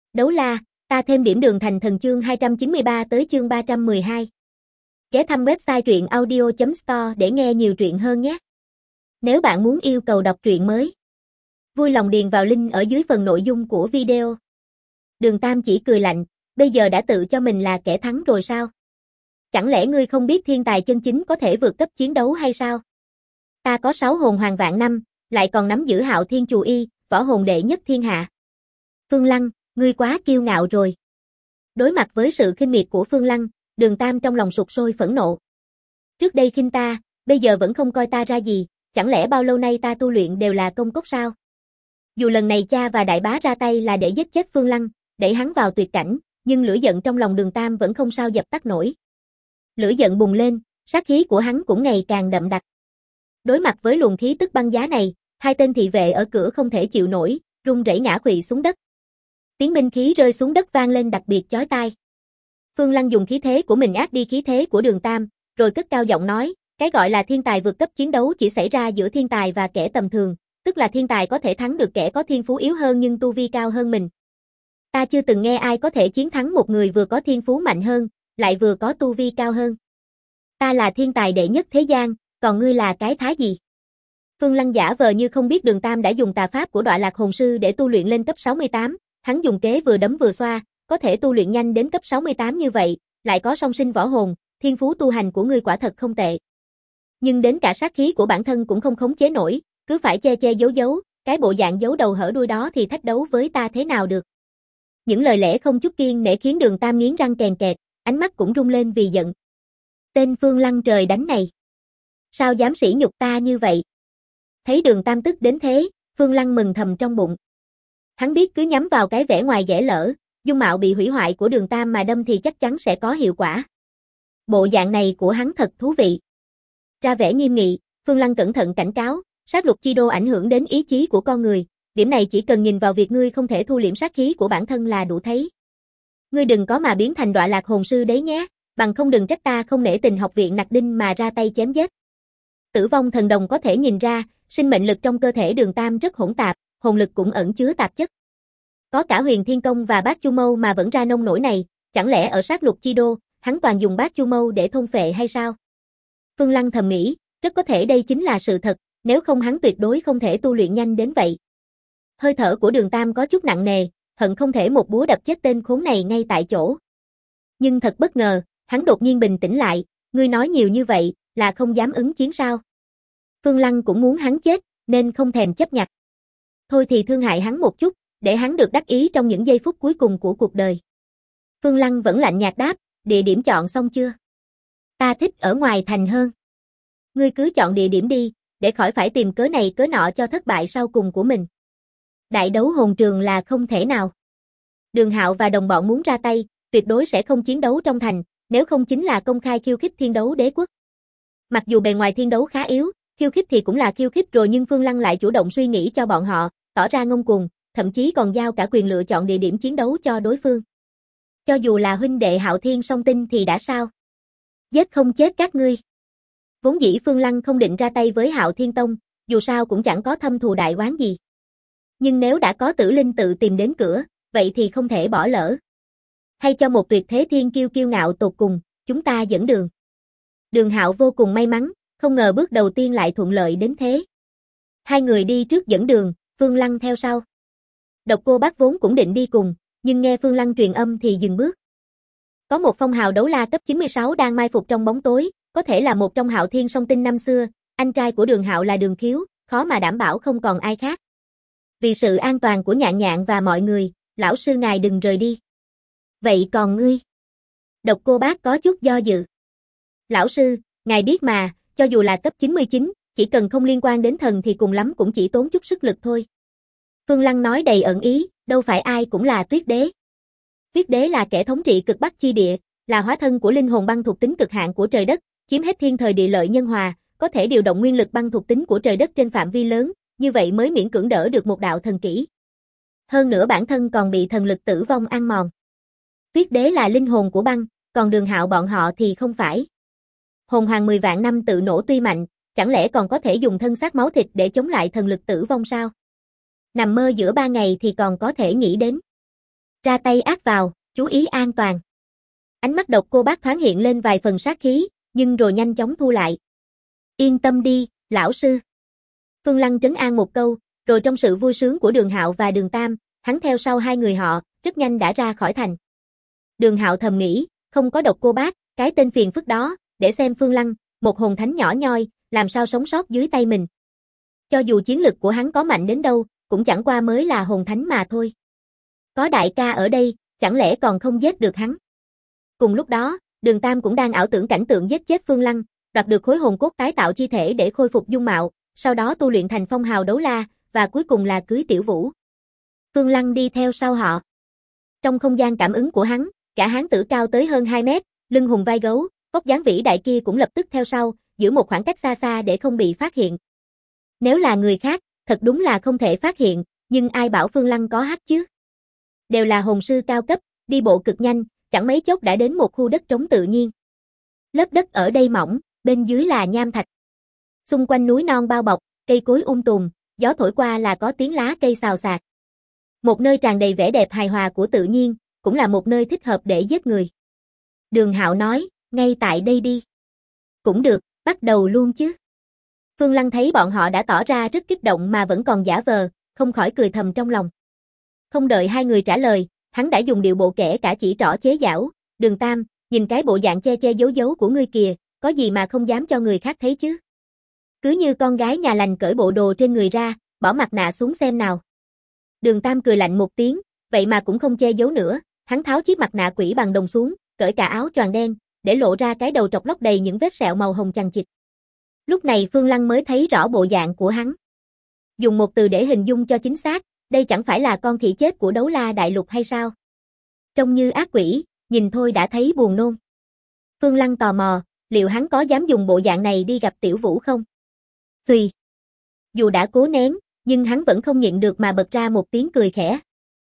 Đấu la, ta thêm điểm đường thành thần chương 293 tới chương 312. Ghé thăm website truyện audio.store để nghe nhiều truyện hơn nhé. Nếu bạn muốn yêu cầu đọc truyện mới, vui lòng điền vào link ở dưới phần nội dung của video. Đường Tam chỉ cười lạnh, bây giờ đã tự cho mình là kẻ thắng rồi sao? Chẳng lẽ ngươi không biết thiên tài chân chính có thể vượt cấp chiến đấu hay sao? Ta có 6 hồn hoàng vạn năm, lại còn nắm giữ Hạo Thiên Chù Y, võ hồn đệ nhất thiên hạ. Phương Lăng, ngươi quá kiêu ngạo rồi. Đối mặt với sự khinh miệt của Phương Lăng, Đường Tam trong lòng sục sôi phẫn nộ. Trước đây khinh ta, bây giờ vẫn không coi ta ra gì, chẳng lẽ bao lâu nay ta tu luyện đều là công cốc sao? Dù lần này cha và đại bá ra tay là để giết chết Phương Lăng, đẩy hắn vào tuyệt cảnh, nhưng lửa giận trong lòng Đường Tam vẫn không sao dập tắt nổi. Lửa giận bùng lên, sát khí của hắn cũng ngày càng đậm đặc. Đối mặt với luồng khí tức băng giá này, hai tên thị vệ ở cửa không thể chịu nổi, run rẩy ngã quỵ xuống đất. Tiếng binh khí rơi xuống đất vang lên đặc biệt chói tai. Phương Lăng dùng khí thế của mình át đi khí thế của Đường Tam, rồi cất cao giọng nói, cái gọi là thiên tài vượt cấp chiến đấu chỉ xảy ra giữa thiên tài và kẻ tầm thường, tức là thiên tài có thể thắng được kẻ có thiên phú yếu hơn nhưng tu vi cao hơn mình. Ta chưa từng nghe ai có thể chiến thắng một người vừa có thiên phú mạnh hơn, lại vừa có tu vi cao hơn. Ta là thiên tài đệ nhất thế gian, còn ngươi là cái thá gì? Phương Lăng giả vờ như không biết Đường Tam đã dùng tà pháp của Đọa Lạc Hồn Sư để tu luyện lên cấp 68, hắn dùng kế vừa đấm vừa xoa, có thể tu luyện nhanh đến cấp 68 như vậy, lại có song sinh võ hồn, thiên phú tu hành của ngươi quả thật không tệ. Nhưng đến cả sát khí của bản thân cũng không khống chế nổi, cứ phải che che giấu giấu, cái bộ dạng giấu đầu hở đuôi đó thì thách đấu với ta thế nào được. Những lời lẽ không chút kiêng nể khiến Đường Tam nghiến răng kèn kẹt, ánh mắt cũng rung lên vì giận. Tên Phương Lăng trời đánh này, sao dám sỉ nhục ta như vậy? Thấy Đường Tam tức đến thế, Phương Lăng mừng thầm trong bụng. Hắn biết cứ nhắm vào cái vẻ ngoài ghẻ lỡ, dung mạo bị hủy hoại của Đường Tam mà đâm thì chắc chắn sẽ có hiệu quả. Bộ dạng này của hắn thật thú vị. Ra vẻ nghiêm nghị, Phương Lăng cẩn thận cảnh cáo, sát lục chi đô ảnh hưởng đến ý chí của con người, điểm này chỉ cần nhìn vào việc ngươi không thể thu liễm sát khí của bản thân là đủ thấy. Ngươi đừng có mà biến thành Đọa Lạc Hồn Sư đấy nhé, bằng không đừng trách ta không nể tình học viện Nặc Đinh mà ra tay chém giết. Tử vong thần đồng có thể nhìn ra, sinh mệnh lực trong cơ thể Đường Tam rất hỗn tạp, hồn lực cũng ẩn chứa tạp chất. Có cả Huyền Thiên Công và Bát Chu Mâu mà vẫn ra nông nổi này, chẳng lẽ ở sát lục chi đô, hắn toàn dùng Bát Chu Mâu để thôn phệ hay sao? Phương Lăng thầm nghĩ, rất có thể đây chính là sự thật, nếu không hắn tuyệt đối không thể tu luyện nhanh đến vậy. Hơi thở của Đường Tam có chút nặng nề, hận không thể một búa đập chết tên khốn này ngay tại chỗ. Nhưng thật bất ngờ, hắn đột nhiên bình tĩnh lại, ngươi nói nhiều như vậy, là không dám ứng chiến sao? Phương Lăng cũng muốn hắn chết, nên không thèm chấp nhặt. Thôi thì thương hại hắn một chút, để hắn được đắc ý trong những giây phút cuối cùng của cuộc đời. Phương Lăng vẫn lạnh nhạt đáp, địa điểm chọn xong chưa? Ta thích ở ngoài thành hơn. Ngươi cứ chọn địa điểm đi, để khỏi phải tìm cớ này cớ nọ cho thất bại sau cùng của mình. Đại đấu hồn trường là không thể nào. Đường Hạo và đồng bọn muốn ra tay, tuyệt đối sẽ không chiến đấu trong thành, nếu không chính là công khai khiêu khích thiên đấu đế quốc. Mặc dù bề ngoài thiên đấu khá yếu, khiêu khích thì cũng là khiêu khích rồi nhưng Phương Lăng lại chủ động suy nghĩ cho bọn họ, tỏ ra ngông cuồng, thậm chí còn giao cả quyền lựa chọn địa điểm chiến đấu cho đối phương. Cho dù là huynh đệ Hạo Thiên song tinh thì đã sao? Giết không chết các ngươi. Vốn dĩ Phương Lăng không định ra tay với Hạo Thiên Tông, dù sao cũng chẳng có thâm thù đại oán gì. Nhưng nếu đã có Tử Linh tự tìm đến cửa, vậy thì không thể bỏ lỡ. Hay cho một tuyệt thế thiên kiêu kiêu ngạo tột cùng, chúng ta dẫn đường. Đường Hạo vô cùng may mắn, không ngờ bước đầu tiên lại thuận lợi đến thế. Hai người đi trước dẫn đường, Phương Lăng theo sau. Độc Cô Bác vốn cũng định đi cùng, nhưng nghe Phương Lăng truyền âm thì dừng bước. Có một phong hào đấu la cấp 96 đang mai phục trong bóng tối, có thể là một trong Hạo Thiên song tinh năm xưa, anh trai của Đường Hạo là Đường Khiếu, khó mà đảm bảo không còn ai khác. Vì sự an toàn của Nhạn Nhạn và mọi người, lão sư ngài đừng rời đi. Vậy còn ngươi? Độc Cô Bác có chút do dự. Lão sư, ngài biết mà, cho dù là cấp 99, chỉ cần không liên quan đến thần thì cùng lắm cũng chỉ tốn chút sức lực thôi. Phương Lăng nói đầy ẩn ý, đâu phải ai cũng là Tuyết Đế. Tuyết Đế là kẻ thống trị cực Bắc chi địa, là hóa thân của linh hồn băng thuộc tính cực hạn của trời đất, chiếm hết thiên thời địa lợi nhân hòa, có thể điều động nguyên lực băng thuộc tính của trời đất trên phạm vi lớn, như vậy mới miễn cưỡng đỡ được một đạo thần kỹ. Hơn nữa bản thân còn bị thần lực tử vong ăn mòn. Tuyết Đế là linh hồn của băng, còn Đường Hạo bọn họ thì không phải. Hồn hoàng 10 vạn năm tự nổ tuy mạnh, chẳng lẽ còn có thể dùng thân xác máu thịt để chống lại thần lực tử vong sao? Nằm mơ giữa 3 ngày thì còn có thể nghĩ đến. Ra tay ác vào, chú ý an toàn. Ánh mắt Độc Cô Bác thoáng hiện lên vài phần sát khí, nhưng rồi nhanh chóng thu lại. Yên tâm đi, lão sư. Phương Lăng trấn an một câu, rồi trong sự vui sướng của Đường Hạo và Đường Tam, hắn theo sau hai người họ, rất nhanh đã ra khỏi thành. Đường Hạo thầm nghĩ, không có Độc Cô Bác, cái tên phiền phức đó, để xem Phương Lăng, một hồn thánh nhỏ nhoi, làm sao sống sót dưới tay mình. Cho dù chiến lực của hắn có mạnh đến đâu, cũng chẳng qua mới là hồn thánh mà thôi. Có đại ca ở đây, chẳng lẽ còn không giết được hắn. Cùng lúc đó, Đường Tam cũng đang ảo tưởng cảnh tượng giết chết Phương Lăng, đoạt được khối hồn cốt tái tạo chi thể để khôi phục dung mạo, sau đó tu luyện thành phong hào đấu la, và cuối cùng là cưới Tiểu Vũ. Phương Lăng đi theo sau họ. Trong không gian cảm ứng của hắn, cả hán tử cao tới hơn 2 mét, lưng hùng vai gấu, vóc dáng vĩ đại kia cũng lập tức theo sau, giữ một khoảng cách xa xa để không bị phát hiện. Nếu là người khác, thật đúng là không thể phát hiện, nhưng ai bảo Phương Lăng có hack chứ? Đều là hồn sư cao cấp, đi bộ cực nhanh, chẳng mấy chốc đã đến một khu đất trống tự nhiên. Lớp đất ở đây mỏng, bên dưới là nham thạch. Xung quanh núi non bao bọc, cây cối tùm, gió thổi qua là có tiếng lá cây xào xạc. Một nơi tràn đầy vẻ đẹp hài hòa của tự nhiên, cũng là một nơi thích hợp để giết người. Đường Hạo nói, ngay tại đây đi. Cũng được, bắt đầu luôn chứ. Phương Lăng thấy bọn họ đã tỏ ra rất kích động mà vẫn còn giả vờ, không khỏi cười thầm trong lòng. Không đợi hai người trả lời, hắn đã dùng điệu bộ kẻ cả chỉ trỏ chế giảo, Đường Tam, nhìn cái bộ dạng che che giấu giấu của ngươi kìa, có gì mà không dám cho người khác thấy chứ. Cứ như con gái nhà lành cởi bộ đồ trên người ra, bỏ mặt nạ xuống xem nào. Đường Tam cười lạnh một tiếng, vậy mà cũng không che giấu nữa, hắn tháo chiếc mặt nạ quỷ bằng đồng xuống, cởi cả áo choàng đen, để lộ ra cái đầu trọc lóc đầy những vết sẹo màu hồng chằng chịt. Lúc này Phương Lăng mới thấy rõ bộ dạng của hắn. Dùng một từ để hình dung cho chính xác, đây chẳng phải là con khỉ chết của Đấu La Đại Lục hay sao? Trông như ác quỷ, nhìn thôi đã thấy buồn nôn. Phương Lăng tò mò, liệu hắn có dám dùng bộ dạng này đi gặp Tiểu Vũ không? Xùy. Dù đã cố nén, nhưng hắn vẫn không nhịn được mà bật ra một tiếng cười khẽ.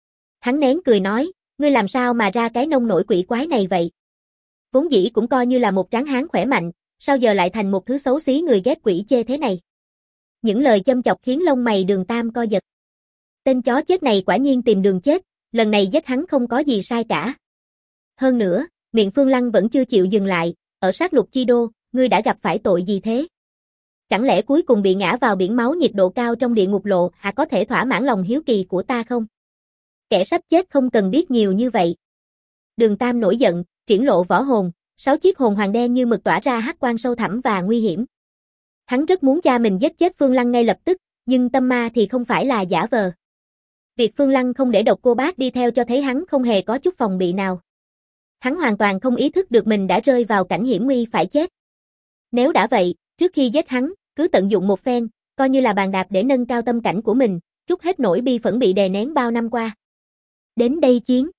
Hắn nén cười nói, ngươi làm sao mà ra cái nông nổi quỷ quái này vậy? Vốn dĩ cũng coi như là một tráng hán khỏe mạnh, sao giờ lại thành một thứ xấu xí người ghét quỷ chê thế này? Những lời châm chọc khiến lông mày Đường Tam co giật. Tên chó chết này quả nhiên tìm đường chết, lần này giết hắn không có gì sai cả. Hơn nữa, miệng Phương Lăng vẫn chưa chịu dừng lại, ở sát lục chi đô, ngươi đã gặp phải tội gì thế? Chẳng lẽ cuối cùng bị ngã vào biển máu nhiệt độ cao trong địa ngục lộ hả, có thể thỏa mãn lòng hiếu kỳ của ta không? Kẻ sắp chết không cần biết nhiều như vậy. Đường Tam nổi giận, triển lộ võ hồn, 6 chiếc hồn hoàng đen như mực tỏa ra hắc quang sâu thẳm và nguy hiểm. Hắn rất muốn cha mình giết chết Phương Lăng ngay lập tức, nhưng tâm ma thì không phải là giả vờ. Việc Phương Lăng không để Độc Cô Bác đi theo cho thấy hắn không hề có chút phòng bị nào. Hắn hoàn toàn không ý thức được mình đã rơi vào cảnh hiểm nguy phải chết. Nếu đã vậy, trước khi giết hắn, cứ tận dụng một phen, coi như là bàn đạp để nâng cao tâm cảnh của mình, trút hết nỗi bi phẫn bị đè nén bao năm qua. Đến đây chiến.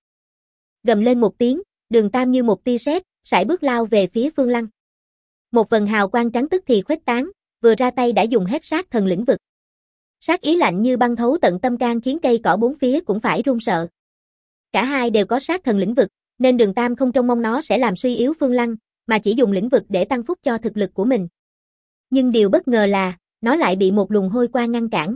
Gầm lên một tiếng, Đường Tam như một tia sét, sải bước lao về phía Phương Lăng. Một vần hào quang trắng tức thì khuếch tán, vừa ra tay đã dùng hết sát thần lĩnh vực. Sát ý lạnh như băng thấu tận tâm can khiến cây cỏ bốn phía cũng phải run sợ. Cả hai đều có sát thần lĩnh vực, nên Đường Tam không trông mong nó sẽ làm suy yếu Phương Lăng, mà chỉ dùng lĩnh vực để tăng phúc cho thực lực của mình. Nhưng điều bất ngờ là, nó lại bị một luồng hôi qua ngăn cản.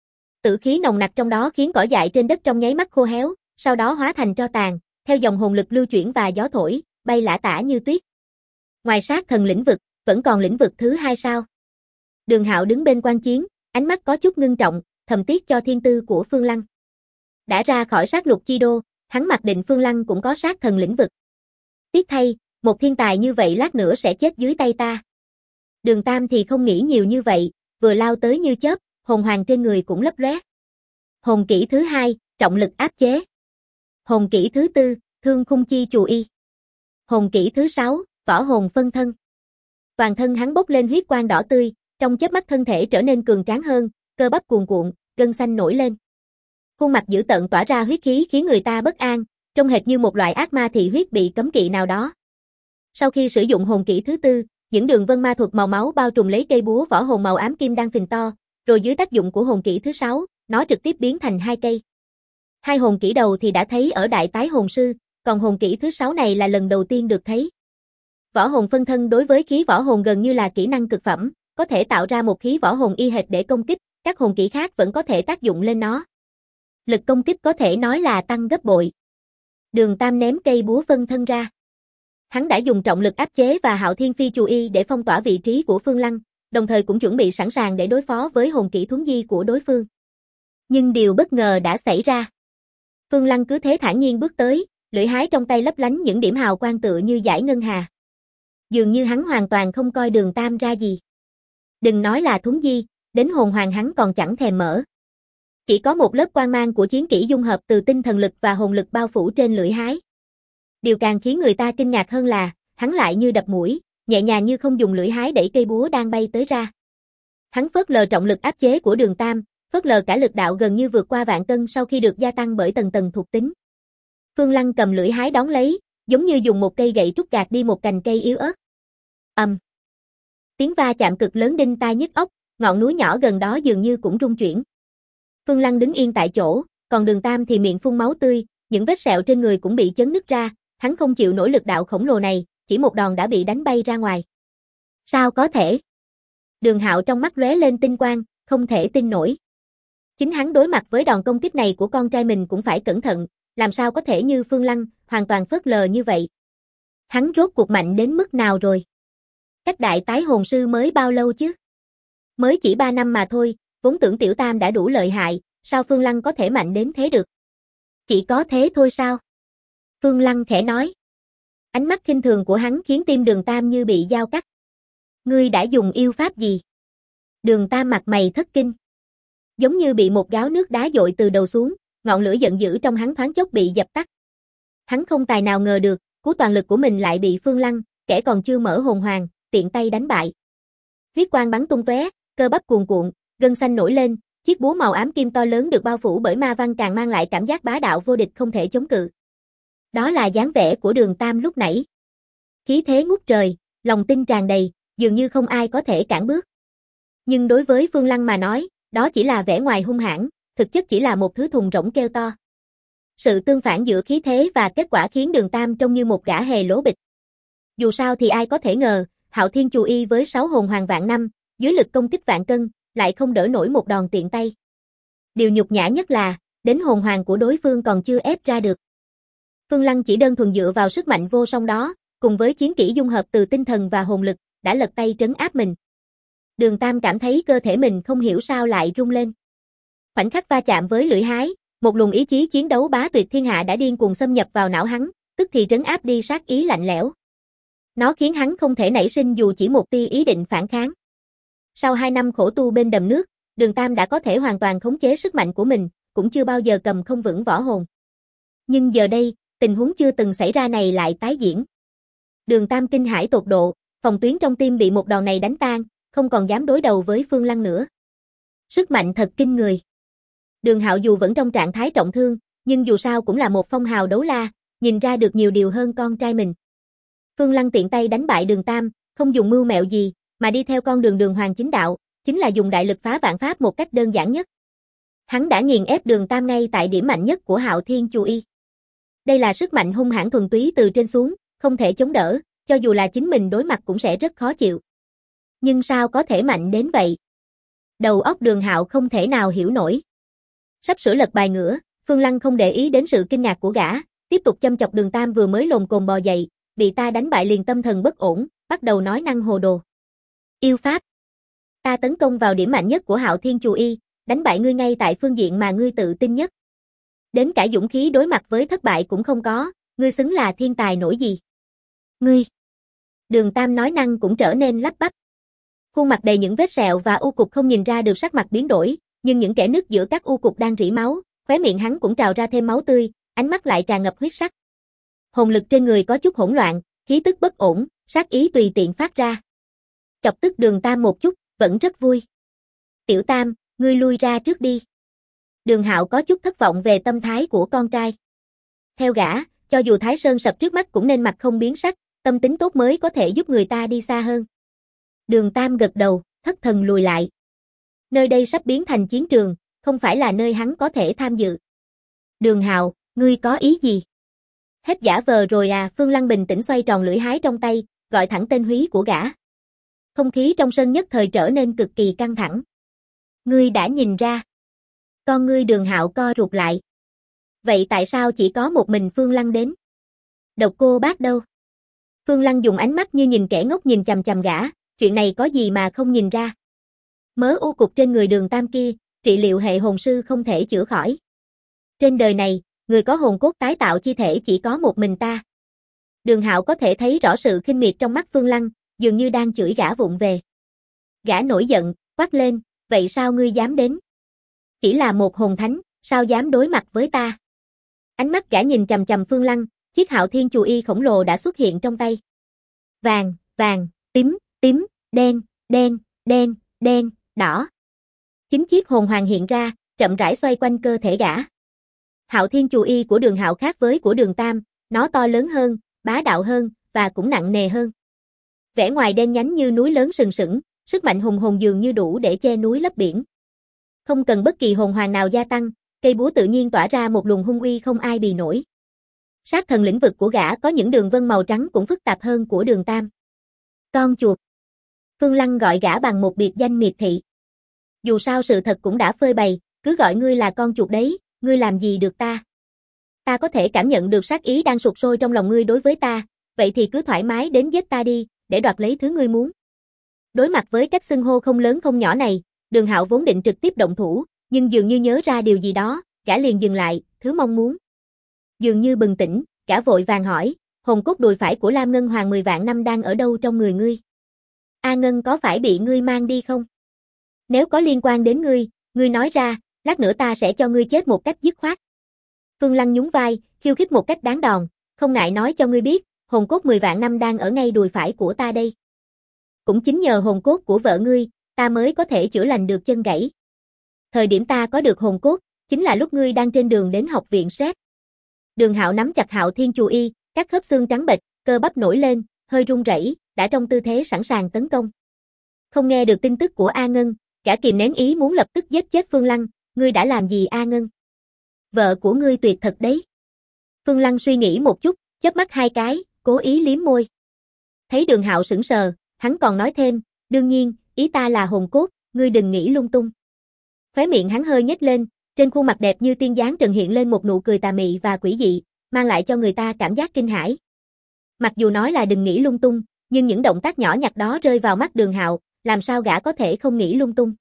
Tử khí nồng nặc trong đó khiến cỏ dại trên đất trong nháy mắt khô héo, sau đó hóa thành tro tàn, theo dòng hồn lực lưu chuyển và gió thổi, bay lả tả như tuyết. Ngoài sát thần lĩnh vực, vẫn còn lĩnh vực thứ hai sao? Đường Hạo đứng bên quan chiến, ánh mắt có chút ngưng trọng, thầm tiếc cho thiên tư của Phương Lăng. Đã ra khỏi sát lục chi đô, hắn mặc định Phương Lăng cũng có sát thần lĩnh vực. Tiếc thay, một thiên tài như vậy lát nữa sẽ chết dưới tay ta. Đường Tam thì không nghĩ nhiều như vậy, vừa lao tới như chớp, hồn hoàng trên người cũng lấp lóe. Hồn kỹ thứ hai, trọng lực áp chế. Hồn kỹ thứ tư, thương khung chi chù y. Hồn kỹ thứ 6, võ hồn phân thân. Toàn thân hắn bốc lên huyết quang đỏ tươi, trong chớp mắt thân thể trở nên cường tráng hơn, cơ bắp cuồn cuộn, gân xanh nổi lên. Khuôn mặt dữ tợn tỏa ra huyết khí khiến người ta bất an, trông hệt như một loại ác ma thị huyết bị cấm kỵ nào đó. Sau khi sử dụng hồn kỹ thứ tư, những đường vân ma thuật màu máu bao trùm lấy cây búa võ hồn màu ám kim đang phình to, rồi dưới tác dụng của hồn kỹ thứ 6, nó trực tiếp biến thành hai cây. Hai hồn kỹ đầu thì đã thấy ở Đại Tái Hồn Sư, còn hồn kỹ thứ 6 này là lần đầu tiên được thấy. Võ hồn phân thân đối với khí võ hồn gần như là kỹ năng cực phẩm, có thể tạo ra một khí võ hồn y hệt để công kích, các hồn kỹ khác vẫn có thể tác dụng lên nó. Lực công kích có thể nói là tăng gấp bội. Đường Tam ném cây búa phân thân ra. Hắn đã dùng trọng lực áp chế và Hạo Thiên Phi Chù Y để phong tỏa vị trí của Phương Lăng, đồng thời cũng chuẩn bị sẵn sàng để đối phó với hồn kỹ thuấn di của đối phương. Nhưng điều bất ngờ đã xảy ra. Phương Lăng cứ thế thản nhiên bước tới, lưỡi hái trong tay lấp lánh những điểm hào quang tựa như dải ngân hà. Dường như hắn hoàn toàn không coi Đường Tam ra gì. Đừng nói là thuấn di, đến hồn hoàng hắn còn chẳng thèm mở. Chỉ có một lớp quang mang của chiến kỹ dung hợp từ tinh thần lực và hồn lực bao phủ trên lưỡi hái. Điều càng khiến người ta kinh ngạc hơn là, hắn lại như đập mũi, nhẹ nhàng như không dùng lưỡi hái đẩy cây búa đang bay tới ra. Hắn phớt lờ trọng lực áp chế của Đường Tam, phớt lờ cả lực đạo gần như vượt qua vạn cân sau khi được gia tăng bởi tầng tầng thuộc tính. Phương Lăng cầm lưỡi hái đón lấy, giống như dùng một cây gậy trúc gạt đi một cành cây yếu ớt. Tiếng va chạm cực lớn đinh tai nhức óc, ngọn núi nhỏ gần đó dường như cũng rung chuyển. Phương Lăng đứng yên tại chỗ, còn Đường Tam thì miệng phun máu tươi, những vết sẹo trên người cũng bị chấn nứt ra, hắn không chịu nổi lực đạo khổng lồ này, chỉ một đòn đã bị đánh bay ra ngoài. Sao có thể? Đường Hạo trong mắt lóe lên tinh quang, không thể tin nổi. Chính hắn đối mặt với đòn công kích này của con trai mình cũng phải cẩn thận, làm sao có thể như Phương Lăng, hoàn toàn phớt lờ như vậy. Hắn rốt cuộc mạnh đến mức nào rồi? Cách đại tái hồn sư mới bao lâu chứ? Mới chỉ 3 năm mà thôi, vốn tưởng Tiểu Tam đã đủ lợi hại, sao Phương Lăng có thể mạnh đến thế được? Chỉ có thế thôi sao? Phương Lăng khẽ nói. Ánh mắt khinh thường của hắn khiến tim Đường Tam như bị dao cắt. Ngươi đã dùng yêu pháp gì? Đường Tam mặt mày thất kinh. Giống như bị một gáo nước đá dội từ đầu xuống, ngọn lửa giận dữ trong hắn thoáng chốc bị dập tắt. Hắn không tài nào ngờ được, cú toàn lực của mình lại bị Phương Lăng, kẻ còn chưa mở hồn hoàng, tiện tay đánh bại. Huyết quang bắn tung tóe, cơ bắp cuồn cuộn, gân xanh nổi lên, chiếc búa màu ám kim to lớn được bao phủ bởi ma văn càng mang lại cảm giác bá đạo vô địch không thể chống cự. Đó là dáng vẻ của Đường Tam lúc nãy. Khí thế ngút trời, lòng tin tràn đầy, dường như không ai có thể cản bước. Nhưng đối với Phương Lăng mà nói, đó chỉ là vẻ ngoài hung hãn, thực chất chỉ là một thứ thùng rỗng kêu to. Sự tương phản giữa khí thế và kết quả khiến Đường Tam trông như một gã hề lố bịch. Dù sao thì ai có thể ngờ, Hạo Thiên Chù Y với 6 hồn hoàng vạn năm, dưới lực công kích vạn cân, lại không đỡ nổi một đòn tiện tay. Điều nhục nhã nhất là, đến hồn hoàng của đối phương còn chưa ép ra được. Phương Lăng chỉ đơn thuần dựa vào sức mạnh vô song đó, cùng với chiến kỹ dung hợp từ tinh thần và hồn lực, đã lật tay trấn áp mình. Đường Tam cảm thấy cơ thể mình không hiểu sao lại rung lên. Khoảnh khắc va chạm với lưỡi hái, một luồng ý chí chiến đấu bá tuyệt thiên hạ đã điên cuồng xâm nhập vào não hắn, tức thì trấn áp đi sát ý lạnh lẽo. Nó khiến hắn không thể nảy sinh dù chỉ một tia ý định phản kháng. Sau 2 năm khổ tu bên đầm nước, Đường Tam đã có thể hoàn toàn khống chế sức mạnh của mình, cũng chưa bao giờ cầm không vững võ hồn. Nhưng giờ đây, tình huống chưa từng xảy ra này lại tái diễn. Đường Tam kinh hãi tột độ, phòng tuyến trong tim bị một đòn này đánh tan, không còn dám đối đầu với Phương Lăng nữa. Sức mạnh thật kinh người. Đường Hạo dù vẫn trong trạng thái trọng thương, nhưng dù sao cũng là một phong hào đấu la, nhìn ra được nhiều điều hơn con trai mình. Phương Lăng tiện tay đánh bại Đường Tam, không dùng mưu mẹo gì, mà đi theo con đường đường hoàng chính đạo, chính là dùng đại lực phá vạn pháp một cách đơn giản nhất. Hắn đã nghiền ép Đường Tam ngay tại điểm mạnh nhất của Hạo Thiên Chù Y. Đây là sức mạnh hung hãn thuần túy từ trên xuống, không thể chống đỡ, cho dù là chính mình đối mặt cũng sẽ rất khó chịu. Nhưng sao có thể mạnh đến vậy? Đầu óc Đường Hạo không thể nào hiểu nổi. Sắp sửa lật bài ngửa, Phương Lăng không để ý đến sự kinh ngạc của gã, tiếp tục châm chọc Đường Tam vừa mới lồm cồm bò dậy, bị ta đánh bại liền tâm thần bất ổn, bắt đầu nói năng hồ đồ. Yêu pháp. Ta tấn công vào điểm mạnh nhất của Hạo Thiên Chù Y, đánh bại ngươi ngay tại phương diện mà ngươi tự tin nhất. Đến cả dũng khí đối mặt với thất bại cũng không có, ngươi xứng là thiên tài nổi gì. Ngươi. Đường Tam nói năng cũng trở nên lắp bắp. Khuôn mặt đầy những vết sẹo và u cục không nhìn ra được sắc mặt biến đổi, nhưng những kẽ nứt giữa các u cục đang rỉ máu, khóe miệng hắn cũng trào ra thêm máu tươi, ánh mắt lại tràn ngập huyết sắc. Hồn lực trên người có chút hỗn loạn, khí tức bất ổn, sát ý tùy tiện phát ra. Chọc tức Đường Tam một chút, vẫn rất vui. Tiểu Tam, ngươi lui ra trước đi. Đường Hạo có chút thất vọng về tâm thái của con trai. Theo gã, cho dù Thái Sơn sập trước mắt cũng nên mặt không biến sắc, tâm tính tốt mới có thể giúp người ta đi xa hơn. Đường Tam gật đầu, thất thần lùi lại. Nơi đây sắp biến thành chiến trường, không phải là nơi hắn có thể tham dự. Đường Hạo, ngươi có ý gì? Hết giả vờ rồi à? Phương Lăng bình tĩnh xoay tròn lưỡi hái trong tay, gọi thẳng tên húy của gã. Không khí trong sân nhất thời trở nên cực kỳ căng thẳng. Ngươi đã nhìn ra. Con ngươi Đường Hạo co rụt lại. Vậy tại sao chỉ có một mình Phương Lăng đến? Độc Cô Bác đâu? Phương Lăng dùng ánh mắt như nhìn kẻ ngốc nhìn chằm chằm gã, chuyện này có gì mà không nhìn ra. Mớ u cục trên người Đường Tam kia, trị liệu hệ hồn sư không thể chữa khỏi. Trên đời này, người có hồn cốt tái tạo chi thể chỉ có một mình ta. Đường Hạo có thể thấy rõ sự khinh miệt trong mắt Phương Lăng, dường như đang chửi gã vụng về. Gã nổi giận, quát lên, vậy sao ngươi dám đến? Chỉ là một hồn thánh, sao dám đối mặt với ta? Ánh mắt gã nhìn chằm chằm Phương Lăng, chiếc Hạo Thiên Chù Y khổng lồ đã xuất hiện trong tay. Vàng, vàng, tím, tím, đen, đen, đen, đen, đỏ. 9 chiếc hồn hoàng hiện ra, chậm rãi xoay quanh cơ thể gã. Hạo Thiên Chù Y của Đường Hạo khác với của Đường Tam, nó to lớn hơn, bá đạo hơn, và cũng nặng nề hơn. Vẻ ngoài đen nhánh như núi lớn sừng sững, sức mạnh hùng hồn dường như đủ để che núi lấp biển. Không cần bất kỳ hồn hoàng nào gia tăng, cây búa tự nhiên tỏa ra một luồng hung uy không ai bì nổi. Sát thần lĩnh vực của gã có những đường vân màu trắng cũng phức tạp hơn của Đường Tam. Con chuột. Phương Lăng gọi gã bằng một biệt danh miệt thị. Dù sao sự thật cũng đã phơi bày, cứ gọi ngươi là con chuột đấy, ngươi làm gì được ta? Ta có thể cảm nhận được sát ý đang sục sôi trong lòng ngươi đối với ta, vậy thì cứ thoải mái đến giết ta đi, để đoạt lấy thứ ngươi muốn. Đối mặt với cách xưng hô không lớn không nhỏ này, Đường Hạo vốn định trực tiếp động thủ, nhưng dường như nhớ ra điều gì đó, gã liền dừng lại, thứ mong muốn. Dường như bừng tỉnh, gã vội vàng hỏi, hồn cốt đùi phải của Lam Ngân Hoàng 10 vạn năm đang ở đâu trong người ngươi? A Ngân có phải bị ngươi mang đi không? Nếu có liên quan đến ngươi nói ra, lát nữa ta sẽ cho ngươi chết một cách dứt khoát. Phương Lăng nhún vai, khiêu khích một cách đáng đòn, không ngại nói cho ngươi biết, hồn cốt 10 vạn năm đang ở ngay đùi phải của ta đây. Cũng chính nhờ hồn cốt của vợ ngươi, ta mới có thể chữa lành được chân gãy. Thời điểm ta có được hồn cốt, chính là lúc ngươi đang trên đường đến học viện Sét. Đường Hạo nắm chặt Hạo Thiên Chù Y, các khớp xương trắng bệch, cơ bắp nổi lên, hơi run rẩy, đã trong tư thế sẵn sàng tấn công. Không nghe được tin tức của A Ngân, gã kìm nén ý muốn lập tức giết chết Phương Lăng, ngươi đã làm gì A Ngân? Vợ của ngươi tuyệt thật đấy. Phương Lăng suy nghĩ một chút, chớp mắt hai cái, cố ý liếm môi. Thấy Đường Hạo sững sờ, hắn còn nói thêm, đương nhiên, ý ta là hồn cốt, ngươi đừng nghĩ lung tung. Khóe miệng hắn hơi nhếch lên, trên khuôn mặt đẹp như tiên dáng trần hiện lên một nụ cười tà mị và quỷ dị, mang lại cho người ta cảm giác kinh hãi. Mặc dù nói là đừng nghĩ lung tung, nhưng những động tác nhỏ nhặt đó rơi vào mắt Đường Hạo, làm sao gã có thể không nghĩ lung tung.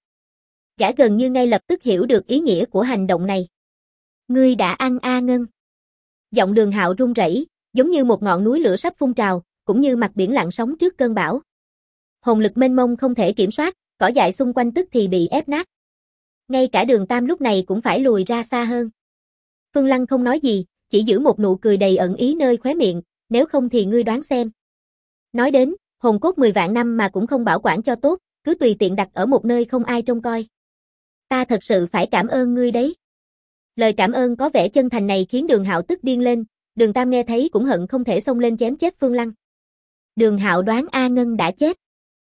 Gã gần như ngay lập tức hiểu được ý nghĩa của hành động này. Ngươi đã ăn A Ngân. Giọng Đường Hạo run rẩy, giống như một ngọn núi lửa sắp phun trào, cũng như mặt biển lặng sóng trước cơn bão. Hồn lực mênh mông không thể kiểm soát, cỏ dại xung quanh tức thì bị ép nát. Ngay cả Đường Tam lúc này cũng phải lùi ra xa hơn. Phương Lăng không nói gì, chỉ giữ một nụ cười đầy ẩn ý nơi khóe miệng, nếu không thì ngươi đoán xem. Nói đến, hồn cốt 10 vạn năm mà cũng không bảo quản cho tốt, cứ tùy tiện đặt ở một nơi không ai trông coi. Ta thật sự phải cảm ơn ngươi đấy. Lời cảm ơn có vẻ chân thành này khiến Đường Hạo tức điên lên, Đường Tam nghe thấy cũng hận không thể xông lên chém chết Phương Lăng. Đường Hạo đoán A Ngân đã chết.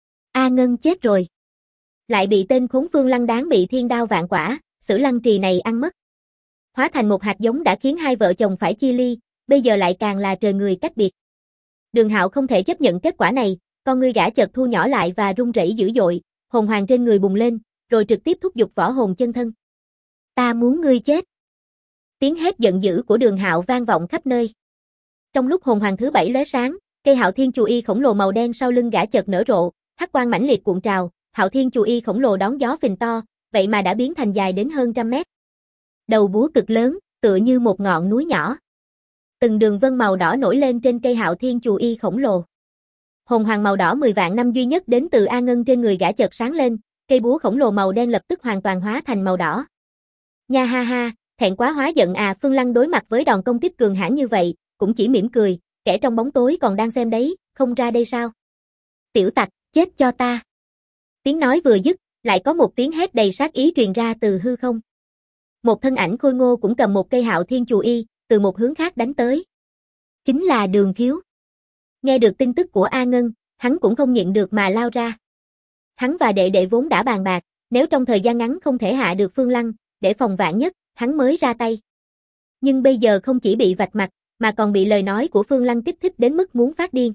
A Ngân chết rồi. Lại bị tên khốn Phương Lăng đáng bị thiên đao vạn quả, Sử Lăng Trì này ăn mất. Hóa thành một hạt giống đã khiến hai vợ chồng phải chia ly, bây giờ lại càng là trời người cách biệt. Đường Hạo không thể chấp nhận kết quả này, con ngươi gã chợt thu nhỏ lại và run rẩy dữ dội, hồn hoàng trên người bùng lên, rồi trực tiếp thúc giục võ hồn chân thân. Ta muốn ngươi chết. Tiếng hét giận dữ của Đường Hạo vang vọng khắp nơi. Trong lúc hồn hoàng thứ 7 lóe sáng, cây Hạo Thiên Chù Y khổng lồ màu đen sau lưng gã chợt nở rộ, hắc quang mãnh liệt cuộn trào, Hạo Thiên Chù Y khổng lồ đón gió phình to, vậy mà đã biến thành dài đến hơn trăm mét. Đầu búa cực lớn, tựa như một ngọn núi nhỏ. Từng đường vân màu đỏ nổi lên trên cây Hạo Thiên Chù Y khổng lồ. Hồn hoàng màu đỏ 10 vạn năm duy nhất đến từ A Ngân trên người gã chợt sáng lên, cây búa khổng lồ màu đen lập tức hoàn toàn hóa thành màu đỏ. Nha ha ha, thẹn quá hóa giận à. Phương Lăng đối mặt với đòn công kích cường hãn như vậy, cũng chỉ mỉm cười, kẻ trong bóng tối còn đang xem đấy, không ra đây sao? Tiểu tặc, chết cho ta. Tiếng nói vừa dứt, lại có một tiếng hét đầy sát ý truyền ra từ hư không. Một thân ảnh khôi ngô cũng cầm một cây Hạo Thiên Chù Y, từ một hướng khác đánh tới. Chính là Đường Khiếu. Nghe được tin tức của A Ngân, hắn cũng không nhịn được mà lao ra. Hắn và đệ đệ vốn đã bàn bạc, nếu trong thời gian ngắn không thể hạ được Phương Lăng, để phòng vạn nhất, hắn mới ra tay. Nhưng bây giờ không chỉ bị vạch mặt, mà còn bị lời nói của Phương Lăng kích thích đến mức muốn phát điên.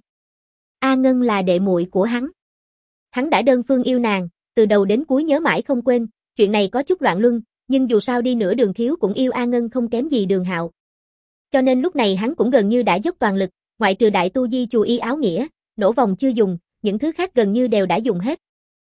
A Ngân là đệ muội của hắn. Hắn đã đơn phương yêu nàng, từ đầu đến cuối nhớ mãi không quên, chuyện này có chút loạn luân, nhưng dù sao đi nữa Đường Khiếu cũng yêu A Ngân không kém gì Đường Hạo. Cho nên lúc này hắn cũng gần như đã dốc toàn lực, ngoại trừ đại tu di chù y áo nghĩa, nổ vòng chưa dùng, những thứ khác gần như đều đã dùng hết.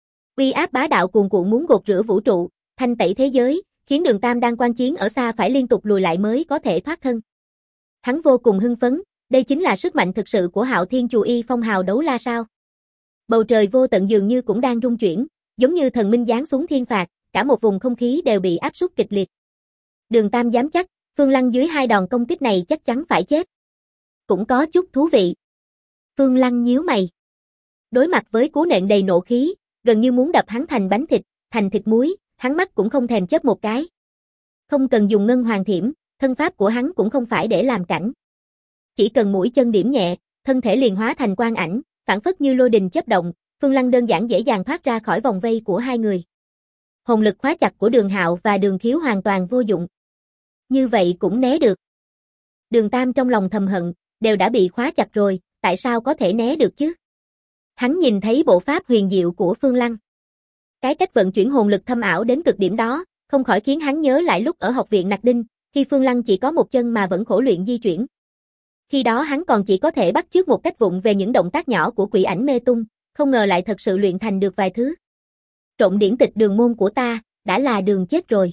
Uy áp bá đạo cuồn cuộn muốn gột rửa vũ trụ, thanh tẩy thế giới, khiến Đường Tam đang quan chiến ở xa phải liên tục lùi lại mới có thể thoát thân. Hắn vô cùng hưng phấn, đây chính là sức mạnh thực sự của Hạo Thiên Chù Y phong hào đấu la sao. Bầu trời vô tận dường như cũng đang rung chuyển, giống như thần minh giáng xuống thiên phạt, cả một vùng không khí đều bị áp suất kịch liệt. Đường Tam dám chắc, Phương Lăng dưới hai đòn công kích này chắc chắn phải chết. Cũng có chút thú vị. Phương Lăng nhíu mày. Đối mặt với cú nện đầy nộ khí, gần như muốn đập hắn thành bánh thịt, thành thịt muối, hắn mắt cũng không thèm chớp một cái. Không cần dùng ngân hoàng thiểm, thân pháp của hắn cũng không phải để làm cảnh. Chỉ cần mũi chân điểm nhẹ, thân thể liền hóa thành quang ảnh, phảng phất như lôi đình chớp động, Phương Lăng đơn giản dễ dàng thoát ra khỏi vòng vây của hai người. Hồn lực khóa chặt của Đường Hạo và Đường Khiếu hoàn toàn vô dụng. Như vậy cũng né được. Đường Tam trong lòng thầm hận, đều đã bị khóa chặt rồi, tại sao có thể né được chứ? Hắn nhìn thấy bộ pháp huyền diệu của Phương Lăng. Cái cách vận chuyển hồn lực thâm ảo đến cực điểm đó, không khỏi khiến hắn nhớ lại lúc ở học viện Nặc Đinh, khi Phương Lăng chỉ có một chân mà vẫn khổ luyện di chuyển. Khi đó hắn còn chỉ có thể bắt chước một cách vụng về những động tác nhỏ của quỷ ảnh mê tung, không ngờ lại thật sự luyện thành được vài thứ. Trộm điển tịch đường môn của ta, đã là đường chết rồi.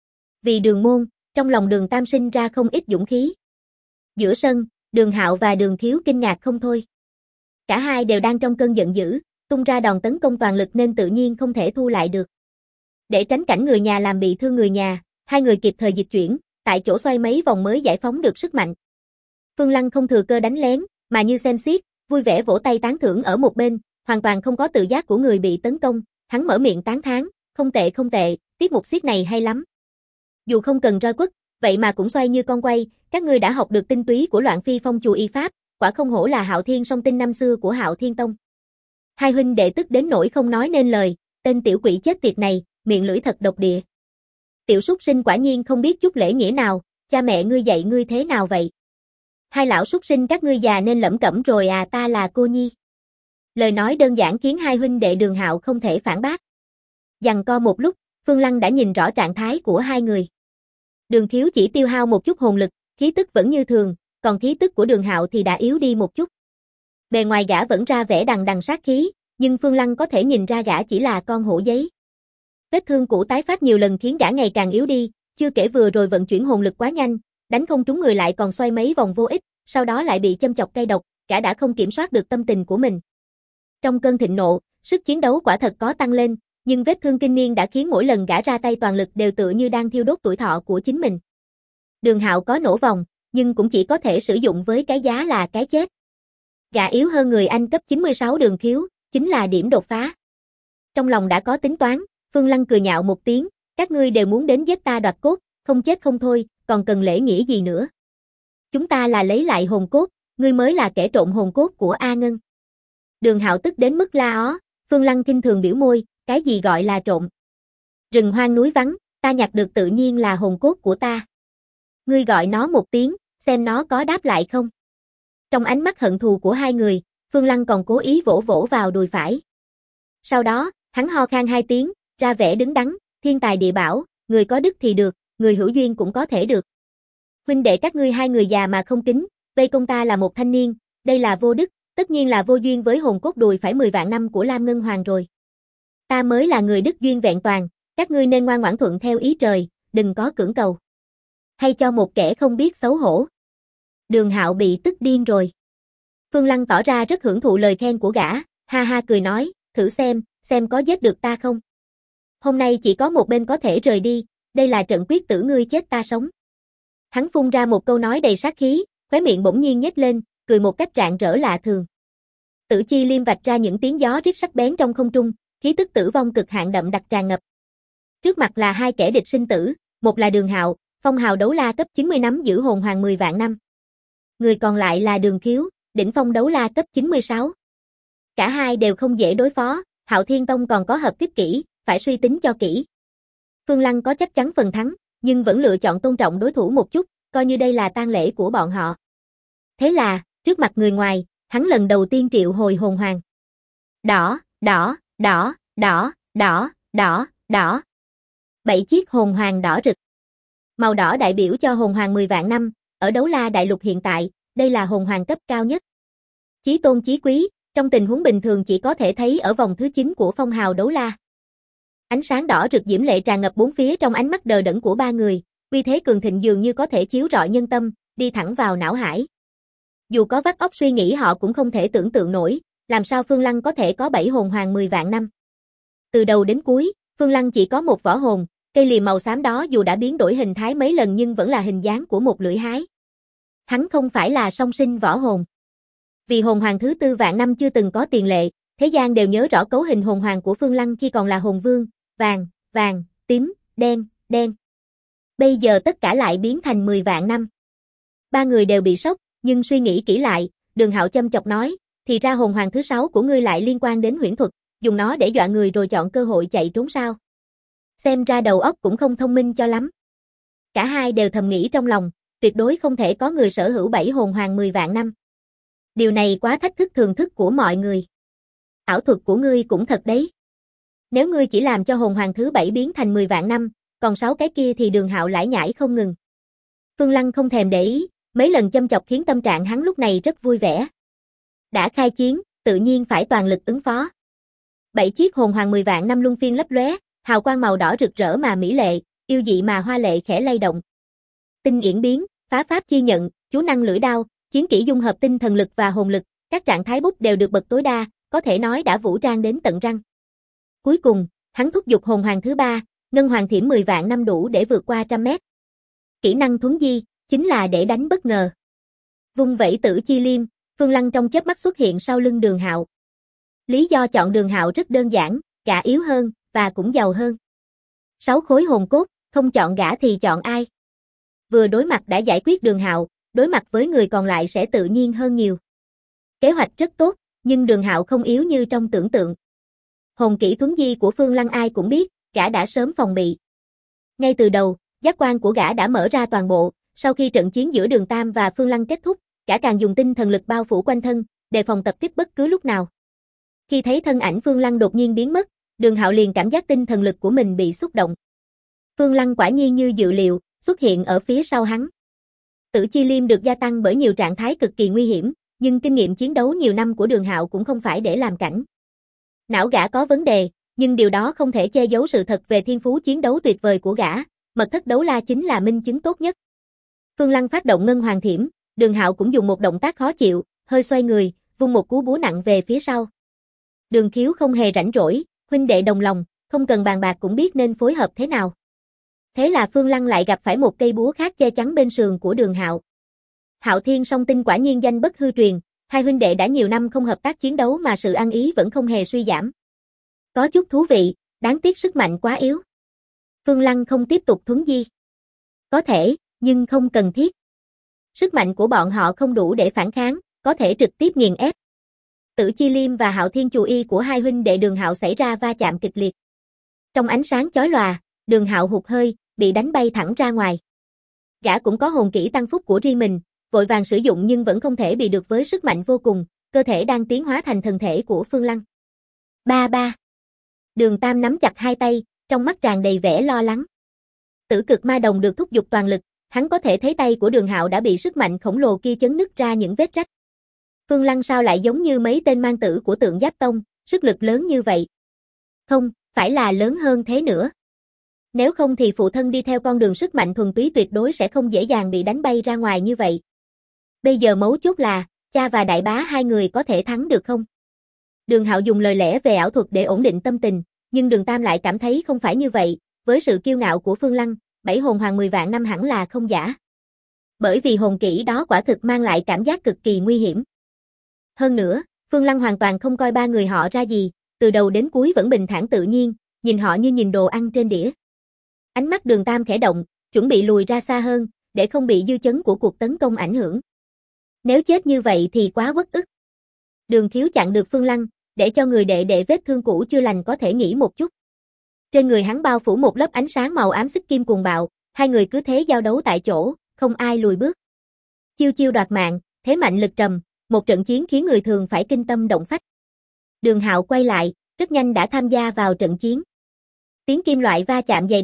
Vì đường môn, trong lòng Đường Tam sinh ra không ít dũng khí. Giữa sân, Đường Hạo và Đường Khiếu kinh ngạc không thôi. Cả hai đều đang trong cơn giận dữ, tung ra đòn tấn công toàn lực nên tự nhiên không thể thu lại được. Để tránh cảnh người nhà làm bị thương người nhà, hai người kịp thời dịch chuyển, tại chỗ xoay mấy vòng mới giải phóng được sức mạnh. Phương Lăng không thừa cơ đánh lén, mà như xem xiết, vui vẻ vỗ tay tán thưởng ở một bên, hoàn toàn không có tự giác của người bị tấn công, hắn mở miệng tán thán, không tệ, tiết mục xiết này hay lắm. Dù không cần roi quất, vậy mà cũng xoay như con quay, các ngươi đã học được tinh túy của Loạn Phi Phong Chù Y pháp, quả không hổ là Hạo Thiên song tinh năm xưa của Hạo Thiên Tông. Hai huynh đệ tức đến nỗi không nói nên lời, tên tiểu quỷ chết tiệt này, miệng lưỡi thật độc địa. Tiểu súc sinh quả nhiên không biết chút lễ nghĩa nào, cha mẹ ngươi dạy ngươi thế nào vậy? Hai lão súc sinh các ngươi già nên lẩm cẩm rồi à, ta là cô nhi. Lời nói đơn giản khiến hai huynh đệ Đường Hạo không thể phản bác. Giằng co một lúc, Phương Lăng đã nhìn rõ trạng thái của hai người. Đường Khiếu chỉ tiêu hao một chút hồn lực, khí tức vẫn như thường, còn khí tức của Đường Hạo thì đã yếu đi một chút. Bề ngoài gã vẫn ra vẻ đằng đằng sát khí, nhưng Phương Lăng có thể nhìn ra gã chỉ là con hổ giấy. Vết thương cũ tái phát nhiều lần khiến gã ngày càng yếu đi, chưa kể vừa rồi vận chuyển hồn lực quá nhanh, đánh không trúng người lại còn xoay mấy vòng vô ích, sau đó lại bị châm chọc cay độc, gã đã không kiểm soát được tâm tình của mình. Trong cơn thịnh nộ, sức chiến đấu quả thật có tăng lên, nhưng vết thương kinh niên đã khiến mỗi lần gã ra tay toàn lực đều tựa như đang thiêu đốt tuổi thọ của chính mình. Đường Hạo có nổ vòng, nhưng cũng chỉ có thể sử dụng với cái giá là cái chết. Gã yếu hơn người anh cấp 96 Đường Khiếu, chính là điểm đột phá. Trong lòng đã có tính toán, Phương Lăng cười nhạo một tiếng, các ngươi đều muốn đến giết ta đoạt cốt, không chết không thôi, còn cần lễ nghĩa gì nữa. Chúng ta là lấy lại hồn cốt, ngươi mới là kẻ trộm hồn cốt của A Ngân. Đường Hạo tức đến mức la ó, Phương Lăng kinh thường biểu môi, cái gì gọi là trộm? Rừng hoang núi vắng, ta nhặt được tự nhiên là hồn cốt của ta. Ngươi gọi nó một tiếng, xem nó có đáp lại không. Trong ánh mắt hận thù của hai người, Phương Lăng còn cố ý vỗ vỗ vào đùi phải. Sau đó, hắn ho khan hai tiếng, ra vẻ đứng đắn, thiên tài địa bảo, người có đức thì được, người hữu duyên cũng có thể được. Huynh đệ các ngươi hai người già mà không kính, vây công ta là một thanh niên, đây là vô đức, tất nhiên là vô duyên với hồn cốt đùi phải 10 vạn năm của Lam Ngân Hoàng rồi. Ta mới là người đức duyên vẹn toàn, các ngươi nên ngoan ngoãn thuận theo ý trời, đừng có cưỡng cầu. Hay cho một kẻ không biết xấu hổ. Đường Hạo bị tức điên rồi. Phương Lăng tỏ ra rất hưởng thụ lời khen của gã, ha ha cười nói, thử xem có giết được ta không. Hôm nay chỉ có một bên có thể rời đi, đây là trận quyết tử ngươi chết ta sống. Hắn phun ra một câu nói đầy sát khí, khóe miệng bỗng nhiên nhếch lên, cười một cách rạng rỡ lạ thường. Tử chi liêm vạch ra những tiếng gió rít sắc bén trong không trung, khí tức tử vong cực hạn đậm đặc tràn ngập. Trước mặt là hai kẻ địch sinh tử, một là Đường Hạo, phong hào đấu la cấp 90 nắm giữ hồn hoàng 10 vạn năm. Người còn lại là Đường Khiếu, đỉnh phong đấu la cấp 96. Cả hai đều không dễ đối phó, Hạo Thiên Tông còn có hợp kích kỹ, phải suy tính cho kỹ. Phương Lăng có chắc chắn phần thắng, nhưng vẫn lựa chọn tôn trọng đối thủ một chút, coi như đây là tang lễ của bọn họ. Thế là, trước mặt người ngoài, hắn lần đầu tiên triệu hồi hồn hoàng. Đỏ, đỏ, đỏ, đỏ, đỏ, đỏ, đỏ. 7 chiếc hồn hoàng đỏ rực. Màu đỏ đại biểu cho hồn hoàng 10 vạn năm, ở Đấu La Đại Lục hiện tại, đây là hồn hoàng cấp cao nhất. Chí tôn chí quý, trong tình huống bình thường chỉ có thể thấy ở vòng thứ 9 của phong hào Đấu La. Ánh sáng đỏ rực diễm lệ tràn ngập bốn phía trong ánh mắt đờ đẫn của ba người, uy thế cường thịnh dường như có thể chiếu rọi nhân tâm, đi thẳng vào não hải. Dù có vắt óc suy nghĩ họ cũng không thể tưởng tượng nổi, làm sao Phương Lăng có thể có 7 hồn hoàng 10 vạn năm. Từ đầu đến cuối, Phương Lăng chỉ có một võ hồn, cây liềm màu xám đó dù đã biến đổi hình thái mấy lần nhưng vẫn là hình dáng của một lưỡi hái. Hắn không phải là song sinh võ hồn. Vì hồn hoàng thứ 4 vạn năm chưa từng có tiền lệ, thế gian đều nhớ rõ cấu hình hồn hoàng của Phương Lăng khi còn là hồn vương, vàng, vàng, tím, đen, đen. Bây giờ tất cả lại biến thành 10 vạn năm. Ba người đều bị sốc, nhưng suy nghĩ kỹ lại, Đường Hạo châm chọc nói, thì ra hồn hoàng thứ 6 của ngươi lại liên quan đến huyễn thuật, dùng nó để dọa người rồi chọn cơ hội chạy trốn sao. Xem ra đầu óc cũng không thông minh cho lắm. Cả hai đều thầm nghĩ trong lòng, tuyệt đối không thể có người sở hữu 7 hồn hoàng 10 vạn năm. Điều này quá thách thức thường thức của mọi người. Ảo thuật của ngươi cũng thật đấy. Nếu ngươi chỉ làm cho hồn hoàng thứ 7 biến thành 10 vạn năm, còn 6 cái kia thì Đường Hạo lải nhải không ngừng. Phương Lăng không thèm để ý, mấy lần châm chọc khiến tâm trạng hắn lúc này rất vui vẻ. Đã khai chiến, tự nhiên phải toàn lực ứng phó. 7 chiếc hồn hoàng 10 vạn năm luân phiên lấp lóe, hào quang màu đỏ rực rỡ mà mỹ lệ, yêu dị mà hoa lệ khẽ lay động. Tinh yển biến, phá pháp chi nhận, chú năng lưỡi đao, chiến kỹ dung hợp tinh thần lực và hồn lực, các trạng thái bút đều được bật tối đa, có thể nói đã vũ trang đến tận răng. Cuối cùng, hắn thúc giục hồn hoàng thứ 3, ngân hoàng thiểm 10 vạn năm đủ để vượt qua 100 mét. Kỹ năng thuấn di, chính là để đánh bất ngờ. Vung vẩy tử chi liêm, Phương Lăng trong chớp mắt xuất hiện sau lưng Đường Hạo. Lý do chọn Đường Hạo rất đơn giản, gã yếu hơn, và cũng giàu hơn. 6 khối hồn cốt, không chọn gã thì chọn ai? Vừa đối mặt đã giải quyết Đường Hạo, đối mặt với người còn lại sẽ tự nhiên hơn nhiều. Kế hoạch rất tốt, nhưng Đường Hạo không yếu như trong tưởng tượng. Hồn kỹ thuấn di của Phương Lăng ai cũng biết, gã đã sớm phòng bị. Ngay từ đầu, giác quan của gã đã mở ra toàn bộ, sau khi trận chiến giữa Đường Tam và Phương Lăng kết thúc, gã càng dùng tinh thần lực bao phủ quanh thân, đề phòng tập kích bất cứ lúc nào. Khi thấy thân ảnh Phương Lăng đột nhiên biến mất, Đường Hạo liền cảm giác tinh thần lực của mình bị xúc động. Phương Lăng quả nhiên như dự liệu, xuất hiện ở phía sau hắn. Tử chi liêm được gia tăng bởi nhiều trạng thái cực kỳ nguy hiểm, nhưng kinh nghiệm chiến đấu nhiều năm của Đường Hạo cũng không phải để làm cảnh. Não gã có vấn đề, nhưng điều đó không thể che giấu sự thật về thiên phú chiến đấu tuyệt vời của gã, mật thất đấu la chính là minh chứng tốt nhất. Phương Lăng phát động ngân hoàng thiểm, Đường Hạo cũng dùng một động tác khó chịu, hơi xoay người, vung một cú búa nặng về phía sau. Đường Khiếu không hề rảnh rỗi, huynh đệ đồng lòng, không cần bàn bạc cũng biết nên phối hợp thế nào. Thế là Phương Lăng lại gặp phải một cây búa khác che chắn bên sườn của Đường Hạo. Hạo Thiên song tinh quả nhiên danh bất hư truyền, hai huynh đệ đã nhiều năm không hợp tác chiến đấu mà sự ăn ý vẫn không hề suy giảm. Có chút thú vị, đáng tiếc sức mạnh quá yếu. Phương Lăng không tiếp tục thuấn di. Có thể, nhưng không cần thiết. Sức mạnh của bọn họ không đủ để phản kháng, có thể trực tiếp nghiền ép. Tử Chi Liêm và Hạo Thiên Chù Y của hai huynh đệ Đường Hạo xảy ra va chạm kịch liệt. Trong ánh sáng chói lòa, Đường Hạo hụt hơi, bị đánh bay thẳng ra ngoài. Gã cũng có hồn kỹ tăng phúc của riêng mình, vội vàng sử dụng nhưng vẫn không thể bị được với sức mạnh vô cùng, cơ thể đang tiến hóa thành thần thể của Phương Lăng. Ba ba. Đường Tam nắm chặt hai tay, trong mắt tràn đầy vẻ lo lắng. Tử cực ma đồng được thúc giục toàn lực, hắn có thể thấy tay của Đường Hạo đã bị sức mạnh khổng lồ kia chấn nứt ra những vết rách. Phương Lăng sao lại giống như mấy tên mang tử của Tượng Giáp Tông, sức lực lớn như vậy? Không, phải là lớn hơn thế nữa. Nếu không thì phụ thân đi theo con đường sức mạnh thuần túy tuyệt đối sẽ không dễ dàng bị đánh bay ra ngoài như vậy. Bây giờ mấu chốt là, cha và đại bá hai người có thể thắng được không? Đường Hạo dùng lời lẽ về ảo thuật để ổn định tâm tình, nhưng Đường Tam lại cảm thấy không phải như vậy, với sự kiêu ngạo của Phương Lăng, 7 hồn hoàng 10 vạn năm hẳn là không giả. Bởi vì hồn kỹ đó quả thực mang lại cảm giác cực kỳ nguy hiểm. Hơn nữa, Phương Lăng hoàn toàn không coi ba người họ ra gì, từ đầu đến cuối vẫn bình thản tự nhiên, nhìn họ như nhìn đồ ăn trên đĩa. Ánh mắt Đường Tam khẽ động, chuẩn bị lùi ra xa hơn, để không bị dư chấn của cuộc tấn công ảnh hưởng. Nếu chết như vậy thì quá uất ức. Đường Khiếu chặn được Phương Lăng, để cho người đệ đệ vết thương cũ chưa lành có thể nghỉ một chút. Trên người hắn bao phủ một lớp ánh sáng màu ám xích kim cuồng bạo, hai người cứ thế giao đấu tại chỗ, không ai lùi bước. Chiêu chiêu đoạt mạng, thế mạnh lực trầm, một trận chiến khiến người thường phải kinh tâm động phách. Đường Hạo quay lại, rất nhanh đã tham gia vào trận chiến. Tiếng kim loại va chạm dày đặc,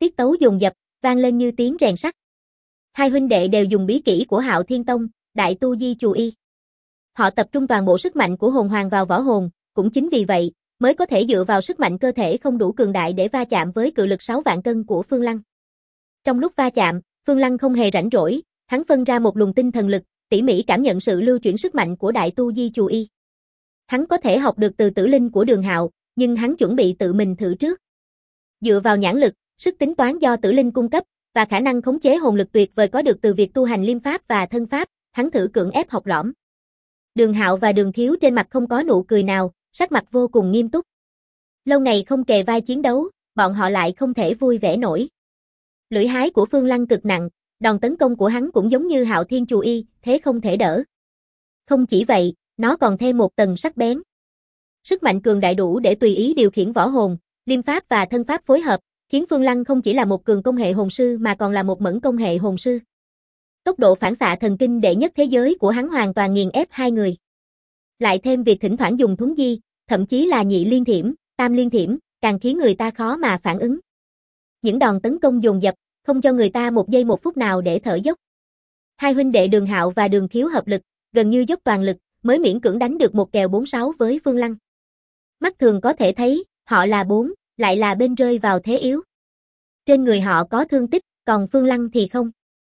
tiết tấu dồn dập, vang lên như tiếng rèn sắt. Hai huynh đệ đều dùng bí kỹ của Hạo Thiên Tông, Đại Tu Di Chù Y. Họ tập trung toàn bộ sức mạnh của hồn hoàng vào võ hồn, cũng chính vì vậy, mới có thể dựa vào sức mạnh cơ thể không đủ cường đại để va chạm với cự lực 6 vạn cân của Phương Lăng. Trong lúc va chạm, Phương Lăng không hề rảnh rỗi, hắn phân ra một luồng tinh thần lực, tỉ mỉ cảm nhận sự lưu chuyển sức mạnh của Đại Tu Di Chù Y. Hắn có thể học được từ tử linh của Đường Hạo, nhưng hắn chuẩn bị tự mình thử trước. Dựa vào nhãn lực, sức tính toán do tử linh cung cấp, và khả năng khống chế hồn lực tuyệt vời có được từ việc tu hành liêm pháp và thân pháp, hắn thử cưỡng ép học lõm. Đường Hạo và Đường Khiếu trên mặt không có nụ cười nào, sắc mặt vô cùng nghiêm túc. Lâu ngày không kề vai chiến đấu, bọn họ lại không thể vui vẻ nổi. Lưỡi hái của Phương Lăng cực nặng, đòn tấn công của hắn cũng giống như Hạo Thiên Chù Y, thế không thể đỡ. Không chỉ vậy, nó còn thêm một tầng sắc bén. Sức mạnh cường đại đủ để tùy ý điều khiển võ hồn, liêm pháp và thân pháp phối hợp, khiến Phương Lăng không chỉ là một cường công hệ hồn sư mà còn là một mẫn công hệ hồn sư. Tốc độ phản xạ thần kinh đệ nhất thế giới của hắn hoàn toàn nghiền ép hai người. Lại thêm việc thỉnh thoảng dùng thuấn di, thậm chí là nhị liên thiểm, tam liên thiểm, càng khiến người ta khó mà phản ứng. Những đòn tấn công dồn dập, không cho người ta một giây một phút nào để thở dốc. Hai huynh đệ Đường Hạo và Đường Khiếu hợp lực, gần như dốc toàn lực, mới miễn cưỡng đánh được một kèo 4-6 với Phương Lăng. Mắt thường có thể thấy, họ là 4, lại là bên rơi vào thế yếu. Trên người họ có thương tích, còn Phương Lăng thì không.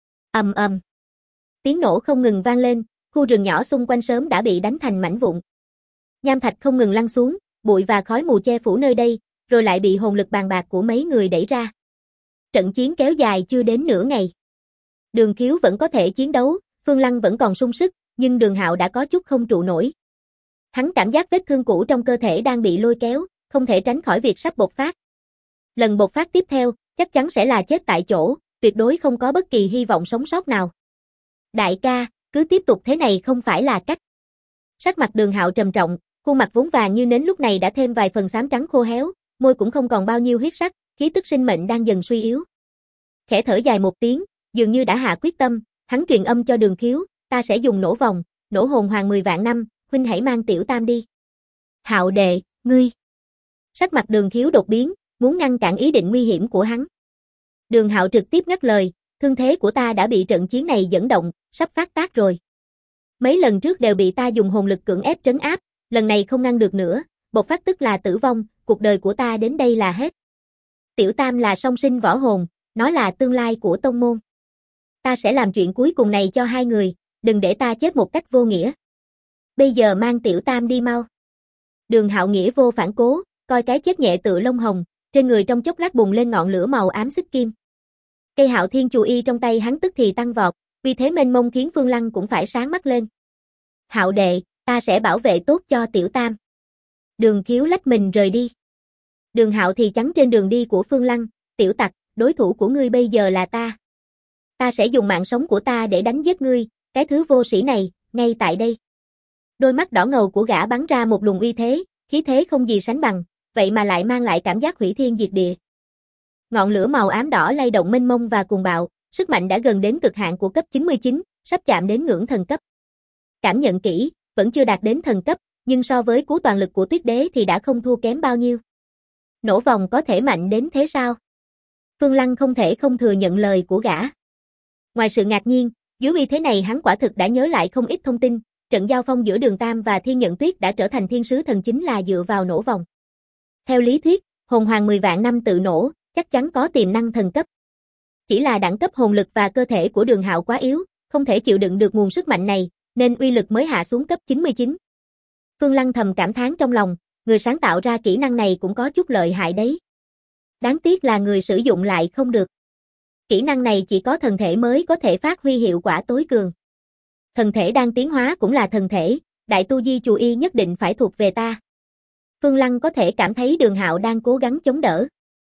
Ầm ầm. Tiếng nổ không ngừng vang lên, khu rừng nhỏ xung quanh sớm đã bị đánh thành mảnh vụn. Nham thạch không ngừng lăn xuống, bụi và khói mù che phủ nơi đây, rồi lại bị hồn lực bàn bạc của mấy người đẩy ra. Trận chiến kéo dài chưa đến nửa ngày. Đường Khiếu vẫn có thể chiến đấu, Phương Lăng vẫn còn sung sức, nhưng Đường Hạo đã có chút không trụ nổi. Hắn cảm giác vết thương cũ trong cơ thể đang bị lôi kéo, không thể tránh khỏi việc sắp bộc phát. Lần bộc phát tiếp theo, chắc chắn sẽ là chết tại chỗ, tuyệt đối không có bất kỳ hy vọng sống sót nào. Đại ca, cứ tiếp tục thế này không phải là cách. Sắc mặt Đường Hạo trầm trọng, khuôn mặt vốn vàng như nến lúc này đã thêm vài phần xám trắng khô héo, môi cũng không còn bao nhiêu huyết sắc, khí tức sinh mệnh đang dần suy yếu. Khẽ thở dài một tiếng, dường như đã hạ quyết tâm, hắn truyền âm cho Đường Khiếu, ta sẽ dùng nổ vòng, nổ hồn hoàng 10 vạn năm, huynh hãy mang Tiểu Tam đi. Hạo đệ, ngươi. Sắc mặt Đường Khiếu đột biến, muốn ngăn cản ý định nguy hiểm của hắn. Đường Hạo trực tiếp ngắt lời, thương thế của ta đã bị trận chiến này dẫn động, sắp phát tác rồi. Mấy lần trước đều bị ta dùng hồn lực cưỡng ép trấn áp, lần này không ngăn được nữa, bộc phát tức là tử vong, cuộc đời của ta đến đây là hết. Tiểu Tam là song sinh võ hồn, nó là tương lai của tông môn. Ta sẽ làm chuyện cuối cùng này cho hai người, đừng để ta chết một cách vô nghĩa. Bây giờ mang Tiểu Tam đi mau. Đường Hạo nghĩa vô phản cố, coi cái chết nhẹ tựa lông hồng, trên người trong chốc lát bùng lên ngọn lửa màu ám xích kim. Cây Hạo Thiên Chù Y trong tay hắn tức thì tăng vọt, vì thế mênh mông khiến Phương Lăng cũng phải sáng mắt lên. Hạo đệ, ta sẽ bảo vệ tốt cho Tiểu Tam. Đường Khiếu lách mình rời đi. Đường Hạo thì chắn trên đường đi của Phương Lăng, tiểu tặc, đối thủ của ngươi bây giờ là ta. Ta sẽ dùng mạng sống của ta để đánh giết ngươi, cái thứ vô sĩ này, ngay tại đây. Đôi mắt đỏ ngầu của gã bắn ra một luồng uy thế, khí thế không gì sánh bằng, vậy mà lại mang lại cảm giác hủy thiên diệt địa. Ngọn lửa màu ám đỏ lay động mênh mông và cuồng bạo, sức mạnh đã gần đến cực hạn của cấp 99, sắp chạm đến ngưỡng thần cấp. Cảm nhận kỹ, vẫn chưa đạt đến thần cấp, nhưng so với cú toàn lực của Tuyết Đế thì đã không thua kém bao nhiêu. Nổ vòng có thể mạnh đến thế sao? Phương Lăng không thể không thừa nhận lời của gã. Ngoài sự ngạc nhiên, dưới uy thế này hắn quả thực đã nhớ lại không ít thông tin, trận giao phong giữa Đường Tam và Thiên Nhận Tuyết đã trở thành thiên sứ thần chính là dựa vào nổ vòng. Theo lý thuyết, hồn hoàng 10 vạn năm tự nổ, chắc chắn có tiềm năng thần cấp. Chỉ là đẳng cấp hồn lực và cơ thể của Đường Hạo quá yếu, không thể chịu đựng được nguồn sức mạnh này, nên uy lực mới hạ xuống cấp 99. Phương Lăng thầm cảm thán trong lòng, người sáng tạo ra kỹ năng này cũng có chút lợi hại đấy. Đáng tiếc là người sử dụng lại không được. Kỹ năng này chỉ có thần thể mới có thể phát huy hiệu quả tối cường. Thần thể đang tiến hóa cũng là thần thể, Đại Tu Di Chù Y nhất định phải thuộc về ta. Phương Lăng có thể cảm thấy Đường Hạo đang cố gắng chống đỡ.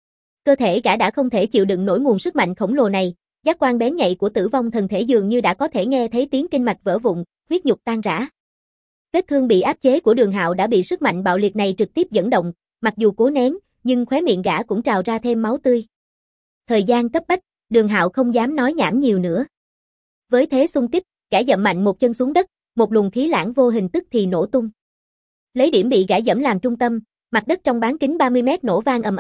Cơ thể gã đã không thể chịu đựng nổi nguồn sức mạnh khổng lồ này, giác quan bén nhạy của tử vong thần thể dường như đã có thể nghe thấy tiếng kinh mạch vỡ vụn, huyết nhục tan rã. Vết thương bị áp chế của Đường Hạo đã bị sức mạnh bạo liệt này trực tiếp dẫn động, mặc dù cố nén, nhưng khóe miệng gã cũng trào ra thêm máu tươi. Thời gian cấp bách, Đường Hạo không dám nói nhảm nhiều nữa. Với thế xung kích, gã dậm mạnh một chân xuống đất, một luồng khí lãng vô hình tức thì nổ tung. Lấy điểm bị gã dẫm làm trung tâm, mặt đất trong bán kính 30 mét nổ vang ầm ầm,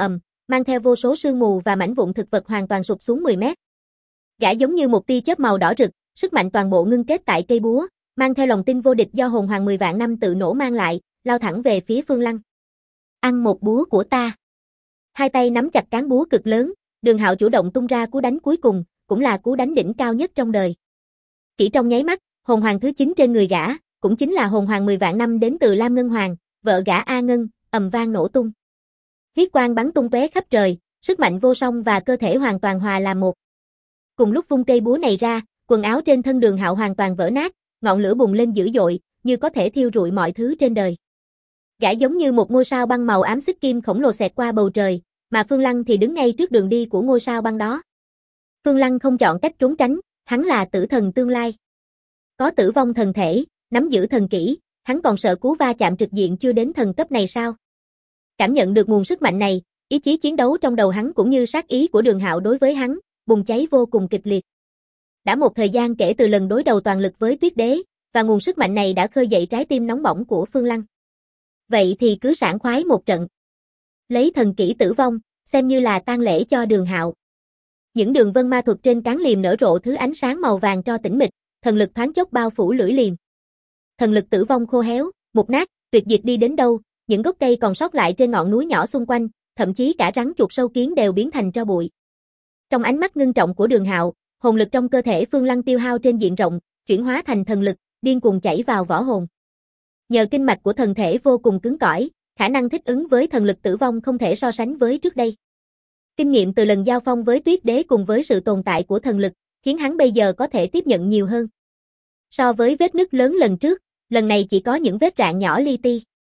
mang theo vô số sương mù và mảnh vụn thực vật hoàn toàn sụp xuống 10 mét. Gã giống như một tia chớp màu đỏ rực, sức mạnh toàn bộ ngưng kết tại cây búa, mang theo lòng tin vô địch do hồn hoàng 10 vạn năm tự nổ mang lại, lao thẳng về phía Phương Lăng. Ăn một búa của ta. Hai tay nắm chặt cán búa cực lớn, Đường Hạo chủ động tung ra cú đánh cuối cùng, cũng là cú đánh đỉnh cao nhất trong đời. Chỉ trong nháy mắt, hồn hoàng thứ 9 trên người gã, cũng chính là hồn hoàng 10 vạn năm đến từ Lam Ngân Hoàng, vợ gã A Ngân, ầm vang nổ tung. Huyết quang bắn tung tóe khắp trời, sức mạnh vô song và cơ thể hoàn toàn hòa làm một. Cùng lúc vung cây búa này ra, quần áo trên thân Đường Hạo hoàn toàn vỡ nát, ngọn lửa bùng lên dữ dội, như có thể thiêu rụi mọi thứ trên đời. Gã giống như một ngôi sao băng màu ám xích kim khổng lồ xẹt qua bầu trời, mà Phương Lăng thì đứng ngay trước đường đi của ngôi sao băng đó. Phương Lăng không chọn cách trốn tránh, hắn là tử thần tương lai. Có tử vong thần thể, nắm giữ thần kỹ, hắn còn sợ cú va chạm trực diện chưa đến thần cấp này sao? Cảm nhận được nguồn sức mạnh này, ý chí chiến đấu trong đầu hắn cũng như sát ý của Đường Hạo đối với hắn, bùng cháy vô cùng kịch liệt. Đã một thời gian kể từ lần đối đầu toàn lực với Tuyết Đế, và nguồn sức mạnh này đã khơi dậy trái tim nóng bỏng của Phương Lăng. Vậy thì cứ sảng khoái một trận. Lấy thần kỹ tử vong, xem như là tang lễ cho Đường Hạo. Những đường vân ma thuật trên cán liềm nở rộ thứ ánh sáng màu vàng cho tĩnh mịch, thần lực thoáng chốc bao phủ lưỡi liềm. Thần lực tử vong khô héo, mục nát, tuyệt diệt đi đến đâu, những gốc cây còn sót lại trên ngọn núi nhỏ xung quanh, thậm chí cả rắn chuột sâu kiến đều biến thành tro bụi. Trong ánh mắt ngưng trọng của Đường Hạo, hồn lực trong cơ thể Phương Lăng tiêu hao trên diện rộng, chuyển hóa thành thần lực, điên cuồng chảy vào võ hồn. Nhờ kinh mạch của thần thể vô cùng cứng cỏi, khả năng thích ứng với thần lực tử vong không thể so sánh với trước đây. Kinh nghiệm từ lần giao phong với Tuyết Đế cùng với sự tồn tại của thần lực, khiến hắn bây giờ có thể tiếp nhận nhiều hơn. So với vết nứt lớn lần trước, lần này chỉ có những vết rạn nhỏ li ti.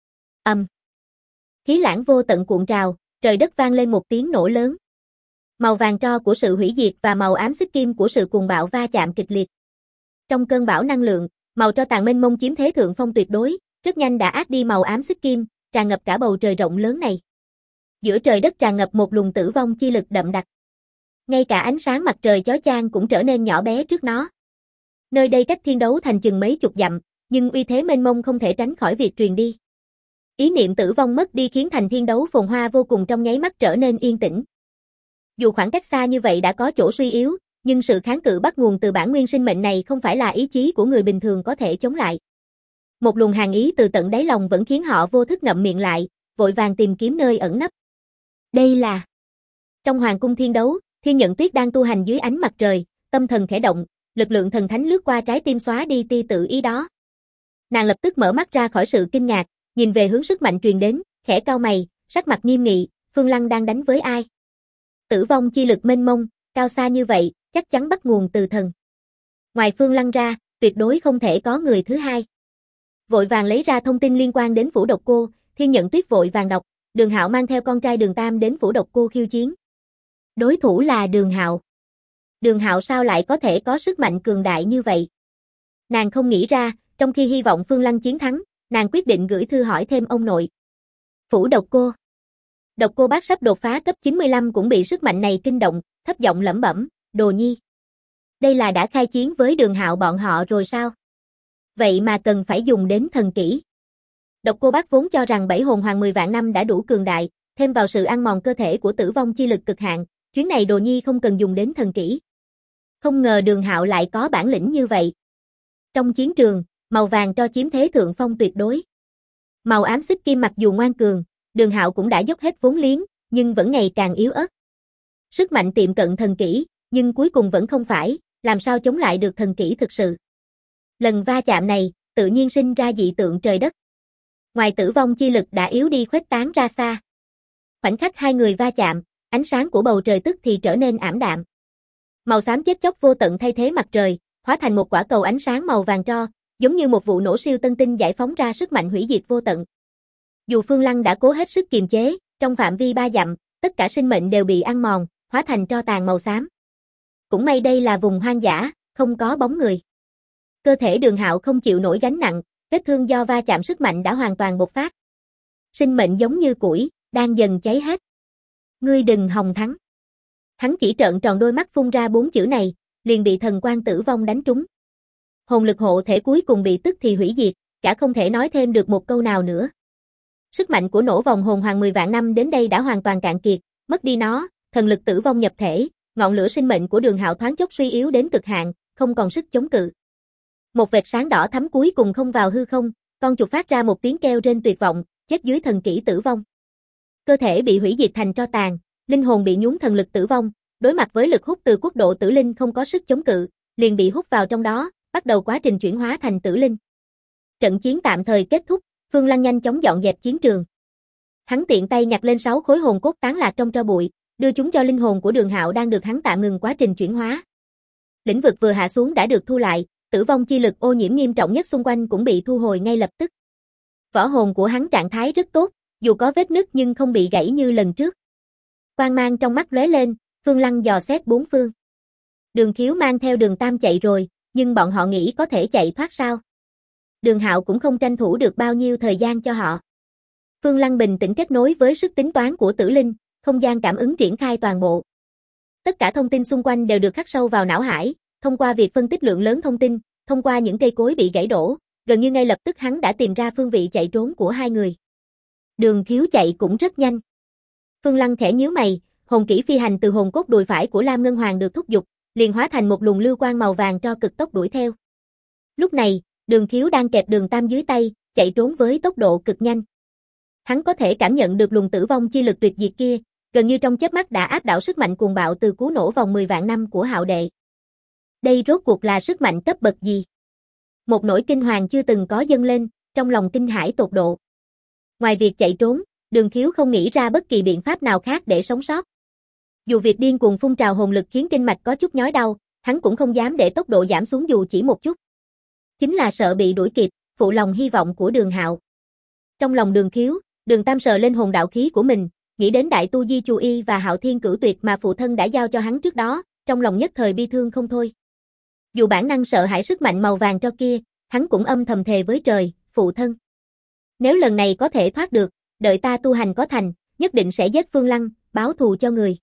Khí lãng vô tận cuộn trào, trời đất vang lên một tiếng nổ lớn. Màu vàng tro của sự hủy diệt và màu ám xích kim của sự cuồng bạo va chạm kịch liệt. Trong cơn bão năng lượng, màu tro tàn mênh mông chiếm thế thượng phong tuyệt đối, rất nhanh đã át đi màu ám xích kim, tràn ngập cả bầu trời rộng lớn này. Giữa trời đất tràn ngập một luồng tử vong chi lực đậm đặc. Ngay cả ánh sáng mặt trời chói chang cũng trở nên nhỏ bé trước nó. Nơi đây cách thiên đấu thành chừng mấy chục dặm, nhưng uy thế mênh mông không thể tránh khỏi việc truyền đi. Ý niệm tử vong mất đi khiến thành thiên đấu phồn hoa vô cùng trong nháy mắt trở nên yên tĩnh. Dù khoảng cách xa như vậy đã có chỗ suy yếu, nhưng sự kháng cự bắt nguồn từ bản nguyên sinh mệnh này không phải là ý chí của người bình thường có thể chống lại. Một luồng hàn ý từ tận đáy lòng vẫn khiến họ vô thức ngậm miệng lại, vội vàng tìm kiếm nơi ẩn nấp. Đây là... Trong hoàng cung thiên đấu, Thiên Nhận Tuyết đang tu hành dưới ánh mặt trời, tâm thần khẽ động, lực lượng thần thánh lướt qua trái tim xóa đi tia tự ý đó. Nàng lập tức mở mắt ra khỏi sự kinh ngạc, nhìn về hướng sức mạnh truyền đến, khẽ cau mày, sắc mặt nghiêm nghị, Phương Lăng đang đánh với ai? Tử vong chi lực mênh mông, cao xa như vậy, chắc chắn bắt nguồn từ thần. Ngoài Phương Lăng ra, tuyệt đối không thể có người thứ hai. Vội vàng lấy ra thông tin liên quan đến Phủ Độc Cô, Thiên Nhận Tuyết vội vàng đọc, Đường Hạo mang theo con trai Đường Tam đến Phủ Độc Cô khiêu chiến. Đối thủ là Đường Hạo. Đường Hạo sao lại có thể có sức mạnh cường đại như vậy? Nàng không nghĩ ra, trong khi hy vọng Phương Lăng chiến thắng, nàng quyết định gửi thư hỏi thêm ông nội. Phủ Độc Cô. Độc Cô Bác sắp đột phá cấp 95 cũng bị sức mạnh này kinh động, thấp giọng lẩm bẩm, Đồ Nhi. Đây là đã khai chiến với Đường Hạo bọn họ rồi sao? Vậy mà cần phải dùng đến thần kỹ. Độc Cô Bác vốn cho rằng 7 hồn hoàng 10 vạn năm đã đủ cường đại, thêm vào sự ăn mòn cơ thể của tử vong chi lực cực hạn, chuyến này Đồ Nhi không cần dùng đến thần kỹ. Không ngờ Đường Hạo lại có bản lĩnh như vậy. Trong chiến trường, màu vàng tro chiếm thế thượng phong tuyệt đối. Màu ám xích kim mặc dù ngoan cường, Đường Hạo cũng đã dốc hết vốn liếng, nhưng vẫn ngày càng yếu ớt. Sức mạnh tiệm cận thần kỹ, nhưng cuối cùng vẫn không phải, làm sao chống lại được thần kỹ thực sự. Lần va chạm này, tự nhiên sinh ra dị tượng trời đất. Ngoài tử vong chi lực đã yếu đi khuếch tán ra xa. Khoảnh khắc hai người va chạm, ánh sáng của bầu trời tức thì trở nên ảm đạm. Màu xám chết chóc vô tận thay thế mặt trời, hóa thành một quả cầu ánh sáng màu vàng tro, giống như một vụ nổ siêu tân tinh giải phóng ra sức mạnh hủy diệt vô tận. Dù Phương Lăng đã cố hết sức kiềm chế, trong phạm vi 3 dặm, tất cả sinh mệnh đều bị ăn mòn, hóa thành tro tàn màu xám. Cũng may đây là vùng hoang dã, không có bóng người. Cơ thể Đường Hạo không chịu nổi gánh nặng, vết thương do va chạm sức mạnh đã hoàn toàn bộc phát. Sinh mệnh giống như củi, đang dần cháy hết. Ngươi đừng hòng thắng. Hắn chỉ trợn tròn đôi mắt phun ra 4 chữ này, liền bị thần quang tử vong đánh trúng. Hồn lực hộ thể cuối cùng bị tức thì hủy diệt, cả không thể nói thêm được một câu nào nữa. Sức mạnh của nổ vòng hồn hoàng 10 vạn năm đến đây đã hoàn toàn cạn kiệt, Mất đi nó, thần lực tử vong nhập thể, ngọn lửa sinh mệnh của Đường Hạo thoáng chốc suy yếu đến cực hạn, không còn sức chống cự. Một vệt sáng đỏ thắm cuối cùng không vào hư không, con chuột phát ra một tiếng kêu rên tuyệt vọng, chết dưới thần kỹ tử vong. Cơ thể bị hủy diệt thành tro tàn, linh hồn bị nhúng thần lực tử vong, đối mặt với lực hút từ quốc độ tử linh không có sức chống cự, liền bị hút vào trong đó, bắt đầu quá trình chuyển hóa thành tử linh. Trận chiến tạm thời kết thúc, Phương Lăng nhanh chóng dọn dẹp chiến trường. Hắn tiện tay nhặt lên 6 khối hồn cốt tán lạc trong tro bụi, đưa chúng cho linh hồn của Đường Hạo đang được hắn tạm ngừng quá trình chuyển hóa. Lĩnh vực vừa hạ xuống đã được thu lại, tử vong chi lực ô nhiễm nghiêm trọng nhất xung quanh cũng bị thu hồi ngay lập tức. Võ hồn của hắn trạng thái rất tốt, dù có vết nứt nhưng không bị gãy như lần trước. Quang mang trong mắt lóe lên, Phương Lăng dò xét bốn phương. Đường Khiếu mang theo Đường Tam chạy rồi, nhưng bọn họ nghĩ có thể chạy thoát sao? Đường Hạo cũng không tranh thủ được bao nhiêu thời gian cho họ. Phương Lăng bình tĩnh kết nối với sức tính toán của Tử Linh, không gian cảm ứng triển khai toàn bộ. Tất cả thông tin xung quanh đều được khắc sâu vào não hải, thông qua việc phân tích lượng lớn thông tin, thông qua những cây cối bị gãy đổ, gần như ngay lập tức hắn đã tìm ra phương vị chạy trốn của hai người. Đường Khiếu chạy cũng rất nhanh. Phương Lăng khẽ nhíu mày, hồn kỹ phi hành từ hồn cốt đùi phải của Lam Ngân Hoàng được thúc giục, liền hóa thành một luồng lưu quang màu vàng cho cực tốc đuổi theo. Lúc này, Đường Khiếu đang kẹp Đường Tam dưới tay, chạy trốn với tốc độ cực nhanh. Hắn có thể cảm nhận được luồng tử vong chi lực tuyệt diệt kia, gần như trong chớp mắt đã áp đảo sức mạnh cuồng bạo từ cú nổ vòng 10 vạn năm của Hạo đệ. Đây rốt cuộc là sức mạnh cấp bậc gì? Một nỗi kinh hoàng chưa từng có dâng lên, trong lòng kinh hãi tột độ. Ngoài việc chạy trốn, Đường Khiếu không nghĩ ra bất kỳ biện pháp nào khác để sống sót. Dù việc điên cuồng phun trào hồn lực khiến kinh mạch có chút nhói đau, hắn cũng không dám để tốc độ giảm xuống dù chỉ một chút. Chính là sợ bị đuổi kịp, phụ lòng hy vọng của Đường Hạo. Trong lòng Đường Khiếu, Đường Tam sờ lên hồn đạo khí của mình, nghĩ đến đại tu Di Chù Y và Hạo Thiên Cửu Tuyệt mà phụ thân đã giao cho hắn trước đó, trong lòng nhất thời bi thương không thôi. Dù bản năng sợ hãi sức mạnh màu vàng cho kia, hắn cũng âm thầm thề với trời, phụ thân. Nếu lần này có thể thoát được, đợi ta tu hành có thành, nhất định sẽ giết Phương Lăng, báo thù cho người.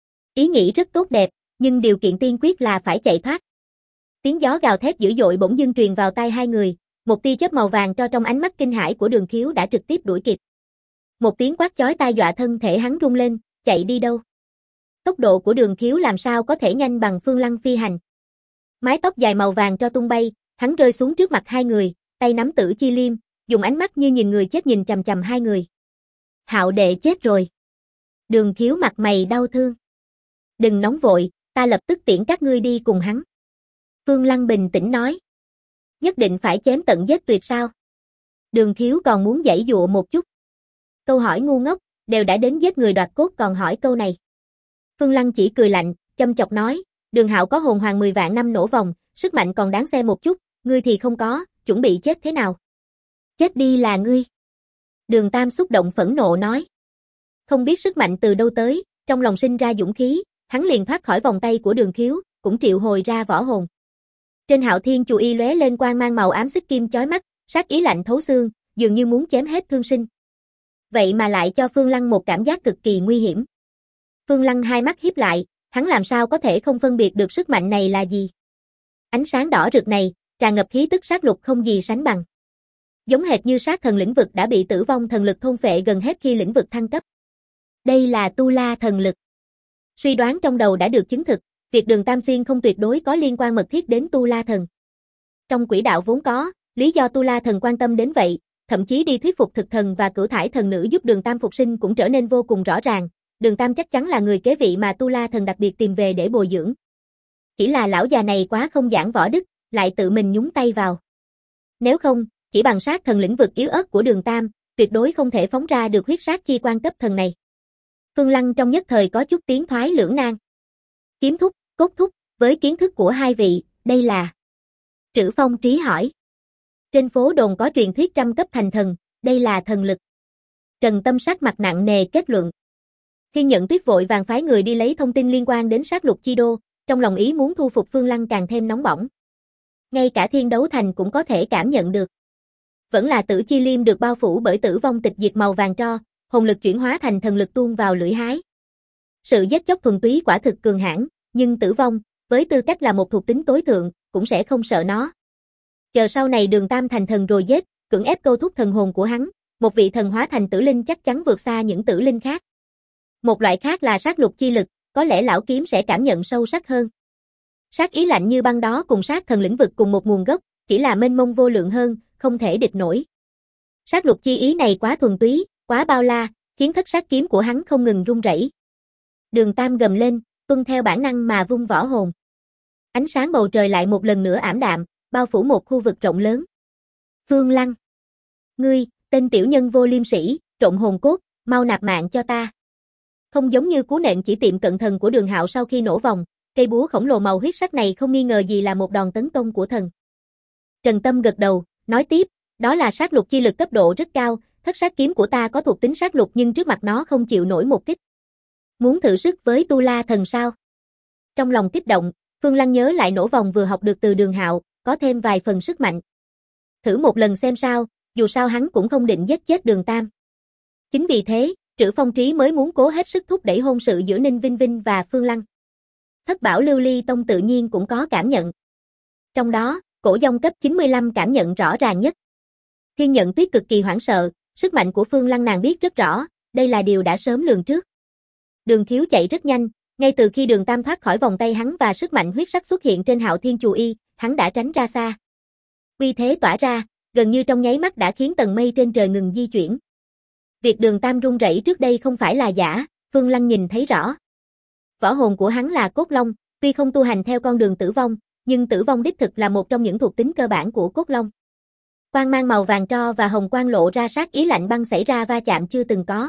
Ý nghĩ rất tốt đẹp, nhưng điều kiện tiên quyết là phải chạy thoát. Tiếng gió gào thét dữ dội bỗng dưng truyền vào tai hai người, một tia chớp màu vàng cho trong ánh mắt kinh hãi của Đường Khiếu đã trực tiếp đuổi kịp. Một tiếng quát chói tai dọa thân thể hắn rung lên, chạy đi đâu? Tốc độ của Đường Khiếu làm sao có thể nhanh bằng Phương Lăng phi hành? Mái tóc dài màu vàng cho tung bay, hắn rơi xuống trước mặt hai người, tay nắm Tử Chi Liêm, dùng ánh mắt như nhìn người chết nhìn chằm chằm hai người. Hạo đệ chết rồi. Đường Khiếu mặt mày đau thương. Đừng nóng vội, ta lập tức tiễn các ngươi đi cùng hắn. Phương Lăng bình tĩnh nói. Nhất định phải chém tận giết tuyệt sao? Đường Khiếu còn muốn giãy dụa một chút. Câu hỏi ngu ngốc, đều đã đến giết người đoạt cốt còn hỏi câu này. Phương Lăng chỉ cười lạnh, châm chọc nói, Đường Hạo có hồn hoàng 10 vạn năm nổ vòng, sức mạnh còn đáng xe một chút, ngươi thì không có, chuẩn bị chết thế nào? Chết đi là ngươi. Đường Tam xúc động phẫn nộ nói. Không biết sức mạnh từ đâu tới, trong lòng sinh ra dũng khí, hắn liền thoát khỏi vòng tay của Đường Khiếu, cũng triệu hồi ra võ hồn. Trên Hạo Thiên Chù Y lóe lên quang mang màu ám xích kim chói mắt, sát ý lạnh thấu xương, dường như muốn chém hết thương sinh. Vậy mà lại cho Phương Lăng một cảm giác cực kỳ nguy hiểm. Phương Lăng hai mắt híp lại, hắn làm sao có thể không phân biệt được sức mạnh này là gì. Ánh sáng đỏ rực này, tràn ngập khí tức sát lục không gì sánh bằng. Giống hệt như sát thần lĩnh vực đã bị tử vong thần lực thôn phệ gần hết khi lĩnh vực thăng cấp. Đây là Tu La thần lực. Suy đoán trong đầu đã được chứng thực, việc Đường Tam Xuyên không tuyệt đối có liên quan mật thiết đến Tu La thần. Trong quỹ đạo vốn có, lý do Tu La thần quan tâm đến vậy, thậm chí đi thuyết phục thực thần và cửu thải thần nữ giúp Đường Tam phục sinh cũng trở nên vô cùng rõ ràng. Đường Tam chắc chắn là người kế vị mà Tu La thần đặc biệt tìm về để bồi dưỡng. Chỉ là lão già này quá không giảng võ đức, lại tự mình nhúng tay vào. Nếu không, chỉ bằng sát thần lĩnh vực yếu ớt của Đường Tam, tuyệt đối không thể phóng ra được huyết sát chi quan cấp thần này. Phương Lăng trong nhất thời có chút tiến thoái lưỡng nan. Kiếm thúc, cốt thúc, với kiến thức của hai vị, đây là... Trữ Phong trí hỏi. Trên phố đồn có truyền thuyết trăm cấp thành thần, đây là thần lực. Trần Tâm sắc mặt nặng nề kết luận. Thiên Nhận Tuyết vội vàng phái người đi lấy thông tin liên quan đến sát lục chi đô, trong lòng ý muốn thu phục Phương Lăng càng thêm nóng bỏng. Ngay cả Thiên Đấu Thành cũng có thể cảm nhận được. Vẫn là Tử Chi Liêm được bao phủ bởi tử vong tịch diệt màu vàng tro, hồn lực chuyển hóa thành thần lực tuôn vào lưỡi hái. Sự giết chóc thuần túy quả thực cường hãn, nhưng tử vong, với tư cách là một thuộc tính tối thượng, cũng sẽ không sợ nó. Chờ sau này Đường Tam thành thần rồi giết, cưỡng ép câu thúc thần hồn của hắn, một vị thần hóa thành tử linh chắc chắn vượt xa những tử linh khác. Một loại khác là sát lục chi lực, có lẽ lão kiếm sẽ cảm nhận sâu sắc hơn. Sát ý lạnh như băng đó cùng sát thần lĩnh vực cùng một nguồn gốc, chỉ là mênh mông vô lượng hơn, không thể địch nổi. Sát lục chi ý này quá thuần túy, quá bao la, khiến thất sát kiếm của hắn không ngừng rung rẩy. Đường Tam gầm lên, tuân theo bản năng mà vung võ hồn. Ánh sáng bầu trời lại một lần nữa ảm đạm, bao phủ một khu vực rộng lớn. Phương Lăng. Ngươi, tên tiểu nhân vô liêm sỉ, trộn hồn cốt, mau nạp mạng cho ta. Không giống như cú nện chỉ tiệm cận thần của Đường Hạo sau khi nổ vòng, cây búa khổng lồ màu huyết sắc này không nghi ngờ gì là một đòn tấn công của thần. Trần Tâm gật đầu, nói tiếp, đó là sát lục chi lực cấp độ rất cao, thất sát kiếm của ta có thuộc tính sát lục nhưng trước mặt nó không chịu nổi một kích. Muốn thử sức với Tu La thần sao? Trong lòng kích động, Phương Lăng nhớ lại nổ vòng vừa học được từ Đường Hạo, có thêm vài phần sức mạnh. Thử một lần xem sao, dù sao hắn cũng không định giết chết Đường Tam. Chính vì thế, Trữ Phong Trí mới muốn cố hết sức thúc đẩy hôn sự giữa Ninh Vinh Vinh và Phương Lăng. Thất Bảo Lưu Ly Tông tự nhiên cũng có cảm nhận. Trong đó, Cổ Dông cấp 95 cảm nhận rõ ràng nhất. Thiên Nhận Tuyết cực kỳ hoảng sợ, sức mạnh của Phương Lăng nàng biết rất rõ, đây là điều đã sớm lường trước. Đường Khiếu chạy rất nhanh, ngay từ khi Đường Tam thoát khỏi vòng tay hắn và sức mạnh huyết sắc xuất hiện trên Hạo Thiên Chù Y, hắn đã tránh ra xa. Uy thế tỏa ra, gần như trong nháy mắt đã khiến tầng mây trên trời ngừng di chuyển. Việc Đường Tam run rẩy trước đây không phải là giả, Phương Lăng nhìn thấy rõ. Võ hồn của hắn là cốt long, tuy không tu hành theo con đường tử vong, nhưng tử vong đích thực là một trong những thuộc tính cơ bản của cốt long. Quang mang màu vàng tro và hồng quang lộ ra sát ý lạnh băng xảy ra va chạm chưa từng có.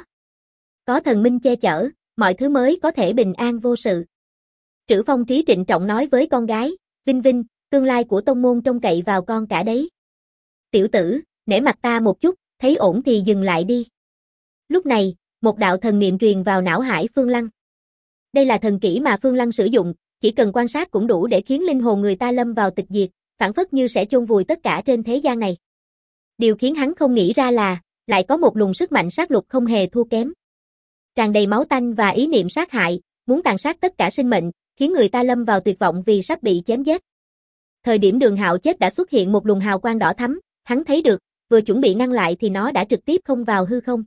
Có thần minh che chở, mọi thứ mới có thể bình an vô sự. Trữ Phong Trí trịnh trọng nói với con gái, Vinh Vinh, tương lai của tông môn trông cậy vào con cả đấy. Tiểu tử, nể mặt ta một chút, thấy ổn thì dừng lại đi. Lúc này, một đạo thần niệm truyền vào não hải Phương Lăng. Đây là thần kỹ mà Phương Lăng sử dụng, chỉ cần quan sát cũng đủ để khiến linh hồn người ta lâm vào tịch diệt, phảng phất như sẽ chôn vùi tất cả trên thế gian này. Điều khiến hắn không nghĩ ra là, lại có một luồng sức mạnh sát lục không hề thua kém. Tràn đầy máu tanh và ý niệm sát hại, muốn tàn sát tất cả sinh mệnh, khiến người ta lâm vào tuyệt vọng vì sắp bị chém giết. Thời điểm Đường Hạo chết đã xuất hiện một luồng hào quang đỏ thắm, hắn thấy được, vừa chuẩn bị ngăn lại thì nó đã trực tiếp không vào hư không.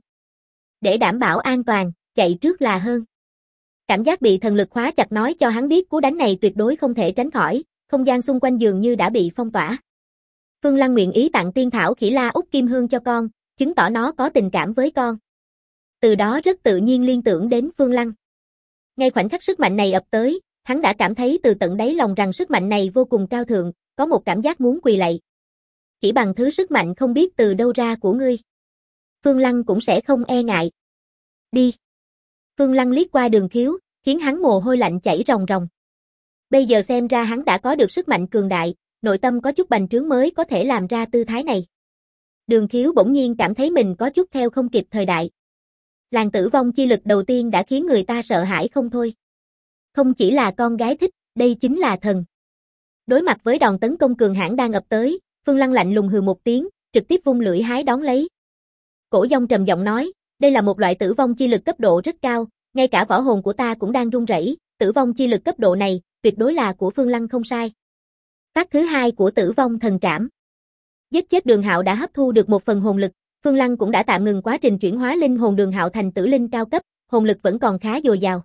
Để đảm bảo an toàn, chạy trước là hơn. Cảm giác bị thần lực khóa chặt nói cho hắn biết cú đánh này tuyệt đối không thể tránh khỏi, không gian xung quanh dường như đã bị phong tỏa. Phương Lăng nguyện ý tặng tiên thảo Khỉ La Úc Kim Hương cho con, chứng tỏ nó có tình cảm với con. Từ đó rất tự nhiên liên tưởng đến Phương Lăng. Ngay khoảnh khắc sức mạnh này ập tới, hắn đã cảm thấy từ tận đáy lòng rằng sức mạnh này vô cùng cao thượng, có một cảm giác muốn quỳ lạy. Chỉ bằng thứ sức mạnh không biết từ đâu ra của ngươi, Phương Lăng cũng sẽ không e ngại. Đi. Phương Lăng liếc qua Đường Khiếu, khiến hắn mồ hôi lạnh chảy ròng ròng. Bây giờ xem ra hắn đã có được sức mạnh cường đại, nội tâm có chút bành trướng mới có thể làm ra tư thái này. Đường Khiếu bỗng nhiên cảm thấy mình có chút theo không kịp thời đại. Làn tử vong chi lực đầu tiên đã khiến người ta sợ hãi không thôi. Không chỉ là con gái thích, đây chính là thần. Đối mặt với đòn tấn công cường hãn đang ập tới, Phương Lăng lạnh lùng hừ một tiếng, trực tiếp vung lưỡi hái đón lấy. Cổ Dông trầm giọng nói, đây là một loại tử vong chi lực cấp độ rất cao, ngay cả võ hồn của ta cũng đang run rẩy, tử vong chi lực cấp độ này, tuyệt đối là của Phương Lăng không sai. Phát thứ hai của tử vong thần trảm. Giết chết Đường Hạo đã hấp thu được một phần hồn lực, Phương Lăng cũng đã tạm ngừng quá trình chuyển hóa linh hồn Đường Hạo thành tử linh cao cấp, hồn lực vẫn còn khá dồi dào.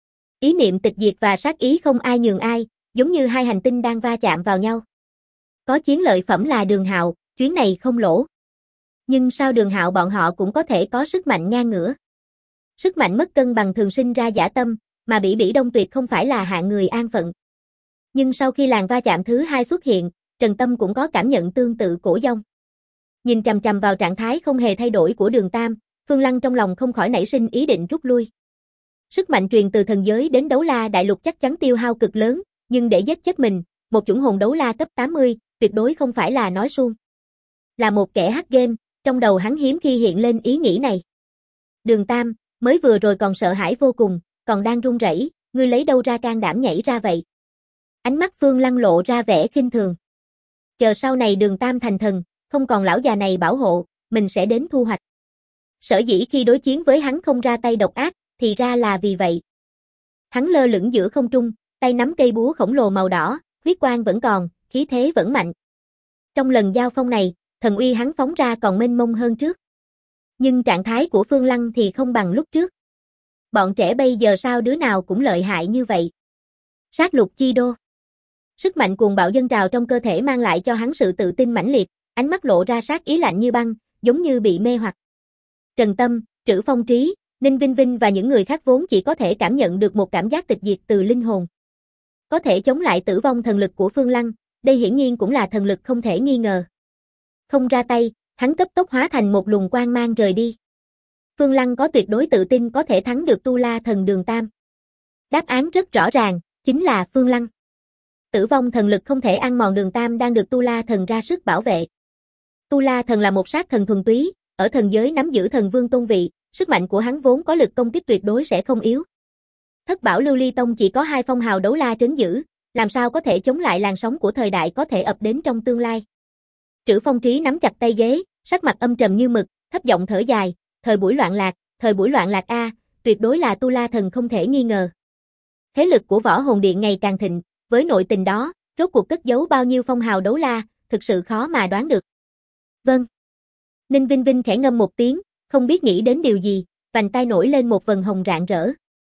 Ý niệm tịch diệt và sát ý không ai nhường ai, giống như hai hành tinh đang va chạm vào nhau. Có chiến lợi phẩm là Đường Hạo, chuyến này không lỗ. Nhưng sao Đường Hạo bọn họ cũng có thể có sức mạnh ngang ngửa? Sức mạnh mất cân bằng thường sinh ra dã tâm, mà Bỉ Đông Tuyệt không phải là hạng người an phận. Nhưng sau khi làn va chạm thứ hai xuất hiện, Trần Tâm cũng có cảm nhận tương tự Cổ Dông. Nhìn chằm chằm vào trạng thái không hề thay đổi của Đường Tam, Phương Lăng trong lòng không khỏi nảy sinh ý định rút lui. Sức mạnh truyền từ thần giới đến đấu la đại lục chắc chắn tiêu hao cực lớn, nhưng để giết chết mình, một chủng hồn đấu la cấp 80, tuyệt đối không phải là nói suông. Là một kẻ hack game, trong đầu hắn hiếm khi hiện lên ý nghĩ này. Đường Tam, mới vừa rồi còn sợ hãi vô cùng, còn đang run rẩy, ngươi lấy đâu ra can đảm nhảy ra vậy? Ánh mắt Phương Lăng lộ ra vẻ khinh thường. Chờ sau này Đường Tam thành thần, không còn lão già này bảo hộ, mình sẽ đến thu hoạch. Sở dĩ khi đối chiến với hắn không ra tay độc ác, thì ra là vì vậy. Hắn lơ lửng giữa không trung, tay nắm cây búa khổng lồ màu đỏ, huyết quang vẫn còn, khí thế vẫn mạnh. Trong lần giao phong này, thần uy hắn phóng ra còn mênh mông hơn trước. Nhưng trạng thái của Phương Lăng thì không bằng lúc trước. Bọn trẻ bây giờ sao đứa nào cũng lợi hại như vậy. Sát lục chi đô. Sức mạnh cuồng bạo dâng trào trong cơ thể mang lại cho hắn sự tự tin mãnh liệt, ánh mắt lộ ra sát ý lạnh như băng, giống như bị mê hoặc. Trần Tâm, Trữ Phong Trí, Ninh Vinh Vinh và những người khác vốn chỉ có thể cảm nhận được một cảm giác tịch diệt từ linh hồn. Có thể chống lại tử vong thần lực của Phương Lăng, đây hiển nhiên cũng là thần lực không thể nghi ngờ. Không ra tay, hắn cấp tốc hóa thành một luồng quang mang rời đi. Phương Lăng có tuyệt đối tự tin có thể thắng được Tu La Thần Đường Tam. Đáp án rất rõ ràng, chính là Phương Lăng. Tử vong thần lực không thể ăn mòn Đường Tam đang được Tu La Thần ra sức bảo vệ. Tu La Thần là một sát thần thuần túy, ở thần giới nắm giữ thần vương tôn vị, sức mạnh của hắn vốn có lực công kích tuyệt đối sẽ không yếu. Thất bảo Lưu Ly Tông chỉ có 2 phong hào đấu la trấn giữ, làm sao có thể chống lại làn sóng của thời đại có thể ập đến trong tương lai. Trữ Phong Trí nắm chặt tay ghế, sắc mặt âm trầm như mực, thấp giọng thở dài, thời buổi loạn lạc a, tuyệt đối là Tu La Thần không thể nghi ngờ. Thế lực của Võ Hồn Điện ngày càng thịnh, với nội tình đó, rốt cuộc cất giấu bao nhiêu phong hào đấu la, thực sự khó mà đoán được. Vâng. Ninh Vinh Vinh khẽ ngâm một tiếng, không biết nghĩ đến điều gì, vành tai nổi lên một vầng hồng rạng rỡ.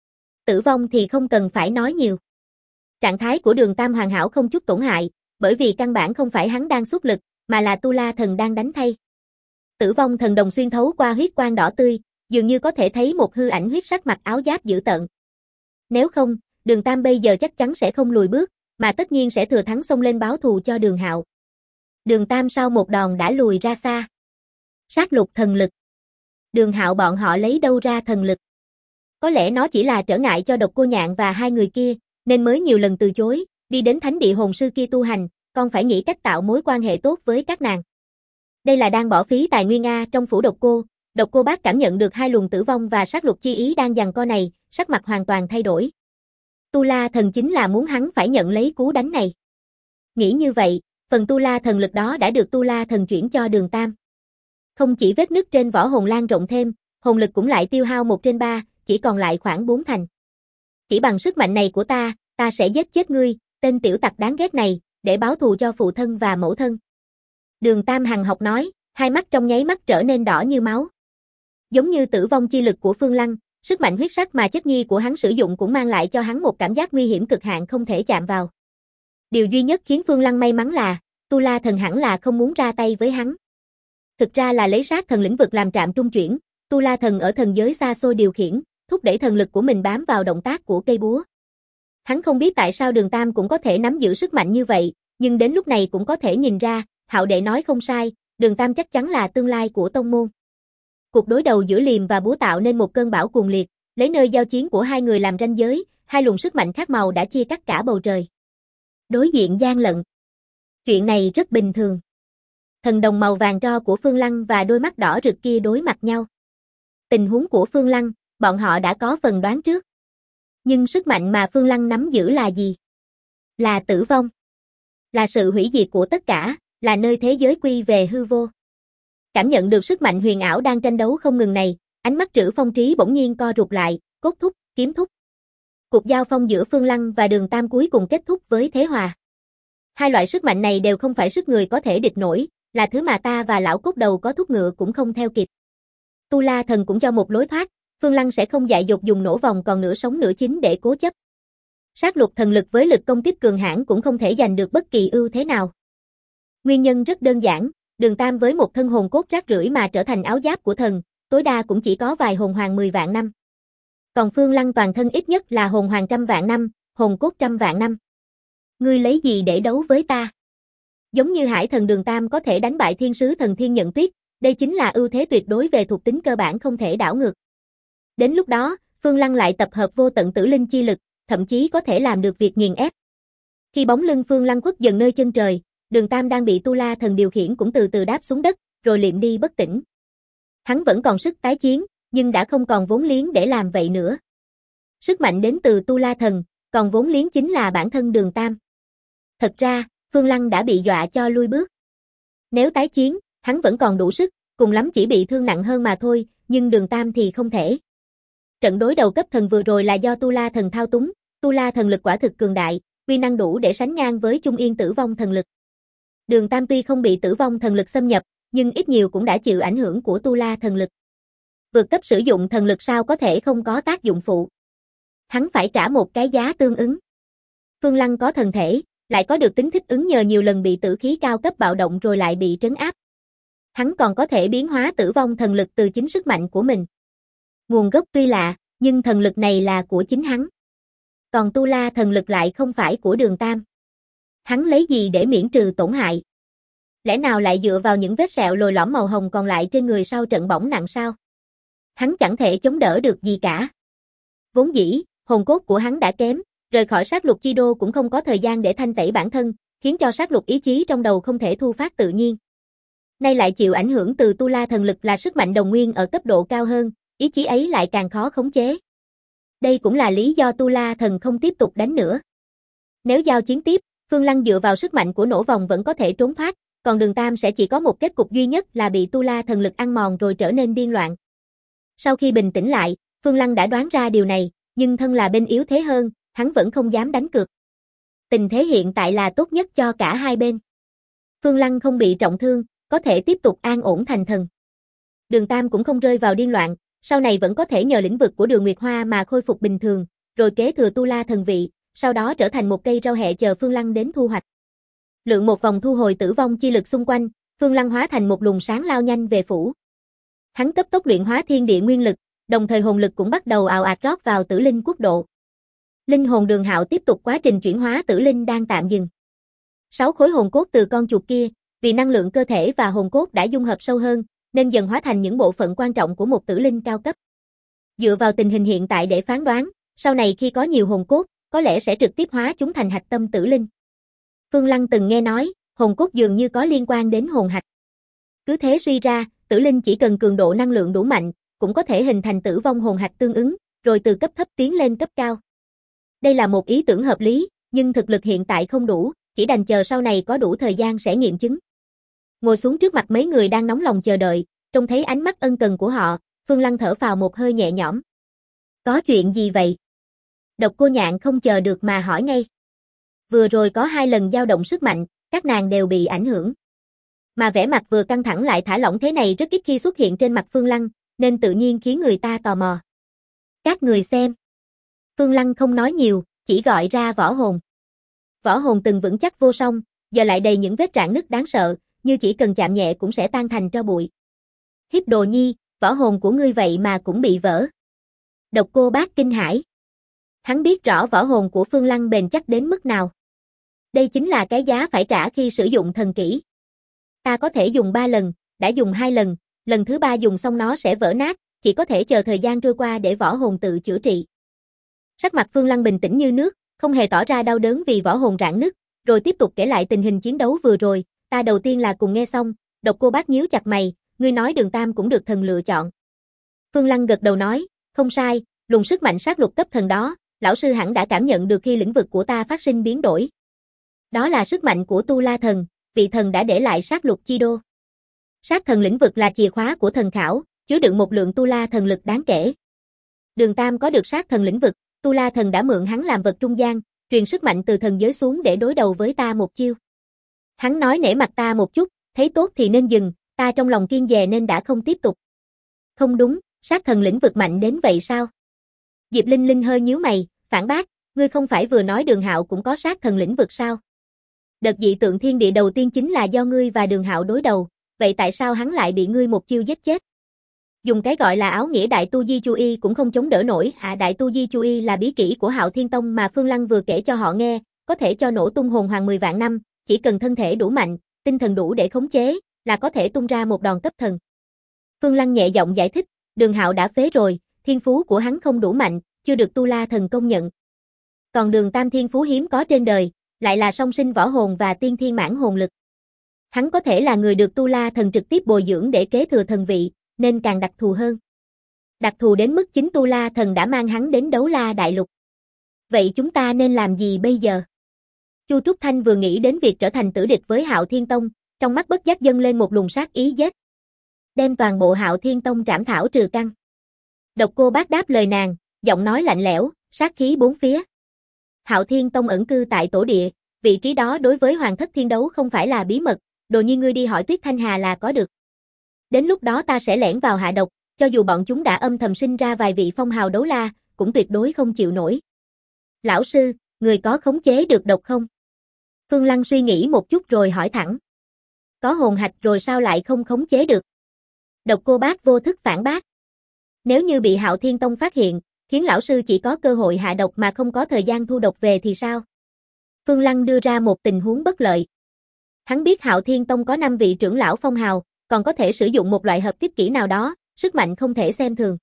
Tử vong thì không cần phải nói nhiều. Trạng thái của Đường Tam hoàn hảo không chút tổn hại, bởi vì căn bản không phải hắn đang xuất lực, mà là Tu La Thần đang đánh thay. Tử vong thần đồng xuyên thấu qua huyết quang đỏ tươi, dường như có thể thấy một hư ảnh huyết sắc mặc áo giáp dữ tợn. Nếu không, Đường Tam bây giờ chắc chắn sẽ không lùi bước, mà tất nhiên sẽ thừa thắng xông lên báo thù cho Đường Hạo. Đường Tam sau một đòn đã lùi ra xa. Sát lục thần lực. Đường Hạo bọn họ lấy đâu ra thần lực? Có lẽ nó chỉ là trở ngại cho Độc Cô Nhạn và 2 người kia, nên mới nhiều lần từ chối, đi đến thánh địa hồn sư kia tu hành, con phải nghĩ cách tạo mối quan hệ tốt với các nàng. Đây là đang bỏ phí tài nguyên a. Trong phủ Độc Cô Bác cảm nhận được 2 luồng tử vong và sát lục chi ý đang giằng co này, sắc mặt hoàn toàn thay đổi. Tu La Thần chính là muốn hắn phải nhận lấy cú đánh này. Nghĩ như vậy, phần Tu La Thần lực đó đã được Tu La Thần chuyển cho Đường Tam. Không chỉ vết nứt trên võ hồn lan rộng thêm, hồn lực cũng lại tiêu hao 1/3, chỉ còn lại khoảng 4 thành. Chỉ bằng sức mạnh này của ta sẽ giết chết ngươi, tên tiểu tặc đáng ghét này, để báo thù cho phụ thân và mẫu thân. Đường Tam hằn học nói, hai mắt trong nháy mắt trở nên đỏ như máu. Giống như tử vong chi lực của Phương Lăng, sức mạnh huyết sắc mà chất nhi của hắn sử dụng cũng mang lại cho hắn một cảm giác nguy hiểm cực hạn không thể chạm vào. Điều duy nhất khiến Phương Lăng may mắn là, Tu La Thần hẳn là không muốn ra tay với hắn. Thực ra là lấy sát thần lĩnh vực làm trạm trung chuyển, Tu La Thần ở thần giới xa xôi điều khiển, thúc đẩy thần lực của mình bám vào động tác của cây búa. Hắn không biết tại sao Đường Tam cũng có thể nắm giữ sức mạnh như vậy, nhưng đến lúc này cũng có thể nhìn ra, Hạo đệ nói không sai, Đường Tam chắc chắn là tương lai của tông môn. Cuộc đối đầu giữa liềm và búa tạo nên một cơn bão cuồng liệt, lấy nơi giao chiến của 2 người làm ranh giới, 2 luồng sức mạnh khác màu đã chia cắt cả bầu trời. Đối diện gian lận. Chuyện này rất bình thường. Thần đồng màu vàng tro của Phương Lăng và đôi mắt đỏ rực kia đối mặt nhau. Tình huống của Phương Lăng, bọn họ đã có phần đoán trước. Nhưng sức mạnh mà Phương Lăng nắm giữ là gì? Là tử vong. Là sự hủy diệt của tất cả, là nơi thế giới quy về hư vô. Cảm nhận được sức mạnh huyền ảo đang tranh đấu không ngừng này, ánh mắt Trữ Phong Trí bỗng nhiên co rụt lại, cốt thúc, kiếm thúc. Cuộc giao phong giữa Phương Lăng và Đường Tam cuối cùng kết thúc với thế hòa. 2 loại sức mạnh này đều không phải sức người có thể địch nổi, là thứ mà ta và lão cốt đầu có thúc ngựa cũng không theo kịp. Tu La Thần cũng cho một lối thoát, Phương Lăng sẽ không dại dột dùng nổ vòng còn nửa sống nửa chín để cố chấp. Sát lục thần lực với lực công kích cường hãn cũng không thể giành được bất kỳ ưu thế nào. Nguyên nhân rất đơn giản, Đường Tam với một thân hồn cốt rác rưởi mà trở thành áo giáp của thần, tối đa cũng chỉ có vài hồn hoàng 10 vạn năm. Còn Phương Lăng toàn thân ít nhất là hồn hoàng 100 vạn năm, hồn cốt 100 vạn năm. Ngươi lấy gì để đấu với ta? Giống như Hải Thần Đường Tam có thể đánh bại Thiên Sứ Thần Thiên Nhận Tuyết, đây chính là ưu thế tuyệt đối về thuộc tính cơ bản không thể đảo ngược. Đến lúc đó, Phương Lăng lại tập hợp vô tận tử linh chi lực, thậm chí có thể làm được việc nghiền ép. Khi bóng lưng Phương Lăng khuất dần nơi chân trời, Đường Tam đang bị Tu La Thần điều khiển cũng từ từ đáp xuống đất, rồi liệm đi bất tỉnh. Hắn vẫn còn sức tái chiến, nhưng đã không còn vốn liếng để làm vậy nữa. Sức mạnh đến từ Tu La Thần, còn vốn liếng chính là bản thân Đường Tam. Thật ra, Phương Lăng đã bị dọa cho lui bước. Nếu tái chiến, hắn vẫn còn đủ sức, cùng lắm chỉ bị thương nặng hơn mà thôi, nhưng Đường Tam thì không thể. Trận đối đầu cấp thần vừa rồi là do Tu La Thần thao túng, Tu La Thần lực quả thực cường đại, uy năng đủ để sánh ngang với Trung Yên Tử Vong Thần lực. Đường Tam tuy không bị Tử Vong Thần lực xâm nhập, nhưng ít nhiều cũng đã chịu ảnh hưởng của Tu La Thần lực. Vượt cấp sử dụng thần lực sao có thể không có tác dụng phụ. Hắn phải trả một cái giá tương ứng. Phương Lăng có thần thể, lại có được tính thích ứng nhờ nhiều lần bị tử khí cao cấp bạo động rồi lại bị trấn áp. Hắn còn có thể biến hóa tử vong thần lực từ chính sức mạnh của mình. Nguồn gốc tuy lạ, nhưng thần lực này là của chính hắn. Còn Tu La thần lực lại không phải của Đường Tam. Hắn lấy gì để miễn trừ tổn hại? Lẽ nào lại dựa vào những vết sẹo lồi lõm màu hồng còn lại trên người sau trận bỏng nặng sao? Hắn chẳng thể chống đỡ được gì cả. Vốn dĩ, hồn cốt của hắn đã kém, rời khỏi sát lục chi đô cũng không có thời gian để thanh tẩy bản thân, khiến cho sát lục ý chí trong đầu không thể thu phát tự nhiên. Nay lại chịu ảnh hưởng từ Tu La thần lực là sức mạnh đồng nguyên ở cấp độ cao hơn, ý chí ấy lại càng khó khống chế. Đây cũng là lý do Tu La thần không tiếp tục đánh nữa. Nếu giao chiến tiếp, Phương Lăng dựa vào sức mạnh của nổ vòng vẫn có thể trốn thoát, còn Đường Tam sẽ chỉ có một kết cục duy nhất là bị Tu La thần lực ăn mòn rồi trở nên điên loạn. Sau khi bình tĩnh lại, Phương Lăng đã đoán ra điều này, nhưng thân là bên yếu thế hơn, hắn vẫn không dám đánh cược. Tình thế hiện tại là tốt nhất cho cả hai bên. Phương Lăng không bị trọng thương, có thể tiếp tục an ổn thành thần. Đường Tam cũng không rơi vào điên loạn, sau này vẫn có thể nhờ lĩnh vực của Đường Nguyệt Hoa mà khôi phục bình thường, rồi kế thừa Tu La thần vị, sau đó trở thành một cây rau hẹ chờ Phương Lăng đến thu hoạch. Lượng một vòng thu hồi tử vong chi lực xung quanh, Phương Lăng hóa thành một luồng sáng lao nhanh về phủ. Hắn cấp tốc luyện hóa thiên địa nguyên lực, đồng thời hồn lực cũng bắt đầu ào ạt rót vào Tử Linh quốc độ. Linh hồn Đường Hạo tiếp tục quá trình chuyển hóa Tử Linh đang tạm dừng. 6 khối hồn cốt từ con chuột kia, vì năng lượng cơ thể và hồn cốt đã dung hợp sâu hơn, nên dần hóa thành những bộ phận quan trọng của một Tử Linh cao cấp. Dựa vào tình hình hiện tại để phán đoán, sau này khi có nhiều hồn cốt, có lẽ sẽ trực tiếp hóa chúng thành hạch tâm Tử Linh. Phương Lăng từng nghe nói, hồn cốt dường như có liên quan đến hồn hạch. Cứ thế suy ra, Tử Linh chỉ cần cường độ năng lượng đủ mạnh, cũng có thể hình thành tử vong hồn hạch tương ứng, rồi từ cấp thấp tiến lên cấp cao. Đây là một ý tưởng hợp lý, nhưng thực lực hiện tại không đủ, chỉ đành chờ sau này có đủ thời gian sẽ nghiệm chứng. Ngồi xuống trước mặt mấy người đang nóng lòng chờ đợi, trông thấy ánh mắt ân cần của họ, Phương Lăng thở phào một hơi nhẹ nhõm. Có chuyện gì vậy? Độc Cô Nhạn không chờ được mà hỏi ngay. Vừa rồi có 2 lần dao động sức mạnh, các nàng đều bị ảnh hưởng. Mà vẻ mặt vừa căng thẳng lại thả lỏng thế này rất ít khi xuất hiện trên mặt Phương Lăng, nên tự nhiên khiến người ta tò mò. Các người xem. Phương Lăng không nói nhiều, chỉ gọi ra võ hồn. Võ hồn từng vững chắc vô song, giờ lại đầy những vết rạn nứt đáng sợ, như chỉ cần chạm nhẹ cũng sẽ tan thành tro bụi. Hiếp Đồ Nhi, võ hồn của ngươi vậy mà cũng bị vỡ. Độc Cô Bác kinh hãi. Hắn biết rõ võ hồn của Phương Lăng bền chắc đến mức nào. Đây chính là cái giá phải trả khi sử dụng thần kỹ. Ta có thể dùng 3 lần, đã dùng 2 lần, lần thứ 3 dùng xong nó sẽ vỡ nát, chỉ có thể chờ thời gian trôi qua để võ hồn tự chữa trị. Sắc mặt Phương Lăng bình tĩnh như nước, không hề tỏ ra đau đớn vì võ hồn rạn nứt, rồi tiếp tục kể lại tình hình chiến đấu vừa rồi. Ta đầu tiên là cùng nghe xong, Độc Cô Bác nhíu chặt mày, ngươi nói Đường Tam cũng được thần lựa chọn. Phương Lăng gật đầu nói, không sai, luồng sức mạnh sát lục cấp thần đó, lão sư hẳn đã cảm nhận được khi lĩnh vực của ta phát sinh biến đổi. Đó là sức mạnh của Tu La thần, vị thần đã để lại sát lục chi đô. Sát thần lĩnh vực là chìa khóa của thần khảo, chứa đựng một lượng Tu La thần lực đáng kể. Đường Tam có được sát thần lĩnh vực, Tu La thần đã mượn hắn làm vật trung gian, truyền sức mạnh từ thần giới xuống để đối đầu với ta một chiêu. Hắn nói nể mặt ta một chút, thấy tốt thì nên dừng, ta trong lòng kiêng dè nên đã không tiếp tục. Không đúng, sát thần lĩnh vực mạnh đến vậy sao? Diệp Linh Linh hơi nhíu mày, phản bác, ngươi không phải vừa nói Đường Hạo cũng có sát thần lĩnh vực sao? Đợt dị tượng thiên địa đầu tiên chính là do ngươi và Đường Hạo đối đầu, vậy tại sao hắn lại bị ngươi một chiêu giết chết? Dùng cái gọi là áo nghĩa đại tu di chu y cũng không chống đỡ nổi. Đại tu di chu y là bí kỹ của Hạo Thiên Tông mà Phương Lăng vừa kể cho họ nghe, có thể cho nổ tung hồn hoàng 10 vạn năm, chỉ cần thân thể đủ mạnh, tinh thần đủ để khống chế, là có thể tung ra một đòn cấp thần. Phương Lăng nhẹ giọng giải thích, Đường Hạo đã phế rồi, thiên phú của hắn không đủ mạnh, chưa được Tu La thần công nhận. Còn Đường Tam thiên phú hiếm có trên đời, lại là song sinh võ hồn và tiên thiên mãn hồn lực. Hắn có thể là người được Tu La thần trực tiếp bồi dưỡng để kế thừa thần vị, nên càng đặc thù hơn. Đặc thù đến mức chính Tu La thần đã mang hắn đến Đấu La Đại Lục. Vậy chúng ta nên làm gì bây giờ? Chu Trúc Thanh vừa nghĩ đến việc trở thành tử địch với Hạo Thiên Tông, trong mắt bất giác dâng lên một luồng sát ý giết. Đem toàn bộ Hạo Thiên Tông trảm thảo trừ căn. Độc Cô Bác đáp lời nàng, giọng nói lạnh lẽo, sát khí bốn phía. Hạo Thiên Tông ẩn cư tại tổ địa, vị trí đó đối với Hoàng thất thiên đấu không phải là bí mật, Đồ Nhi ngươi đi hỏi Tuyết Thanh Hà là có được. Đến lúc đó ta sẽ lẻn vào hạ độc, cho dù bọn chúng đã âm thầm sinh ra vài vị phong hào đấu la, cũng tuyệt đối không chịu nổi. Lão sư, người có khống chế được độc không? Phương Lăng suy nghĩ một chút rồi hỏi thẳng. Có hồn hạch rồi sao lại không khống chế được? Độc Cô Bác vô thức phản bác. Nếu như bị Hạo Thiên Tông phát hiện, khiến lão sư chỉ có cơ hội hạ độc mà không có thời gian thu độc về thì sao? Phương Lăng đưa ra một tình huống bất lợi. Hắn biết Hạo Thiên Tông có 5 vị trưởng lão phong hào, còn có thể sử dụng một loại hợp kích kỹ nào đó, sức mạnh không thể xem thường.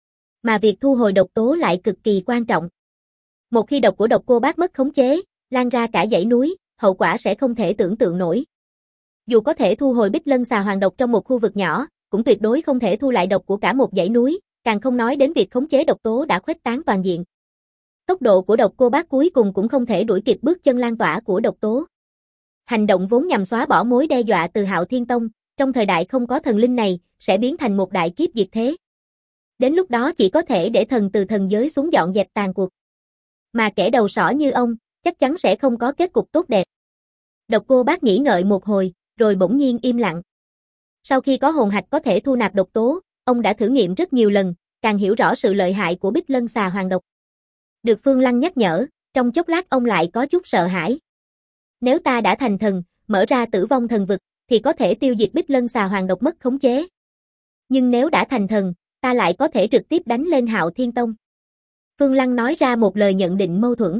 Mà việc thu hồi độc tố lại cực kỳ quan trọng. Một khi độc của Độc Cô Bác mất khống chế, lan ra cả dãy núi, hậu quả sẽ không thể tưởng tượng nổi. Dù có thể thu hồi Bích Lân Xà Hoàng độc trong một khu vực nhỏ, cũng tuyệt đối không thể thu lại độc của cả một dãy núi, càng không nói đến việc khống chế độc tố đã khuếch tán toàn diện. Tốc độ của Độc Cô Bác cuối cùng cũng không thể đuổi kịp bước chân lan tỏa của độc tố. Hành động vốn nhằm xóa bỏ mối đe dọa từ Hạo Thiên Tông, trong thời đại không có thần linh này, sẽ biến thành một đại kiếp diệt thế. Đến lúc đó chỉ có thể để thần từ thần giới xuống dọn dẹp tàn cuộc. Mà kẻ đầu sỏ như ông, chắc chắn sẽ không có kết cục tốt đẹp. Độc Cô Bác nghĩ ngợi một hồi, rồi bỗng nhiên im lặng. Sau khi có hồn hạch có thể thu nạp độc tố, ông đã thử nghiệm rất nhiều lần, càng hiểu rõ sự lợi hại của Bích Lân Xà Hoàng độc. Được Phương Lăng nhắc nhở, trong chốc lát ông lại có chút sợ hãi. Nếu ta đã thành thần, mở ra Tử Vong Thần Vực, thì có thể tiêu diệt Bích Lân Xà Hoàng độc mất khống chế. Nhưng nếu đã thành thần, ta lại có thể trực tiếp đánh lên Hạo Thiên Tông. Phương Lăng nói ra một lời nhận định mâu thuẫn.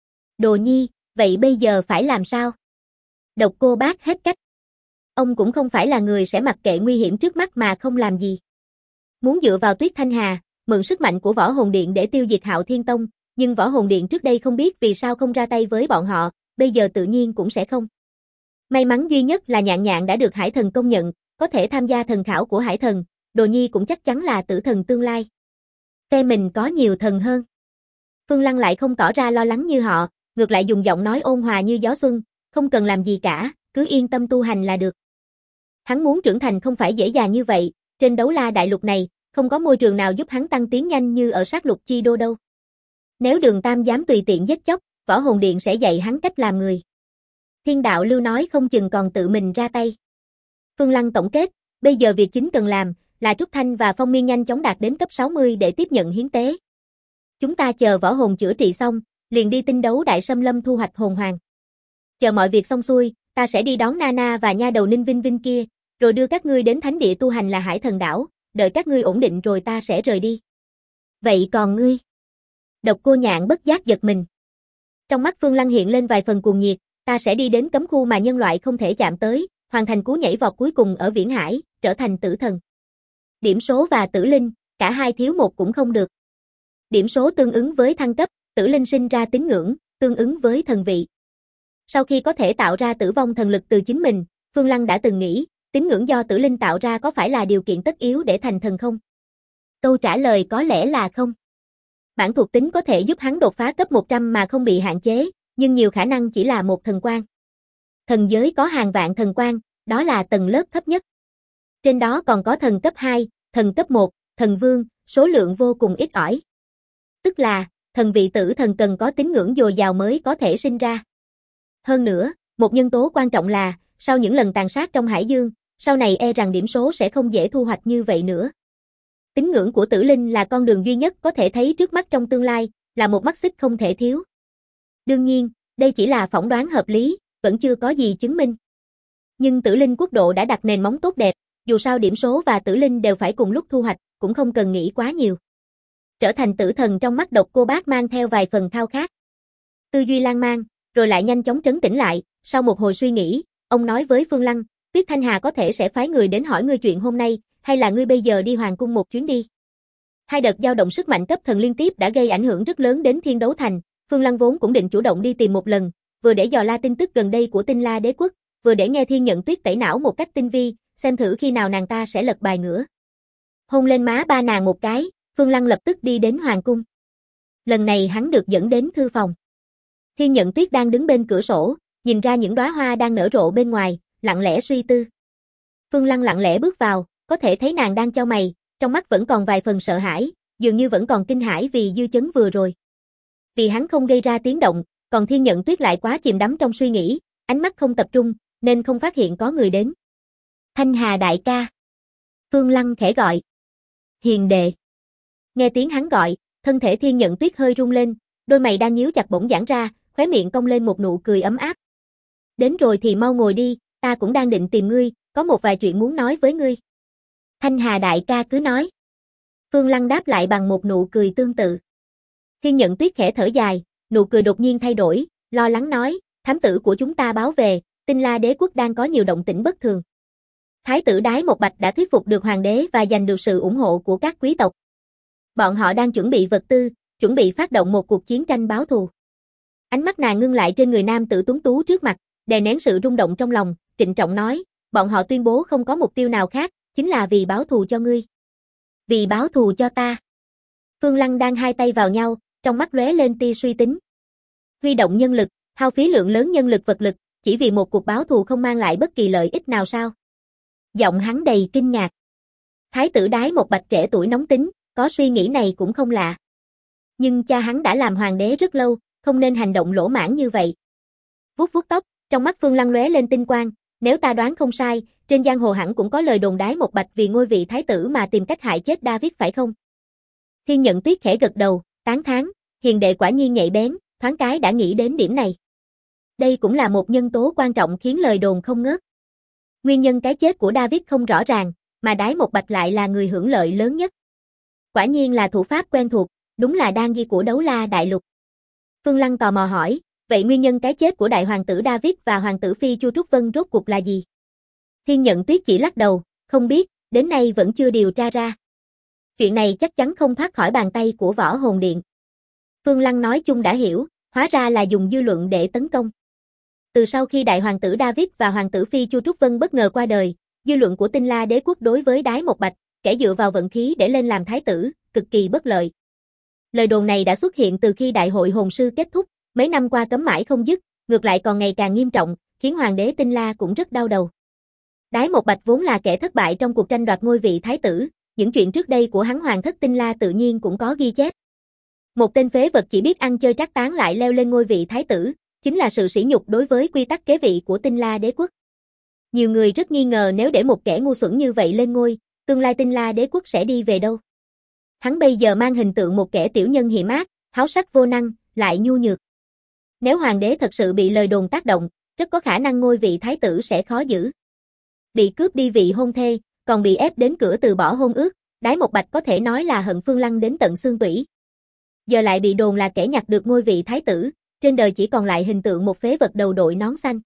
Đồ Nhi, vậy bây giờ phải làm sao? Độc Cô Bác hết cách. Ông cũng không phải là người sẽ mặc kệ nguy hiểm trước mắt mà không làm gì. Muốn dựa vào Tuyết Thanh Hà, mượn sức mạnh của Võ Hồn Điện để tiêu diệt Hạo Thiên Tông, nhưng Võ Hồn Điện trước đây không biết vì sao không ra tay với bọn họ, bây giờ tự nhiên cũng sẽ không. May mắn duy nhất là Nhạn Nhạn đã được Hải Thần công nhận, có thể tham gia thần khảo của Hải Thần, Đồ Nhi cũng chắc chắn là tử thần tương lai. Phe mình có nhiều thần hơn. Phương Lăng lại không tỏ ra lo lắng như họ, ngược lại dùng giọng nói ôn hòa như gió xuân, không cần làm gì cả, cứ yên tâm tu hành là được. Hắn muốn trưởng thành không phải dễ dàng như vậy, trên Đấu La Đại Lục này, không có môi trường nào giúp hắn tăng tiến nhanh như ở Sát Lục Chi Đô đâu. Nếu Đường Tam dám tùy tiện giết chóc, Võ Hồn Điện sẽ dạy hắn cách làm người. Thiên đạo lưu nói không chừng còn tự mình ra tay. Phương Lăng tổng kết, bây giờ việc chính cần làm là Trúc Thanh và Phong Miên nhanh chóng đạt đến cấp 60 để tiếp nhận hiến tế. Chúng ta chờ võ hồn chữa trị xong, liền đi tinh đấu Đại Sâm Lâm thu hoạch hồn hoàng. Chờ mọi việc xong xuôi, ta sẽ đi đón Nana và nha đầu Ninh Vinh Vinh kia, rồi đưa các ngươi đến thánh địa tu hành là Hải Thần đảo, đợi các ngươi ổn định rồi ta sẽ rời đi. Vậy còn ngươi? Độc Cô Nhạn bất giác giật mình. Trong mắt Phương Lăng hiện lên vài phần cuồng nhiệt, ta sẽ đi đến cấm khu mà nhân loại không thể chạm tới, hoàn thành cú nhảy vọt cuối cùng ở Viễn Hải, trở thành tử thần. Điểm số và tử linh, cả hai thiếu một cũng không được. Điểm số tương ứng với thăng cấp, tử linh sinh ra tín ngưỡng, tương ứng với thần vị. Sau khi có thể tạo ra tử vong thần lực từ chính mình, Phương Lăng đã từng nghĩ, tín ngưỡng do tử linh tạo ra có phải là điều kiện tất yếu để thành thần không? Câu trả lời có lẽ là không. Bản thuộc tính có thể giúp hắn đột phá cấp 100 mà không bị hạn chế, nhưng nhiều khả năng chỉ là một thần quan. Thần giới có hàng vạn thần quan, đó là tầng lớp thấp nhất. Trên đó còn có thần cấp 2, thần cấp 1, thần vương, số lượng vô cùng ít ỏi. Tức là, thần vị tử thần cần có tín ngưỡng dồi dào mới có thể sinh ra. Hơn nữa, một nhân tố quan trọng là, sau những lần tàn sát trong Hải Dương, sau này e rằng điểm số sẽ không dễ thu hoạch như vậy nữa. Tín ngưỡng của tử linh là con đường duy nhất có thể thấy trước mắt trong tương lai, là một mắt xích không thể thiếu. Đương nhiên, đây chỉ là phỏng đoán hợp lý, vẫn chưa có gì chứng minh. Nhưng tử linh quốc độ đã đặt nền móng tốt đẹp, dù sao điểm số và tử linh đều phải cùng lúc thu hoạch, cũng không cần nghĩ quá nhiều. Trở thành tử thần trong mắt Độc Cô Bác mang theo vài phần khao khát. Tư duy lan man, rồi lại nhanh chóng trấn tĩnh lại, sau một hồi suy nghĩ, ông nói với Phương Lăng, Tuyết Thanh Hà có thể sẽ phái người đến hỏi ngươi chuyện hôm nay, hay là ngươi bây giờ đi hoàng cung một chuyến đi. Hai đợt dao động sức mạnh cấp thần liên tiếp đã gây ảnh hưởng rất lớn đến Thiên Đấu Thành, Phương Lăng vốn cũng định chủ động đi tìm một lần, vừa để dò la tin tức gần đây của Tinh La Đế Quốc, vừa để nghe Thiên Nhận Tuyết tẩy não một cách tinh vi, xem thử khi nào nàng ta sẽ lật bài ngửa. Hôn lên má ba nàng một cái, Phương Lăng lập tức đi đến hoàng cung. Lần này hắn được dẫn đến thư phòng. Thiên Nhận Tuyết đang đứng bên cửa sổ, nhìn ra những đóa hoa đang nở rộ bên ngoài, lặng lẽ suy tư. Phương Lăng lặng lẽ bước vào, có thể thấy nàng đang chau mày, trong mắt vẫn còn vài phần sợ hãi, dường như vẫn còn kinh hãi vì dư chấn vừa rồi. Vì hắn không gây ra tiếng động, còn Thiên Nhận Tuyết lại quá chìm đắm trong suy nghĩ, ánh mắt không tập trung, nên không phát hiện có người đến. Thanh Hà đại ca. Phương Lăng khẽ gọi. Hiền đệ. Nghe tiếng hắn gọi, thân thể Thiên Nhận Tuyết hơi rung lên, đôi mày đang nhíu chặt bỗng giãn ra, khóe miệng cong lên một nụ cười ấm áp. Đến rồi thì mau ngồi đi, ta cũng đang định tìm ngươi, có một vài chuyện muốn nói với ngươi. Thanh Hà đại ca cứ nói. Phương Lăng đáp lại bằng một nụ cười tương tự. Thiên Nhận Tuyết khẽ thở dài, nụ cười đột nhiên thay đổi, lo lắng nói, thám tử của chúng ta báo về, Tinh La đế quốc đang có nhiều động tĩnh bất thường. Thái tử Đái Một Bạch đã thuyết phục được hoàng đế và giành được sự ủng hộ của các quý tộc. Bọn họ đang chuẩn bị vật tư, chuẩn bị phát động một cuộc chiến tranh báo thù. Ánh mắt nàng ngưng lại trên người nam tử tuấn tú trước mặt, đè nén sự rung động trong lòng, trịnh trọng nói, bọn họ tuyên bố không có mục tiêu nào khác, chính là vì báo thù cho ngươi. Vì báo thù cho ta. Phương Lăng đang hai tay vào nhau, trong mắt lóe lên tia suy tính. Huy động nhân lực, hao phí lượng lớn nhân lực vật lực, chỉ vì một cuộc báo thù không mang lại bất kỳ lợi ích nào sao? Giọng hắn đầy kinh ngạc. Thái tử Đái Một Bạch trẻ tuổi nóng tính, có suy nghĩ này cũng không lạ. Nhưng cha hắn đã làm hoàng đế rất lâu, không nên hành động lỗ mãng như vậy. Vuốt vuốt tóc, trong mắt Phương Lăng lóe lên tinh quang, nếu ta đoán không sai, trên giang hồ hẳn cũng có lời đồn Đái Một Bạch vì ngôi vị thái tử mà tìm cách hại chết David phải không? Thiên Nhận Tuyết khẽ gật đầu, tán thán, hiền đệ quả nhiên nhạy bén, thoáng cái đã nghĩ đến điểm này. Đây cũng là một nhân tố quan trọng khiến lời đồn không ngớt. Nguyên nhân cái chết của David không rõ ràng, mà Đái Một Bạch lại là người hưởng lợi lớn nhất. Quả nhiên là thủ pháp quen thuộc, đúng là đan ghi của Đấu La Đại Lục. Phương Lăng tò mò hỏi, vậy nguyên nhân cái chết của đại hoàng tử David và hoàng tử phi Chu Trúc Vân rốt cuộc là gì? Thiên Nhận Tuyết chỉ lắc đầu, không biết, đến nay vẫn chưa điều tra ra. Chuyện này chắc chắn không thoát khỏi bàn tay của Võ Hồn Điện. Phương Lăng nói chung đã hiểu, hóa ra là dùng dư luận để tấn công. Từ sau khi đại hoàng tử David và hoàng tử phi Chu Trúc Vân bất ngờ qua đời, dư luận của Tinh La đế quốc đối với Đái Một Bạch, kẻ dựa vào vận khí để lên làm thái tử, cực kỳ bất lợi. Lời đồn này đã xuất hiện từ khi đại hội hồn sư kết thúc, mấy năm qua cấm mãi không dứt, ngược lại còn ngày càng nghiêm trọng, khiến hoàng đế Tinh La cũng rất đau đầu. Đái Một Bạch vốn là kẻ thất bại trong cuộc tranh đoạt ngôi vị thái tử, những chuyện trước đây của hắn hoàng thất Tinh La tự nhiên cũng có ghi chép. Một tên phế vật chỉ biết ăn chơi trác tán lại leo lên ngôi vị thái tử, chính là sự sỉ nhục đối với quy tắc kế vị của Tinh La đế quốc. Nhiều người rất nghi ngờ nếu để một kẻ ngu xuẩn như vậy lên ngôi, tương lai Tinh La đế quốc sẽ đi về đâu. Hắn bây giờ mang hình tượng một kẻ tiểu nhân hiểm ác, háo sắc vô năng, lại nhu nhược. Nếu hoàng đế thật sự bị lời đồn tác động, rất có khả năng ngôi vị thái tử sẽ khó giữ. Bị cướp đi vị hôn thê, còn bị ép đến cửa từ bỏ hôn ước, Đái Một Bạch có thể nói là hận Phương Lăng đến tận xương tủy. Giờ lại bị đồn là kẻ nhặt được ngôi vị thái tử, trên đời chỉ còn lại hình tượng một phế vật đầu đội nón xanh.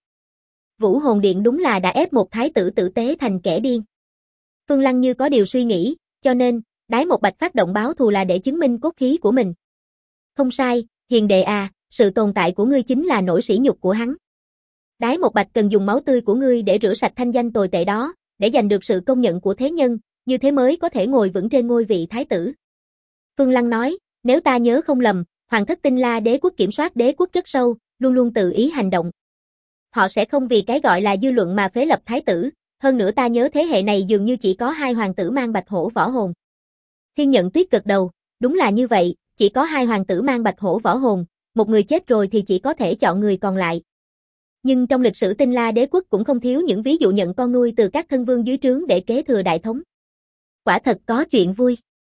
Vũ Hồn Điện đúng là đã ép một thái tử tử tế thành kẻ điên. Phương Lăng như có điều suy nghĩ, cho nên, Đái Một Bạch phát động báo thù là để chứng minh cốt khí của mình. Không sai, hiền đệ à, sự tồn tại của ngươi chính là nỗi sỉ nhục của hắn. Đái Một Bạch cần dùng máu tươi của ngươi để rửa sạch thanh danh tồi tệ đó, để giành được sự công nhận của thế nhân, như thế mới có thể ngồi vững trên ngôi vị thái tử. Phương Lăng nói, nếu ta nhớ không lầm, hoàng thất Tinh La đế quốc kiểm soát đế quốc rất sâu, luôn luôn tự ý hành động. Họ sẽ không vì cái gọi là dư luận mà phế lập thái tử, hơn nữa ta nhớ thế hệ này dường như chỉ có 2 hoàng tử mang bạch hổ võ hồn. Thiên Nhận Tuyết gật đầu, đúng là như vậy, chỉ có 2 hoàng tử mang bạch hổ võ hồn, một người chết rồi thì chỉ có thể chọn người còn lại. Nhưng trong lịch sử Tinh La đế quốc cũng không thiếu những ví dụ nhận con nuôi từ các thân vương dưới trướng để kế thừa đại thống. Quả thật có chuyện vui.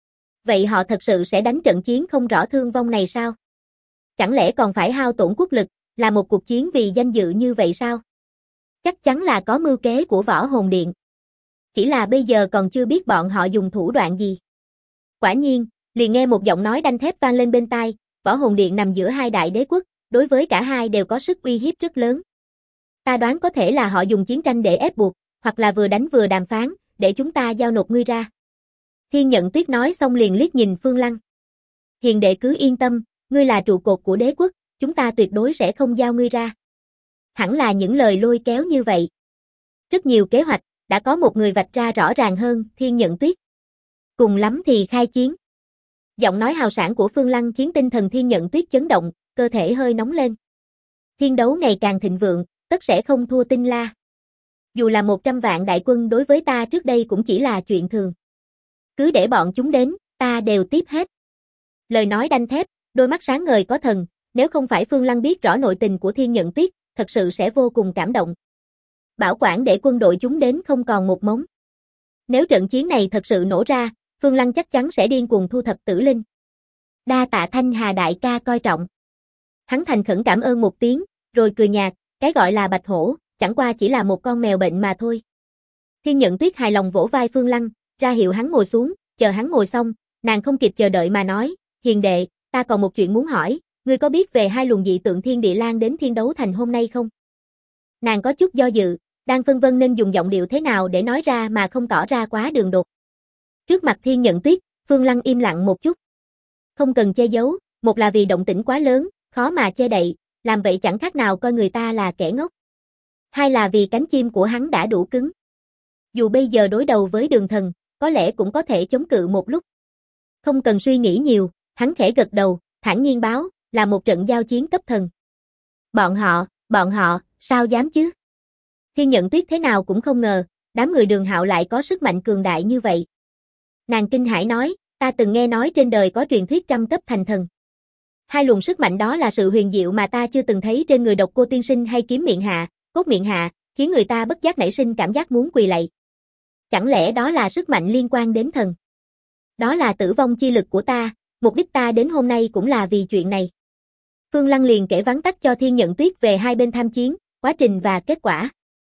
Vậy họ thật sự sẽ đánh trận chiến không rõ thương vong này sao? Chẳng lẽ còn phải hao tổn quốc lực, là một cuộc chiến vì danh dự như vậy sao? Chắc chắn là có mưu kế của Võ Hồn Điện. Chỉ là bây giờ còn chưa biết bọn họ dùng thủ đoạn gì. Quả nhiên, liền nghe một giọng nói đanh thép vang lên bên tai, Võ Hồn Điện nằm giữa 2 đại đế quốc, đối với cả hai đều có sức uy hiếp rất lớn. Ta đoán có thể là họ dùng chiến tranh để ép buộc, hoặc là vừa đánh vừa đàm phán, để chúng ta giao nộp ngươi ra. Thiên Nhận Tuyết nói xong liền liếc nhìn Phương Lăng. Hiền đệ cứ yên tâm, ngươi là trụ cột của đế quốc, chúng ta tuyệt đối sẽ không giao ngươi ra. Hẳn là những lời lôi kéo như vậy. Rất nhiều kế hoạch, đã có một người vạch ra rõ ràng hơn, Thiên Nhận Tuyết. Cùng lắm thì khai chiến. Giọng nói hào sảng của Phương Lăng khiến tinh thần Thiên Nhận Tuyết chấn động, cơ thể hơi nóng lên. Thiên đấu ngày càng thịnh vượng, tất sẽ không thua Tinh La. Dù là 100 vạn đại quân đối với ta trước đây cũng chỉ là chuyện thường. Cứ để bọn chúng đến, ta đều tiếp hết. Lời nói đanh thép, đôi mắt sáng ngời có thần, nếu không phải Phương Lăng biết rõ nội tình của Thiên Nhận Tuyết, thật sự sẽ vô cùng cảm động. Bảo quản để quân đội chúng đến không còn một mống. Nếu trận chiến này thật sự nổ ra, Phương Lăng chắc chắn sẽ điên cuồng thu thập Tử Linh. Đa tạ Thanh Hà đại ca coi trọng. Hắn thành khẩn cảm ơn một tiếng, rồi cười nhạt, cái gọi là bạch hổ, chẳng qua chỉ là một con mèo bệnh mà thôi. Thiên Nhận Tuyết hài lòng vỗ vai Phương Lăng, ra hiệu hắn ngồi xuống, chờ hắn ngồi xong, nàng không kịp chờ đợi mà nói, hiền đệ, ta còn một chuyện muốn hỏi, ngươi có biết về hai luồng dị tượng thiên địa lan đến Thiên Đấu Thành hôm nay không? Nàng có chút do dự, đang phân vân nên dùng giọng điệu thế nào để nói ra mà không tỏ ra quá đường đột. Trước mặt Thiên Nhận Tuyết, Phương Lăng im lặng một chút. Không cần che giấu, một là vì động tĩnh quá lớn, khó mà che đậy, làm vậy chẳng khác nào coi người ta là kẻ ngốc. Hai là vì cánh chim của hắn đã đủ cứng. Dù bây giờ đối đầu với Đường Thần, có lẽ cũng có thể chống cự một lúc. Không cần suy nghĩ nhiều, hắn khẽ gật đầu, thản nhiên báo, là một trận giao chiến cấp thần. Bọn họ, sao dám chứ? Thiên Nhận Tuyết thế nào cũng không ngờ, đám người Đường Hạo lại có sức mạnh cường đại như vậy. Nàng kinh hãi nói, ta từng nghe nói trên đời có truyền thuyết trăm cấp thành thần. Hai luồng sức mạnh đó là sự huyền diệu mà ta chưa từng thấy trên người Độc Cô tiên sinh hay Kiếm Miện Hạ, Cốt Miện Hạ, khiến người ta bất giác nảy sinh cảm giác muốn quỳ lạy. Chẳng lẽ đó là sức mạnh liên quan đến thần? Đó là tử vong chi lực của ta, mục đích ta đến hôm nay cũng là vì chuyện này. Phương Lăng liền kể vắn tắt cho Thiên Nhận Tuyết về hai bên tham chiến, quá trình và kết quả.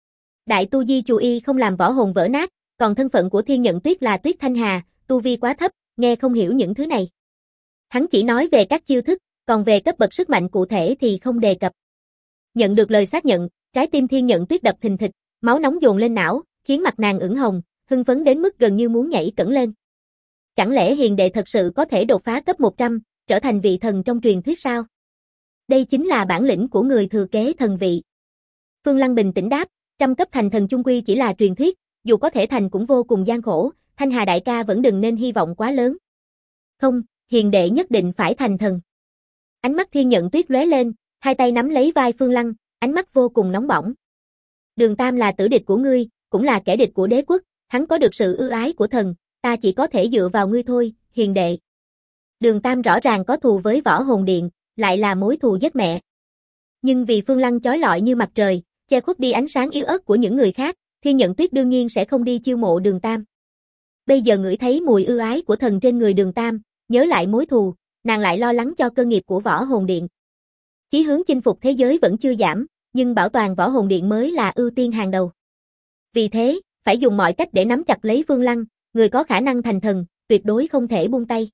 Đại tu di Chù Y không làm võ hồn vỡ nát, còn thân phận của Thiên Nhận Tuyết là Tuyết Thanh Hà, tu vi quá thấp, nghe không hiểu những thứ này. Hắn chỉ nói về các chiêu thức, còn về cấp bậc sức mạnh cụ thể thì không đề cập. Nhận được lời xác nhận, trái tim Thiên Nhận Tuyết đập thình thịch, máu nóng dồn lên não, khiến mặt nàng ửng hồng, hưng phấn đến mức gần như muốn nhảy cẫng lên. Chẳng lẽ hiền đệ thật sự có thể đột phá cấp 100, trở thành vị thần trong truyền thuyết sao? Đây chính là bản lĩnh của người thừa kế thần vị. Phương Lăng bình tĩnh đáp, trăm cấp thành thần chung quy chỉ là truyền thuyết, dù có thể thành cũng vô cùng gian khổ, Thanh Hà đại ca vẫn đừng nên hy vọng quá lớn. Không, hiền đệ nhất định phải thành thần. Ánh mắt Thiên Nhận Tuyết lóe lên, hai tay nắm lấy vai Phương Lăng, ánh mắt vô cùng nóng bỏng. Đường Tam là tử địch của ngươi, cũng là kẻ địch của đế quốc, hắn có được sự ưu ái của thần, ta chỉ có thể dựa vào ngươi thôi, hiền đệ. Đường Tam rõ ràng có thù với Võ Hồn Điện, lại là mối thù giết mẹ. Nhưng vì Phương Lăng chói lọi như mặt trời, che khuất đi ánh sáng yếu ớt của những người khác, Thiên Nhận Tuyết đương nhiên sẽ không đi chiêu mộ Đường Tam. Bây giờ ngửi thấy mùi ưu ái của thần trên người Đường Tam, nhớ lại mối thù, nàng lại lo lắng cho cơ nghiệp của Võ Hồn Điện. Chí hướng chinh phục thế giới vẫn chưa giảm, nhưng bảo toàn Võ Hồn Điện mới là ưu tiên hàng đầu. Vì thế, phải dùng mọi cách để nắm chặt lấy Phương Lăng, người có khả năng thành thần, tuyệt đối không thể buông tay.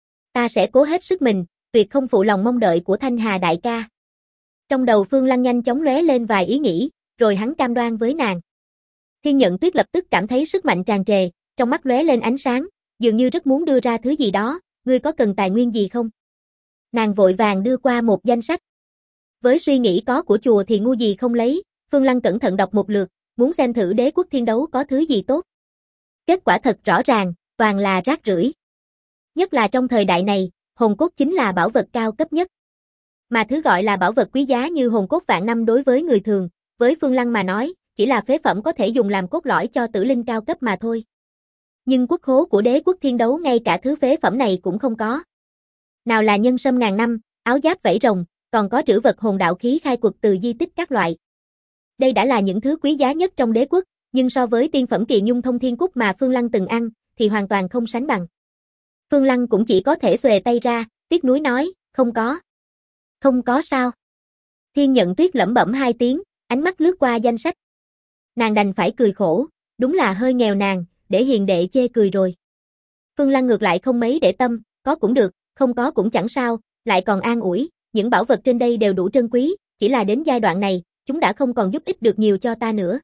Ta sẽ cố hết sức mình, tuyệt không phụ lòng mong đợi của Thanh Hà đại ca. Trong đầu Phương Lăng nhanh chóng lóe lên vài ý nghĩ, rồi hắn cam đoan với nàng. Thiên Nhận Tuyết lập tức cảm thấy sức mạnh tràn trề, trong mắt lóe lên ánh sáng, dường như rất muốn đưa ra thứ gì đó, ngươi có cần tài nguyên gì không? Nàng vội vàng đưa qua một danh sách. Với suy nghĩ có của chùa thì ngu gì không lấy, Phương Lăng cẩn thận đọc một lượt, muốn xem thử đế quốc thiên đấu có thứ gì tốt. Kết quả thật rõ ràng, toàn là rác rưởi. Nhất là trong thời đại này, hồn cốt chính là bảo vật cao cấp nhất. Mà thứ gọi là bảo vật quý giá như hồn cốt vạn năm đối với người thường, với Phương Lăng mà nói, chỉ là phế phẩm có thể dùng làm cốt lõi cho tử linh cao cấp mà thôi. Nhưng quốc khố của đế quốc thiên đấu ngay cả thứ phế phẩm này cũng không có. Nào là nhân sâm ngàn năm, áo giáp vảy rồng, còn có trữ vật hồn đạo khí khai quật từ di tích các loại. Đây đã là những thứ quý giá nhất trong đế quốc, nhưng so với tiên phẩm kỳ nhung thông thiên cúc mà Phương Lăng từng ăn, thì hoàn toàn không sánh bằng. Phương Lăng cũng chỉ có thể xuề tay ra, tiếc nuối nói, không có. Không có sao? Thiên Nhận Tuyết lẩm bẩm hai tiếng, ánh mắt lướt qua danh sách. Nàng đành phải cười khổ, đúng là hơi nghèo nàn, để hiền đệ chê cười rồi. Phương Lăng ngược lại không mấy để tâm, có cũng được, không có cũng chẳng sao, lại còn an ủi, những bảo vật trên đây đều đủ trân quý, chỉ là đến giai đoạn này, chúng đã không còn giúp ích được nhiều cho ta nữa.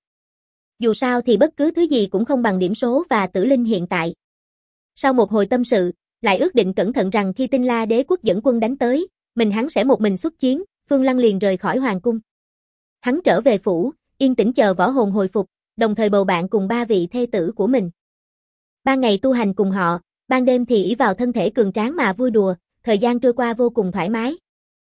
Dù sao thì bất cứ thứ gì cũng không bằng điểm số và tử linh hiện tại. Sau một hồi tâm sự, lại ước định cẩn thận rằng khi Tinh La đế quốc dẫn quân đánh tới, hắn sẽ một mình xuất chiến, Phương Lăng liền rời khỏi hoàng cung. Hắn trở về phủ, yên tĩnh chờ võ hồn hồi phục, đồng thời bầu bạn cùng ba vị thê tử của mình. Ban ngày tu hành cùng họ, ban đêm thì ỷ vào thân thể cường tráng mà vui đùa, thời gian trôi qua vô cùng thoải mái.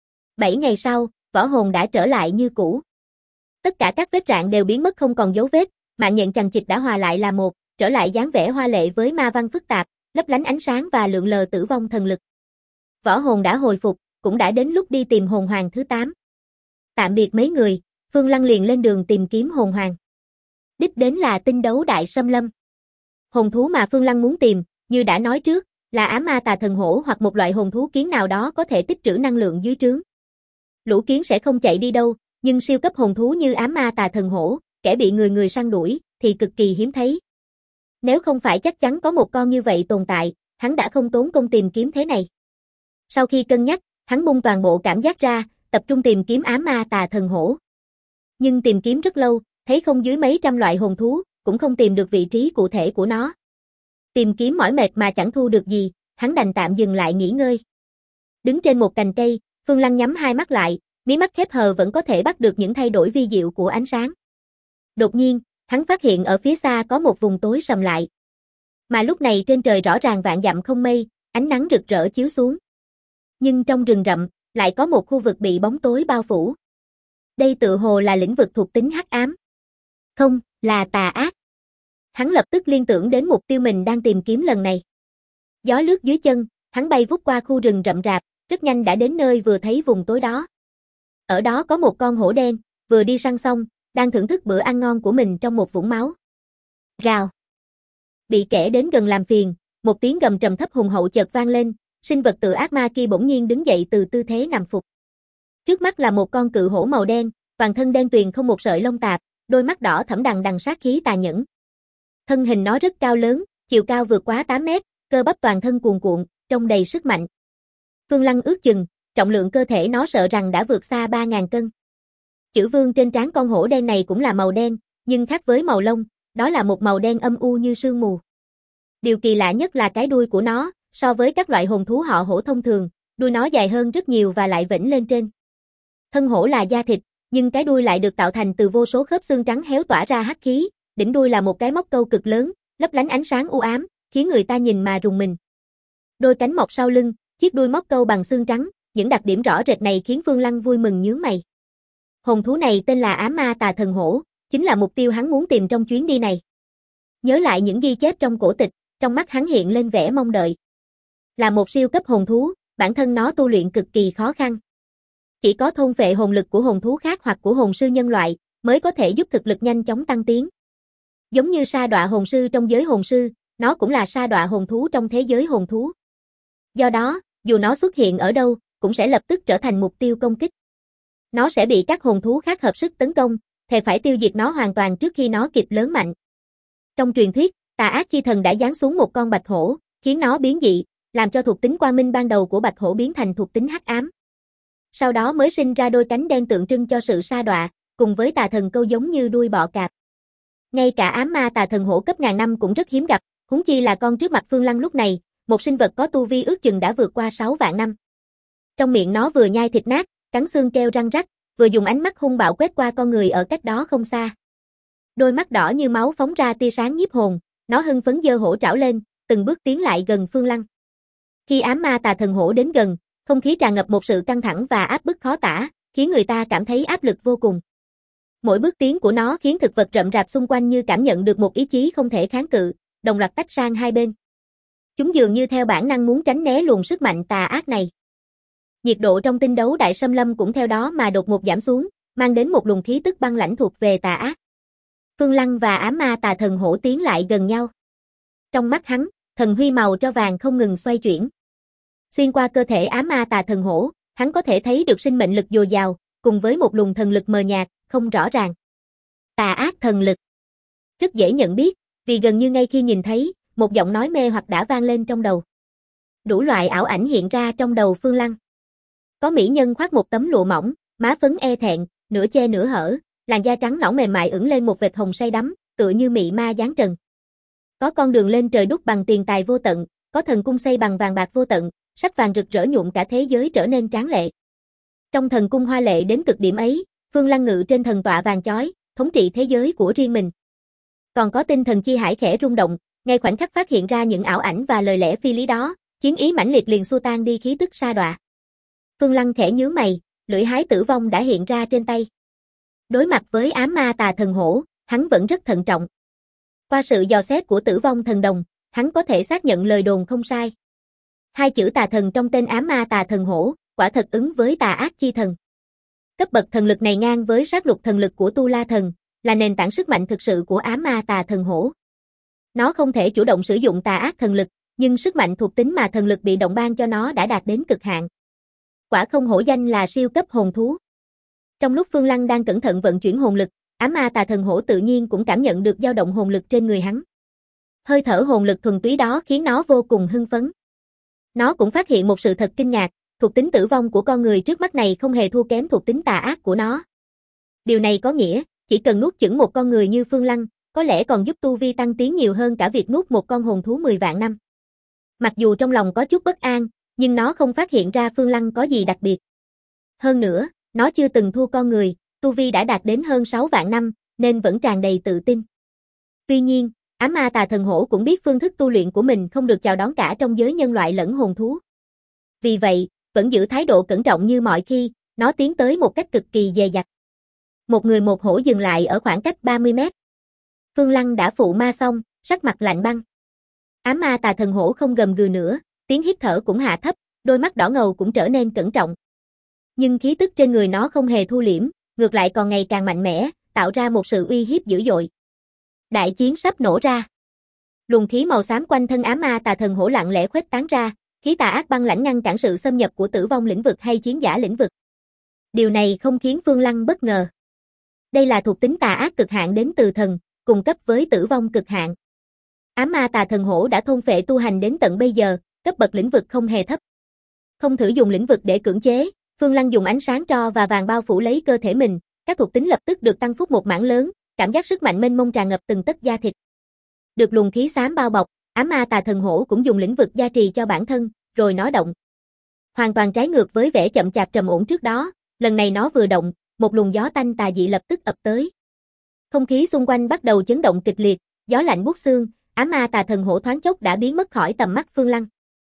7 ngày sau, võ hồn đã trở lại như cũ. Tất cả các vết rạn đều biến mất không còn dấu vết, mạng nhện chằng chịt đã hòa lại là một, trở lại dáng vẻ hoa lệ với ma văn phức tạp, lấp lánh ánh sáng và lượn lờ tử vong thần lực. Võ hồn đã hồi phục, cũng đã đến lúc đi tìm hồn hoàng thứ 8. Tạm biệt mấy người, Phương Lăng liền lên đường tìm kiếm hồn hoàng. Đích đến là Tinh Đấu Đại Xâm Lâm. Hồn thú mà Phương Lăng muốn tìm, Như đã nói trước, là ám ma tà thần hổ hoặc một loại hồn thú kiến nào đó có thể tích trữ năng lượng dưới trướng. Lũ kiến sẽ không chạy đi đâu, nhưng siêu cấp hồn thú như ám ma tà thần hổ, kẻ bị người săn đuổi, thì cực kỳ hiếm thấy. Nếu không phải chắc chắn có một con như vậy tồn tại, hắn đã không tốn công tìm kiếm thế này. Sau khi cân nhắc, hắn bung toàn bộ cảm giác ra, tập trung tìm kiếm ám ma tà thần hổ. Nhưng tìm kiếm rất lâu, thấy không dưới mấy trăm loại hồn thú, cũng không tìm được vị trí cụ thể của nó. Tìm kiếm mỏi mệt mà chẳng thu được gì, hắn đành tạm dừng lại nghỉ ngơi. Đứng trên một cành cây, Phương Lăng nhắm hai mắt lại, mí mắt khép hờ vẫn có thể bắt được những thay đổi vi diệu của ánh sáng. Đột nhiên, hắn phát hiện ở phía xa có một vùng tối sầm lại. Mà lúc này trên trời rõ ràng vạn dặm không mây, ánh nắng rực rỡ chiếu xuống. Nhưng trong rừng rậm, lại có một khu vực bị bóng tối bao phủ. Đây tựa hồ là lĩnh vực thuộc tính hắc ám. Không, là tà ác. Hắn lập tức liên tưởng đến mục tiêu mình đang tìm kiếm lần này. Gió lướt dưới chân, hắn bay vút qua khu rừng rậm rạp, rất nhanh đã đến nơi vừa thấy vùng tối đó. Ở đó có một con hổ đen, vừa đi săn xong, đang thưởng thức bữa ăn ngon của mình trong một vũng máu. Rào. Bị kẻ đến gần làm phiền, một tiếng gầm trầm thấp hùng hậu chợt vang lên, sinh vật tự ác ma kia bỗng nhiên đứng dậy từ tư thế nằm phục. Trước mắt là một con cự hổ màu đen, toàn thân đen tuyền không một sợi lông tạp, đôi mắt đỏ thẫm đằng đằng sát khí tà nhẫn. Thân hình nó rất cao lớn, chiều cao vượt quá 8 mét, cơ bắp toàn thân cuồn cuộn, trông đầy sức mạnh. Phương Lăng ước chừng, trọng lượng cơ thể nó sợ rằng đã vượt xa 3.000 cân. Chữ vương trên trán con hổ đen này cũng là màu đen, nhưng khác với màu lông, đó là một màu đen âm u như sương mù. Điều kỳ lạ nhất là cái đuôi của nó, so với các loại hồn thú họ hổ thông thường, đuôi nó dài hơn rất nhiều và lại vểnh lên trên. Thân hổ là da thịt, nhưng cái đuôi lại được tạo thành từ vô số khớp xương trắng héo tỏa ra hắc khí, đỉnh đuôi là một cái móc câu cực lớn, lấp lánh ánh sáng u ám, khiến người ta nhìn mà rùng mình. Đôi cánh mọc sau lưng, chiếc đuôi móc câu bằng xương trắng, những đặc điểm rõ rệt này khiến Phương Lăng vui mừng nhướng mày. Hồn thú này tên là ám ma tà thần hổ, chính là mục tiêu hắn muốn tìm trong chuyến đi này. Nhớ lại những ghi chép trong cổ tịch, trong mắt hắn hiện lên vẻ mong đợi. Là một siêu cấp hồn thú, bản thân nó tu luyện cực kỳ khó khăn. Chỉ có thôn phệ hồn lực của hồn thú khác hoặc của hồn sư nhân loại, mới có thể giúp thực lực nhanh chóng tăng tiến. Giống như sa đọa hồn sư trong giới hồn sư, nó cũng là sa đọa hồn thú trong thế giới hồn thú. Do đó, dù nó xuất hiện ở đâu, cũng sẽ lập tức trở thành mục tiêu công kích. Nó sẽ bị các hồn thú khác hợp sức tấn công, thề phải tiêu diệt nó hoàn toàn trước khi nó kịp lớn mạnh. Trong truyền thuyết, tà ác chi thần đã giáng xuống một con bạch hổ, khiến nó biến dị, làm cho thuộc tính quang minh ban đầu của bạch hổ biến thành thuộc tính hắc ám. Sau đó mới sinh ra đôi cánh đen tượng trưng cho sự sa đọa, cùng với tà thần câu giống như đuôi bọ cạp. Ngay cả ám ma tà thần hổ cấp ngàn năm cũng rất hiếm gặp, huống chi là con trước mặt Phương Lăng lúc này, một sinh vật có tu vi ước chừng đã vượt qua 6 vạn năm. Trong miệng nó vừa nhai thịt nát, cắn xương keo răng rắc, vừa dùng ánh mắt hung bạo quét qua con người ở cách đó không xa. Đôi mắt đỏ như máu phóng ra tia sáng nhiếp hồn, nó hưng phấn giơ hổ trảo lên, từng bước tiến lại gần Phương Lăng. Khi ám ma tà thần hổ đến gần, không khí tràn ngập một sự căng thẳng và áp bức khó tả, khiến người ta cảm thấy áp lực vô cùng. Mỗi bước tiến của nó khiến thực vật rậm rạp xung quanh như cảm nhận được một ý chí không thể kháng cự, đồng loạt tách sang hai bên. Chúng dường như theo bản năng muốn tránh né luồng sức mạnh tà ác này. Nhiệt độ trong tinh đấu đại xâm lâm cũng theo đó mà đột ngột giảm xuống, mang đến một luồng khí tức băng lãnh thuộc về tà ác. Phương Lăng và ám ma tà thần hổ tiến lại gần nhau. Trong mắt hắn, thần huy màu tro vàng không ngừng xoay chuyển. Xuyên qua cơ thể ám ma tà thần hổ, hắn có thể thấy được sinh mệnh lực dồi dào, cùng với một luồng thần lực mờ nhạt, không rõ ràng. Tà ác thần lực. Rất dễ nhận biết, vì gần như ngay khi nhìn thấy, một giọng nói mê hoặc đã vang lên trong đầu. Đủ loại ảo ảnh hiện ra trong đầu Phương Lăng. Có mỹ nhân khoác một tấm lụa mỏng, má phấn e thẹn, nửa che nửa hở, làn da trắng nõn mềm mại ửng lên một vệt hồng say đắm, tựa như mị ma giáng trần. Có con đường lên trời đúc bằng tiền tài vô tận, có thần cung xây bằng vàng bạc vô tận, sắc vàng rực rỡ nhuộm cả thế giới trở nên tráng lệ. Trong thần cung hoa lệ đến cực điểm ấy, Phương Lăng ngự trên thần tọa vàng chói, thống trị thế giới của riêng mình. Còn có tinh thần chi hải khẽ rung động, ngay khoảnh khắc phát hiện ra những ảo ảnh và lời lẽ phi lý đó, chiến ý mãnh liệt liền xua tan đi khí tức sa đọa. Phương Lăng khẽ nhíu mày, lưỡi hái tử vong đã hiện ra trên tay. Đối mặt với ám ma tà thần hổ, hắn vẫn rất thận trọng. Qua sự dò xét của tử vong thần đồng, hắn có thể xác nhận lời đồn không sai. Hai chữ tà thần trong tên ám ma tà thần hổ, quả thật ứng với tà ác chi thần. Cấp bậc thần lực này ngang với sát lục thần lực của Tu La thần, là nền tảng sức mạnh thực sự của ám ma tà thần hổ. Nó không thể chủ động sử dụng tà ác thần lực, Nhưng sức mạnh thuộc tính mà thần lực bị động ban cho nó đã đạt đến cực hạn. Quả không hổ danh là siêu cấp hồn thú. Trong lúc Phương Lăng đang cẩn thận vận chuyển hồn lực, ám ma tà thần hổ tự nhiên cũng cảm nhận được dao động hồn lực trên người hắn. Hơi thở hồn lực thuần túy đó khiến nó vô cùng hưng phấn. Nó cũng phát hiện một sự thật kinh ngạc, thuộc tính tử vong của con người trước mắt này không hề thua kém thuộc tính tà ác của nó. Điều này có nghĩa, chỉ cần nuốt chửng một con người như Phương Lăng, có lẽ còn giúp tu vi tăng tiến nhiều hơn cả việc nuốt một con hồn thú 10 vạn năm. Mặc dù trong lòng có chút bất an, nhưng nó không phát hiện ra Phương Lăng có gì đặc biệt. Hơn nữa, nó chưa từng thua con người, tu vi đã đạt đến hơn 6 vạn năm, nên vẫn tràn đầy tự tin. Tuy nhiên, ám ma tà thần hổ cũng biết phương thức tu luyện của mình không được chào đón cả trong giới nhân loại lẫn hồn thú. Vì vậy, vẫn giữ thái độ cẩn trọng như mọi khi, nó tiến tới một cách cực kỳ dè dặt. Một người một hổ dừng lại ở khoảng cách 30 mét. Phương Lăng đã phụ ma xong, sắc mặt lạnh băng. Ám ma tà thần hổ không gầm gừ nữa, tiếng hít thở cũng hạ thấp, đôi mắt đỏ ngầu cũng trở nên cẩn trọng. Nhưng khí tức trên người nó không hề thu liễm, ngược lại còn ngày càng mạnh mẽ, tạo ra một sự uy hiếp dữ dội. Đại chiến sắp nổ ra. Luồng khí màu xám quanh thân ám ma tà thần hổ lặng lẽ khuếch tán ra, khí tà ác băng lãnh ngăn cản sự xâm nhập của tử vong lĩnh vực hay chiến giả lĩnh vực. Điều này không khiến Phương Lăng bất ngờ. Đây là thuộc tính tà ác cực hạn đến từ thần, cùng cấp với tử vong cực hạn. Ám ma tà thần hổ đã thôn phệ tu hành đến tận bây giờ, cấp bậc lĩnh vực không hề thấp. Không thử dùng lĩnh vực để cưỡng chế, Phương Lăng dùng ánh sáng tro và vàng bao phủ lấy cơ thể mình, các thuộc tính lập tức được tăng phúc một mảng lớn, cảm giác sức mạnh mênh mông tràn ngập từng tấc da thịt. Được luồng khí xám bao bọc, ám ma tà thần hổ cũng dùng lĩnh vực gia trì cho bản thân, rồi nó động. Hoàn toàn trái ngược với vẻ chậm chạp trầm ổn trước đó, lần này nó vừa động, một luồng gió tanh tà dị lập tức ập tới. Không khí xung quanh bắt đầu chấn động kịch liệt, gió lạnh buốt xương, ám ma tà thần hổ thoáng chốc đã biến mất khỏi tầm mắt Phương Lăng.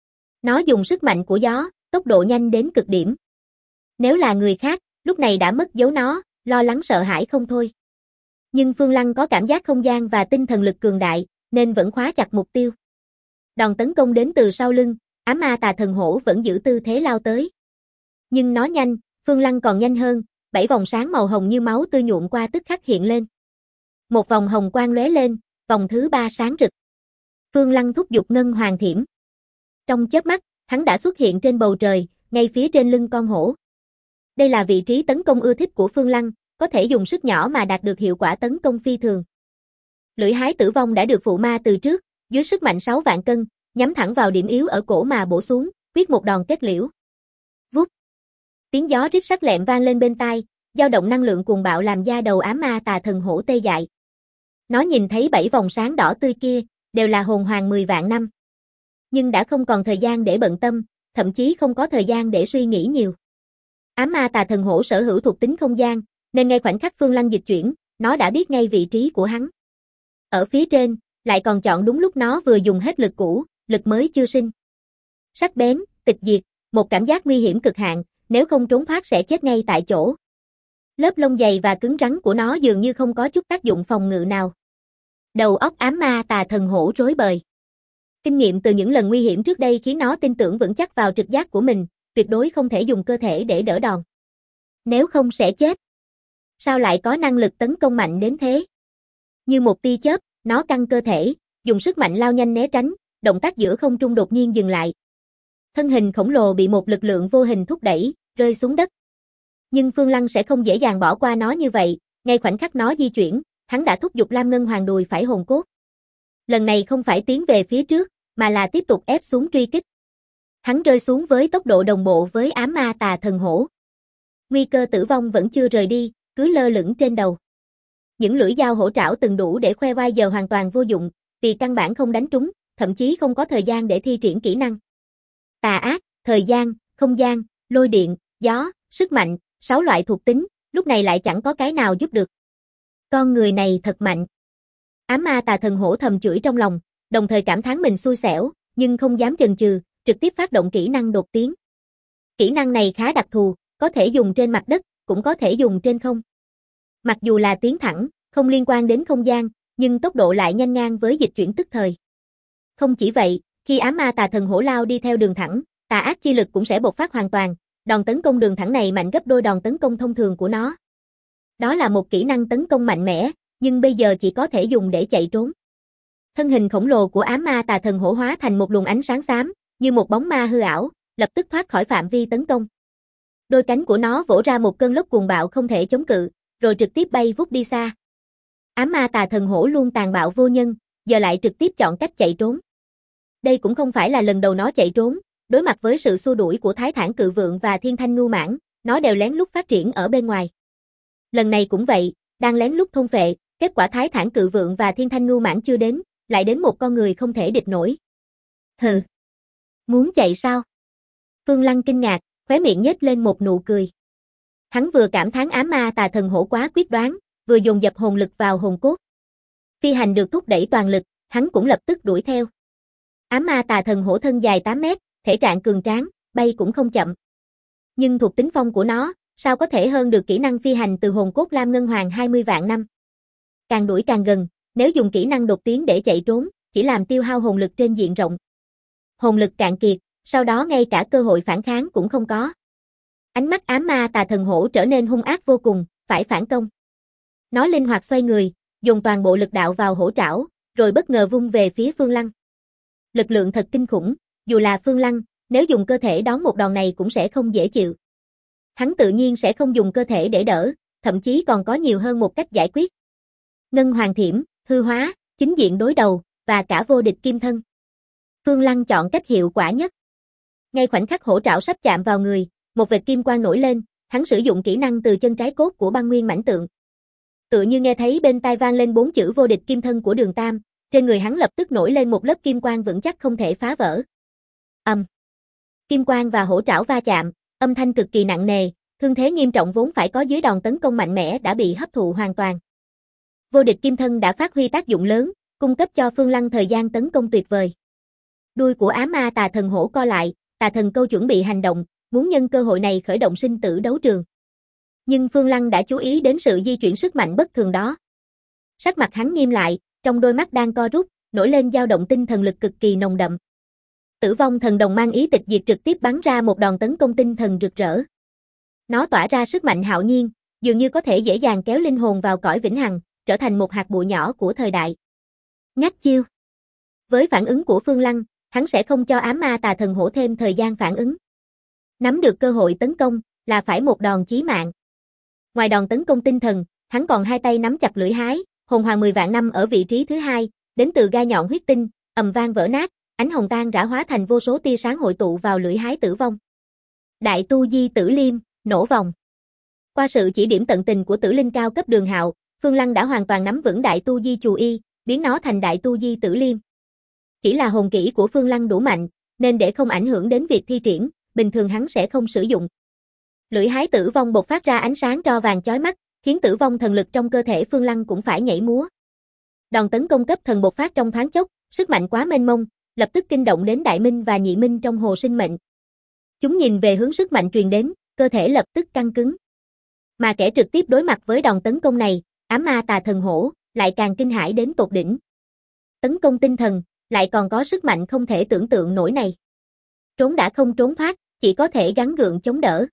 Nó dùng sức mạnh của gió, tốc độ nhanh đến cực điểm. Nếu là người khác, lúc này đã mất dấu nó, lo lắng sợ hãi không thôi. Nhưng Phương Lăng có cảm giác không gian và tinh thần lực cường đại, nên vẫn khóa chặt mục tiêu. Đòn tấn công đến từ sau lưng, ám ma tà thần hổ vẫn giữ tư thế lao tới. Nhưng nó nhanh, Phương Lăng còn nhanh hơn, 7 vòng sáng màu hồng như máu tươi nhuộm qua tức khắc hiện lên. Một vòng hồng quang lóe lên, vòng thứ 3 sáng rực. Phương Lăng thúc giục ngân hoàng thiểm. Trong chớp mắt, hắn đã xuất hiện trên bầu trời, ngay phía trên lưng con hổ. Đây là vị trí tấn công ưa thích của Phương Lăng, có thể dùng sức nhỏ mà đạt được hiệu quả tấn công phi thường. Lưỡi hái tử vong đã được phụ ma từ trước, dưới sức mạnh 6 vạn cân, nhắm thẳng vào điểm yếu ở cổ mà bổ xuống, quyết một đòn kết liễu. Vút. Tiếng gió rít sắc lẹm vang lên bên tai, dao động năng lượng cuồng bạo làm da đầu ám ma tà thần hổ tê dại. Nó nhìn thấy 7 vòng sáng đỏ tươi kia, đều là hồn hoàng 10 vạn năm. Nhưng đã không còn thời gian để bận tâm, thậm chí không có thời gian để suy nghĩ nhiều. Ám ma tà thần hổ sở hữu thuộc tính không gian, nên ngay khoảnh khắc Phương Lăng dịch chuyển, nó đã biết ngay vị trí của hắn. Ở phía trên, lại còn chọn đúng lúc nó vừa dùng hết lực cũ, lực mới chưa sinh. Sắc bén, tịch diệt, một cảm giác nguy hiểm cực hạn, nếu không trốn thoát sẽ chết ngay tại chỗ. Lớp lông dày và cứng rắn của nó dường như không có chút tác dụng phòng ngự nào. Đầu óc ám ma tà thần hổ rối bời. Kinh nghiệm từ những lần nguy hiểm trước đây khiến nó tin tưởng vững chắc vào trực giác của mình, tuyệt đối không thể dùng cơ thể để đỡ đòn. Nếu không sẽ chết. Sao lại có năng lực tấn công mạnh đến thế? Như một tia chớp, nó căng cơ thể, dùng sức mạnh lao nhanh né tránh, động tác giữa không trung đột nhiên dừng lại. Thân hình khổng lồ bị một lực lượng vô hình thúc đẩy, rơi xuống đất. Nhưng Phương Lăng sẽ không dễ dàng bỏ qua nó như vậy, ngay khoảnh khắc nó di chuyển, hắn đã thúc giục Lam Ngân Hoàng đùi phải hồn cốt. Lần này không phải tiến về phía trước, mà là tiếp tục ép xuống truy kích. Hắn rơi xuống với tốc độ đồng bộ với ám ma tà thần hổ. Nguy cơ tử vong vẫn chưa rời đi, cứ lơ lửng trên đầu. Những lưỡi dao hổ trảo từng đủ để khoe vai giờ hoàn toàn vô dụng, vì căn bản không đánh trúng, thậm chí không có thời gian để thi triển kỹ năng. Tà ác, thời gian, không gian, lôi điện, gió, sức mạnh, 6 loại thuộc tính, lúc này lại chẳng có cái nào giúp được. Con người này thật mạnh. Ám ma tà thần hổ thầm chửi trong lòng, đồng thời cảm thán mình xui xẻo, nhưng không dám chần chừ, trực tiếp phát động kỹ năng đột tiến. Kỹ năng này khá đặc thù, có thể dùng trên mặt đất, cũng có thể dùng trên không. Mặc dù là tiến thẳng, không liên quan đến không gian, nhưng tốc độ lại nhanh ngang với dịch chuyển tức thời. Không chỉ vậy, khi ám ma tà thần hổ lao đi theo đường thẳng, tà ác chi lực cũng sẽ bộc phát hoàn toàn, đòn tấn công đường thẳng này mạnh gấp đôi đòn tấn công thông thường của nó. Đó là một kỹ năng tấn công mạnh mẽ, nhưng bây giờ chỉ có thể dùng để chạy trốn. Thân hình khổng lồ của ám ma tà thần hổ hóa thành một luồng ánh sáng xám, như một bóng ma hư ảo, lập tức thoát khỏi phạm vi tấn công. Đôi cánh của nó vỗ ra một cơn lốc cuồng bạo không thể chống cự, rồi trực tiếp bay vút đi xa. Ám ma tà thần hổ luôn tàn bạo vô nhân, giờ lại trực tiếp chọn cách chạy trốn. Đây cũng không phải là lần đầu nó chạy trốn, đối mặt với sự xua đuổi của Thái Thản Cự Vượng và Thiên Thanh Ngưu Mãng, nó đều lén lút phát triển ở bên ngoài. Lần này cũng vậy, đang lén lút thôn phệ, kết quả Thái Thản Cự Vượng và Thiên Thanh Ngưu Mãng chưa đến, lại đến một con người không thể địch nổi. Hừ, muốn chạy sao? Phương Lăng kinh ngạc, khóe miệng nhếch lên một nụ cười. Hắn vừa cảm thán ám ma tà thần hổ quá quyết đoán, vừa dồn dập hồn lực vào hồn cốt. Phi hành được thúc đẩy toàn lực, hắn cũng lập tức đuổi theo. Ám ma tà thần hổ thân dài 8 mét, thể trạng cường tráng, bay cũng không chậm. Nhưng thuộc tính phong của nó, sao có thể hơn được kỹ năng phi hành từ hồn cốt Lam Ngân Hoàng 20 vạn năm. Càng đuổi càng gần, nếu dùng kỹ năng đột tiến để chạy trốn, chỉ làm tiêu hao hồn lực trên diện rộng. Hồn lực cạn kiệt, sau đó ngay cả cơ hội phản kháng cũng không có. Ánh mắt ám ma tà thần hổ trở nên hung ác vô cùng, phải phản công. Nó linh hoạt xoay người, dùng toàn bộ lực đạo vào hổ trảo, rồi bất ngờ vung về phía Phương Lăng. Lực lượng thật kinh khủng, dù là Phương Lăng, nếu dùng cơ thể đón một đòn này cũng sẽ không dễ chịu. Hắn tự nhiên sẽ không dùng cơ thể để đỡ, thậm chí còn có nhiều hơn một cách giải quyết. Ngân Hoàng Thiểm, hư hóa, chính diện đối đầu, và cả vô địch kim thân. Phương Lăng chọn cách hiệu quả nhất. Ngay khoảnh khắc hổ trảo sắp chạm vào người, một vệt kim quang nổi lên, hắn sử dụng kỹ năng từ chân trái cốt của băng nguyên mãnh tượng. Tự như nghe thấy bên tai vang lên 4 chữ vô địch kim thân của Đường Tam, trên người hắn lập tức nổi lên một lớp kim quang vững chắc không thể phá vỡ. Kim quang và hổ trảo va chạm, âm thanh cực kỳ nặng nề, thương thế nghiêm trọng vốn phải có dưới đòn tấn công mạnh mẽ đã bị hấp thụ hoàn toàn. Vô địch kim thân đã phát huy tác dụng lớn, cung cấp cho Phương Lăng thời gian tấn công tuyệt vời. Đuôi của ám ma tà thần hổ co lại, tà thần câu chuẩn bị hành động, muốn nhân cơ hội này khởi động sinh tử đấu trường. Nhưng Phương Lăng đã chú ý đến sự di chuyển sức mạnh bất thường đó. Sắc mặt hắn nghiêm lại, trong đôi mắt đang co rút, nổi lên dao động tinh thần lực cực kỳ nồng đậm. Tử vong thần đồng mang ý tịch diệt trực tiếp bắn ra một đòn tấn công tinh thần rực rỡ. Nó tỏa ra sức mạnh hạo nhiên, dường như có thể dễ dàng kéo linh hồn vào cõi vĩnh hằng, trở thành một hạt bụi nhỏ của thời đại. Ngắt chiêu. Với phản ứng của Phương Lăng, hắn sẽ không cho ám ma tà thần hổ thêm thời gian phản ứng. Nắm được cơ hội tấn công, là phải một đòn chí mạng. Ngoài đòn tấn công tinh thần, hắn còn hai tay nắm chặt lưỡi hái, hồn hoàng 10 vạn năm ở vị trí thứ hai, đến từ gai nhọn huyết tinh, ầm vang vỡ nát, ánh hồng tan rã hóa thành vô số tia sáng hội tụ vào lưỡi hái tử vong. Đại tu di tử liêm, nổ vòng. Qua sự chỉ điểm tận tình của tử linh cao cấp Đường Hạo, Phương Lăng đã hoàn toàn nắm vững đại tu di chù y, biến nó thành đại tu di tử liêm. Chỉ là hồn kỹ của Phương Lăng đủ mạnh, nên để không ảnh hưởng đến việc thi triển, bình thường hắn sẽ không sử dụng. Lưỡi hái tử vong bộc phát ra ánh sáng tro vàng chói mắt, khiến tử vong thần lực trong cơ thể Phương Lăng cũng phải nhảy múa. Đòn tấn công cấp thần bộc phát trong thoáng chốc, sức mạnh quá mênh mông, lập tức kinh động đến Đại Minh và Nhị Minh trong hồ sinh mệnh. Chúng nhìn về hướng sức mạnh truyền đến, cơ thể lập tức căng cứng. Mà kẻ trực tiếp đối mặt với đòn tấn công này, ám ma tà thần hổ, lại càng kinh hãi đến tột đỉnh. Tấn công tinh thần, lại còn có sức mạnh không thể tưởng tượng nổi này. Trốn đã không trốn thoát, chỉ có thể gắng gượng chống đỡ.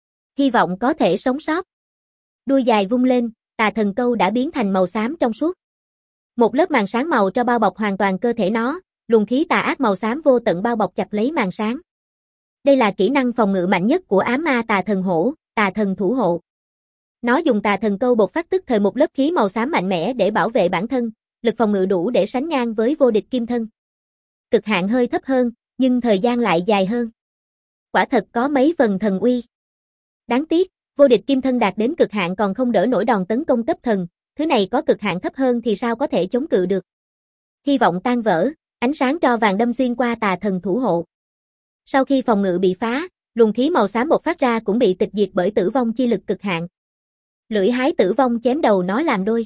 Hy vọng có thể sống sót. Đuôi dài vung lên, tà thần câu đã biến thành màu xám trong suốt. Một lớp màn sáng màu cho bao bọc hoàn toàn cơ thể nó, luồng khí tà ác màu xám vô tận bao bọc chặt lấy màn sáng. Đây là kỹ năng phòng ngự mạnh nhất của ám ma tà thần hổ, tà thần thủ hộ. Nó dùng tà thần câu bộc phát tức thời một lớp khí màu xám mạnh mẽ để bảo vệ bản thân, lực phòng ngự đủ để sánh ngang với vô địch kim thân. Cực hạn hơi thấp hơn, nhưng thời gian lại dài hơn. Quả thật có mấy phần thần uy. Đáng tiếc, vô địch kim thân đạt đến cực hạn còn không đỡ nổi đòn tấn công cấp thần, thứ này có cực hạn thấp hơn thì sao có thể chống cự được. Hy vọng tan vỡ, ánh sáng tro vàng đâm xuyên qua tà thần thủ hộ. Sau khi phòng ngự bị phá, luồng khí màu xám bộc phát ra cũng bị tịch diệt bởi tử vong chi lực cực hạn. Lưỡi hái tử vong chém đầu nó làm đôi.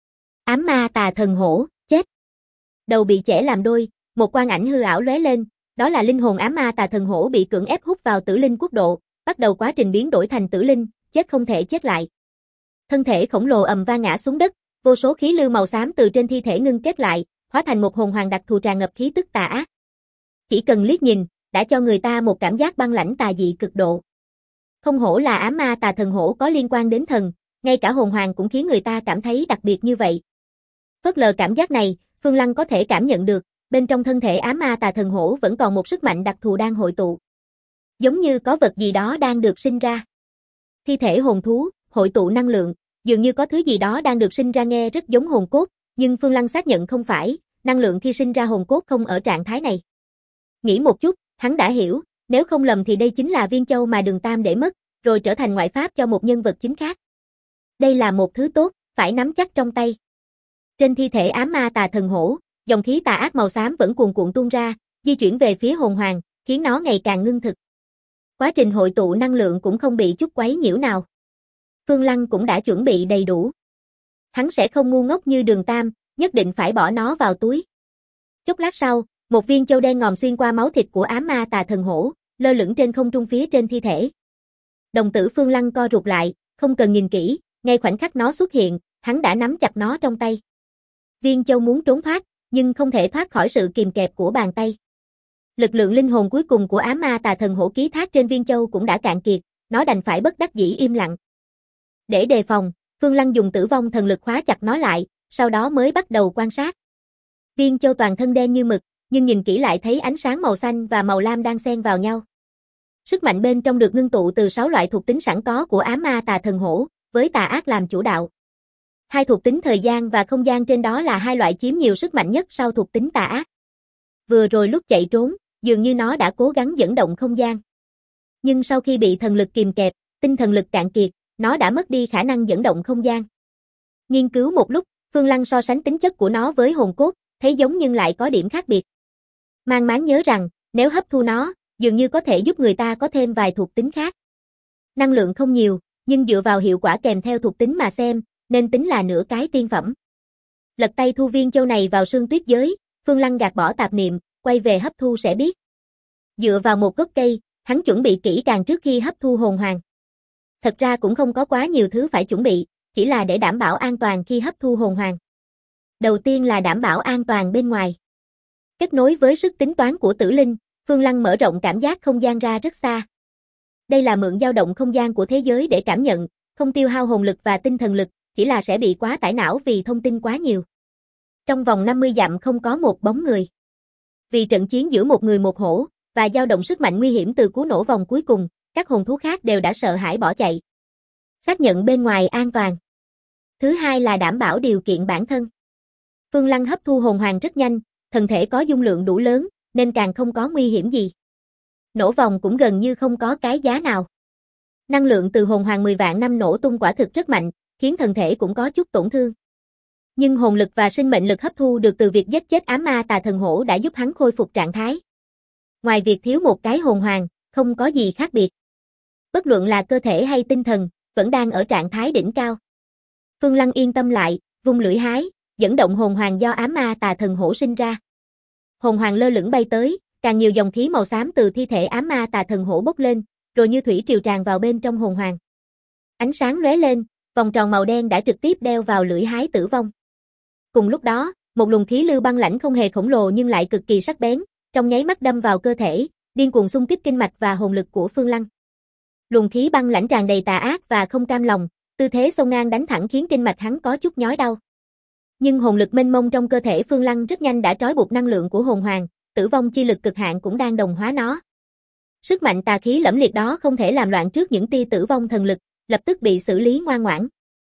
Ám ma tà thần hổ, chết. Đầu bị chẻ làm đôi, một quang ảnh hư ảo lóe lên, đó là linh hồn ám ma tà thần hổ bị cưỡng ép hút vào tử linh quốc độ, bắt đầu quá trình biến đổi thành tử linh, chết không thể chết lại. Thân thể khổng lồ ầm vang ngã xuống đất, vô số khí lưu màu xám từ trên thi thể ngưng kết lại, hóa thành một hồn hoàng đặc thù tràn ngập khí tức tà ác. Chỉ cần liếc nhìn, đã cho người ta một cảm giác băng lãnh tà dị cực độ. Không hổ là ám ma tà thần hổ có liên quan đến thần, ngay cả hồn hoàng cũng khiến người ta cảm thấy đặc biệt như vậy. Phớt lờ cảm giác này, Phương Lăng có thể cảm nhận được, bên trong thân thể ám ma tà thần hổ vẫn còn một sức mạnh đặc thù đang hội tụ. Giống như có vật gì đó đang được sinh ra. Thi thể hồn thú, hội tụ năng lượng, dường như có thứ gì đó đang được sinh ra nghe rất giống hồn cốt, nhưng Phương Lăng xác nhận không phải, năng lượng khi sinh ra hồn cốt không ở trạng thái này. Nghĩ một chút, hắn đã hiểu, nếu không lầm thì đây chính là viên châu mà Đường Tam để mất, rồi trở thành ngoại pháp cho một nhân vật chính khác. Đây là một thứ tốt, phải nắm chắc trong tay. Trên thi thể ám ma tà thần hổ, dòng khí tà ác màu xám vẫn cuồn cuộn tuôn ra, di chuyển về phía hồn hoàng, khiến nó ngày càng ngưng thực. Quá trình hội tụ năng lượng cũng không bị chút quấy nhiễu nào. Phương Lăng cũng đã chuẩn bị đầy đủ. Hắn sẽ không ngu ngốc như Đường Tam, nhất định phải bỏ nó vào túi. Chốc lát sau, một viên châu đen ngòm xuyên qua máu thịt của ám ma tà thần hổ, lơ lửng trên không trung phía trên thi thể. Đồng tử Phương Lăng co rụt lại, không cần nhìn kỹ, ngay khoảnh khắc nó xuất hiện, hắn đã nắm chặt nó trong tay. Viên châu muốn trốn thoát, nhưng không thể thoát khỏi sự kìm kẹp của bàn tay. Lực lượng linh hồn cuối cùng của ám ma tà thần hổ ký thác trên viên châu cũng đã cạn kiệt, nó đành phải bất đắc dĩ im lặng. Để đề phòng, Phương Lăng dùng tử vong thần lực khóa chặt nó lại, sau đó mới bắt đầu quan sát. Viên châu toàn thân đen như mực, nhưng nhìn kỹ lại thấy ánh sáng màu xanh và màu lam đang xen vào nhau. Sức mạnh bên trong được ngưng tụ từ 6 loại thuộc tính sẵn có của ám ma tà thần hổ, với tà ác làm chủ đạo. Hai thuộc tính thời gian và không gian trên đó là hai loại chiếm nhiều sức mạnh nhất sau thuộc tính tà ác. Vừa rồi lúc chạy trốn, dường như nó đã cố gắng dẫn động không gian. Nhưng sau khi bị thần lực kìm kẹp, tinh thần lực cạn kiệt, nó đã mất đi khả năng dẫn động không gian. Nghiên cứu một lúc, Phương Lăng so sánh tính chất của nó với hồn cốt, thấy giống nhưng lại có điểm khác biệt. Mang máng nhớ rằng, nếu hấp thu nó, dường như có thể giúp người ta có thêm vài thuộc tính khác. Năng lượng không nhiều, nhưng dựa vào hiệu quả kèm theo thuộc tính mà xem, nên tính là nửa cái tiên phẩm. Lật tay thu viên châu này vào sương tuyết giới, Phương Lăng gạt bỏ tạp niệm, quay về hấp thu sẽ biết. Dựa vào một gốc cây, hắn chuẩn bị kỹ càng trước khi hấp thu hồn hoàng. Thật ra cũng không có quá nhiều thứ phải chuẩn bị, chỉ là để đảm bảo an toàn khi hấp thu hồn hoàng. Đầu tiên là đảm bảo an toàn bên ngoài. Kết nối với sức tính toán của tử linh, Phương Lăng mở rộng cảm giác không gian ra rất xa. Đây là mượn dao động không gian của thế giới để cảm nhận, không tiêu hao hồn lực và tinh thần lực, chỉ là sẽ bị quá tải não vì thông tin quá nhiều. Trong vòng 50 dặm không có một bóng người. Vì trận chiến giữa một người một hổ, và dao động sức mạnh nguy hiểm từ cú nổ vòng cuối cùng, các hồn thú khác đều đã sợ hãi bỏ chạy. Xác nhận bên ngoài an toàn. Thứ hai là đảm bảo điều kiện bản thân. Phương Lăng hấp thu hồn hoàng rất nhanh, thân thể có dung lượng đủ lớn, nên càng không có nguy hiểm gì. Nổ vòng cũng gần như không có cái giá nào. Năng lượng từ hồn hoàng 10 vạn năm nổ tung quả thực rất mạnh, khiến thân thể cũng có chút tổn thương. Nhưng hồn lực và sinh mệnh lực hấp thu được từ việc giết chết ám ma tà thần hổ đã giúp hắn khôi phục trạng thái. Ngoài việc thiếu một cái hồn hoàng, không có gì khác biệt. Bất luận là cơ thể hay tinh thần, vẫn đang ở trạng thái đỉnh cao. Phương Lăng yên tâm lại, vung lưỡi hái, dẫn động hồn hoàng do ám ma tà thần hổ sinh ra. Hồn hoàng lơ lửng bay tới, càng nhiều dòng khí màu xám từ thi thể ám ma tà thần hổ bốc lên, rồi như thủy triều tràn vào bên trong hồn hoàng. Ánh sáng lóe lên, vòng tròn màu đen đã trực tiếp đeo vào lưỡi hái tử vong. Cùng lúc đó, một luồng khí lưu băng lãnh không hề khổng lồ nhưng lại cực kỳ sắc bén, trong nháy mắt đâm vào cơ thể, điên cuồng xung kích kinh mạch và hồn lực của Phương Lăng. Luồng khí băng lãnh tràn đầy tà ác và không cam lòng, tư thế xông ngang đánh thẳng khiến kinh mạch hắn có chút nhói đau. Nhưng hồn lực mênh mông trong cơ thể Phương Lăng rất nhanh đã trói buộc năng lượng của hồn hoàng, tử vong chi lực cực hạn cũng đang đồng hóa nó. Sức mạnh tà khí lẫm liệt đó không thể làm loạn trước những tia tử vong thần lực, lập tức bị xử lý ngoan ngoãn.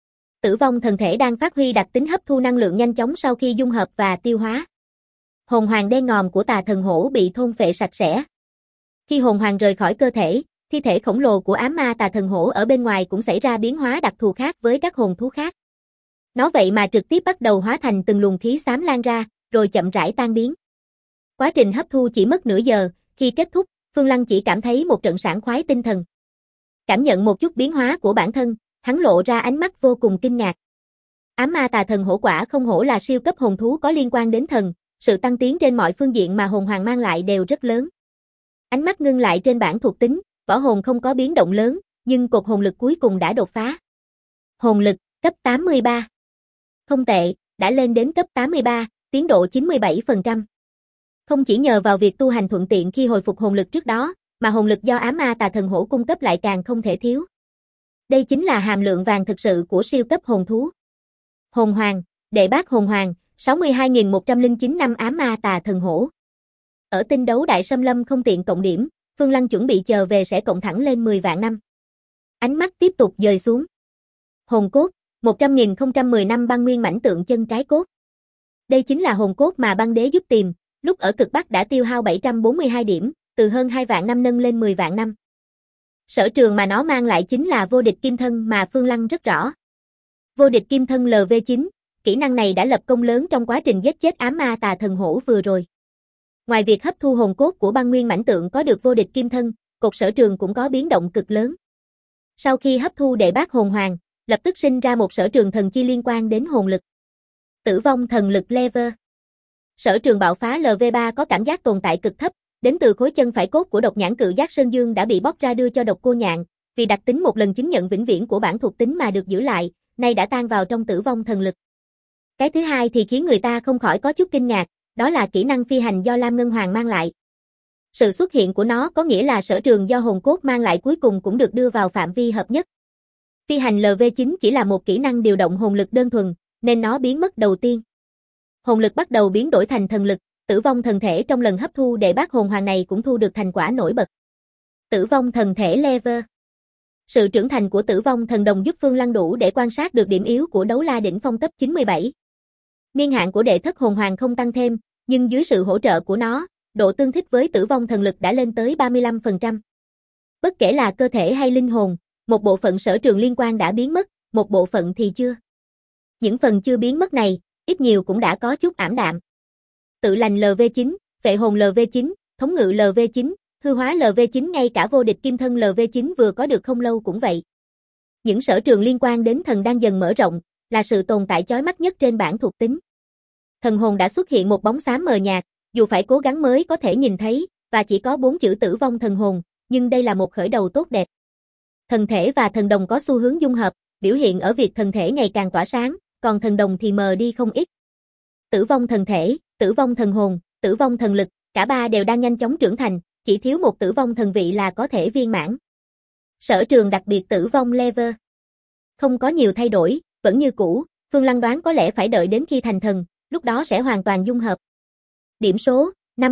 Tử vong thần thể đang phát huy đặc tính hấp thu năng lượng nhanh chóng sau khi dung hợp và tiêu hóa. Hồn hoàng đen ngòm của tà thần hổ bị thôn phệ sạch sẽ. Khi hồn hoàng rời khỏi cơ thể, thi thể khổng lồ của ám ma tà thần hổ ở bên ngoài cũng xảy ra biến hóa đặc thù khác với các hồn thú khác. Nó vậy mà trực tiếp bắt đầu hóa thành từng luồng khí xám lan ra, rồi chậm rãi tan biến. Quá trình hấp thu chỉ mất nửa giờ, khi kết thúc, Phương Lăng chỉ cảm thấy một trận sảng khoái tinh thần. Cảm nhận một chút biến hóa của bản thân, hắn lộ ra ánh mắt vô cùng kinh ngạc. Ám ma tà thần hổ quả không hổ là siêu cấp hồn thú có liên quan đến thần, sự tăng tiến trên mọi phương diện mà hồn hoàng mang lại đều rất lớn. Ánh mắt ngưng lại trên bảng thuộc tính, võ hồn không có biến động lớn, nhưng cột hồn lực cuối cùng đã đột phá. Hồn lực, cấp 83. Không tệ, đã lên đến cấp 83, tiến độ 97%. Không chỉ nhờ vào việc tu hành thuận tiện khi hồi phục hồn lực trước đó, mà hồn lực do ám ma tà thần hổ cung cấp lại càng không thể thiếu. Đây chính là hàm lượng vàng thực sự của siêu cấp hồn thú. Hồn hoàng, đệ bát hồn hoàng, 62.109 năm ám ma tà thần hổ. Ở tinh đấu đại xâm lâm không tiện cộng điểm, Phương Lăng chuẩn bị chờ về sẽ cộng thẳng lên 10 vạn năm. Ánh mắt tiếp tục dời xuống. Hồn cốt, 100.010 năm băng nguyên mảnh tượng chân trái cốt. Đây chính là hồn cốt mà băng đế giúp tìm, lúc ở cực Bắc đã tiêu hao 742 điểm, từ hơn 2 vạn năm nâng lên 10 vạn năm. Sở trường mà nó mang lại chính là vô địch kim thân mà Phương Lăng rất rõ. Vô địch kim thân LV9, kỹ năng này đã lập công lớn trong quá trình giết chết ám ma tà thần hổ vừa rồi. Ngoài việc hấp thu hồn cốt của băng nguyên mảnh tượng có được vô địch kim thân, cột sở trường cũng có biến động cực lớn. Sau khi hấp thu đệ bát hồn hoàng, lập tức sinh ra một sở trường thần chi liên quan đến hồn lực. Tử vong thần lực lever. Sở trường bạo phá LV3 có cảm giác tồn tại cực thấp, đến từ khối chân phải cốt của độc nhãn cự giác Sơn Dương đã bị bóc ra đưa cho độc cô nhạn, vì đặc tính một lần chứng nhận vĩnh viễn của bản thuộc tính mà được giữ lại, nay đã tan vào trong tử vong thần lực. Cái thứ hai thì khiến người ta không khỏi có chút kinh ngạc, đó là kỹ năng phi hành do Lam Ngân Hoàng mang lại. Sự xuất hiện của nó có nghĩa là sở trường do hồn cốt mang lại cuối cùng cũng được đưa vào phạm vi hợp nhất. Phi hành LV9 chỉ là một kỹ năng điều động hồn lực đơn thuần, nên nó biến mất đầu tiên. Hồn lực bắt đầu biến đổi thành thần lực, tử vong thần thể trong lần hấp thu đệ bát hồn hoàng này cũng thu được thành quả nổi bật. Tử vong thần thể lever. Sự trưởng thành của tử vong thần đồng giúp Phương Lăng đủ để quan sát được điểm yếu của đấu la đỉnh phong cấp 97. Niên hạn của đệ thất hồn hoàng không tăng thêm, nhưng dưới sự hỗ trợ của nó, độ tương thích với tử vong thần lực đã lên tới 35%. Bất kể là cơ thể hay linh hồn, một bộ phận sở trường liên quan đã biến mất, một bộ phận thì chưa. Những phần chưa biến mất này, ít nhiều cũng đã có chút ảm đạm. Tự lành LV9, vệ hồn LV9, thống ngự LV9, hư hóa LV9 ngay cả vô địch kim thân LV9 vừa có được không lâu cũng vậy. Những sở trường liên quan đến thần đang dần mở rộng, là sự tồn tại chói mắt nhất trên bảng thuộc tính. Thần hồn đã xuất hiện một bóng xám mờ nhạt, dù phải cố gắng mới có thể nhìn thấy, và chỉ có 4 chữ tử vong thần hồn, nhưng đây là một khởi đầu tốt đẹp. Thần thể và thần đồng có xu hướng dung hợp, biểu hiện ở việc thần thể ngày càng tỏa sáng, còn thần đồng thì mờ đi không ít. Tử vong thần thể, tử vong thần hồn, tử vong thần lực, cả ba đều đang nhanh chóng trưởng thành, chỉ thiếu một tử vong thần vị là có thể viên mãn. Sở trường đặc biệt tử vong lever. Không có nhiều thay đổi, vẫn như cũ, Phương Lăng đoán có lẽ phải đợi đến khi thành thần, lúc đó sẽ hoàn toàn dung hợp. Điểm số,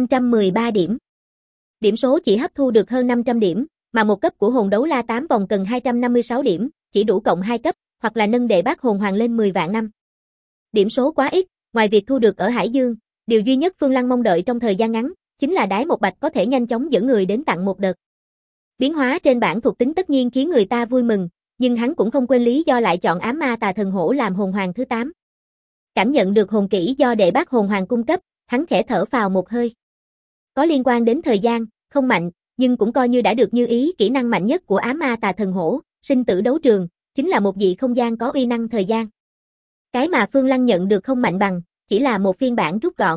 513 điểm. Điểm số chỉ hấp thu được hơn 500 điểm, mà một cấp của hồn đấu la 8 vòng cần 256 điểm, chỉ đủ cộng 2 cấp, hoặc là nâng đệ bát hồn hoàng lên 10 vạn năm. Điểm số quá ít, ngoài việc thu được ở Hải Dương, điều duy nhất Phương Lăng mong đợi trong thời gian ngắn, chính là đái một bạch có thể nhanh chóng dẫn người đến tặng một đợt. Biến hóa trên bảng thuộc tính tất nhiên khiến người ta vui mừng, nhưng hắn cũng không quên lý do lại chọn ám ma tà thần hổ làm hồn hoàng thứ 8. Cảm nhận được hồn kỹ do đệ bát hồn hoàng cung cấp, hắn khẽ thở phào một hơi. Có liên quan đến thời gian, không mạnh, nhưng cũng coi như đã được như ý. Kỹ năng mạnh nhất của ám ma tà thần hổ, sinh tử đấu trường, chính là một dị không gian có uy năng thời gian. Cái mà Phương Lăng nhận được không mạnh bằng, chỉ là một phiên bản rút gọn.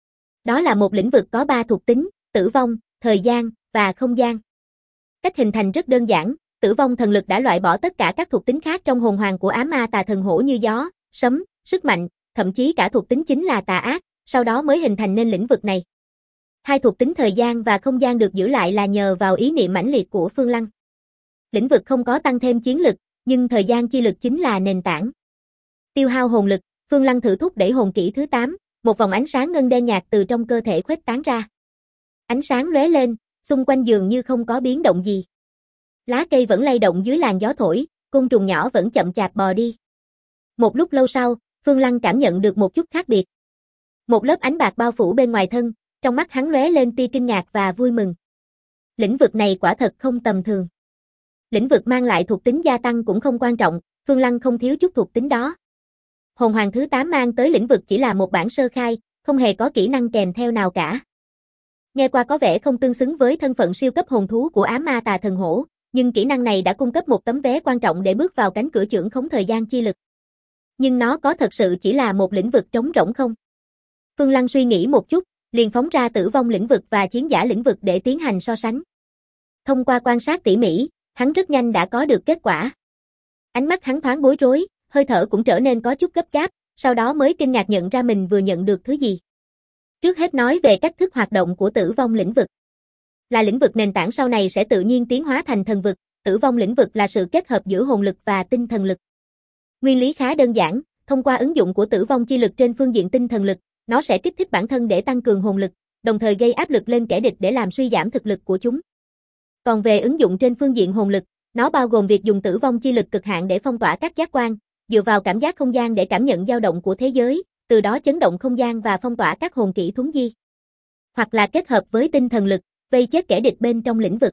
Đó là một lĩnh vực có 3 thuộc tính, tử vong, thời gian, và không gian. Cách hình thành rất đơn giản, tử vong thần lực đã loại bỏ tất cả các thuộc tính khác trong hồn hoàng của ám ma tà thần hổ như gió, sấm, sức mạnh, thậm chí cả thuộc tính chính là tà ác, sau đó mới hình thành nên lĩnh vực này. Hai thuộc tính thời gian và không gian được giữ lại là nhờ vào ý niệm mãnh liệt của Phương Lăng. Lĩnh vực không có tăng thêm chiến lực, nhưng thời gian chi lực chính là nền tảng. Tiêu hao hồn lực, Phương Lăng thử thúc đẩy hồn kỹ thứ 8, một vòng ánh sáng ngân đen nhạt từ trong cơ thể khuếch tán ra. Ánh sáng lóe lên, xung quanh dường như không có biến động gì. Lá cây vẫn lay động dưới làn gió thổi, côn trùng nhỏ vẫn chậm chạp bò đi. Một lúc lâu sau, Phương Lăng cảm nhận được một chút khác biệt. Một lớp ánh bạc bao phủ bên ngoài thân, trong mắt hắn lóe lên tia kinh ngạc và vui mừng. Lĩnh vực này quả thật không tầm thường. Lĩnh vực mang lại thuộc tính gia tăng cũng không quan trọng, Phương Lăng không thiếu chút thuộc tính đó. Hồn hoàng thứ 8 mang tới lĩnh vực chỉ là một bản sơ khai, không hề có kỹ năng kèm theo nào cả. Nghe qua có vẻ không tương xứng với thân phận siêu cấp hồn thú của ám ma tà thần hổ, nhưng kỹ năng này đã cung cấp một tấm vé quan trọng để bước vào cánh cửa chưởng khống thời gian chi lực. Nhưng nó có thật sự chỉ là một lĩnh vực trống rỗng không? Phương Lăng suy nghĩ một chút, liền phóng ra tử vong lĩnh vực và chiến giả lĩnh vực để tiến hành so sánh. Thông qua quan sát tỉ mỉ, hắn rất nhanh đã có được kết quả. Ánh mắt hắn thoáng bối rối, hơi thở cũng trở nên có chút gấp gáp, sau đó mới kinh ngạc nhận ra mình vừa nhận được thứ gì. Trước hết nói về cách thức hoạt động của tử vong lĩnh vực. Là lĩnh vực nền tảng sau này sẽ tự nhiên tiến hóa thành thần vực, tử vong lĩnh vực là sự kết hợp giữa hồn lực và tinh thần lực. Nguyên lý khá đơn giản, thông qua ứng dụng của tử vong chi lực trên phương diện tinh thần lực, nó sẽ kích thích bản thân để tăng cường hồn lực, đồng thời gây áp lực lên kẻ địch để làm suy giảm thực lực của chúng. Còn về ứng dụng trên phương diện hồn lực, nó bao gồm việc dùng tử vong chi lực cực hạn để phong tỏa các giác quan, dựa vào cảm giác không gian để cảm nhận dao động của thế giới, từ đó chấn động không gian và phong tỏa các hồn kỹ thuấn di. Hoặc là kết hợp với tinh thần lực, vây chết kẻ địch bên trong lĩnh vực.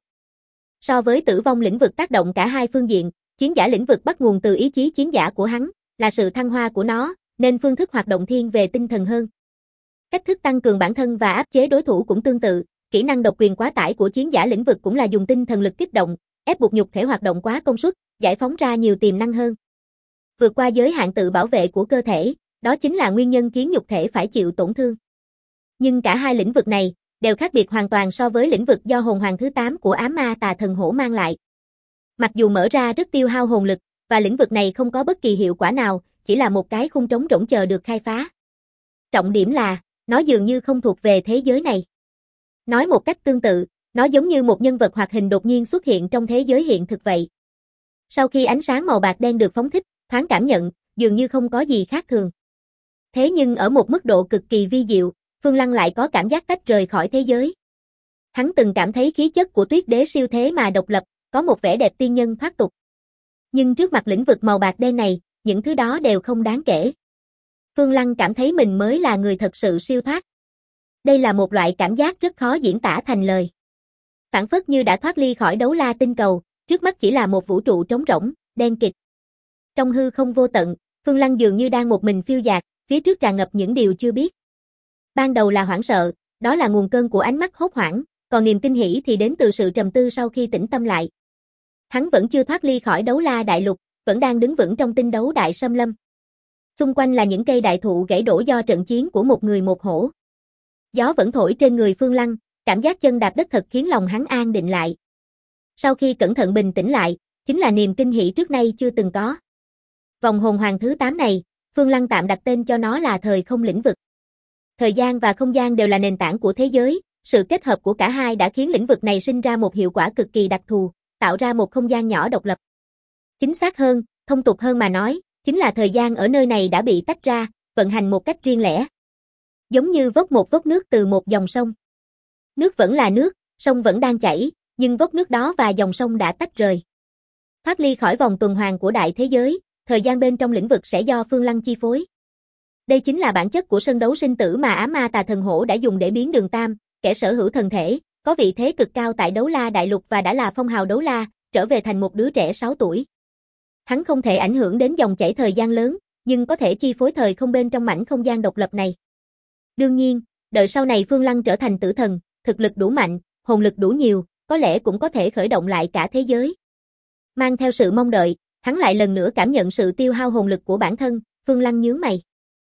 So với tử vong lĩnh vực tác động cả hai phương diện, chiến giả lĩnh vực bắt nguồn từ ý chí chiến giả của hắn, là sự thăng hoa của nó, nên phương thức hoạt động thiên về tinh thần hơn. Cách thức tăng cường bản thân và áp chế đối thủ cũng tương tự, kỹ năng độc quyền quá tải của chiến giả lĩnh vực cũng là dùng tinh thần lực kích động, ép buộc nhục thể hoạt động quá công suất, giải phóng ra nhiều tiềm năng hơn. Vượt qua giới hạn tự bảo vệ của cơ thể, đó chính là nguyên nhân khiến nhục thể phải chịu tổn thương. Nhưng cả hai lĩnh vực này đều khác biệt hoàn toàn so với lĩnh vực do hồn hoàng thứ 8 của ám ma tà thần hổ mang lại. Mặc dù mở ra rất tiêu hao hồn lực, và lĩnh vực này không có bất kỳ hiệu quả nào, chỉ là một cái khung trống rỗng chờ được khai phá. Trọng điểm là, nó dường như không thuộc về thế giới này. Nói một cách tương tự, nó giống như một nhân vật hoạt hình đột nhiên xuất hiện trong thế giới hiện thực vậy. Sau khi ánh sáng màu bạc đen được phóng thích, thoáng cảm nhận, dường như không có gì khác thường. Thế nhưng ở một mức độ cực kỳ vi diệu, Phương Lăng lại có cảm giác tách rời khỏi thế giới. Hắn từng cảm thấy khí chất của Tuyết Đế siêu thế mà độc lập, có một vẻ đẹp tiên nhân thoát tục. Nhưng trước mặt lĩnh vực màu bạc đen này, những thứ đó đều không đáng kể. Phương Lăng cảm thấy mình mới là người thật sự siêu thoát. Đây là một loại cảm giác rất khó diễn tả thành lời. Phảng phất như đã thoát ly khỏi đấu la tinh cầu, trước mắt chỉ là một vũ trụ trống rỗng, đen kịt. Trong hư không vô tận, Phương Lăng dường như đang một mình phiêu dạt, phía trước tràn ngập những điều chưa biết. Ban đầu là hoảng sợ, đó là nguồn cơn của ánh mắt hốt hoảng, còn niềm kinh hỉ thì đến từ sự trầm tư sau khi tĩnh tâm lại. Hắn vẫn chưa thoát ly khỏi đấu la đại lục, vẫn đang đứng vững trong tinh đấu đại xâm lâm. Xung quanh là những cây đại thụ gãy đổ do trận chiến của một người một hổ. Gió vẫn thổi trên người Phương Lăng, cảm giác chân đạp đất thật khiến lòng hắn an định lại. Sau khi cẩn thận bình tĩnh lại, chính là niềm kinh hỉ trước nay chưa từng có. Vòng hồn hoàng thứ 8 này, Phương Lăng tạm đặt tên cho nó là thời không lĩnh vực. Thời gian và không gian đều là nền tảng của thế giới, sự kết hợp của cả hai đã khiến lĩnh vực này sinh ra một hiệu quả cực kỳ đặc thù, tạo ra một không gian nhỏ độc lập. Chính xác hơn, thông tục hơn mà nói, chính là thời gian ở nơi này đã bị tách ra, vận hành một cách riêng lẻ. Giống như vốc một vốc nước từ một dòng sông. Nước vẫn là nước, sông vẫn đang chảy, nhưng vốc nước đó và dòng sông đã tách rời. Thoát ly khỏi vòng tuần hoàn của đại thế giới, thời gian bên trong lĩnh vực sẽ do Phương Lăng chi phối. Đây chính là bản chất của sân đấu sinh tử mà ám ma tà thần hổ đã dùng để biến Đường Tam, kẻ sở hữu thần thể, có vị thế cực cao tại đấu la đại lục và đã là phong hào đấu la, trở về thành một đứa trẻ 6 tuổi. Hắn không thể ảnh hưởng đến dòng chảy thời gian lớn, nhưng có thể chi phối thời không bên trong mảnh không gian độc lập này. Đương nhiên, đợi sau này Phương Lăng trở thành tử thần, thực lực đủ mạnh, hồn lực đủ nhiều, có lẽ cũng có thể khởi động lại cả thế giới. Mang theo sự mong đợi, hắn lại lần nữa cảm nhận sự tiêu hao hồn lực của bản thân, Phương Lăng nhướng mày.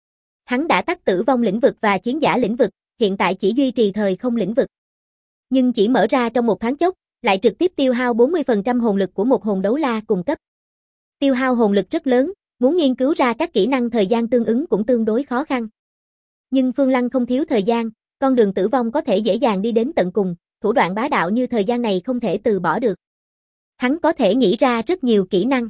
Hắn đã tắt tử vong lĩnh vực và chiến giả lĩnh vực, hiện tại chỉ duy trì thời không lĩnh vực. Nhưng chỉ mở ra trong một thoáng chốc, lại trực tiếp tiêu hao 40% hồn lực của một hồn đấu la cùng cấp. Tiêu hao hồn lực rất lớn, muốn nghiên cứu ra các kỹ năng thời gian tương ứng cũng tương đối khó khăn. Nhưng Phương Lăng không thiếu thời gian, con đường tử vong có thể dễ dàng đi đến tận cùng, thủ đoạn bá đạo như thời gian này không thể từ bỏ được. Hắn có thể nghĩ ra rất nhiều kỹ năng.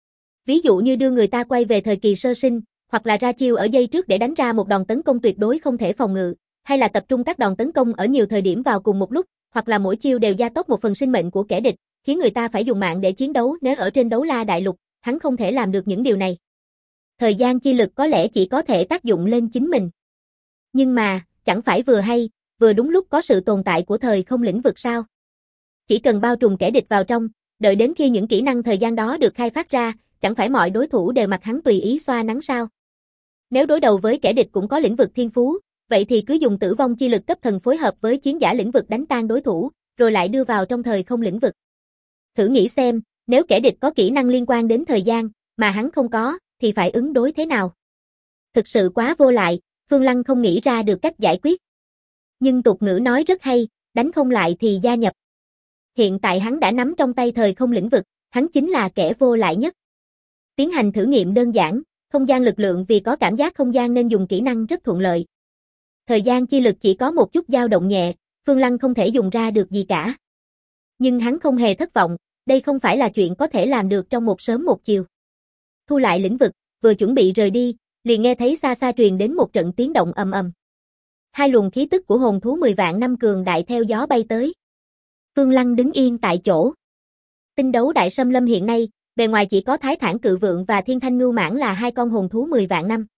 Ví dụ như đưa người ta quay về thời kỳ sơ sinh, hoặc là ra chiêu ở giây trước để đánh ra một đòn tấn công tuyệt đối không thể phòng ngự, hay là tập trung các đòn tấn công ở nhiều thời điểm vào cùng một lúc, hoặc là mỗi chiêu đều gia tốc một phần sinh mệnh của kẻ địch, khiến người ta phải dùng mạng để chiến đấu. Nếu ở trên đấu la đại lục, hắn không thể làm được những điều này. Thời gian chi lực có lẽ chỉ có thể tác dụng lên chính mình. Nhưng mà, chẳng phải vừa hay, vừa đúng lúc có sự tồn tại của thời không lĩnh vực sao? Chỉ cần bao trùm kẻ địch vào trong, đợi đến khi những kỹ năng thời gian đó được khai phát ra, chẳng phải mọi đối thủ đều mặc hắn tùy ý xoa nắng sao? Nếu đối đầu với kẻ địch cũng có lĩnh vực thiên phú, vậy thì cứ dùng tử vong chi lực cấp thần phối hợp với chiến giả lĩnh vực đánh tan đối thủ, rồi lại đưa vào trong thời không lĩnh vực. Thử nghĩ xem, nếu kẻ địch có kỹ năng liên quan đến thời gian, mà hắn không có, thì phải ứng đối thế nào? Thực sự quá vô lại, Phương Lăng không nghĩ ra được cách giải quyết. Nhưng tục ngữ nói rất hay, đánh không lại thì gia nhập. Hiện tại hắn đã nắm trong tay thời không lĩnh vực, hắn chính là kẻ vô lại nhất. Tiến hành thử nghiệm đơn giản, không gian lực lượng vì có cảm giác không gian nên dùng kỹ năng rất thuận lợi. Thời gian chi lực chỉ có một chút dao động nhẹ, Phương Lăng không thể dùng ra được gì cả. Nhưng hắn không hề thất vọng, đây không phải là chuyện có thể làm được trong một sớm một chiều. Thu lại lĩnh vực, vừa chuẩn bị rời đi, liền nghe thấy xa xa truyền đến một trận tiếng động ầm ầm. Hai luồng khí tức của hồn thú 10 vạn năm cường đại theo gió bay tới. Phương Lăng đứng yên tại chỗ. Tinh đấu đại xâm lâm hiện nay, bề ngoài chỉ có Thái Thản Cự Vượng và Thiên Thanh Ngưu Mãng là hai con hồn thú 10 vạn năm.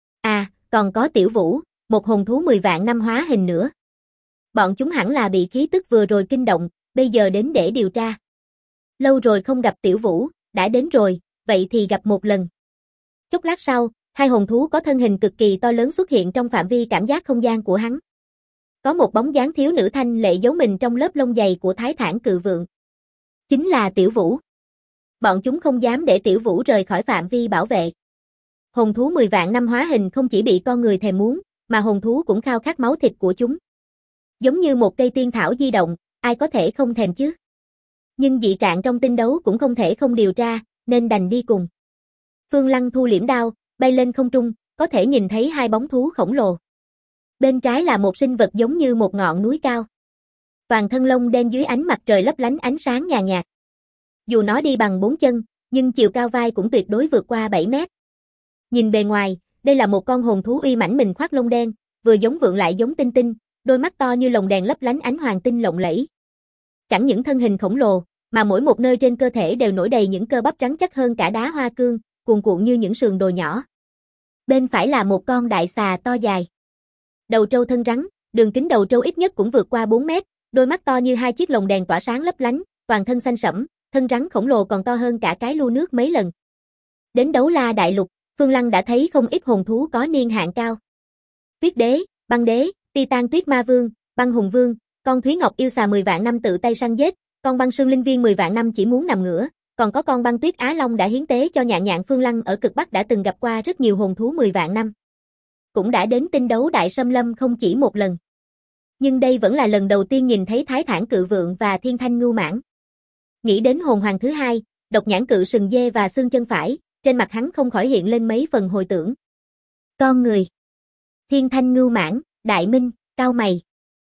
À, còn có Tiểu Vũ, một hồn thú 10 vạn năm hóa hình nữa. Bọn chúng hẳn là bị khí tức vừa rồi kinh động, bây giờ đến để điều tra. Lâu rồi không gặp Tiểu Vũ, đã đến rồi, vậy thì gặp một lần. Chốc lát sau, hai hồn thú có thân hình cực kỳ to lớn xuất hiện trong phạm vi cảm giác không gian của hắn. Có một bóng dáng thiếu nữ thanh lệ giấu mình trong lớp lông dày của Thái Thản Cự Vượng. Chính là Tiểu Vũ. Bọn chúng không dám để Tiểu Vũ rời khỏi phạm vi bảo vệ. Hồn thú 10 vạn năm hóa hình không chỉ bị con người thèm muốn, mà hồn thú cũng khao khát máu thịt của chúng. Giống như một cây tiên thảo di động, ai có thể không thèm chứ? Nhưng dị trạng trong tinh đấu cũng không thể không điều tra, nên đành đi cùng. Phương Lăng thu liễm đao, bay lên không trung, có thể nhìn thấy hai bóng thú khổng lồ. Bên trái là một sinh vật giống như một ngọn núi cao. Toàn thân lông đen dưới ánh mặt trời lấp lánh ánh sáng nhàn nhạt. Dù nó đi bằng 4 chân, nhưng chiều cao vai cũng tuyệt đối vượt qua 7 mét. Nhìn bề ngoài, đây là một con hồn thú uy mãnh mình khoác lông đen, vừa giống vượn lại giống tinh tinh, đôi mắt to như lồng đèn lấp lánh ánh hoàng tinh lộng lẫy. Chẳng những thân hình khổng lồ, mà mỗi một nơi trên cơ thể đều nổi đầy những cơ bắp trắng chắc hơn cả đá hoa cương, cuồn cuộn như những sườn đồi nhỏ. Bên phải là một con đại xà to dài. Đầu trâu thân rắn, đường kính đầu trâu ít nhất cũng vượt qua 4 mét, đôi mắt to như hai chiếc lồng đèn tỏa sáng lấp lánh, toàn thân xanh sẫm, thân rắn khổng lồ còn to hơn cả cái lu nước mấy lần. Đến Đấu La Đại Lục, Phương Lăng đã thấy không ít hồn thú có niên hạn cao. Tuyết Đế, Băng Đế, Titan Tuyết Ma Vương, Băng Hùng Vương, con Thúy Ngọc yêu xà 10 vạn năm tự tay săn giết, con Băng Sương Linh Viên 10 vạn năm chỉ muốn nằm ngửa, còn có con Băng Tuyết Á Long đã hiến tế cho Nhạn Nhạn. Phương Lăng ở cực Bắc đã từng gặp qua rất nhiều hồn thú 10 vạn năm. Cũng đã đến tinh đấu đại xâm lâm không chỉ một lần. Nhưng đây vẫn là lần đầu tiên nhìn thấy Thái Thản Cự Vượng và Thiên Thanh Ngưu Mãng. Nghĩ đến hồn hoàng thứ hai, Độc Nhãn Cự Sừng Dê và xương chân phải, trên mặt hắn không khỏi hiện lên mấy phần hồi tưởng. Con người. Thiên Thanh Ngưu Mãng, Đại Minh, cau mày.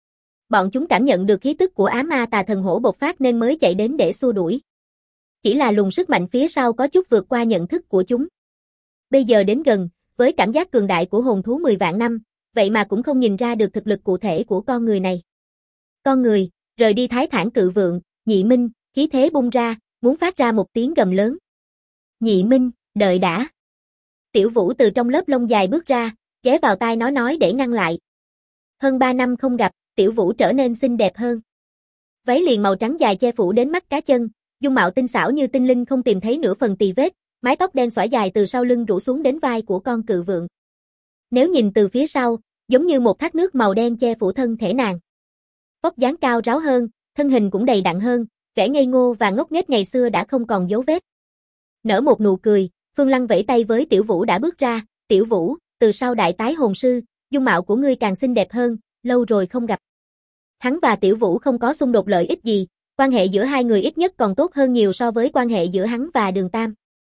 Bọn chúng cảm nhận được khí tức của Á Ma Tà Thần Hổ bộc phát nên mới chạy đến để xua đuổi. Chỉ là luồng sức mạnh phía sau có chút vượt qua nhận thức của chúng. Bây giờ đến gần, với cảm giác cường đại của hồn thú 10 vạn năm, vậy mà cũng không nhìn ra được thực lực cụ thể của con người này. Con người, rời đi Thái Thản Cự Vượng, Nhị Minh, khí thế bung ra, muốn phát ra một tiếng gầm lớn. Nhị Minh, đợi đã. Tiểu Vũ từ trong lớp lông dài bước ra, ghé vào tai nó nói để ngăn lại. Hơn 3 năm không gặp, Tiểu Vũ trở nên xinh đẹp hơn. Váy liền màu trắng dài che phủ đến mắt cá chân, dung mạo tinh xảo như tinh linh không tìm thấy nửa phần tì vết, mái tóc đen xõa dài từ sau lưng rủ xuống đến vai của con cự vượng. Nếu nhìn từ phía sau, giống như một thác nước màu đen che phủ thân thể nàng. Vóc dáng cao ráo hơn, thân hình cũng đầy đặn hơn, vẻ ngây ngô và ngốc nghếch ngày xưa đã không còn dấu vết. Nở một nụ cười, Phương Lăng vẫy tay với Tiểu Vũ đã bước ra. Tiểu Vũ, từ sau đại tái hồn sư, dung mạo của ngươi càng xinh đẹp hơn, lâu rồi không gặp. Hắn và Tiểu Vũ không có xung đột lợi ích gì, quan hệ giữa hai người ít nhất còn tốt hơn nhiều so với quan hệ giữa hắn và Đường Tam.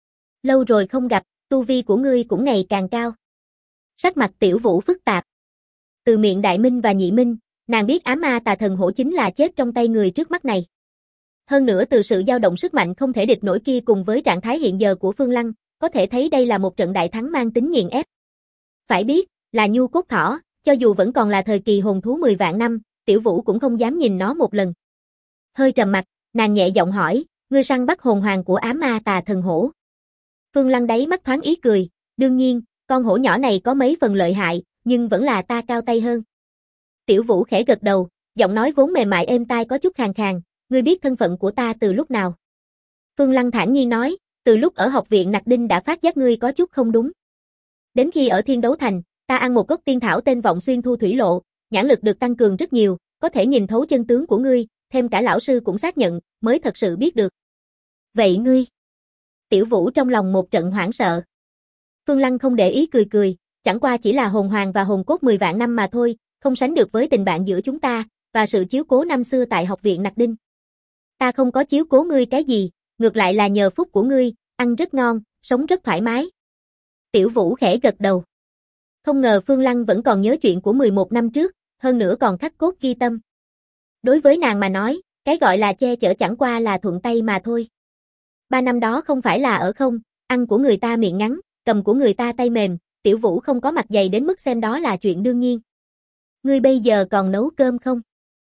Lâu rồi không gặp, tu vi của ngươi cũng ngày càng cao. Sắc mặt Tiểu Vũ phức tạp. Từ miệng Đại Minh và Nhị Minh, nàng biết Á Ma Tà Thần Hổ chính là chết trong tay người trước mắt này. Hơn nữa từ sự dao động sức mạnh không thể địch nổi kia cùng với trạng thái hiện giờ của Phương Lăng, có thể thấy đây là một trận đại thắng mang tính nghiền ép. Phải biết, là nhu cốt thỏ, cho dù vẫn còn là thời kỳ hồn thú 10 vạn năm, Tiểu Vũ cũng không dám nhìn nó một lần. Hơi trầm mặt, nàng nhẹ giọng hỏi, ngươi săn bắt hồn hoàng của Á Ma Tà Thần Hổ. Phương Lăng đáy mắt thoáng ý cười, đương nhiên, con hổ nhỏ này có mấy phần lợi hại, nhưng vẫn là ta cao tay hơn. Tiểu Vũ khẽ gật đầu, giọng nói vốn mềm mại êm tai có chút khàn khàn, ngươi biết thân phận của ta từ lúc nào? Phương Lăng thản nhiên nói, từ lúc ở học viện Nặc Đinh đã phát giác ngươi có chút không đúng. Đến khi ở Thiên Đấu Thành, ta ăn một gốc tiên thảo tên Vọng Xuyên Thu Thủy Lộ, nhãn lực được tăng cường rất nhiều, có thể nhìn thấu chân tướng của ngươi, thêm cả lão sư cũng xác nhận, mới thật sự biết được. Vậy ngươi? Tiểu Vũ trong lòng một trận hoảng sợ. Phương Lăng không để ý cười cười, chẳng qua chỉ là hồn hoàng và hồn cốt 10 vạn năm mà thôi, không sánh được với tình bạn giữa chúng ta, và sự chiếu cố năm xưa tại học viện Nặc Đinh. Ta không có chiếu cố ngươi cái gì, ngược lại là nhờ phúc của ngươi, ăn rất ngon, sống rất thoải mái. Tiểu Vũ khẽ gật đầu. Không ngờ Phương Lăng vẫn còn nhớ chuyện của 11 năm trước, hơn nữa còn khắc cốt ghi tâm. Đối với nàng mà nói, cái gọi là che chở chẳng qua là thuận tay mà thôi. 3 năm đó không phải là ở không, ăn của người ta miệng ngắn, cầm của người ta tay mềm, Tiểu Vũ không có mặt dày đến mức xem đó là chuyện đương nhiên. Ngươi bây giờ còn nấu cơm không?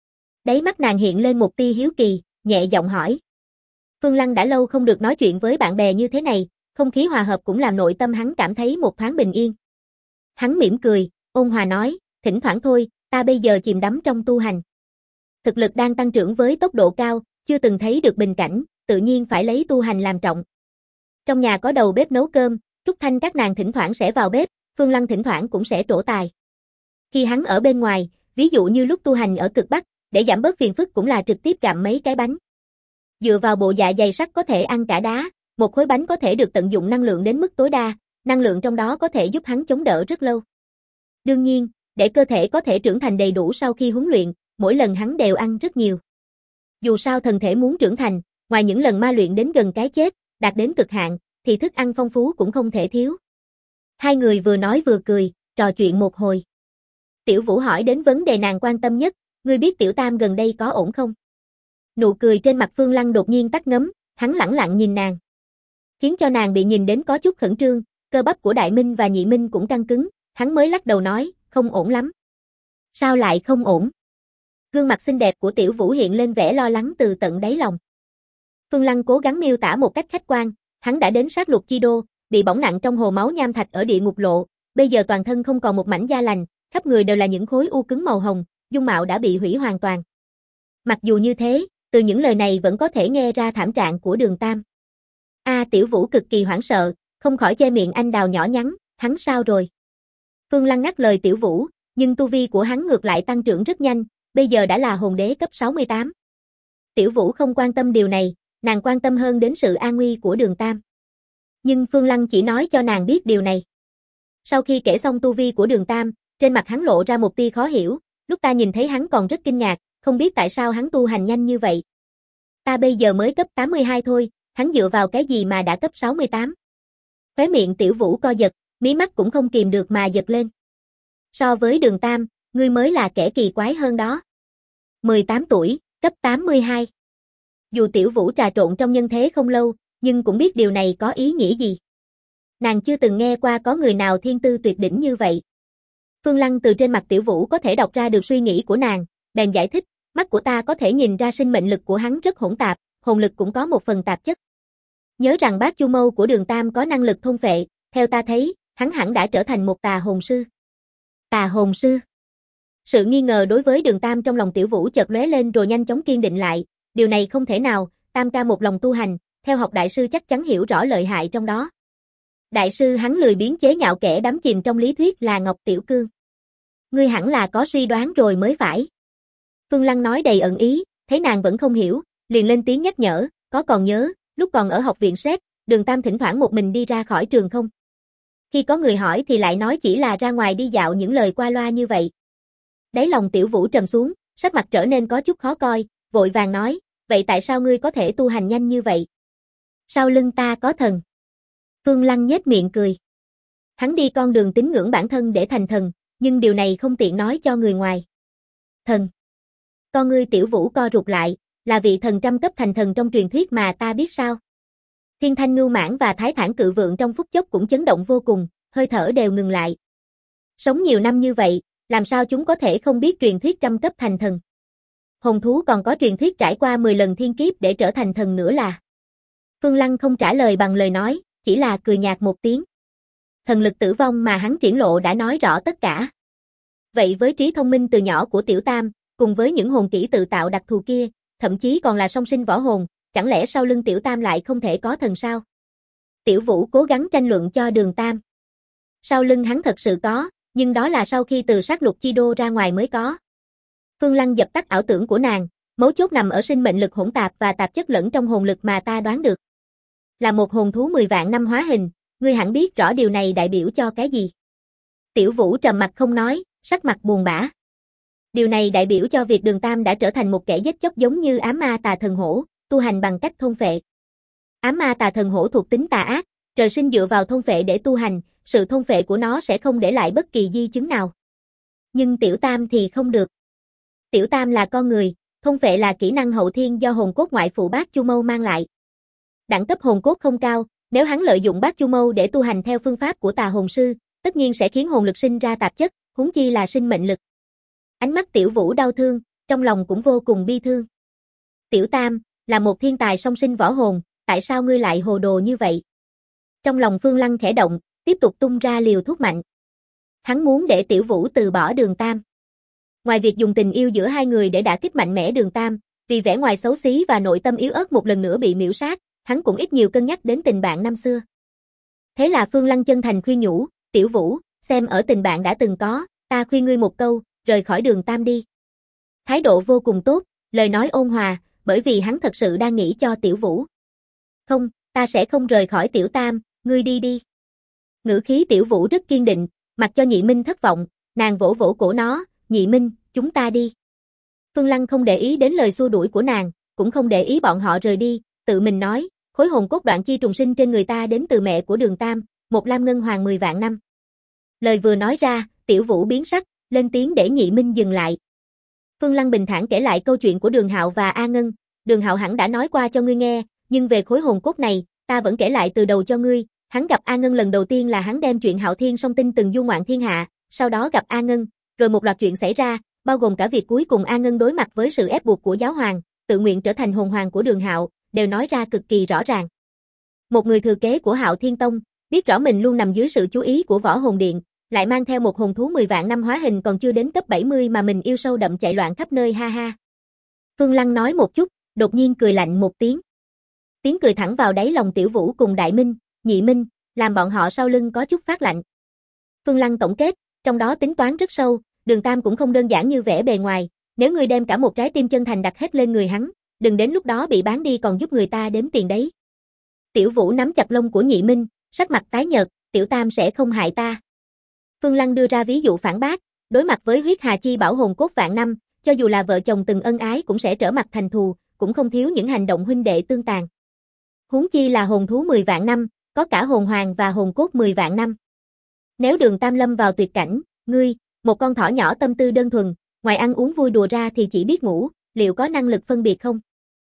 Đáy mắt nàng hiện lên một tia hiếu kỳ, nhẹ giọng hỏi. Phương Lăng đã lâu không được nói chuyện với bạn bè như thế này, không khí hòa hợp cũng làm nội tâm hắn cảm thấy một thoáng bình yên. Hắn mỉm cười, ôn hòa nói, thỉnh thoảng thôi, ta bây giờ chìm đắm trong tu hành. Thực lực đang tăng trưởng với tốc độ cao, chưa từng thấy được bình cảnh, tự nhiên phải lấy tu hành làm trọng. Trong nhà có đầu bếp nấu cơm, Trúc Thanh các nàng thỉnh thoảng sẽ vào bếp, Phương Lăng thỉnh thoảng cũng sẽ trổ tài. Khi hắn ở bên ngoài, ví dụ như lúc tu hành ở cực Bắc, để giảm bớt phiền phức cũng là trực tiếp gặm mấy cái bánh. Dựa vào bộ dạ dày sắt có thể ăn cả đá, một khối bánh có thể được tận dụng năng lượng đến mức tối đa, năng lượng trong đó có thể giúp hắn chống đỡ rất lâu. Đương nhiên, để cơ thể có thể trưởng thành đầy đủ sau khi huấn luyện, mỗi lần hắn đều ăn rất nhiều. Dù sao thần thể muốn trưởng thành, ngoài những lần ma luyện đến gần cái chết, đạt đến cực hạn, thì thức ăn phong phú cũng không thể thiếu. Hai người vừa nói vừa cười, trò chuyện một hồi. Tiểu Vũ hỏi đến vấn đề nàng quan tâm nhất, ngươi biết Tiểu Tam gần đây có ổn không? Nụ cười trên mặt Phương Lăng đột nhiên tắt ngấm, hắn lẳng lặng nhìn nàng. Khiến cho nàng bị nhìn đến có chút khẩn trương, cơ bắp của Đại Minh và Nhị Minh cũng căng cứng, hắn mới lắc đầu nói, không ổn lắm. Sao lại không ổn? Gương mặt xinh đẹp của Tiểu Vũ hiện lên vẻ lo lắng từ tận đáy lòng. Phương Lăng cố gắng miêu tả một cách khách quan, hắn đã đến sát lục chi đô, bị bỏng nặng trong hồ máu nham thạch ở địa ngục lộ, bây giờ toàn thân không còn một mảnh da lành, khắp người đều là những khối u cứng màu hồng, dung mạo đã bị hủy hoàn toàn. Mặc dù như thế, từ những lời này vẫn có thể nghe ra thảm trạng của Đường Tam. Tiểu Vũ cực kỳ hoảng sợ, không khỏi che miệng anh đào nhỏ nhắn, hắn sao rồi? Phương Lăng ngắt lời Tiểu Vũ, nhưng tu vi của hắn ngược lại tăng trưởng rất nhanh, bây giờ đã là hồn đế cấp 68. Tiểu Vũ không quan tâm điều này, nàng quan tâm hơn đến sự an nguy của Đường Tam. Nhưng Phương Lăng chỉ nói cho nàng biết điều này. Sau khi kể xong tu vi của Đường Tam, trên mặt hắn lộ ra một tia khó hiểu, lúc ta nhìn thấy hắn còn rất kinh ngạc, không biết tại sao hắn tu hành nhanh như vậy. Ta bây giờ mới cấp 82 thôi, hắn dựa vào cái gì mà đã cấp 68? Khóe miệng Tiểu Vũ co giật, mí mắt cũng không kìm được mà giật lên. So với Đường Tam, ngươi mới là kẻ kỳ quái hơn đó. 18 tuổi, cấp 82. Dù Tiểu Vũ trà trộn trong nhân thế không lâu, nhưng cũng biết điều này có ý nghĩa gì. Nàng chưa từng nghe qua có người nào thiên tư tuyệt đỉnh như vậy. Phương Lăng từ trên mặt Tiểu Vũ có thể đọc ra được suy nghĩ của nàng, bèn giải thích, mắt của ta có thể nhìn ra sinh mệnh lực của hắn rất hỗn tạp, hồn lực cũng có một phần tạp chất. Nhớ rằng Bát Chu Mâu của Đường Tam có năng lực thôn phệ, theo ta thấy, hắn hẳn đã trở thành một tà hồn sư. Tà hồn sư? Sự nghi ngờ đối với Đường Tam trong lòng Tiểu Vũ chợt lóe lên rồi nhanh chóng kiên định lại, điều này không thể nào, Tam ca một lòng tu hành, theo học đại sư chắc chắn hiểu rõ lợi hại trong đó. Đại sư hắn lười biếng chế nhạo kẻ đắm chìm trong lý thuyết là Ngọc Tiểu Cương. Ngươi hẳn là có suy đoán rồi mới phải. Phương Lăng nói đầy ẩn ý, thấy nàng vẫn không hiểu, liền lên tiếng nhắc nhở, có còn nhớ, lúc còn ở học viện SET, Đường Tam thỉnh thoảng một mình đi ra khỏi trường không? Khi có người hỏi thì lại nói chỉ là ra ngoài đi dạo những lời qua loa như vậy. Đáy lòng Tiểu Vũ trầm xuống, sắc mặt trở nên có chút khó coi, vội vàng nói, vậy tại sao ngươi có thể tu hành nhanh như vậy? Sau lưng ta có thần. Phương Lăng nhếch miệng cười. Hắn đi con đường tín ngưỡng bản thân để thành thần, nhưng điều này không tiện nói cho người ngoài. Thần. Con ngươi Tiểu Vũ co rụt lại, là vị thần trăm cấp thành thần trong truyền thuyết mà ta biết sao? Thiên Thanh Ngưu Mãn và Thái Thản Cự Vượng trong phút chốc cũng chấn động vô cùng, hơi thở đều ngừng lại. Sống nhiều năm như vậy, làm sao chúng có thể không biết truyền thuyết trăm cấp thành thần? Hồn thú còn có truyền thuyết trải qua 10 lần thiên kiếp để trở thành thần nữa là. Phương Lăng không trả lời bằng lời nói, chỉ là cười nhạt một tiếng. Thần lực tử vong mà hắn triển lộ đã nói rõ tất cả. Vậy với trí thông minh từ nhỏ của Tiểu Tam, cùng với những hồn kỹ tự tạo đặc thù kia, thậm chí còn là song sinh võ hồn, chẳng lẽ sau lưng Tiểu Tam lại không thể có thần sao? Tiểu Vũ cố gắng tranh luận cho Đường Tam. Sau lưng hắn thật sự có, nhưng đó là sau khi từ sát lục chi đô ra ngoài mới có. Phương Lăng dập tắt ảo tưởng của nàng, mấu chốt nằm ở sinh mệnh lực hỗn tạp và tạp chất lẫn trong hồn lực mà ta đoán được. Là một hồn thú 10 vạn năm hóa hình, ngươi hẳn biết rõ điều này đại biểu cho cái gì. Tiểu Vũ trầm mặt không nói, sắc mặt buồn bã. Điều này đại biểu cho việc Đường Tam đã trở thành một kẻ giết chóc giống như ám ma tà thần hổ, tu hành bằng cách thôn phệ. Ám ma tà thần hổ thuộc tính tà ác, trời sinh dựa vào thôn phệ để tu hành, sự thôn phệ của nó sẽ không để lại bất kỳ di chứng nào. Nhưng Tiểu Tam thì không được. Tiểu Tam là con người, thôn phệ là kỹ năng hậu thiên do hồn cốt ngoại phụ Bát Chu Mâu mang lại. Đẳng cấp hồn cốt không cao, nếu hắn lợi dụng Bát Chu Mâu để tu hành theo phương pháp của tà hồn sư, tất nhiên sẽ khiến hồn lực sinh ra tạp chất, huống chi là sinh mệnh lực. Ánh mắt Tiểu Vũ đau thương, trong lòng cũng vô cùng bi thương. Tiểu Tam, là một thiên tài song sinh võ hồn, tại sao ngươi lại hồ đồ như vậy? Trong lòng Phương Lăng khẽ động, tiếp tục tung ra liều thuốc mạnh. Hắn muốn để Tiểu Vũ từ bỏ Đường Tam. Ngoài việc dùng tình yêu giữa hai người để đả kích mạnh mẽ Đường Tam, vì vẻ ngoài xấu xí và nội tâm yếu ớt một lần nữa bị miễu sát, hắn cũng ít nhiều cân nhắc đến tình bạn năm xưa. Thế là Phương Lăng chân thành khuyên nhủ, Tiểu Vũ, xem ở tình bạn đã từng có, ta khuyên ngươi một câu, rời khỏi Đường Tam đi. Thái độ vô cùng tốt, lời nói ôn hòa, bởi vì hắn thật sự đang nghĩ cho Tiểu Vũ. Không, ta sẽ không rời khỏi Tiểu Tam, ngươi đi đi. Ngữ khí Tiểu Vũ rất kiên định, mặc cho Nhị Minh thất vọng, nàng vỗ vỗ cổ nó, Nhị Minh, chúng ta đi. Phương Lăng không để ý đến lời xua đuổi của nàng, cũng không để ý bọn họ rời đi, tự mình nói, khối hồn cốt đoạn chi trùng sinh trên người ta đến từ mẹ của Đường Tam, một lam ngân hoàng 10 vạn năm. Lời vừa nói ra, Tiểu Vũ biến sắc, lên tiếng để Nhị Minh dừng lại. Phương Lăng bình thản kể lại câu chuyện của Đường Hạo và A Ngân, Đường Hạo hẳn đã nói qua cho ngươi nghe, nhưng về khối hồn cốt này, ta vẫn kể lại từ đầu cho ngươi. Hắn gặp A Ngân lần đầu tiên là hắn đem chuyện Hạo Thiên Song Tinh từng du ngoạn thiên hạ, sau đó gặp A Ngân, rồi một loạt chuyện xảy ra, bao gồm cả việc cuối cùng A Ngân đối mặt với sự ép buộc của giáo hoàng, tự nguyện trở thành hồn hoàng của Đường Hạo, đều nói ra cực kỳ rõ ràng. Một người thừa kế của Hạo Thiên Tông, biết rõ mình luôn nằm dưới sự chú ý của Võ Hồn Điện, lại mang theo một hồn thú 10 vạn năm hóa hình còn chưa đến cấp 70 mà mình yêu sâu đậm chạy loạn khắp nơi ha ha. Phương Lăng nói một chút, đột nhiên cười lạnh một tiếng. Tiếng cười thẳng vào đáy lòng Tiểu Vũ cùng Đại Minh, Nhị Minh, làm bọn họ sau lưng có chút phát lạnh. Phương Lăng tổng kết, trong đó tính toán rất sâu, Đường Tam cũng không đơn giản như vẻ bề ngoài, nếu ngươi đem cả một trái tim chân thành đặt hết lên người hắn, đừng đến lúc đó bị bán đi còn giúp người ta đếm tiền đấy. Tiểu Vũ nắm chặt lông của Nhị Minh, sắc mặt tái nhợt, Tiểu Tam sẽ không hại ta. Phương Lăng đưa ra ví dụ phản bác, đối mặt với huyết hà chi bảo hồn cốt vạn năm, cho dù là vợ chồng từng ân ái cũng sẽ trở mặt thành thù, cũng không thiếu những hành động huynh đệ tương tàn. Huống chi là hồn thú 10 vạn năm, có cả hồn hoàng và hồn cốt 10 vạn năm. Nếu Đường Tam lâm vào tuyệt cảnh, ngươi, một con thỏ nhỏ tâm tư đơn thuần, ngoài ăn uống vui đùa ra thì chỉ biết ngủ, liệu có năng lực phân biệt không?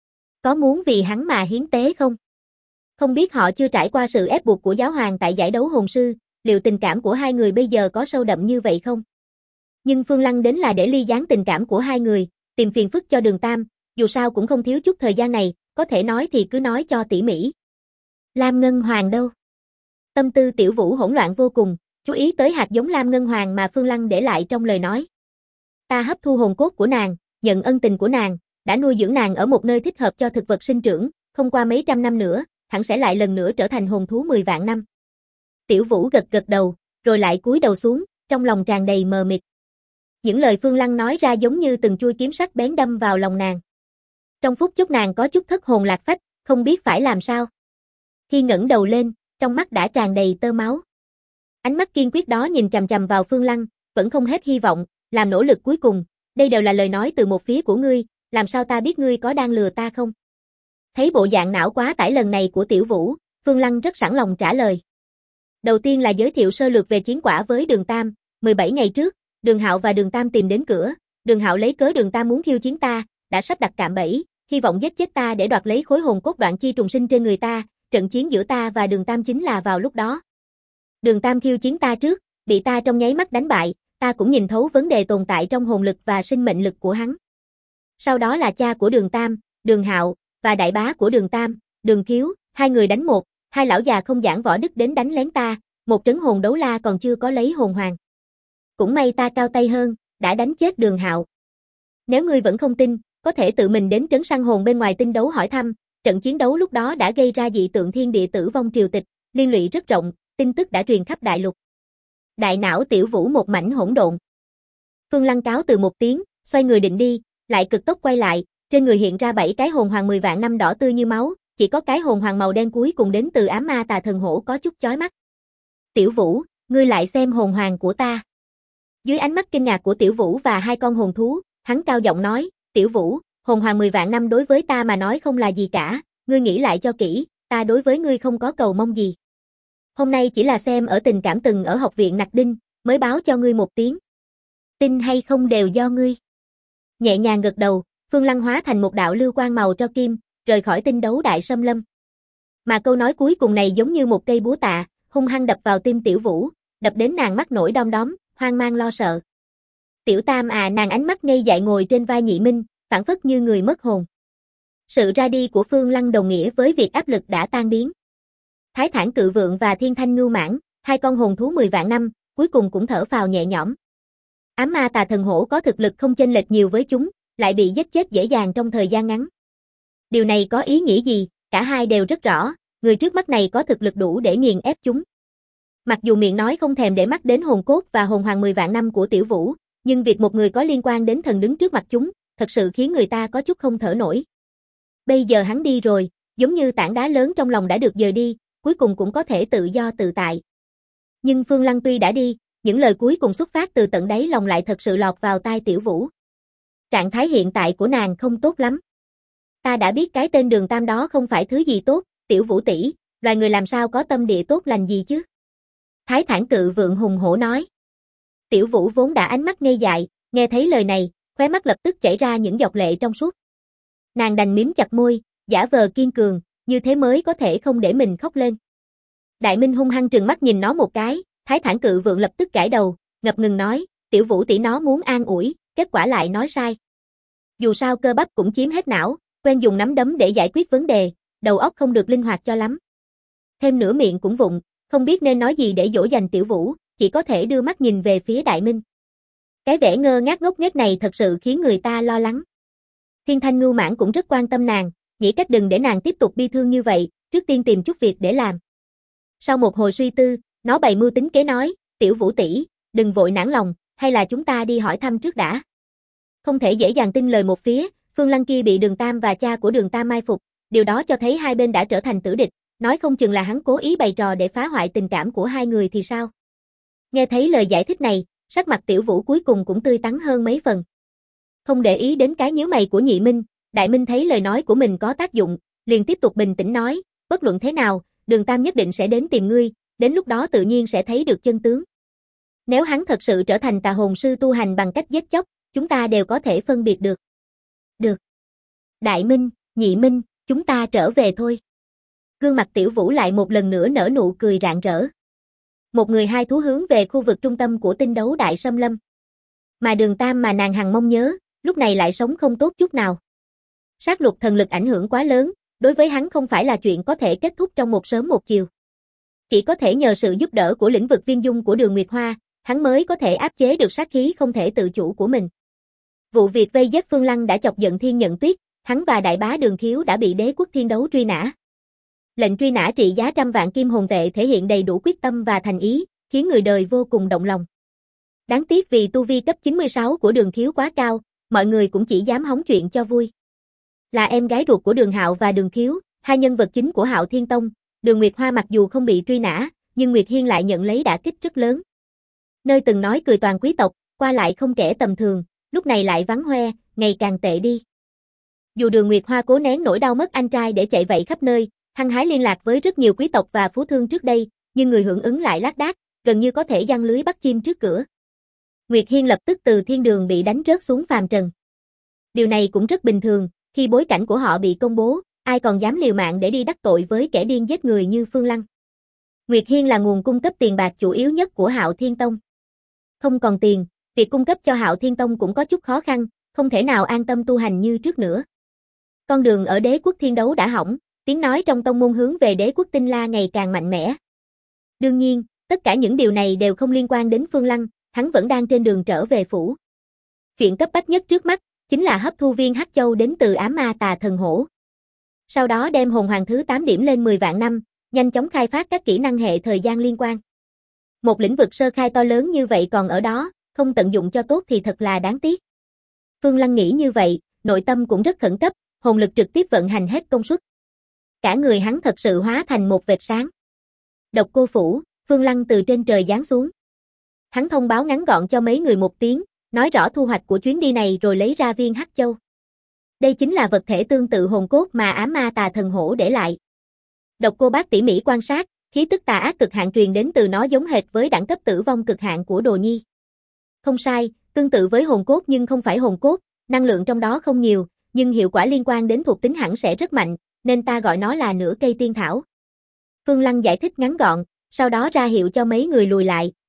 Có muốn vì hắn mà hiến tế không? Không biết họ chưa trải qua sự ép buộc của giáo hoàng tại giải đấu hồn sư, liệu tình cảm của hai người bây giờ có sâu đậm như vậy không? Nhưng Phương Lăng đến là để ly gián tình cảm của hai người, tìm phiền phức cho Đường Tam, dù sao cũng không thiếu chút thời gian này, có thể nói thì cứ nói cho tỉ mỉ. Lam Ngân Hoàng đâu? Tâm tư Tiểu Vũ hỗn loạn vô cùng, chú ý tới hạt giống Lam Ngân Hoàng mà Phương Lăng để lại trong lời nói. Ta hấp thu hồn cốt của nàng, nhận ân tình của nàng, đã nuôi dưỡng nàng ở một nơi thích hợp cho thực vật sinh trưởng, không qua mấy trăm năm nữa, hẳn sẽ lại lần nữa trở thành hồn thú 10 vạn năm. Tiểu Vũ gật gật đầu, rồi lại cúi đầu xuống, trong lòng tràn đầy mờ mịt. Những lời Phương Lăng nói ra giống như từng chuôi kiếm sắc bén đâm vào lòng nàng. Trong phút chốc nàng có chút thất hồn lạc phách, không biết phải làm sao. Khi ngẩng đầu lên, trong mắt đã tràn đầy tơ máu. Ánh mắt kiên quyết đó nhìn chằm chằm vào Phương Lăng, vẫn không hết hy vọng, làm nỗ lực cuối cùng, đây đều là lời nói từ một phía của ngươi, làm sao ta biết ngươi có đang lừa ta không? Thấy bộ dạng não quá tải lần này của Tiểu Vũ, Phương Lăng rất sẵn lòng trả lời. Đầu tiên là giới thiệu sơ lược về chiến quả với Đường Tam, 17 ngày trước, Đường Hạo và Đường Tam tìm đến cửa, Đường Hạo lấy cớ Đường Tam muốn khiêu chiến ta, đã sắp đặt cạm bẫy, hy vọng giết chết ta để đoạt lấy khối hồn cốt đoạn chi trùng sinh trên người ta, trận chiến giữa ta và Đường Tam chính là vào lúc đó. Đường Tam khiêu chiến ta trước, bị ta trong nháy mắt đánh bại, ta cũng nhìn thấu vấn đề tồn tại trong hồn lực và sinh mệnh lực của hắn. Sau đó là cha của Đường Tam, Đường Hạo, và đại bá của Đường Tam, Đường Khiếu, hai người đánh một, hai lão già không giảng võ đức đến đánh lén ta, một trấn hồn đấu la còn chưa có lấy hồn hoàng. Cũng may ta cao tay hơn, đã đánh chết Đường Hạo. Nếu ngươi vẫn không tin, có thể tự mình đến trấn săn hồn bên ngoài tinh đấu hỏi thăm, trận chiến đấu lúc đó đã gây ra dị tượng thiên địa tử vong triều tịch, liên lụy rất rộng, tin tức đã truyền khắp đại lục. Đại não Tiểu Vũ một mảnh hỗn độn. Phương Lăng cáo từ một tiếng, xoay người định đi, lại cực tốc quay lại, trên người hiện ra 7 cái hồn hoàng 10 vạn năm đỏ tươi như máu, chỉ có cái hồn hoàng màu đen cuối cùng đến từ ám ma tà thần hổ có chút chói mắt. Tiểu Vũ, ngươi lại xem hồn hoàng của ta. Dưới ánh mắt kinh ngạc của Tiểu Vũ và hai con hồn thú, hắn cao giọng nói, Tiểu Vũ, hồn hoàng 10 vạn năm đối với ta mà nói không là gì cả, ngươi nghĩ lại cho kỹ, ta đối với ngươi không có cầu mong gì. Hôm nay chỉ là xem ở tình cảm từng ở học viện Nặc Đinh, mới báo cho ngươi một tiếng. Tin hay không đều do ngươi. Nhẹ nhàng gật đầu, Phương Lăng hóa thành một đạo lưu quang màu tro kim, rời khỏi tinh đấu đại xâm lâm. Mà câu nói cuối cùng này giống như một cây búa tạ, hung hăng đập vào tim Tiểu Vũ, đập đến nàng mắt nổi đom đóm, hoang mang lo sợ. Tiểu Tam à, nàng ánh mắt ngây dại ngồi trên vai Nhị Minh, phảng phất như người mất hồn. Sự ra đi của Phương Lăng đồng nghĩa với việc áp lực đã tan biến. Thái Thản Cự Vượng và Thiên Thanh Ngưu Mãng, hai con hồn thú 10 vạn năm, cuối cùng cũng thở phào nhẹ nhõm. Ám ma tà thần hổ có thực lực không chênh lệch nhiều với chúng, lại bị giết chết dễ dàng trong thời gian ngắn. Điều này có ý nghĩa gì? Cả hai đều rất rõ, người trước mắt này có thực lực đủ để nghiền ép chúng. Mặc dù miệng nói không thèm để mắt đến hồn cốt và hồn hoàng 10 vạn năm của Tiểu Vũ, nhưng việc một người có liên quan đến thần đứng trước mặt chúng, thật sự khiến người ta có chút không thở nổi. Bây giờ hắn đi rồi, giống như tảng đá lớn trong lòng đã được dời đi, cuối cùng cũng có thể tự do tự tại. Nhưng Phương Lăng tuy đã đi, những lời cuối cùng xuất phát từ tận đáy lòng lại thật sự lọt vào tai Tiểu Vũ. Trạng thái hiện tại của nàng không tốt lắm. Ta đã biết cái tên Đường Tam đó không phải thứ gì tốt, Tiểu Vũ tỷ, loài người làm sao có tâm địa tốt lành gì chứ? Thái Thản Cự Vượng hùng hổ nói. Tiểu Vũ vốn đã ánh mắt ngây dại, nghe thấy lời này, khóe mắt lập tức chảy ra những giọt lệ trong suốt. Nàng đành mím chặt môi, giả vờ kiên cường, như thế mới có thể không để mình khóc lên. Đại Minh hung hăng trừng mắt nhìn nó một cái, Thái Thản Cự Vượng lập tức gãi đầu, ngập ngừng nói, Tiểu Vũ tỷ nó muốn an ủi, kết quả lại nói sai. Dù sao cơ bắp cũng chiếm hết não, quen dùng nắm đấm để giải quyết vấn đề, đầu óc không được linh hoạt cho lắm. Thêm nữa miệng cũng vụng, không biết nên nói gì để dỗ dành Tiểu Vũ, chỉ có thể đưa mắt nhìn về phía Đại Minh. Cái vẻ ngơ ngác ngốc nghếch này thật sự khiến người ta lo lắng. Thiên Thanh Ngưu Mãng cũng rất quan tâm nàng, nghĩ cách đừng để nàng tiếp tục bi thương như vậy, trước tiên tìm chút việc để làm. Sau một hồi suy tư, nó bày mưu tính kế nói, Tiểu Vũ tỷ, đừng vội nản lòng, hay là chúng ta đi hỏi thăm trước đã. Không thể dễ dàng tin lời một phía, Phương Lăng kia bị Đường Tam và cha của Đường Tam mai phục, điều đó cho thấy hai bên đã trở thành tử địch, nói không chừng là hắn cố ý bày trò để phá hoại tình cảm của hai người thì sao. Nghe thấy lời giải thích này, sắc mặt Tiểu Vũ cuối cùng cũng tươi tắn hơn mấy phần. Không để ý đến cái nhíu mày của Nhị Minh, Đại Minh thấy lời nói của mình có tác dụng, liền tiếp tục bình tĩnh nói, bất luận thế nào, Đường Tam nhất định sẽ đến tìm ngươi, đến lúc đó tự nhiên sẽ thấy được chân tướng. Nếu hắn thật sự trở thành tà hồn sư tu hành bằng cách giết chóc, chúng ta đều có thể phân biệt được. Được. Đại Minh, Nhị Minh, chúng ta trở về thôi. Gương mặt Tiểu Vũ lại một lần nữa nở nụ cười rạng rỡ. Một người hai thú hướng về khu vực trung tâm của tinh đấu đại xâm lâm. Mà Đường Tam mà nàng hằng mong nhớ, lúc này lại sống không tốt chút nào. Sát lục thần lực ảnh hưởng quá lớn, đối với hắn không phải là chuyện có thể kết thúc trong một sớm một chiều. Chỉ có thể nhờ sự giúp đỡ của lĩnh vực viên dung của Đường Nguyệt Hoa, hắn mới có thể áp chế được sát khí không thể tự chủ của mình. Vụ việc vây giết Phương Lăng đã chọc giận Thiên Nhận Tuyết, hắn và đại bá Đường Khiếu đã bị đế quốc thiên đấu truy nã. Lệnh truy nã trị giá 100 vạn kim hồn tệ thể hiện đầy đủ quyết tâm và thành ý, khiến người đời vô cùng động lòng. Đáng tiếc vì tu vi cấp 96 của Đường Khiếu quá cao, mọi người cũng chỉ dám hóng chuyện cho vui. Là em gái ruột của Đường Hạo và Đường Khiếu, hai nhân vật chính của Hạo Thiên Tông, Đường Nguyệt Hoa mặc dù không bị truy nã, nhưng Nguyệt Hiên lại nhận lấy đả kích rất lớn. Nơi từng nói cười toàn quý tộc, qua lại không kẻ tầm thường, lúc này lại vắng hoe, ngày càng tệ đi. Dù Đường Nguyệt Hoa cố nén nỗi đau mất anh trai để chạy vậy khắp nơi, hăng hái liên lạc với rất nhiều quý tộc và phú thương trước đây, nhưng người hưởng ứng lại lác đác, gần như có thể giăng lưới bắt chim trước cửa. Nguyệt Hiên lập tức từ thiên đường bị đánh rớt xuống phàm trần. Điều này cũng rất bình thường, khi bối cảnh của họ bị công bố, ai còn dám liều mạng để đi đắc tội với kẻ điên giết người như Phương Lăng. Nguyệt Hiên là nguồn cung cấp tiền bạc chủ yếu nhất của Hạo Thiên Tông. Không còn tiền, việc cung cấp cho Hạo Thiên Tông cũng có chút khó khăn, không thể nào an tâm tu hành như trước nữa. Con đường ở đế quốc thiên đấu đã hỏng, tiếng nói trong tông môn hướng về đế quốc Tinh La ngày càng mạnh mẽ. Đương nhiên, tất cả những điều này đều không liên quan đến Phương Lăng, hắn vẫn đang trên đường trở về phủ. Chuyện cấp bách nhất trước mắt, chính là hấp thu viên Hắc Châu đến từ ám ma tà thần hổ. Sau đó đem hồn hoàng thứ 8 điểm lên 10 vạn năm, nhanh chóng khai phát các kỹ năng hệ thời gian liên quan. Một lĩnh vực sơ khai to lớn như vậy còn ở đó, không tận dụng cho tốt thì thật là đáng tiếc. Phương Lăng nghĩ như vậy, nội tâm cũng rất khẩn cấp, hồn lực trực tiếp vận hành hết công suất. Cả người hắn thật sự hóa thành một vệt sáng. Độc Cô Phủ, Phương Lăng từ trên trời giáng xuống. Hắn thông báo ngắn gọn cho mấy người một tiếng, nói rõ thu hoạch của chuyến đi này rồi lấy ra viên Hắc Châu. Đây chính là vật thể tương tự hồn cốt mà ám ma tà thần hổ để lại. Độc Cô Bác tỉ mỉ quan sát, khí tức tà ác cực hạn truyền đến từ nó giống hệt với đẳng cấp tử vong cực hạn của Đồ Nhi. Không sai, tương tự với hồn cốt nhưng không phải hồn cốt, năng lượng trong đó không nhiều, nhưng hiệu quả liên quan đến thuộc tính hẳn sẽ rất mạnh, nên ta gọi nó là nửa cây tiên thảo. Phương Lăng giải thích ngắn gọn, sau đó ra hiệu cho mấy người lùi lại,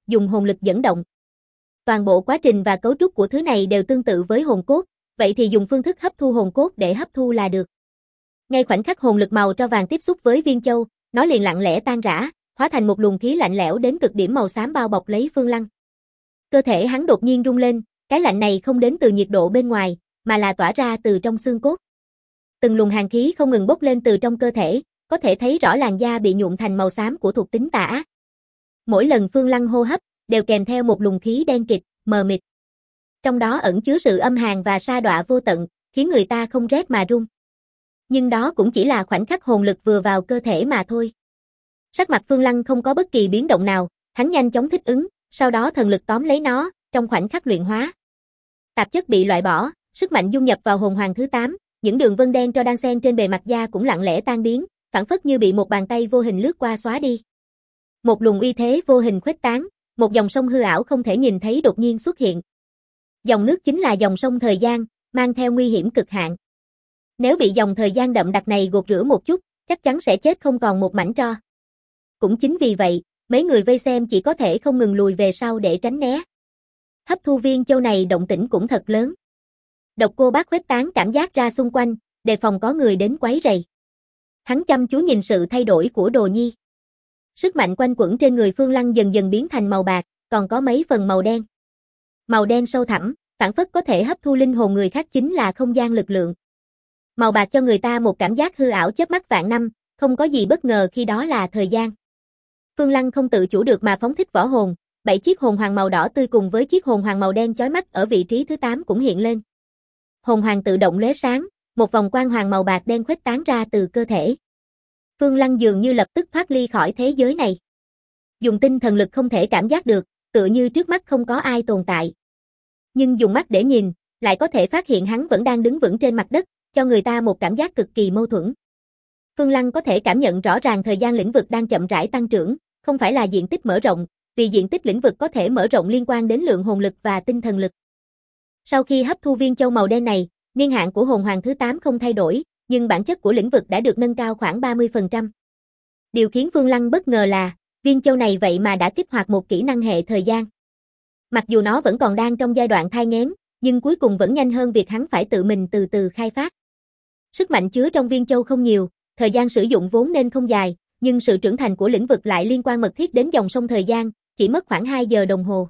dùng hồn lực dẫn động. Toàn bộ quá trình và cấu trúc của thứ này đều tương tự với hồn cốt, vậy thì dùng phương thức hấp thu hồn cốt để hấp thu là được. Ngay khoảnh khắc hồn lực màu tro vàng tiếp xúc với viên châu, nó liền lặng lẽ tan rã, hóa thành một luồng khí lạnh lẽo đến cực điểm màu xám bao bọc lấy Phương Lăng. Cơ thể hắn đột nhiên rung lên, cái lạnh này không đến từ nhiệt độ bên ngoài, mà là tỏa ra từ trong xương cốt. Từng luồng hàn khí không ngừng bốc lên từ trong cơ thể, có thể thấy rõ làn da bị nhuộm thành màu xám của thuộc tính tà ác. Mỗi lần Phương Lăng hô hấp, đều kèm theo một luồng khí đen kịt, mờ mịt. Trong đó ẩn chứa sự âm hàn và sa đọa vô tận, khiến người ta không rét mà run. Nhưng đó cũng chỉ là khoảnh khắc hồn lực vừa vào cơ thể mà thôi. Sắc mặt Phương Lăng không có bất kỳ biến động nào, hắn nhanh chóng thích ứng, sau đó thần lực tóm lấy nó, trong khoảnh khắc luyện hóa. Tạp chất bị loại bỏ, sức mạnh dung nhập vào hồn hoàng thứ 8, những đường vân đen tro đan xen trên bề mặt da cũng lặng lẽ tan biến, phảng phất như bị một bàn tay vô hình lướt qua xóa đi. Một luồng uy thế vô hình khuếch tán, một dòng sông hư ảo không thể nhìn thấy đột nhiên xuất hiện. Dòng nước chính là dòng sông thời gian, mang theo nguy hiểm cực hạn. Nếu bị dòng thời gian đậm đặc này gột rửa một chút, chắc chắn sẽ chết không còn một mảnh tro. Cũng chính vì vậy, mấy người vây xem chỉ có thể không ngừng lùi về sau để tránh né. Hấp thu viên châu này động tĩnh cũng thật lớn. Độc cô bác khuếch tán cảm giác ra xung quanh, đề phòng có người đến quấy rầy. Hắn chăm chú nhìn sự thay đổi của Đồ Nhi. Sức mạnh quanh quẩn trên người Phương Lăng dần dần biến thành màu bạc, còn có mấy phần màu đen. Màu đen sâu thẳm, phảng phất có thể hấp thu linh hồn người khác chính là không gian lực lượng. Màu bạc cho người ta một cảm giác hư ảo chớp mắt vạn năm, không có gì bất ngờ khi đó là thời gian. Phương Lăng không tự chủ được mà phóng thích võ hồn, 7 chiếc hồn hoàng màu đỏ tươi cùng với chiếc hồn hoàng màu đen chói mắt ở vị trí thứ 8 cũng hiện lên. Hồn hoàng tự động lóe sáng, một vòng quang hoàng màu bạc đen khuếch tán ra từ cơ thể. Phương Lăng dường như lập tức thoát ly khỏi thế giới này. Dùng tinh thần lực không thể cảm giác được, tựa như trước mắt không có ai tồn tại. Nhưng dùng mắt để nhìn, lại có thể phát hiện hắn vẫn đang đứng vững trên mặt đất, cho người ta một cảm giác cực kỳ mâu thuẫn. Phương Lăng có thể cảm nhận rõ ràng thời gian lĩnh vực đang chậm rãi tăng trưởng, không phải là diện tích mở rộng, vì diện tích lĩnh vực có thể mở rộng liên quan đến lượng hồn lực và tinh thần lực. Sau khi hấp thu viên châu màu đen này, niên hạn của hồn hoàng thứ 8 không thay đổi, nhưng bản chất của lĩnh vực đã được nâng cao khoảng 30%. Điều khiến Phương Lăng bất ngờ là, viên châu này vậy mà đã kích hoạt một kỹ năng hệ thời gian. Mặc dù nó vẫn còn đang trong giai đoạn thai nghén, nhưng cuối cùng vẫn nhanh hơn việc hắn phải tự mình từ từ khai phát. Sức mạnh chứa trong viên châu không nhiều, thời gian sử dụng vốn nên không dài, nhưng sự trưởng thành của lĩnh vực lại liên quan mật thiết đến dòng sông thời gian, chỉ mất khoảng 2 giờ đồng hồ.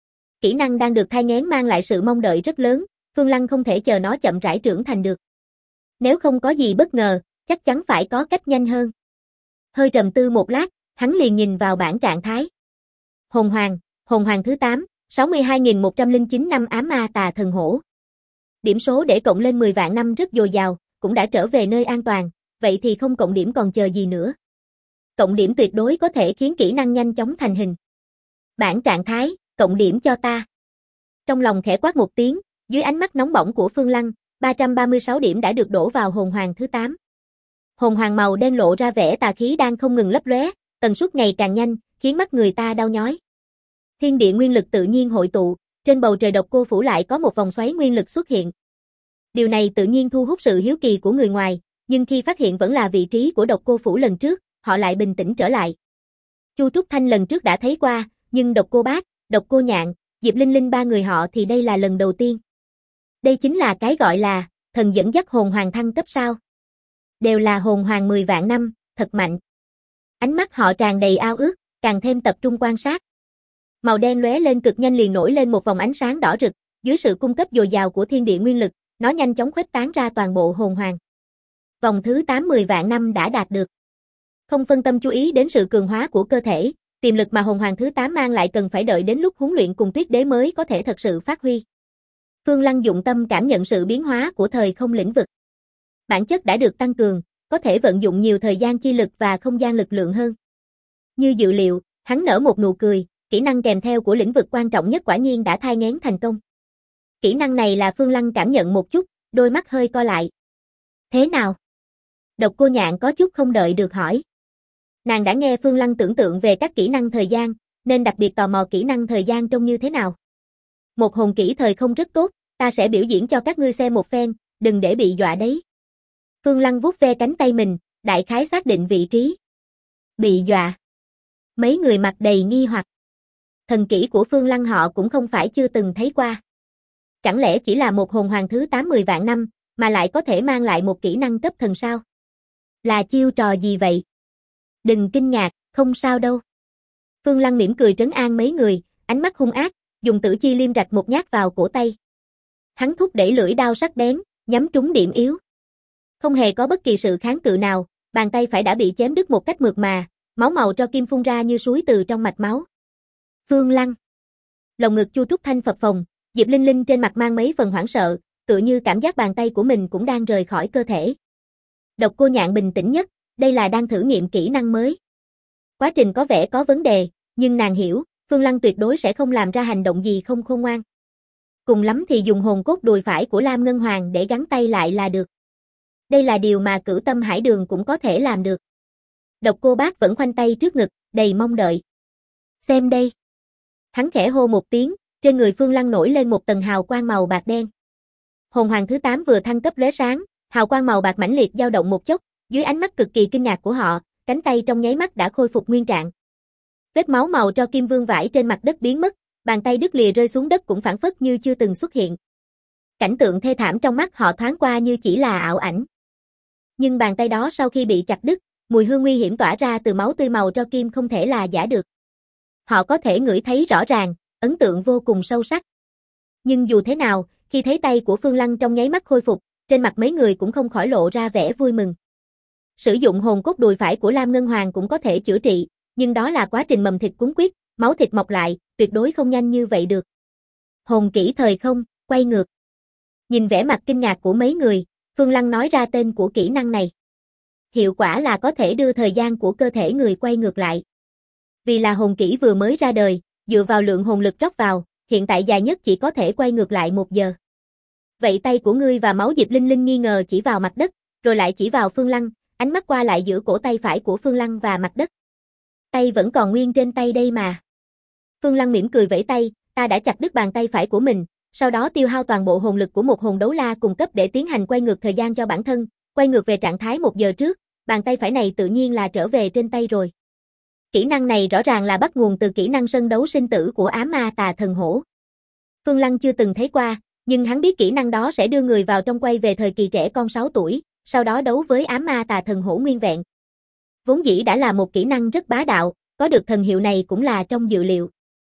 Kỹ năng đang được thai nghén mang lại sự mong đợi rất lớn, Phương Lăng không thể chờ nó chậm rãi trưởng thành được. Nếu không có gì bất ngờ, chắc chắn phải có cách nhanh hơn. Hơi trầm tư một lát, hắn liền nhìn vào bảng trạng thái. Hồn hoàng thứ 8, 62.109 năm ám ma tà thần hổ. Điểm số để cộng lên 10 vạn năm rất dồi dào, cũng đã trở về nơi an toàn, vậy thì không cộng điểm còn chờ gì nữa. Cộng điểm tuyệt đối có thể khiến kỹ năng nhanh chóng thành hình. Bảng trạng thái, cộng điểm cho ta. Trong lòng khẽ quát một tiếng, dưới ánh mắt nóng bỏng của Phương Lăng, 336 điểm đã được đổ vào hồn hoàng thứ 8. Hồn hoàng màu đen lộ ra vẻ tà khí đang không ngừng lấp lóe, tần suất ngày càng nhanh, khiến mắt người ta đau nhói. Thiên địa nguyên lực tự nhiên hội tụ, trên bầu trời độc cô phủ lại có một vòng xoáy nguyên lực xuất hiện. Điều này tự nhiên thu hút sự hiếu kỳ của người ngoài, nhưng khi phát hiện vẫn là vị trí của độc cô phủ lần trước, họ lại bình tĩnh trở lại. Chu Trúc Thanh lần trước đã thấy qua, nhưng độc cô bác, độc cô nhạn, Diệp Linh Linh ba người họ thì đây là lần đầu tiên. Đây chính là cái gọi là thần dẫn dắt hồn hoàng thăng cấp sao. Đều là hồn hoàng 10 vạn năm, thật mạnh. Ánh mắt họ tràn đầy ao ước, càng thêm tập trung quan sát. Màu đen lóe lên cực nhanh liền nổi lên một vòng ánh sáng đỏ rực, dưới sự cung cấp dồi dào của thiên địa nguyên lực, nó nhanh chóng khuếch tán ra toàn bộ hồn hoàng. Vòng thứ 80 vạn năm đã đạt được. Không phân tâm chú ý đến sự cường hóa của cơ thể, tiềm lực mà hồn hoàng thứ 8 mang lại cần phải đợi đến lúc huấn luyện cùng Tuyết Đế mới có thể thật sự phát huy. Phương Lăng dụng tâm cảm nhận sự biến hóa của thời không lĩnh vực. Bản chất đã được tăng cường, có thể vận dụng nhiều thời gian chi lực và không gian lực lượng hơn. Như dự liệu, hắn nở một nụ cười, kỹ năng kèm theo của lĩnh vực quan trọng nhất quả nhiên đã thai nghén thành công. Kỹ năng này là Phương Lăng cảm nhận một chút, đôi mắt hơi co lại. Thế nào? Độc cô nhạn có chút không đợi được hỏi. Nàng đã nghe Phương Lăng tưởng tượng về các kỹ năng thời gian, nên đặc biệt tò mò kỹ năng thời gian trông như thế nào. Một hồn kỹ thời không rất tốt, ta sẽ biểu diễn cho các ngươi xem một phen, đừng để bị dọa đấy. Phương Lăng vuốt ve cánh tay mình, đại khái xác định vị trí. Bị dọa. Mấy người mặt đầy nghi hoặc. Thần kỹ của Phương Lăng họ cũng không phải chưa từng thấy qua. Chẳng lẽ chỉ là một hồn hoàng thứ 80 vạn năm, mà lại có thể mang lại một kỹ năng cấp thần sao? Là chiêu trò gì vậy? Đừng kinh ngạc, không sao đâu. Phương Lăng mỉm cười trấn an mấy người, ánh mắt hung ác, dùng tử chi liêm rạch một nhát vào cổ tay. Hắn thúc đẩy lưỡi đao sắc bén, nhắm trúng điểm yếu. Không hề có bất kỳ sự kháng cự nào, bàn tay phải đã bị chém đứt một cách mượt mà, máu màu tro kim phun ra như suối từ trong mạch máu. Phương Lăng. Lồng ngực Chu Trúc Thanh phập phồng, Diệp Linh Linh trên mặt mang mấy phần hoảng sợ, tựa như cảm giác bàn tay của mình cũng đang rời khỏi cơ thể. Độc Cô Nhạn bình tĩnh nhất, đây là đang thử nghiệm kỹ năng mới. Quá trình có vẻ có vấn đề, nhưng nàng hiểu, Phương Lăng tuyệt đối sẽ không làm ra hành động gì không khôn ngoan. Cùng lắm thì dùng hồn cốt đùi phải của Lam Ngân Hoàng để gắn tay lại là được. Đây là điều mà Cửu Tâm Hải Đường cũng có thể làm được. Độc Cô Bác vẫn khoanh tay trước ngực, đầy mong đợi. Xem đây. Hắn khẽ hô một tiếng, trên người Phương Lăng nổi lên một tầng hào quang màu bạc đen. Hồn hoàng thứ 8 vừa thăng cấp lóe sáng, hào quang màu bạc mãnh liệt dao động một chốc, dưới ánh mắt cực kỳ kinh ngạc của họ, cánh tay trong nháy mắt đã khôi phục nguyên trạng. Vết máu màu tro kim vương vãi trên mặt đất biến mất, bàn tay đứt lìa rơi xuống đất cũng phảng phất như chưa từng xuất hiện. Cảnh tượng thê thảm trong mắt họ thoáng qua như chỉ là ảo ảnh. Nhưng bàn tay đó sau khi bị chặt đứt, mùi hương nguy hiểm tỏa ra từ máu tươi màu tro kim không thể là giả được. Họ có thể ngửi thấy rõ ràng, ấn tượng vô cùng sâu sắc. Nhưng dù thế nào, khi thấy tay của Phương Lăng trong nháy mắt khôi phục, trên mặt mấy người cũng không khỏi lộ ra vẻ vui mừng. Sử dụng hồn cốt đùi phải của Lam Ngân Hoàng cũng có thể chữa trị, nhưng đó là quá trình mầm thịt cuốn quýt, máu thịt mọc lại, tuyệt đối không nhanh như vậy được. Hồn kỹ thời không, quay ngược. Nhìn vẻ mặt kinh ngạc của mấy người, Phương Lăng nói ra tên của kỹ năng này. Hiệu quả là có thể đưa thời gian của cơ thể người quay ngược lại. Vì là hồn kỹ vừa mới ra đời, dựa vào lượng hồn lực rót vào, hiện tại dài nhất chỉ có thể quay ngược lại 1 giờ. Vậy tay của ngươi và máu Diệp Linh Linh nghi ngờ chỉ vào mặt đất, rồi lại chỉ vào Phương Lăng, ánh mắt qua lại giữa cổ tay phải của Phương Lăng và mặt đất. Tay vẫn còn nguyên trên tay đây mà. Phương Lăng mỉm cười vẫy tay, ta đã chặt đứt bàn tay phải của mình, sau đó tiêu hao toàn bộ hồn lực của một hồn đấu la cùng cấp để tiến hành quay ngược thời gian cho bản thân, quay ngược về trạng thái 1 giờ trước, bàn tay phải này tự nhiên là trở về trên tay rồi. Kỹ năng này rõ ràng là bắt nguồn từ kỹ năng sân đấu sinh tử của ám ma tà thần hổ. Phương Lăng chưa từng thấy qua, nhưng hắn biết kỹ năng đó sẽ đưa người vào trong quay về thời kỳ trẻ con 6 tuổi, sau đó đấu với ám ma tà thần hổ nguyên vẹn. Vốn dĩ đã là một kỹ năng rất bá đạo, có được thần hiệu này cũng là trong dự liệu.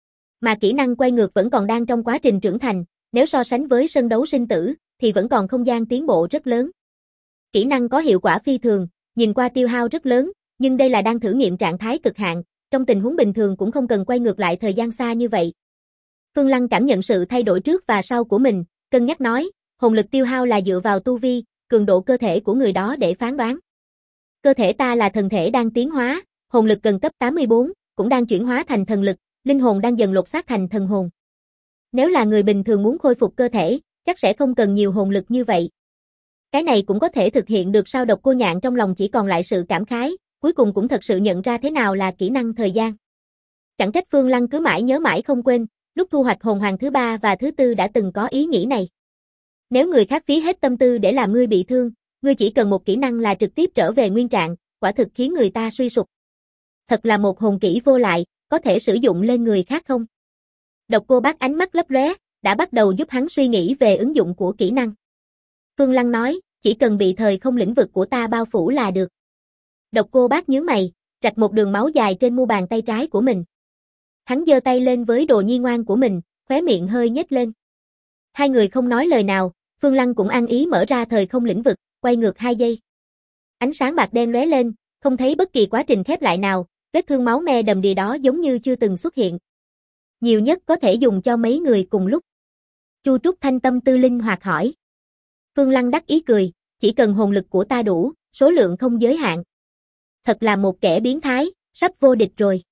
Mà kỹ năng quay ngược vẫn còn đang trong quá trình trưởng thành, nếu so sánh với sân đấu sinh tử, thì vẫn còn không gian tiến bộ rất lớn. Kỹ năng có hiệu quả phi thường, nhìn qua tiêu hao rất lớn, nhưng đây là đang thử nghiệm trạng thái cực hạn, trong tình huống bình thường cũng không cần quay ngược lại thời gian xa như vậy. Phương Lăng cảm nhận sự thay đổi trước và sau của mình, cân nhắc nói, hồn lực tiêu hao là dựa vào tu vi, cường độ cơ thể của người đó để phán đoán. Cơ thể ta là thần thể đang tiến hóa, hồn lực cần cấp 84, cũng đang chuyển hóa thành thần lực, linh hồn đang dần lột xác thành thần hồn. Nếu là người bình thường muốn khôi phục cơ thể, chắc sẽ không cần nhiều hồn lực như vậy. Cái này cũng có thể thực hiện được sao? Độc Cô Nhạn trong lòng chỉ còn lại sự cảm khái, cuối cùng cũng thật sự nhận ra thế nào là kỹ năng thời gian. Chẳng trách Phương Lăng cứ mãi nhớ mãi không quên, lúc thu hoạch hồn hoàng thứ 3 và thứ 4 đã từng có ý nghĩ này. Nếu người khác phí hết tâm tư để làm ngươi bị thương, ngươi chỉ cần một kỹ năng là trực tiếp trở về nguyên trạng, quả thực khiến người ta suy sụp. Thật là một hồn kỹ vô lại, có thể sử dụng lên người khác không? Độc Cô Bác ánh mắt lấp lóe, đã bắt đầu giúp hắn suy nghĩ về ứng dụng của kỹ năng. Phương Lăng nói, chỉ cần bị thời không lĩnh vực của ta bao phủ là được. Độc Cô Bác nhướng mày, rạch một đường máu dài trên mu bàn tay trái của mình. Hắn giơ tay lên với đồ nhi ngoan của mình, khóe miệng hơi nhếch lên. Hai người không nói lời nào, Phương Lăng cũng ăn ý mở ra thời không lĩnh vực, quay ngược 2 giây. Ánh sáng bạc đen lóe lên, không thấy bất kỳ quá trình khép lại nào, vết thương máu me đầm đìa đó giống như chưa từng xuất hiện. Nhiều nhất có thể dùng cho mấy người cùng lúc. Chu Trúc Thanh tâm tư linh hoạt hỏi. Phương Lăng đắc ý cười, chỉ cần hồn lực của ta đủ, số lượng không giới hạn. Thật là một kẻ biến thái, sắp vô địch rồi.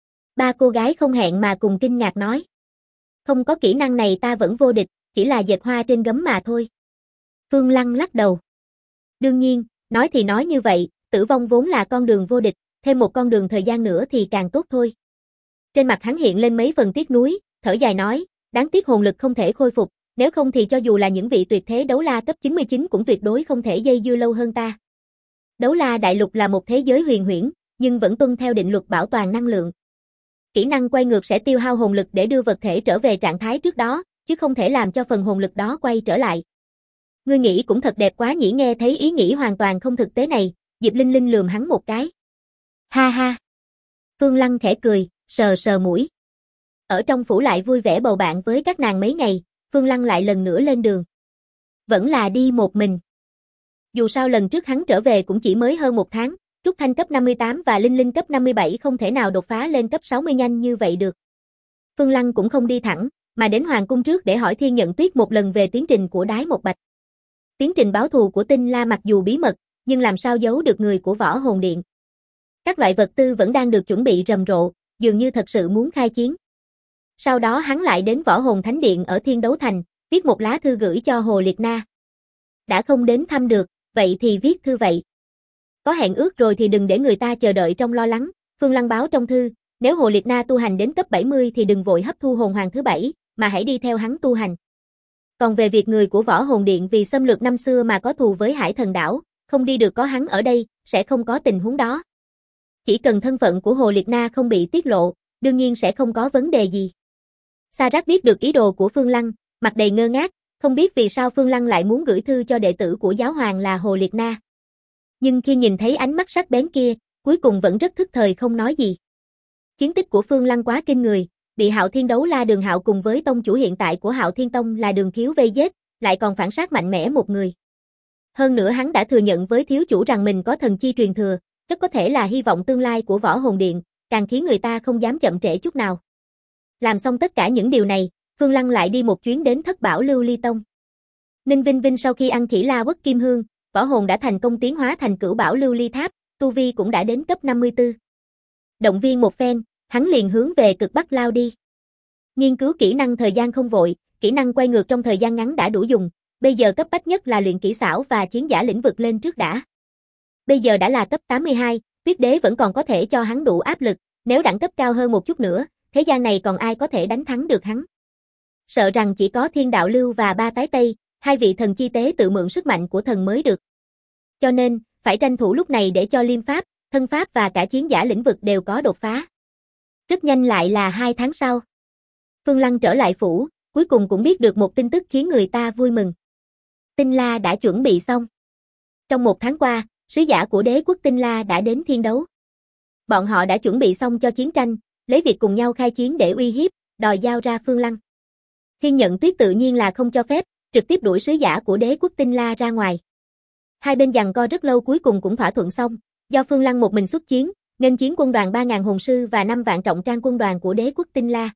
3 cô gái không hẹn mà cùng kinh ngạc nói. Không có kỹ năng này ta vẫn vô địch, chỉ là dệt hoa trên gấm mà thôi. Phương Lăng lắc đầu. Đương nhiên, nói thì nói như vậy, tử vong vốn là con đường vô địch, thêm một con đường thời gian nữa thì càng tốt thôi. Trên mặt hắn hiện lên mấy phần tiếc nuối, thở dài nói, đáng tiếc hồn lực không thể khôi phục, nếu không thì cho dù là những vị tuyệt thế đấu la cấp 99 cũng tuyệt đối không thể dây dưa lâu hơn ta. Đấu la đại lục là một thế giới huyền huyễn, nhưng vẫn tuân theo định luật bảo toàn năng lượng. Kỹ năng quay ngược sẽ tiêu hao hồn lực để đưa vật thể trở về trạng thái trước đó, chứ không thể làm cho phần hồn lực đó quay trở lại. Ngươi nghĩ cũng thật đẹp quá nhỉ. Nghe thấy ý nghĩ hoàn toàn không thực tế này, Diệp Linh Linh lườm hắn một cái. Ha ha. Phương Lăng khẽ cười, sờ sờ mũi. Ở trong phủ lại vui vẻ bầu bạn với các nàng mấy ngày, Phương Lăng lại lần nữa lên đường. Vẫn là đi một mình. Dù sao lần trước hắn trở về cũng chỉ mới hơn một tháng, Trúc Thanh cấp 58 và Linh Linh cấp 57 không thể nào đột phá lên cấp 60 nhanh như vậy được. Phương Lăng cũng không đi thẳng, mà đến Hoàng cung trước để hỏi Thiên Nhận Tuyết một lần về tiến trình của Đái Một Bạch. Tiến trình báo thù của Tinh La mặc dù bí mật, nhưng làm sao giấu được người của Võ Hồn Điện. Các loại vật tư vẫn đang được chuẩn bị rầm rộ, dường như thật sự muốn khai chiến. Sau đó hắn lại đến Võ Hồn Thánh Điện ở Thiên Đấu Thành, viết một lá thư gửi cho Hồ Liệt Na. Đã không đến thăm được, vậy thì viết thư vậy. Có hẹn ước rồi thì đừng để người ta chờ đợi trong lo lắng, Phương Lăng báo trong thư, nếu Hồ Liệt Na tu hành đến cấp 70 thì đừng vội hấp thu hồn hoàng thứ 7, mà hãy đi theo hắn tu hành. Còn về việc người của Võ Hồn Điện vì xâm lược năm xưa mà có thù với Hải Thần Đảo, không đi được có hắn ở đây, sẽ không có tình huống đó. Chỉ cần thân phận của Hồ Liệt Na không bị tiết lộ, đương nhiên sẽ không có vấn đề gì. Sa Rác biết được ý đồ của Phương Lăng, mặt đầy ngơ ngác, không biết vì sao Phương Lăng lại muốn gửi thư cho đệ tử của giáo hoàng là Hồ Liệt Na. Nhưng khi nhìn thấy ánh mắt sắc bén kia, cuối cùng vẫn rất thức thời không nói gì. Chiến tích của Phương Lăng quá kinh người, bị Hạo Thiên Đấu La Đường Hạo cùng với tông chủ hiện tại của Hạo Thiên Tông là Đường Khiếu vây giết, lại còn phản sát mạnh mẽ một người. Hơn nữa hắn đã thừa nhận với thiếu chủ rằng mình có thần chi truyền thừa, rất có thể là hy vọng tương lai của Võ Hồn Điện, càng khiến người ta không dám chậm trễ chút nào. Làm xong tất cả những điều này, Phương Lăng lại đi một chuyến đến Thất Bảo Lưu Ly Tông. Ninh Vinh Vinh sau khi ăn Khỉ La Uất Kim Hương, võ hồn đã thành công tiến hóa thành Cửu Bảo Lưu Ly Tháp, tu vi cũng đã đến cấp 54. Động viên một phen, hắn liền hướng về cực Bắc lao đi. Nghiên cứu kỹ năng thời gian không vội, kỹ năng quay ngược trong thời gian ngắn đã đủ dùng, bây giờ cấp bách nhất là luyện kỹ xảo và chiến giả lĩnh vực lên trước đã. Bây giờ đã là cấp 82, Tuyết Đế vẫn còn có thể cho hắn đủ áp lực, nếu đẳng cấp cao hơn một chút nữa, thế gian này còn ai có thể đánh thắng được hắn. Sợ rằng chỉ có Thiên Đạo Lưu và Ba Tái Tây, hai vị thần chi tế tự mượn sức mạnh của thần mới được. Cho nên, phải tranh thủ lúc này để cho liêm pháp, thân pháp và cả chiến giả lĩnh vực đều có đột phá. Rất nhanh lại là 2 tháng sau. Phương Lăng trở lại phủ, cuối cùng cũng biết được một tin tức khiến người ta vui mừng. Tinh La đã chuẩn bị xong. Trong 1 tháng qua, sứ giả của đế quốc Tinh La đã đến thiên đấu. Bọn họ đã chuẩn bị xong cho chiến tranh, lấy việc cùng nhau khai chiến để uy hiếp, đòi giao ra Phương Lăng. Thiên Nhận Tuyết tự nhiên là không cho phép, trực tiếp đuổi sứ giả của đế quốc Tinh La ra ngoài. Hai bên giằng co rất lâu cuối cùng cũng thỏa thuận xong, do Phương Lăng một mình xuất chiến, nghênh chiến quân đoàn 3.000 hồn sư và 5 vạn trọng trang quân đoàn của đế quốc Tinh La.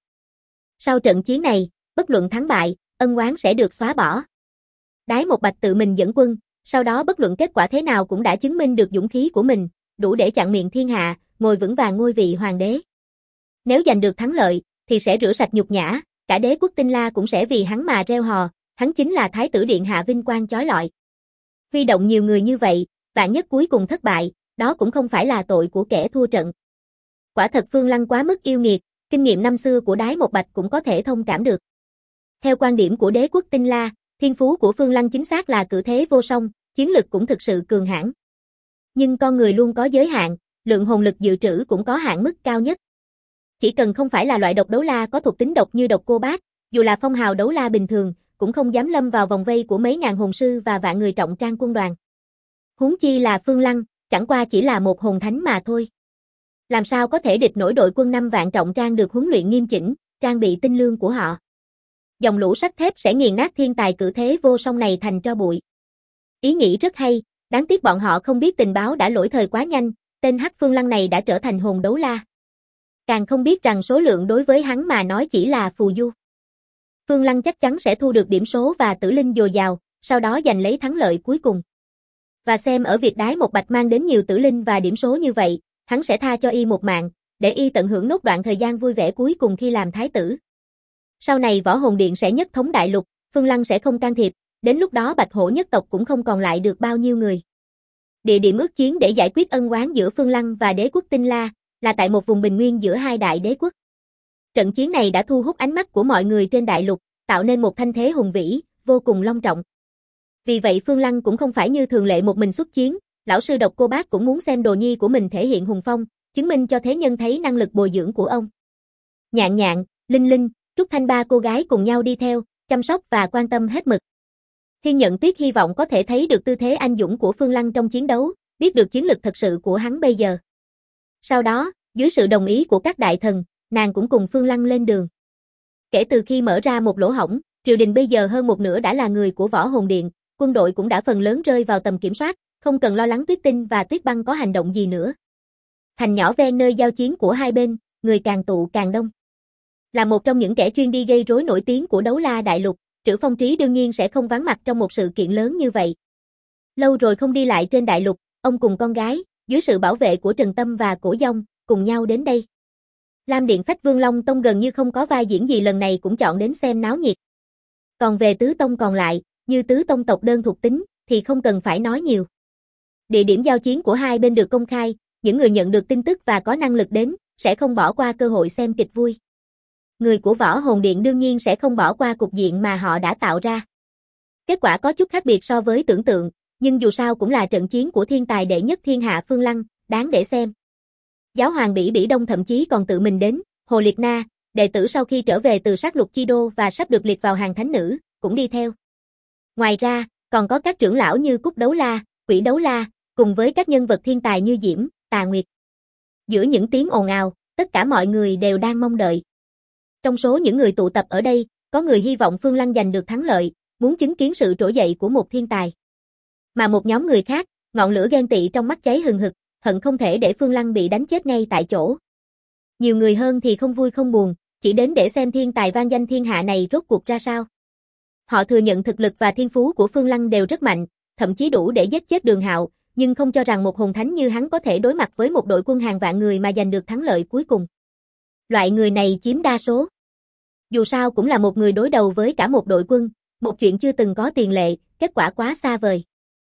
Sau trận chiến này, bất luận thắng bại, ân oán sẽ được xóa bỏ. Đái Một Bạch tự mình dẫn quân, sau đó bất luận kết quả thế nào cũng đã chứng minh được dũng khí của mình, đủ để chặn miệng thiên hạ, ngồi vững vàng ngôi vị hoàng đế. Nếu giành được thắng lợi, thì sẽ rửa sạch nhục nhã, cả đế quốc Tinh La cũng sẽ vì hắn mà reo hò, hắn chính là Thái tử Điện Hạ vinh quang chói lọi. Huy động nhiều người như vậy, vạn nhất cuối cùng thất bại, đó cũng không phải là tội của kẻ thua trận. Quả thật Phương Lăng quá mức yêu nghiệt, kinh nghiệm năm xưa của Đái Một Bạch cũng có thể thông cảm được. Theo quan điểm của đế quốc Tinh La, thiên phú của Phương Lăng chính xác là cử thế vô song, chiến lực cũng thực sự cường hãn. Nhưng con người luôn có giới hạn, lượng hồn lực dự trữ cũng có hạn mức cao nhất. Chỉ cần không phải là loại độc đấu la có thuộc tính độc như độc cô bác, dù là phong hào đấu la bình thường, cũng không dám lâm vào vòng vây của mấy ngàn hồn sư và vạn người trọng trang quân đoàn. Huống chi là Phương Lăng, chẳng qua chỉ là một hồn thánh mà thôi. Làm sao có thể địch nổi đội quân 5 vạn trọng trang được huấn luyện nghiêm chỉnh, trang bị tinh lương của họ. Dòng lũ sắt thép sẽ nghiền nát thiên tài cử thế vô song này thành tro bụi. Ý nghĩ rất hay, đáng tiếc bọn họ không biết tình báo đã lỗi thời quá nhanh, tên Hắc Phương Lăng này đã trở thành hồn đấu la. Càng không biết rằng số lượng đối với hắn mà nói chỉ là phù du. Phương Lăng chắc chắn sẽ thu được điểm số và tử linh dồi dào, sau đó giành lấy thắng lợi cuối cùng. Và xem ở việc Đái Một Bạch mang đến nhiều tử linh và điểm số như vậy, hắn sẽ tha cho y một mạng, để y tận hưởng nốt đoạn thời gian vui vẻ cuối cùng khi làm thái tử. Sau này Võ Hồn Điện sẽ nhất thống đại lục, Phương Lăng sẽ không can thiệp, đến lúc đó Bạch Hổ nhất tộc cũng không còn lại được bao nhiêu người. Địa điểm ước chiến để giải quyết ân oán giữa Phương Lăng và đế quốc Tinh La, là tại một vùng bình nguyên giữa hai đại đế quốc. Trận chiến này đã thu hút ánh mắt của mọi người trên đại lục, tạo nên một thanh thế hùng vĩ, vô cùng long trọng. Vì vậy Phương Lăng cũng không phải như thường lệ một mình xuất chiến, lão sư độc cô bác cũng muốn xem đồ nhi của mình thể hiện hùng phong, chứng minh cho thế nhân thấy năng lực bồi dưỡng của ông. Nhạn Nhạn, Linh Linh, Trúc Thanh ba cô gái cùng nhau đi theo, chăm sóc và quan tâm hết mực. Thiên Nhận Tuyết hy vọng có thể thấy được tư thế anh dũng của Phương Lăng trong chiến đấu, biết được chiến lực thật sự của hắn bây giờ. Sau đó, dưới sự đồng ý của các đại thần, nàng cũng cùng Phương Lăng lên đường. Kể từ khi mở ra một lỗ hổng, triều đình bây giờ hơn một nửa đã là người của Võ Hồn Điện, quân đội cũng đã phần lớn rơi vào tầm kiểm soát, không cần lo lắng Tuyết Tinh và Tuyết Băng có hành động gì nữa. Thành nhỏ ven nơi giao chiến của hai bên, người càng tụ càng đông. Là một trong những kẻ chuyên đi gây rối nổi tiếng của Đấu La Đại Lục, Trữ Phong Trí đương nhiên sẽ không vắng mặt trong một sự kiện lớn như vậy. Lâu rồi không đi lại trên đại lục, ông cùng con gái, dưới sự bảo vệ của Trần Tâm và Cổ Dông, cùng nhau đến đây. Lam Điện Phách Vương Long Tông gần như không có vai diễn gì lần này cũng chọn đến xem náo nhiệt. Còn về tứ tông còn lại, như tứ tông tộc đơn thuộc tính, thì không cần phải nói nhiều. Địa điểm giao chiến của hai bên được công khai, những người nhận được tin tức và có năng lực đến, sẽ không bỏ qua cơ hội xem kịch vui. Người của Võ Hồn Điện đương nhiên sẽ không bỏ qua cục diện mà họ đã tạo ra. Kết quả có chút khác biệt so với tưởng tượng, nhưng dù sao cũng là trận chiến của thiên tài đệ nhất thiên hạ Phương Lăng, đáng để xem. Giáo hoàng Bỉ Bỉ Đông thậm chí còn tự mình đến, Hồ Liệt Na, đệ tử sau khi trở về từ sát lục chi đô và sắp được liệt vào hàng thánh nữ, cũng đi theo. Ngoài ra, còn có các trưởng lão như Cúc Đấu La, Quỷ Đấu La, cùng với các nhân vật thiên tài như Diễm, Tà Nguyệt. Giữa những tiếng ồn ào, tất cả mọi người đều đang mong đợi. Trong số những người tụ tập ở đây, có người hy vọng Phương Lăng giành được thắng lợi, muốn chứng kiến sự trỗi dậy của một thiên tài. Mà một nhóm người khác, ngọn lửa ghen tị trong mắt cháy hừng hực, hận không thể để Phương Lăng bị đánh chết ngay tại chỗ. Nhiều người hơn thì không vui không buồn, chỉ đến để xem thiên tài vang danh thiên hạ này rốt cuộc ra sao. Họ thừa nhận thực lực và thiên phú của Phương Lăng đều rất mạnh, thậm chí đủ để giết chết Đường Hạo, nhưng không cho rằng một hồn thánh như hắn có thể đối mặt với một đội quân hàng vạn người mà giành được thắng lợi cuối cùng. Loại người này chiếm đa số. Dù sao cũng là một người đối đầu với cả một đội quân, một chuyện chưa từng có tiền lệ, kết quả quá xa vời.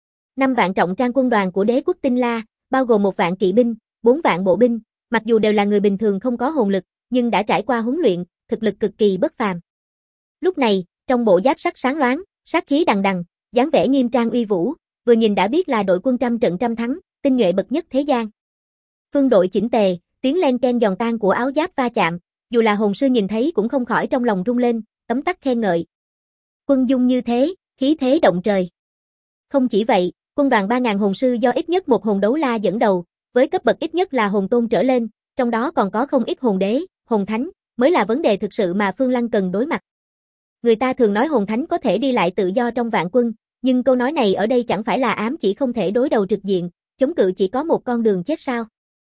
5 vạn trọng trang quân đoàn của đế quốc Tinh La, bao gồm 1 vạn kỵ binh, 4 vạn bộ binh, mặc dù đều là người bình thường không có hồn lực, nhưng đã trải qua huấn luyện, thực lực cực kỳ bất phàm. Lúc này, trong bộ giáp sắt sáng loáng, sát khí đằng đằng, dáng vẻ nghiêm trang uy vũ, vừa nhìn đã biết là đội quân trăm trận trăm thắng, tinh nhuệ bậc nhất thế gian. Phương đội chỉnh tề, tiếng len ken giòn tan của áo giáp va chạm, dù là hồn sư nhìn thấy cũng không khỏi trong lòng rung lên, tấm tắc khen ngợi. Quân dung như thế, khí thế động trời. Không chỉ vậy, quân đoàn 3.000 hồn sư do ít nhất một hồn đấu la dẫn đầu, với cấp bậc ít nhất là hồn tôn trở lên, trong đó còn có không ít hồn đế, hồn thánh, mới là vấn đề thực sự mà Phương Lăng cần đối mặt. Người ta thường nói hồn thánh có thể đi lại tự do trong vạn quân, nhưng câu nói này ở đây chẳng phải là ám chỉ không thể đối đầu trực diện, chống cự chỉ có một con đường chết sao.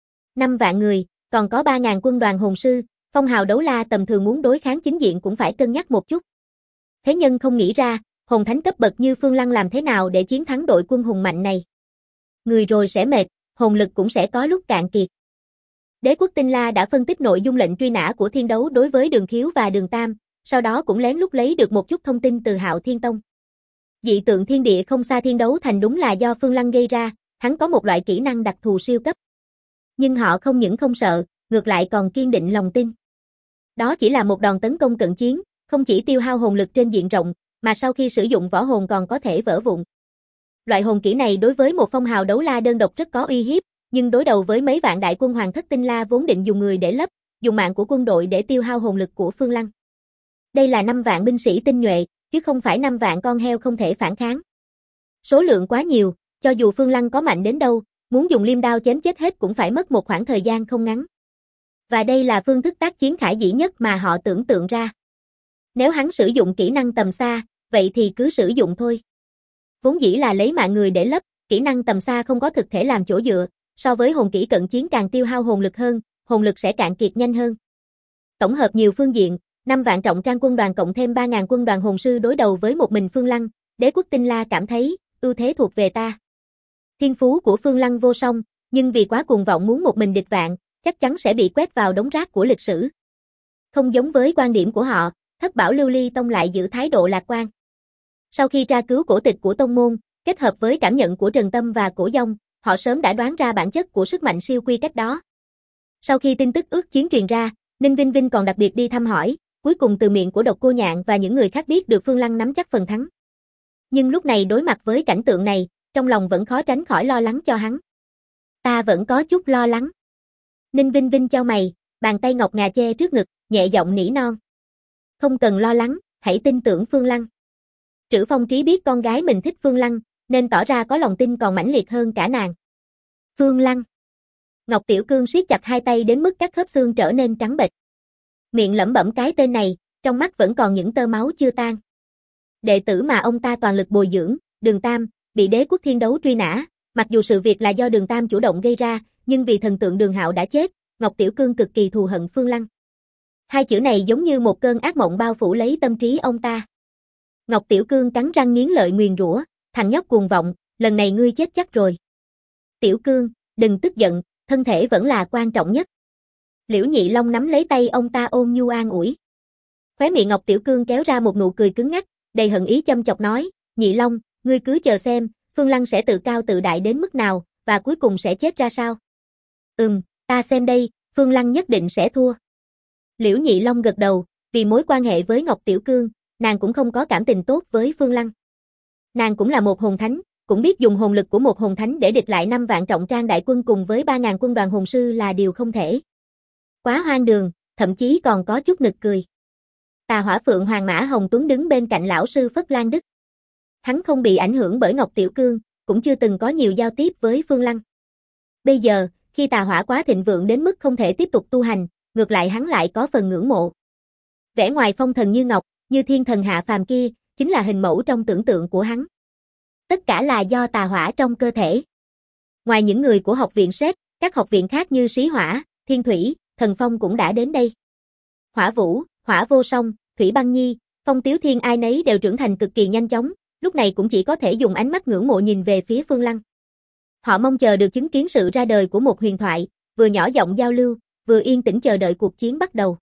5 vạn người, còn có 3.000 quân đoàn hồn sư, phong hào đấu la tầm thường muốn đối kháng chính diện cũng phải cân nhắc một chút. Thế nhân không nghĩ ra, hồn thánh cấp bậc như Phương Lăng làm thế nào để chiến thắng đội quân hùng mạnh này. Người rồi sẽ mệt, hồn lực cũng sẽ có lúc cạn kiệt. Đế quốc Tinh La đã phân tích nội dung lệnh truy nã của Thiên Đấu đối với Đường Khiếu và Đường Tam, sau đó cũng lén lút lấy được một chút thông tin từ Hạo Thiên Tông. Dị tượng thiên địa không xa Thiên Đấu thành đúng là do Phương Lăng gây ra, hắn có một loại kỹ năng đặc thù siêu cấp. Nhưng họ không những không sợ, ngược lại còn kiên định lòng tin. Đó chỉ là một đòn tấn công cận chiến, không chỉ tiêu hao hồn lực trên diện rộng, mà sau khi sử dụng võ hồn còn có thể vỡ vụn. Loại hồn kỹ này đối với một phong hào đấu la đơn độc rất có uy hiếp, nhưng đối đầu với mấy vạn đại quân hoàng thất Tinh La vốn định dùng người để lấp, dùng mạng của quân đội để tiêu hao hồn lực của Phương Lăng. Đây là 5 vạn binh sĩ tinh nhuệ, chứ không phải 5 vạn con heo không thể phản kháng. Số lượng quá nhiều, cho dù Phương Lăng có mạnh đến đâu, muốn dùng liêm đao chém chết hết cũng phải mất một khoảng thời gian không ngắn. Và đây là phương thức tác chiến khả dĩ nhất mà họ tưởng tượng ra. Nếu hắn sử dụng kỹ năng tầm xa, vậy thì cứ sử dụng thôi. Vốn dĩ là lấy mạng người để lấp, kỹ năng tầm xa không có thực thể làm chỗ dựa, so với hồn kỹ cận chiến càng tiêu hao hồn lực hơn, hồn lực sẽ cạn kiệt nhanh hơn. Tổng hợp nhiều phương diện, 5 vạn trọng trang quân đoàn cộng thêm 3.000 quân đoàn hồn sư đối đầu với một mình Phương Lăng, đế quốc Tinh La cảm thấy, ưu thế thuộc về ta. Thiên phú của Phương Lăng vô song, nhưng vì quá cuồng vọng muốn một mình địch vạn, chắc chắn sẽ bị quét vào đống rác của lịch sử. Không giống với quan điểm của họ, Thất Bảo Lưu Ly Tông lại giữ thái độ lạc quan. Sau khi tra cứu cổ tịch của tông môn, kết hợp với cảm nhận của Trần Tâm và Cổ Dông, họ sớm đã đoán ra bản chất của sức mạnh siêu quy cách đó. Sau khi tin tức ước chiến truyền ra, Ninh Vinh Vinh còn đặc biệt đi thăm hỏi, cuối cùng từ miệng của Độc Cô Nhạn và những người khác biết được Phương Lăng nắm chắc phần thắng. Nhưng lúc này đối mặt với cảnh tượng này, trong lòng vẫn khó tránh khỏi lo lắng cho hắn. Ta vẫn có chút lo lắng. Ninh Vinh Vinh chau mày, Bàn tay ngọc ngà che trước ngực, nhẹ giọng nỉ non. Không cần lo lắng, hãy tin tưởng Phương Lăng. Trữ Phong Trí biết con gái mình thích Phương Lăng, nên tỏ ra có lòng tin còn mãnh liệt hơn cả nàng. Phương Lăng. Ngọc Tiểu Cương siết chặt hai tay đến mức các khớp xương trở nên trắng bệch. Miệng lẩm bẩm cái tên này, trong mắt vẫn còn những tơ máu chưa tan. Đệ tử mà ông ta toàn lực bồi dưỡng, Đường Tam, bị Đế quốc Thiên Đấu truy nã, mặc dù sự việc là do Đường Tam chủ động gây ra, nhưng vì thần tượng Đường Hạo đã chết, Ngọc Tiểu Cương cực kỳ thù hận Phương Lăng. Hai chữ này giống như một cơn ác mộng bao phủ lấy tâm trí ông ta. Ngọc Tiểu Cương cắn răng nghiến lợi nguyền rủa, thằng nhóc cuồng vọng, lần này ngươi chết chắc rồi. Tiểu Cương, đừng tức giận, thân thể vẫn là quan trọng nhất. Liễu Nhị Long nắm lấy tay ông ta ôn nhu an ủi. Khóe miệng Ngọc Tiểu Cương kéo ra một nụ cười cứng ngắc, đầy hận ý châm chọc nói, Nhị Long, ngươi cứ chờ xem, Phương Lăng sẽ tự cao tự đại đến mức nào, và cuối cùng sẽ chết ra sao. Ta xem đây, Phương Lăng nhất định sẽ thua. Liễu Nhị Long gật đầu, vì mối quan hệ với Ngọc Tiểu Cương, nàng cũng không có cảm tình tốt với Phương Lăng. Nàng cũng là một hồn thánh, cũng biết dùng hồn lực của một hồn thánh để địch lại 5 vạn trọng trang đại quân cùng với 3.000 quân đoàn hồn sư là điều không thể. Quá hoang đường, thậm chí còn có chút nực cười. Tà Hỏa Phượng Hoàng Mã Hồng Tuấn đứng bên cạnh lão sư Phất Lan Đức. Hắn không bị ảnh hưởng bởi Ngọc Tiểu Cương, cũng chưa từng có nhiều giao tiếp với Phương Lăng. Bây giờ, khi tà hỏa quá thịnh vượng đến mức không thể tiếp tục tu hành, ngược lại hắn lại có phần ngưỡng mộ. Vẻ ngoài phong thần như ngọc, như thiên thần hạ phàm kia, chính là hình mẫu trong tưởng tượng của hắn. Tất cả là do tà hỏa trong cơ thể. Ngoài những người của học viện Sét, các học viện khác như Sĩ Hỏa, Thiên Thủy, Thần Phong cũng đã đến đây. Hỏa Vũ, Hỏa Vô Song, Thủy Băng Nhi, Phong Tiếu Thiên ai nấy đều trưởng thành cực kỳ nhanh chóng, lúc này cũng chỉ có thể dùng ánh mắt ngưỡng mộ nhìn về phía Phương Lăng. Họ mong chờ được chứng kiến sự ra đời của một huyền thoại, vừa nhỏ giọng giao lưu, vừa yên tĩnh chờ đợi cuộc chiến bắt đầu.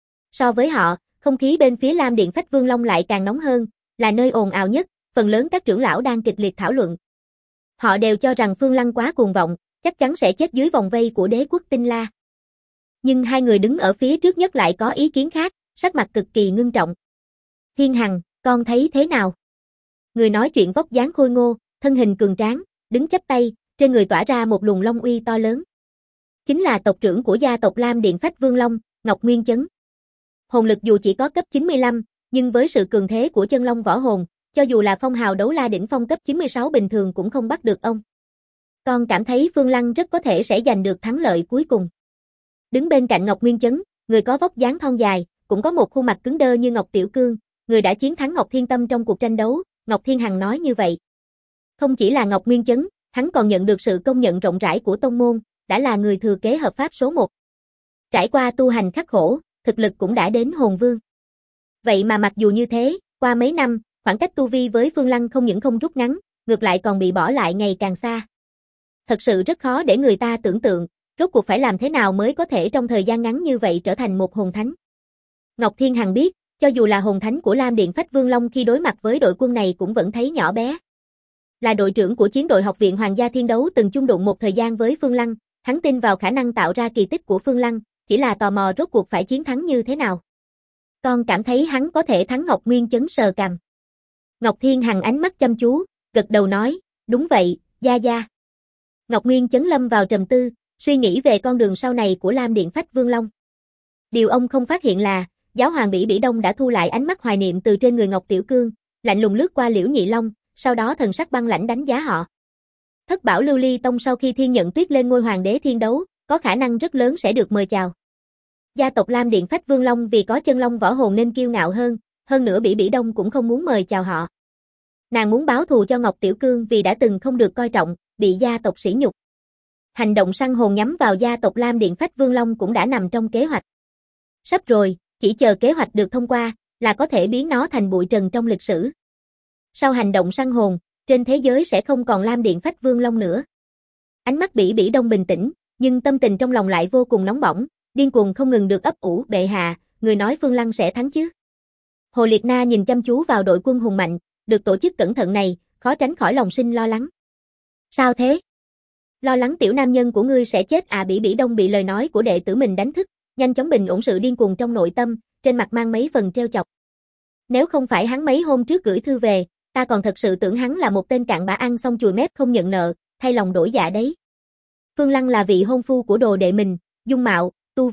So với họ, không khí bên phía Lam Điện Phách Vương Long lại càng nóng hơn, là nơi ồn ào nhất, phần lớn các trưởng lão đang kịch liệt thảo luận. Họ đều cho rằng Phương Lăng quá cuồng vọng, chắc chắn sẽ chết dưới vòng vây của Đế quốc Tinh La. Nhưng hai người đứng ở phía trước nhất lại có ý kiến khác, sắc mặt cực kỳ ngưng trọng. Thiên Hằng, con thấy thế nào? Người nói chuyện vóc dáng khôi ngô, thân hình cường tráng, đứng chắp tay, trên người tỏa ra một luồng long uy to lớn. Chính là tộc trưởng của gia tộc Lam Điện Phách Vương Long, Ngọc Nguyên Chấn. Hồn lực dù chỉ có cấp 95, nhưng với sự cường thế của chân long võ hồn, cho dù là phong hào đấu la đỉnh phong cấp 96 bình thường cũng không bắt được ông. Con cảm thấy Phương Lăng rất có thể sẽ giành được thắng lợi cuối cùng. Đứng bên cạnh Ngọc Nguyên Chấn, người có vóc dáng thon dài, cũng có một khuôn mặt cứng đơ như Ngọc Tiểu Cương, người đã chiến thắng Ngọc Thiên Tâm trong cuộc tranh đấu, Ngọc Thiên Hằng nói như vậy. Không chỉ là Ngọc Nguyên Chấn, hắn còn nhận được sự công nhận rộng rãi của tông môn, đã là người thừa kế hợp pháp số 1. Trải qua tu hành khắc khổ, thực lực cũng đã đến hồn vương. Vậy mà mặc dù như thế, qua mấy năm, khoảng cách tu vi với Phương Lăng không những không rút ngắn, ngược lại còn bị bỏ lại ngày càng xa. Thật sự rất khó để người ta tưởng tượng, rốt cuộc phải làm thế nào mới có thể trong thời gian ngắn như vậy trở thành một hồn thánh. Ngọc Thiên Hằng biết, cho dù là hồn thánh của Lam Điện Phách Vương Long khi đối mặt với đội quân này cũng vẫn thấy nhỏ bé. Là đội trưởng của chiến đội học viện Hoàng gia Thiên Đấu từng chung đụng một thời gian với Phương Lăng, hắn tin vào khả năng tạo ra kỳ tích của Phương Lăng, chỉ là tò mò rốt cuộc phải chiến thắng như thế nào. Con cảm thấy hắn có thể thắng Ngọc Nguyên Chấn sờ cằm. Ngọc Thiên Hằng ánh mắt chăm chú, gật đầu nói, đúng vậy, gia gia. Ngọc Nguyên Chấn lâm vào trầm tư, suy nghĩ về con đường sau này của Lam Điện Phách Vương Long. Điều ông không phát hiện là, giáo hoàng Bỉ Bỉ Đông đã thu lại ánh mắt hoài niệm từ trên người Ngọc Tiểu Cương, lạnh lùng lướt qua Liễu Nhị Long, sau đó thần sắc băng lãnh đánh giá họ. Thất bảo Lưu Ly Tông sau khi Thiên Nhận Tuyết lên ngôi hoàng đế thiên đấu, có khả năng rất lớn sẽ được mời chào. Gia tộc Lam Điện Phách Vương Long vì có chân long võ hồn nên kiêu ngạo hơn nữa Bỉ Bỉ Đông cũng không muốn mời chào họ. Nàng muốn báo thù cho Ngọc Tiểu Cương vì đã từng không được coi trọng, bị gia tộc sỉ nhục. Hành động săn hồn nhắm vào gia tộc Lam Điện Phách Vương Long cũng đã nằm trong kế hoạch. Sắp rồi, chỉ chờ kế hoạch được thông qua, là có thể biến nó thành bụi trần trong lịch sử. Sau hành động săn hồn, trên thế giới sẽ không còn Lam Điện Phách Vương Long nữa. Ánh mắt Bỉ Bỉ Đông bình tĩnh, nhưng tâm tình trong lòng lại vô cùng nóng bỏng, điên cuồng không ngừng được ấp ủ, bệ hạ, người nói Phương Lăng sẽ thắng chứ? Hồ Liệt Na nhìn chăm chú vào đội quân hùng mạnh, được tổ chức cẩn thận này, khó tránh khỏi lòng sinh lo lắng. Sao thế? Lo lắng tiểu nam nhân của ngươi sẽ chết à? Bỉ Bỉ Đông bị lời nói của đệ tử mình đánh thức, nhanh chóng bình ổn sự điên cuồng trong nội tâm, trên mặt mang mấy phần trêu chọc. Nếu không phải hắn mấy hôm trước gửi thư về, ta còn thật sự tưởng hắn là một tên cặn bã ăn xong chùi mép không nhận nợ, thay lòng đổi dạ đấy. Phương Lăng là vị hôn phu của đồ đệ mình, dung mạo, tu vi,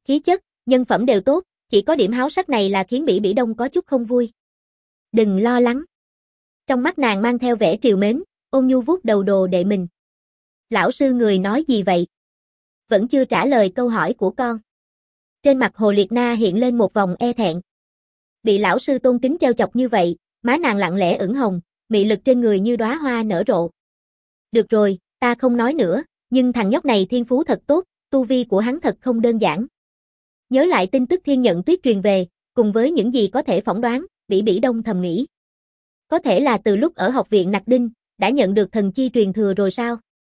khí chất, nhân phẩm đều tốt, chỉ có điểm háo sắc này là khiến Bỉ Bỉ Đông có chút không vui. Đừng lo lắng. Trong mắt nàng mang theo vẻ trìu mến, ôn nhu vuốt đầu đồ đệ mình. Lão sư người nói gì vậy? Vẫn chưa trả lời câu hỏi của con. Trên mặt Hồ Liệt Na hiện lên một vòng e thẹn. Bị lão sư tôn kính trêu chọc như vậy, má nàng lặng lẽ ửng hồng, mị lực trên người như đóa hoa nở rộ. Được rồi, ta không nói nữa, nhưng thằng nhóc này thiên phú thật tốt, tu vi của hắn thật không đơn giản. Nhớ lại tin tức Thiên Nhận Tuyết truyền về, cùng với những gì có thể phỏng đoán, Bỉ Bỉ Đông thầm nghĩ. Có thể là từ lúc ở học viện Nặc Đinh, đã nhận được thần chi truyền thừa rồi sao?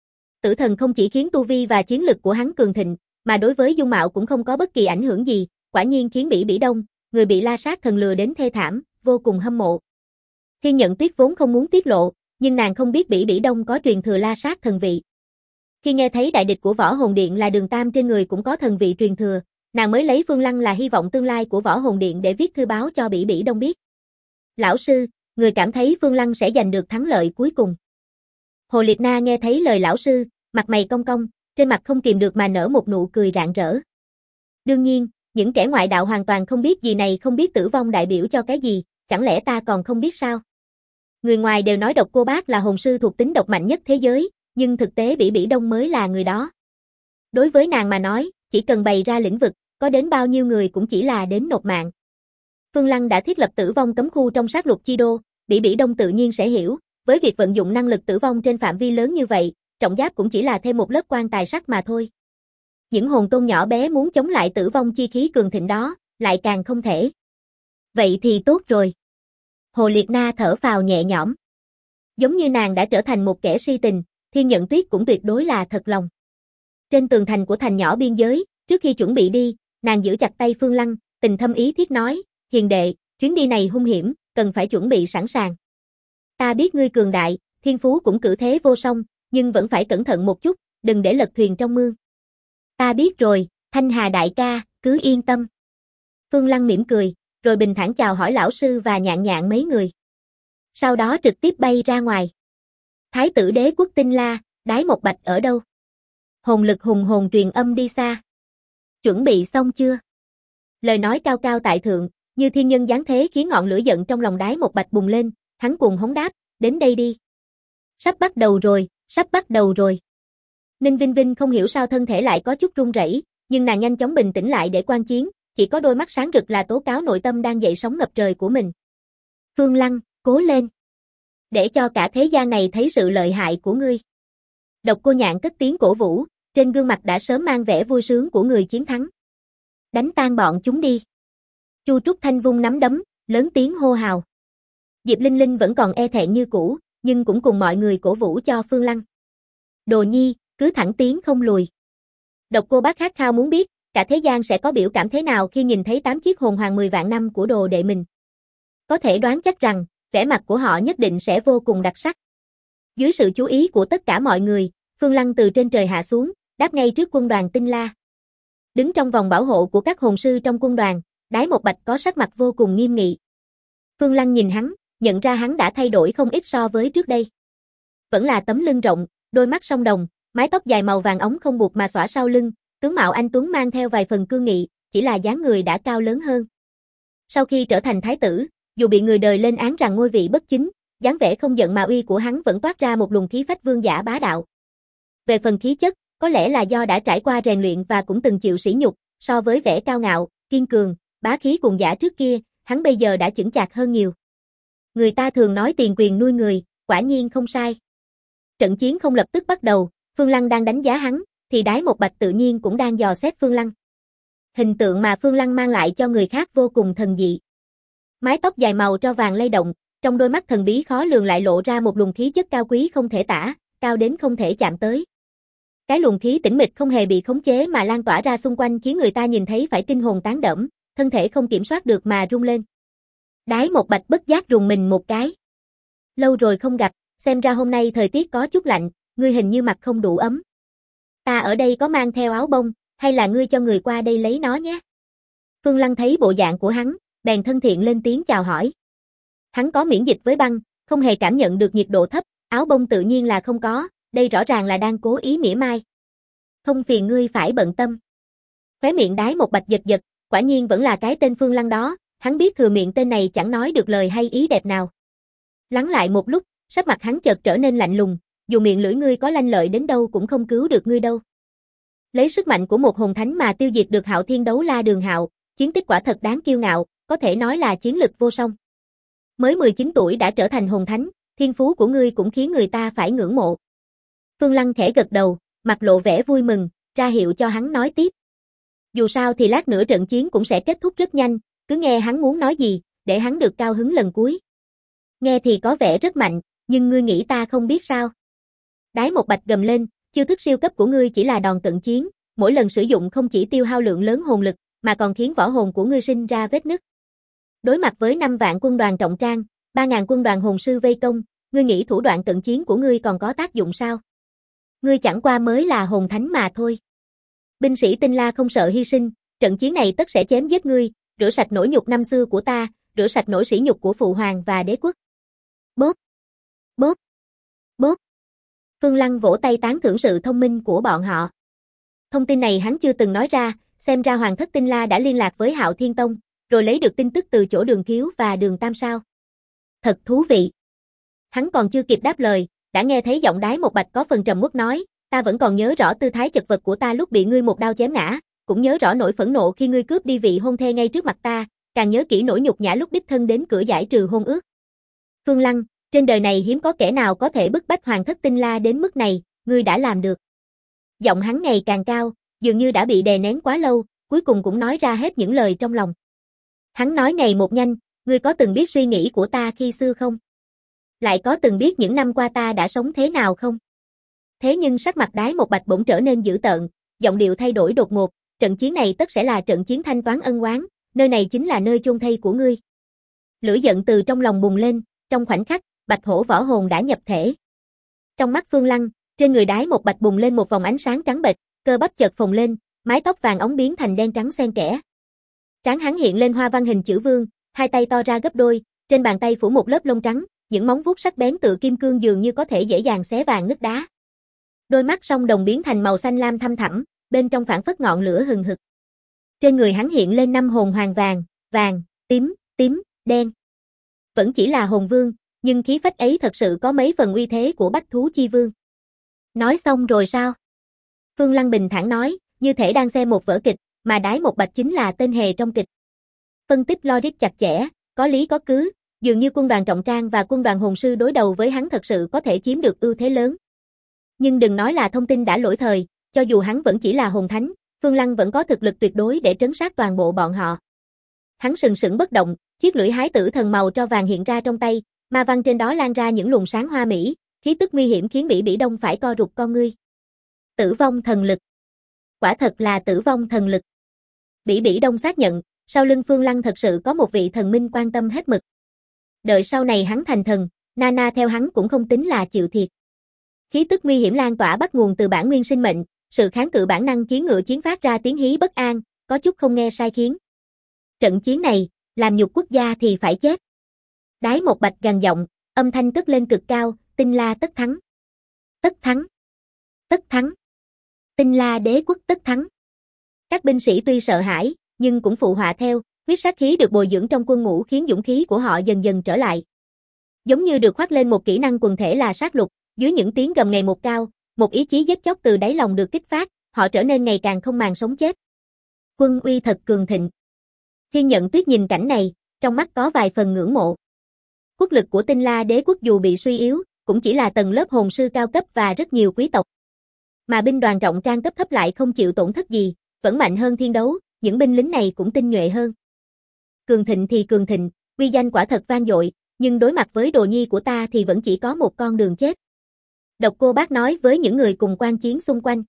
Tử thần không chỉ khiến tu vi và chiến lực của hắn cường thịnh, mà đối với dung mạo cũng không có bất kỳ ảnh hưởng gì, quả nhiên khiến Bỉ Bỉ Đông, người bị La Sát thần lừa đến thê thảm, vô cùng hâm mộ. Thiên Nhận Tuyết vốn không muốn tiết lộ, nhưng nàng không biết Bỉ Bỉ Đông có truyền thừa La Sát thần vị. Khi nghe thấy đại địch của Võ Hồn Điện là Đường Tam trên người cũng có thần vị truyền thừa, nàng mới lấy Phương Lăng là hy vọng tương lai của Võ Hồn Điện để viết thư báo cho Bỉ Bỉ Đông biết. Lão sư, người cảm thấy Phương Lăng sẽ giành được thắng lợi cuối cùng. Hồ Liệt Na nghe thấy lời lão sư, mặt mày cong cong, trên mặt không kìm được mà nở một nụ cười rạng rỡ. Đương nhiên, những kẻ ngoại đạo hoàn toàn không biết gì này không biết tử vong đại biểu cho cái gì, chẳng lẽ ta còn không biết sao? Người ngoài đều nói Độc Cô Bác là hồn sư thuộc tính độc mạnh nhất thế giới, nhưng thực tế Bỉ Bỉ Đông mới là người đó. Đối với nàng mà nói, chỉ cần bày ra lĩnh vực, có đến bao nhiêu người cũng chỉ là đến nộp mạng. Phương Lăng đã thiết lập tử vong cấm khu trong sát lục chi đô, Bỉ Bỉ Đông tự nhiên sẽ hiểu, với việc vận dụng năng lực tử vong trên phạm vi lớn như vậy, trọng giáp cũng chỉ là thêm một lớp quan tài sắt mà thôi. Những hồn tôn nhỏ bé muốn chống lại tử vong chi khí cường thịnh đó, lại càng không thể. Vậy thì tốt rồi. Hồ Liệt Na thở phào nhẹ nhõm. Giống như nàng đã trở thành một kẻ si tình, Thiên Nhận Tuyết cũng tuyệt đối là thật lòng. Trên tường thành của thành nhỏ biên giới, trước khi chuẩn bị đi, nàng giữ chặt tay Phương Lăng, tình thâm ý thiết nói, hiền đệ, chuyến đi này hung hiểm, cần phải chuẩn bị sẵn sàng. Ta biết ngươi cường đại, thiên phú cũng cử thế vô song, nhưng vẫn phải cẩn thận một chút, đừng để lật thuyền trong mương. Ta biết rồi, Thanh Hà đại ca, cứ yên tâm. Phương Lăng mỉm cười, rồi bình thản chào hỏi lão sư và Nhạn Nhạn mấy người. Sau đó trực tiếp bay ra ngoài. Thái tử Đế quốc Tinh La, Đái Một Bạch ở đâu? Hồn lực hùng hồn truyền âm đi xa. Chuẩn bị xong chưa? Lời nói cao cao tại thượng, như thiên nhân giáng thế khiến ngọn lửa giận trong lòng Đái Một Bạch bùng lên, hắn cuồng hống đáp, đến đây đi. Sắp bắt đầu rồi, sắp bắt đầu rồi. Ninh Vinh Vinh không hiểu sao thân thể lại có chút run rẩy, nhưng nàng nhanh chóng bình tĩnh lại để quan chiến, chỉ có đôi mắt sáng rực là tố cáo nội tâm đang dậy sóng ngập trời của mình. Phương Lăng, cố lên. Để cho cả thế gian này thấy sự lợi hại của ngươi. Độc Cô Nhạn cất tiếng cổ vũ, trên gương mặt đã sớm mang vẻ vui sướng của người chiến thắng. Đánh tan bọn chúng đi. Chu Trúc Thanh vung nắm đấm, lớn tiếng hô hào. Diệp Linh Linh vẫn còn e thẹn như cũ, nhưng cũng cùng mọi người cổ vũ cho Phương Lăng. Đồ Nhi, cứ thẳng tiến không lùi. Độc Cô Bác khát khao muốn biết, cả thế gian sẽ có biểu cảm thế nào khi nhìn thấy 8 chiếc hồn hoàng 10 vạn năm của đồ đệ mình. Có thể đoán chắc rằng, vẻ mặt của họ nhất định sẽ vô cùng đặc sắc. Dưới sự chú ý của tất cả mọi người, Phương Lăng từ trên trời hạ xuống, đáp ngay trước quân đoàn Tinh La. Đứng trong vòng bảo hộ của các hồn sư trong quân đoàn, Đái Một Bạch có sắc mặt vô cùng nghiêm nghị. Phương Lăng nhìn hắn, nhận ra hắn đã thay đổi không ít so với trước đây. Vẫn là tấm lưng rộng, đôi mắt song đồng, mái tóc dài màu vàng óng không buộc mà xõa sau lưng, tướng mạo anh tuấn mang theo vài phần cương nghị, chỉ là dáng người đã cao lớn hơn. Sau khi trở thành thái tử, dù bị người đời lên án rằng ngôi vị bất chính, dáng vẻ không giận mà uy của hắn vẫn toát ra một luồng khí phách vương giả bá đạo. Về phần khí chất, có lẽ là do đã trải qua rèn luyện và cũng từng chịu sỉ nhục, so với vẻ cao ngạo, kiên cường, bá khí cuồng dã trước kia, hắn bây giờ đã chững chạc hơn nhiều. Người ta thường nói tiền quyền nuôi người, quả nhiên không sai. Trận chiến không lập tức bắt đầu, Phương Lăng đang đánh giá hắn, thì Đái Một Bạch tự nhiên cũng đang dò xét Phương Lăng. Hình tượng mà Phương Lăng mang lại cho người khác vô cùng thần dị. Mái tóc dài màu tro vàng lay động, trong đôi mắt thần bí khó lường lại lộ ra một luồng khí chất cao quý không thể tả, cao đến không thể chạm tới. Cái luồng khí tĩnh mịch không hề bị khống chế mà lan tỏa ra xung quanh khiến người ta nhìn thấy phải kinh hồn tán đẫm, thân thể không kiểm soát được mà rung lên. Đái Một Bạch bất giác rùng mình một cái. Lâu rồi không gặp, xem ra hôm nay thời tiết có chút lạnh, ngươi hình như mặc không đủ ấm. Ta ở đây có mang theo áo bông, hay là ngươi cho người qua đây lấy nó nhé? Phương Lăng thấy bộ dạng của hắn, bèn thân thiện lên tiếng chào hỏi. Hắn có miễn dịch với băng, không hề cảm nhận được nhiệt độ thấp, áo bông tự nhiên là không có, đây rõ ràng là đang cố ý mỉa mai. Không phiền ngươi phải bận tâm. Khóe miệng Đái Một Bạch giật giật, quả nhiên vẫn là cái tên Phương Lăng đó, hắn biết thừa miệng tên này chẳng nói được lời hay ý đẹp nào. Lắng lại một lúc, sắc mặt hắn chợt trở nên lạnh lùng, dù miệng lưỡi ngươi có lanh lợi đến đâu cũng không cứu được ngươi đâu. Lấy sức mạnh của một hồn thánh mà tiêu diệt được Hạo Thiên Đấu La Đường Hạo, chiến tích quả thật đáng kiêu ngạo, có thể nói là chiến lực vô song. Mới 19 tuổi đã trở thành hồn thánh, thiên phú của ngươi cũng khiến người ta phải ngưỡng mộ. Phương Lăng khẽ gật đầu, mặt lộ vẻ vui mừng, ra hiệu cho hắn nói tiếp. Dù sao thì lát nữa trận chiến cũng sẽ kết thúc rất nhanh, cứ nghe hắn muốn nói gì, để hắn được cao hứng lần cuối. Nghe thì có vẻ rất mạnh, nhưng ngươi nghĩ ta không biết sao? Đái Một Bạch gầm lên, chiêu thức siêu cấp của ngươi chỉ là đòn cận chiến, mỗi lần sử dụng không chỉ tiêu hao lượng lớn hồn lực, mà còn khiến võ hồn của ngươi sinh ra vết nứt. Đối mặt với 5 vạn quân đoàn trọng trang, 3.000 quân đoàn hồn sư vây công, ngươi nghĩ thủ đoạn cận chiến của ngươi còn có tác dụng sao? Ngươi chẳng qua mới là hồn thánh mà thôi. Binh sĩ Tinh La không sợ hy sinh, trận chiến này tất sẽ chém giết ngươi, rửa sạch nỗi nhục năm xưa của ta, rửa sạch nỗi sỉ nhục của phụ hoàng và đế quốc. Bốp, bốp, bốp. Phương Lăng vỗ tay tán thưởng sự thông minh của bọn họ. Thông tin này hắn chưa từng nói ra, xem ra Hoàng thất Tinh La đã liên lạc với Hạo Thiên Tông, rồi lấy được tin tức từ chỗ Đường Khiếu và Đường Tam sao. Thật thú vị. Hắn còn chưa kịp đáp lời, đã nghe thấy giọng Đái Một Bạch có phần trầm uất nói, ta vẫn còn nhớ rõ tư thái chật vật của ta lúc bị ngươi một đao chém ngã, cũng nhớ rõ nỗi phẫn nộ khi ngươi cướp đi vị hôn thê ngay trước mặt ta, càng nhớ kỹ nỗi nhục nhã lúc đích thân đến cửa giải trừ hôn ước. Phương Lăng, trên đời này hiếm có kẻ nào có thể bức bách Hoàng thất Tinh La đến mức này, ngươi đã làm được. Giọng hắn ngày càng cao, dường như đã bị đè nén quá lâu, cuối cùng cũng nói ra hết những lời trong lòng. Hắn nói ngày một nhanh, ngươi có từng biết suy nghĩ của ta khi xưa không? Lại có từng biết những năm qua ta đã sống thế nào không? Thế nhưng sắc mặt Đái Một Bạch bỗng trở nên dữ tợn, giọng điệu thay đổi đột ngột, trận chiến này tất sẽ là trận chiến thanh toán ân oán, nơi này chính là nơi chôn thây của ngươi. Lửa giận từ trong lòng bùng lên, trong khoảnh khắc, Bạch Hổ võ hồn đã nhập thể. Trong mắt Phương Lăng, trên người Đái Một Bạch bùng lên một vòng ánh sáng trắng bệch, cơ bắp chợt phồng lên, mái tóc vàng óng biến thành đen trắng xen kẽ. Trán hắn hiện lên hoa văn hình chữ vương, hai tay to ra gấp đôi, trên bàn tay phủ một lớp lông trắng, những móng vuốt sắc bén tựa kim cương dường như có thể dễ dàng xé vàng nứt đá. Đôi mắt song đồng biến thành màu xanh lam thâm thẳm, bên trong phảng phất ngọn lửa hừng hực. Trên người hắn hiện lên 5 hồn hoàng vàng, vàng, tím, đen. Vẫn chỉ là hồn vương, nhưng khí phách ấy thật sự có mấy phần uy thế của Bách Thú Chi Vương. Nói xong rồi sao? Phương Lăng bình thản nói, như thể đang xem một vở kịch, mà Đái Một Bạch chính là tên hề trong kịch. Phân tích logic chặt chẽ, có lý có cứ, dường như quân đoàn trọng trang và quân đoàn hồn sư đối đầu với hắn thật sự có thể chiếm được ưu thế lớn. Nhưng đừng nói là thông tin đã lỗi thời, cho dù hắn vẫn chỉ là hồn thánh, Phương Lăng vẫn có thực lực tuyệt đối để trấn sát toàn bộ bọn họ. Hắn sừng sững bất động, chiếc lưỡi hái tử thần màu tro vàng hiện ra trong tay, ma văn trên đó lan ra những luồng sáng hoa mỹ, khí tức nguy hiểm khiến Bỉ Đông phải co rụt con ngươi. Tử vong thần lực. Quả thật là tử vong thần lực. Bỉ Đông xác nhận, sau lưng Phương Lăng thật sự có một vị thần minh quan tâm hết mực. Đợi sau này hắn thành thần, Nana theo hắn cũng không tính là chịu thiệt. Khí tức nguy hiểm lan tỏa bắt nguồn từ bản nguyên sinh mệnh, sự kháng cự bản năng khiến ngựa chiến phát ra tiếng hí bất an, có chút không nghe sai khiến. Trận chiến này, làm nhục quốc gia thì phải chết. Đái Một Bạch gằn giọng, âm thanh cất lên cực cao, Tinh La tất thắng. Tất thắng. Tất thắng. Tinh La đế quốc tất thắng. Các binh sĩ tuy sợ hãi, nhưng cũng phụ họa theo, huyết sát khí được bồi dưỡng trong quân ngũ khiến dũng khí của họ dần dần trở lại. Giống như được khoác lên một kỹ năng quần thể là sát lục, dưới những tiếng gầm ngày một cao, một ý chí giết chóc từ đáy lòng được kích phát, họ trở nên ngày càng không màng sống chết. Quân uy thật cường thịnh. Thiên Nhận Tuyết nhìn cảnh này, trong mắt có vài phần ngưỡng mộ. Quốc lực của Tinh La đế quốc dù bị suy yếu, cũng chỉ là tầng lớp hồn sư cao cấp và rất nhiều quý tộc. Mà binh đoàn trọng trang cấp thấp lại không chịu tổn thất gì, vẫn mạnh hơn thiên đấu, những binh lính này cũng tinh nhuệ hơn. Cường thịnh thì cường thịnh, uy danh quả thật vang dội, nhưng đối mặt với đồ nhi của ta thì vẫn chỉ có một con đường chết. Độc Cô Bác nói với những người cùng quan chiến xung quanh.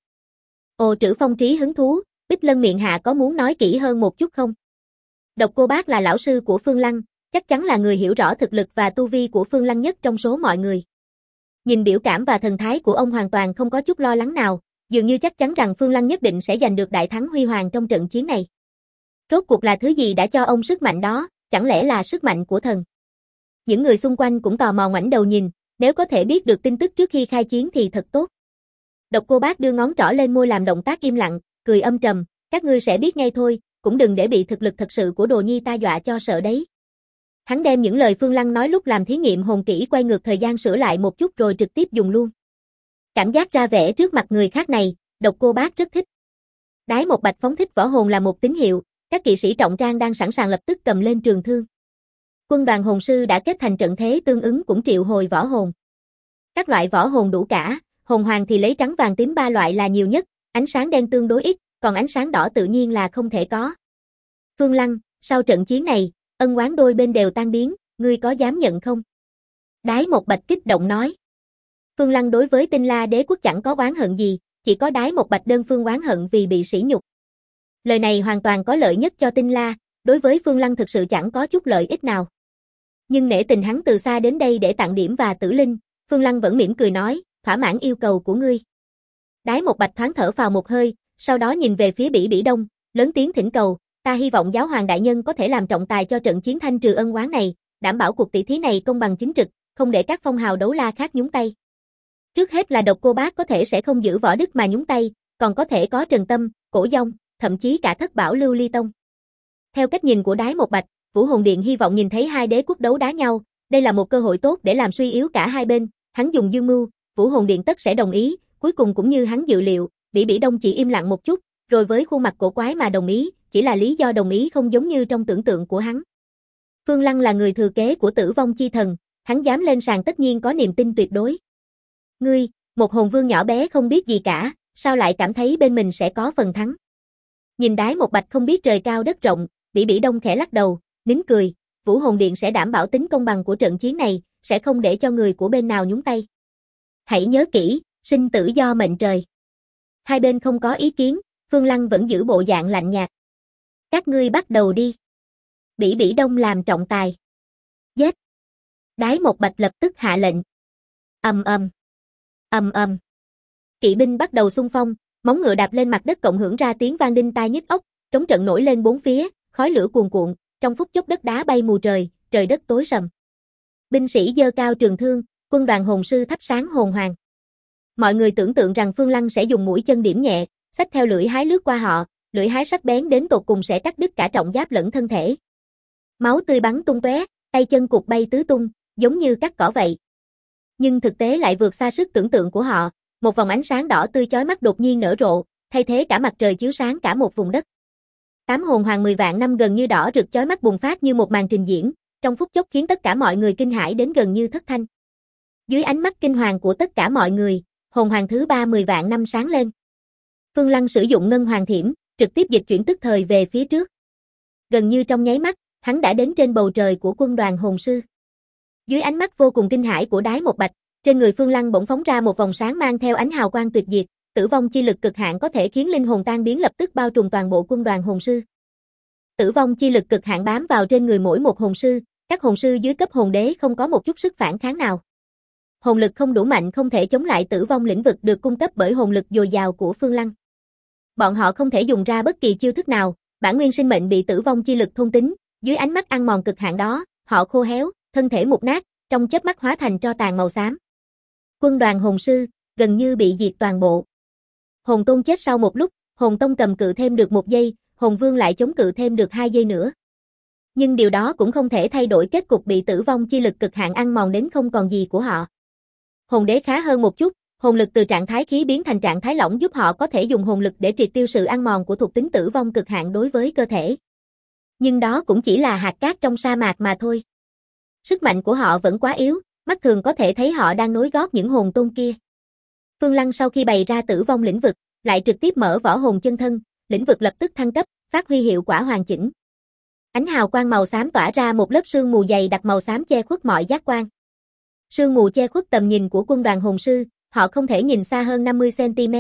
Ồ Trữ Phong trí hứng thú, Bích Lân miệng hạ có muốn nói kỹ hơn một chút không? Độc Cô Bác là lão sư của Phương Lăng, chắc chắn là người hiểu rõ thực lực và tu vi của Phương Lăng nhất trong số mọi người. Nhìn biểu cảm và thần thái của ông hoàn toàn không có chút lo lắng nào, dường như chắc chắn rằng Phương Lăng nhất định sẽ giành được đại thắng huy hoàng trong trận chiến này. Rốt cuộc là thứ gì đã cho ông sức mạnh đó, chẳng lẽ là sức mạnh của thần? Những người xung quanh cũng tò mò ngoảnh đầu nhìn, nếu có thể biết được tin tức trước khi khai chiến thì thật tốt. Độc Cô Bác đưa ngón trỏ lên môi làm động tác im lặng, cười âm trầm, Các ngươi sẽ biết ngay thôi, cũng đừng để bị thực lực thật sự của Đồ Nhi ta dọa cho sợ đấy. Hắn đem những lời Phương Lăng nói lúc làm thí nghiệm hồn kỹ quay ngược thời gian sửa lại một chút rồi trực tiếp dùng luôn. Cảm giác ra vẻ trước mặt người khác này, Độc Cô Bác rất thích. Đái Một Bạch phóng thích võ hồn là một tín hiệu, các kỵ sĩ trọng trang đang sẵn sàng lập tức cầm lên trường thương. Quân đoàn hồn sư đã kết thành trận thế tương ứng cũng triệu hồi võ hồn. Các loại võ hồn đủ cả, hồn hoàng thì lấy trắng vàng tím ba loại là nhiều nhất, ánh sáng đen tương đối ít, còn ánh sáng đỏ tự nhiên là không thể có. Phương Lăng, sau trận chiến này, ân oán đôi bên đều tan biến, ngươi có dám nhận không? Đái Một Bạch kích động nói. Phương Lăng đối với Tinh La Đế quốc chẳng có oán hận gì, chỉ có Đái Một Bạch đơn phương oán hận vì bị sỉ nhục. Lời này hoàn toàn có lợi nhất cho Tinh La, đối với Phương Lăng thực sự chẳng có chút lợi ích nào. Nhưng nể tình hắn từ xa đến đây để tặng điểm và tử linh, Phương Lăng vẫn mỉm cười nói, thỏa mãn yêu cầu của ngươi. Đái Một Bạch thoáng thở phào một hơi, sau đó nhìn về phía Bỉ Bỉ Đông, lớn tiếng thỉnh cầu, ta hy vọng giáo hoàng đại nhân có thể làm trọng tài cho trận chiến thanh trừ ân oán này, đảm bảo cuộc tỷ thí này công bằng chính trực, không để các phong hào đấu la khác nhúng tay. Trước hết là Độc Cô Bác có thể sẽ không giữ võ đức mà nhúng tay, còn có thể có Trần Tâm, Cổ Dông, thậm chí cả Thất Bảo Lưu Ly Tông. Theo cách nhìn của Đái Một Bạch, Vũ Hồn Điện hy vọng nhìn thấy hai đế quốc đấu đá nhau, đây là một cơ hội tốt để làm suy yếu cả hai bên, hắn dùng dương mưu, Vũ Hồn Điện tất sẽ đồng ý, cuối cùng cũng như hắn dự liệu, Bỉ Bỉ Đông chỉ im lặng một chút, rồi với khuôn mặt cổ quái mà đồng ý, chỉ là lý do đồng ý không giống như trong tưởng tượng của hắn. Phương Lăng là người thừa kế của Tử Vong Chi Thần, hắn dám lên sàn tất nhiên có niềm tin tuyệt đối. Ngươi, một hồn vương nhỏ bé không biết gì cả, sao lại cảm thấy bên mình sẽ có phần thắng? Nhìn Đái Một Bạch không biết trời cao đất rộng, Bỉ Bỉ Đông khẽ lắc đầu, nín cười, Vũ Hồn Điện sẽ đảm bảo tính công bằng của trận chiến này, sẽ không để cho người của bên nào nhúng tay. Hãy nhớ kỹ, sinh tử do mệnh trời. Hai bên không có ý kiến, Phương Lăng vẫn giữ bộ dạng lạnh nhạt. Các ngươi bắt đầu đi. Bỉ Bỉ Đông làm trọng tài. Giết. Đái Một Bạch lập tức hạ lệnh. Ầm ầm. Ầm ầm. Kỵ binh bắt đầu xung phong, móng ngựa đạp lên mặt đất cộng hưởng ra tiếng vang đinh tai nhức óc, trống trận nổi lên bốn phía, khói lửa cuồn cuộn, trong phút chốc đất đá bay mù trời, trời đất tối sầm. Binh sĩ giơ cao trường thương, quân đoàn hồn sư thắp sáng hồn hoàng. Mọi người tưởng tượng rằng Phương Lăng sẽ dùng mũi chân điểm nhẹ, xách theo lưỡi hái lướt qua họ, lưỡi hái sắc bén đến tột cùng sẽ cắt đứt cả trọng giáp lẫn thân thể. Máu tươi bắn tung tóe, tay chân cụt bay tứ tung, giống như cắt cỏ vậy. Nhưng thực tế lại vượt xa sức tưởng tượng của họ, một vòng ánh sáng đỏ tươi chói mắt đột nhiên nở rộ, thay thế cả mặt trời chiếu sáng cả một vùng đất. Tám hồn hoàng 10 vạn năm gần như đỏ rực chói mắt bùng phát như một màn trình diễn, trong phút chốc khiến tất cả mọi người kinh hãi đến gần như thất thanh. Dưới ánh mắt kinh hoàng của tất cả mọi người, hồn hoàng thứ 3 10 vạn năm sáng lên. Phương Lăng sử dụng ngân hoàng thiểm, trực tiếp dịch chuyển tức thời về phía trước. Gần như trong nháy mắt, hắn đã đến trên bầu trời của quân đoàn hồn sư. Dưới ánh mắt vô cùng kinh hãi của Đái Một Bạch, trên người Phương Lăng bỗng phóng ra một vòng sáng mang theo ánh hào quang tuyệt diệt, tử vong chi lực cực hạn có thể khiến linh hồn tan biến lập tức bao trùm toàn bộ quân đoàn hồn sư. Tử vong chi lực cực hạn bám vào trên người mỗi một hồn sư, các hồn sư dưới cấp hồn đế không có một chút sức phản kháng nào. Hồn lực không đủ mạnh không thể chống lại tử vong lĩnh vực được cung cấp bởi hồn lực dồi dào của Phương Lăng. Bọn họ không thể dùng ra bất kỳ chiêu thức nào, bản nguyên sinh mệnh bị tử vong chi lực thôn tính, dưới ánh mắt ăn mòn cực hạn đó, họ khô héo, thân thể mục nát, trong chớp mắt hóa thành tro tàn màu xám. Quân đoàn hồn sư gần như bị diệt toàn bộ. Hồn Tôn chết sau một lúc, Hồn Tông cầm cự thêm được 1 giây, Hồn Vương lại chống cự thêm được 2 giây nữa. Nhưng điều đó cũng không thể thay đổi kết cục bị tử vong chi lực cực hạn ăn mòn đến không còn gì của họ. Hồn Đế khá hơn một chút, hồn lực từ trạng thái khí biến thành trạng thái lỏng giúp họ có thể dùng hồn lực để triệt tiêu sự ăn mòn của thuộc tính tử vong cực hạn đối với cơ thể. Nhưng đó cũng chỉ là hạt cát trong sa mạc mà thôi. Sức mạnh của họ vẫn quá yếu, mắt thường có thể thấy họ đang nối gót những hồn tôn kia. Phương Lăng sau khi bày ra tử vong lĩnh vực, lại trực tiếp mở võ hồn chân thân, lĩnh vực lập tức thăng cấp, phát huy hiệu quả hoàn chỉnh. Ánh hào quang màu xám tỏa ra một lớp sương mù dày đặc màu xám che khuất mọi giác quan. Sương mù che khuất tầm nhìn của quân đoàn hồn sư, họ không thể nhìn xa hơn 50 cm.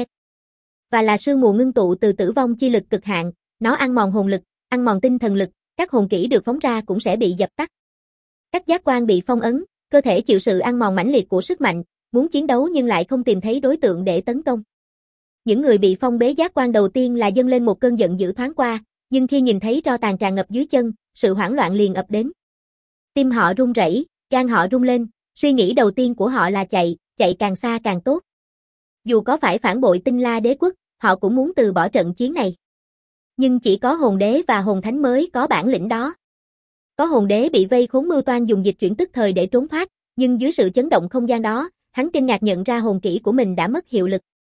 Và là sương mù ngưng tụ từ tử vong chi lực cực hạn, nó ăn mòn hồn lực, ăn mòn tinh thần lực, các hồn kỹ được phóng ra cũng sẽ bị dập tắt. Các giác quan bị phong ấn, cơ thể chịu sự ăn mòn mãnh liệt của sức mạnh, muốn chiến đấu nhưng lại không tìm thấy đối tượng để tấn công. Những người bị phong bế giác quan đầu tiên là dâng lên một cơn giận dữ thoáng qua, nhưng khi nhìn thấy tro tàn tràn ngập dưới chân, sự hoảng loạn liền ập đến. Tim họ run rẩy, gan họ rung lên, suy nghĩ đầu tiên của họ là chạy, chạy càng xa càng tốt. Dù có phải phản bội Tinh La Đế quốc, họ cũng muốn từ bỏ trận chiến này. Nhưng chỉ có hồn đế và hồn thánh mới có bản lĩnh đó. Có hồn đế bị vây khốn mưu toan dùng dịch chuyển tức thời để trốn thoát, nhưng dưới sự chấn động không gian đó, hắn kinh ngạc nhận ra hồn kỹ của mình đã mất hiệu lực.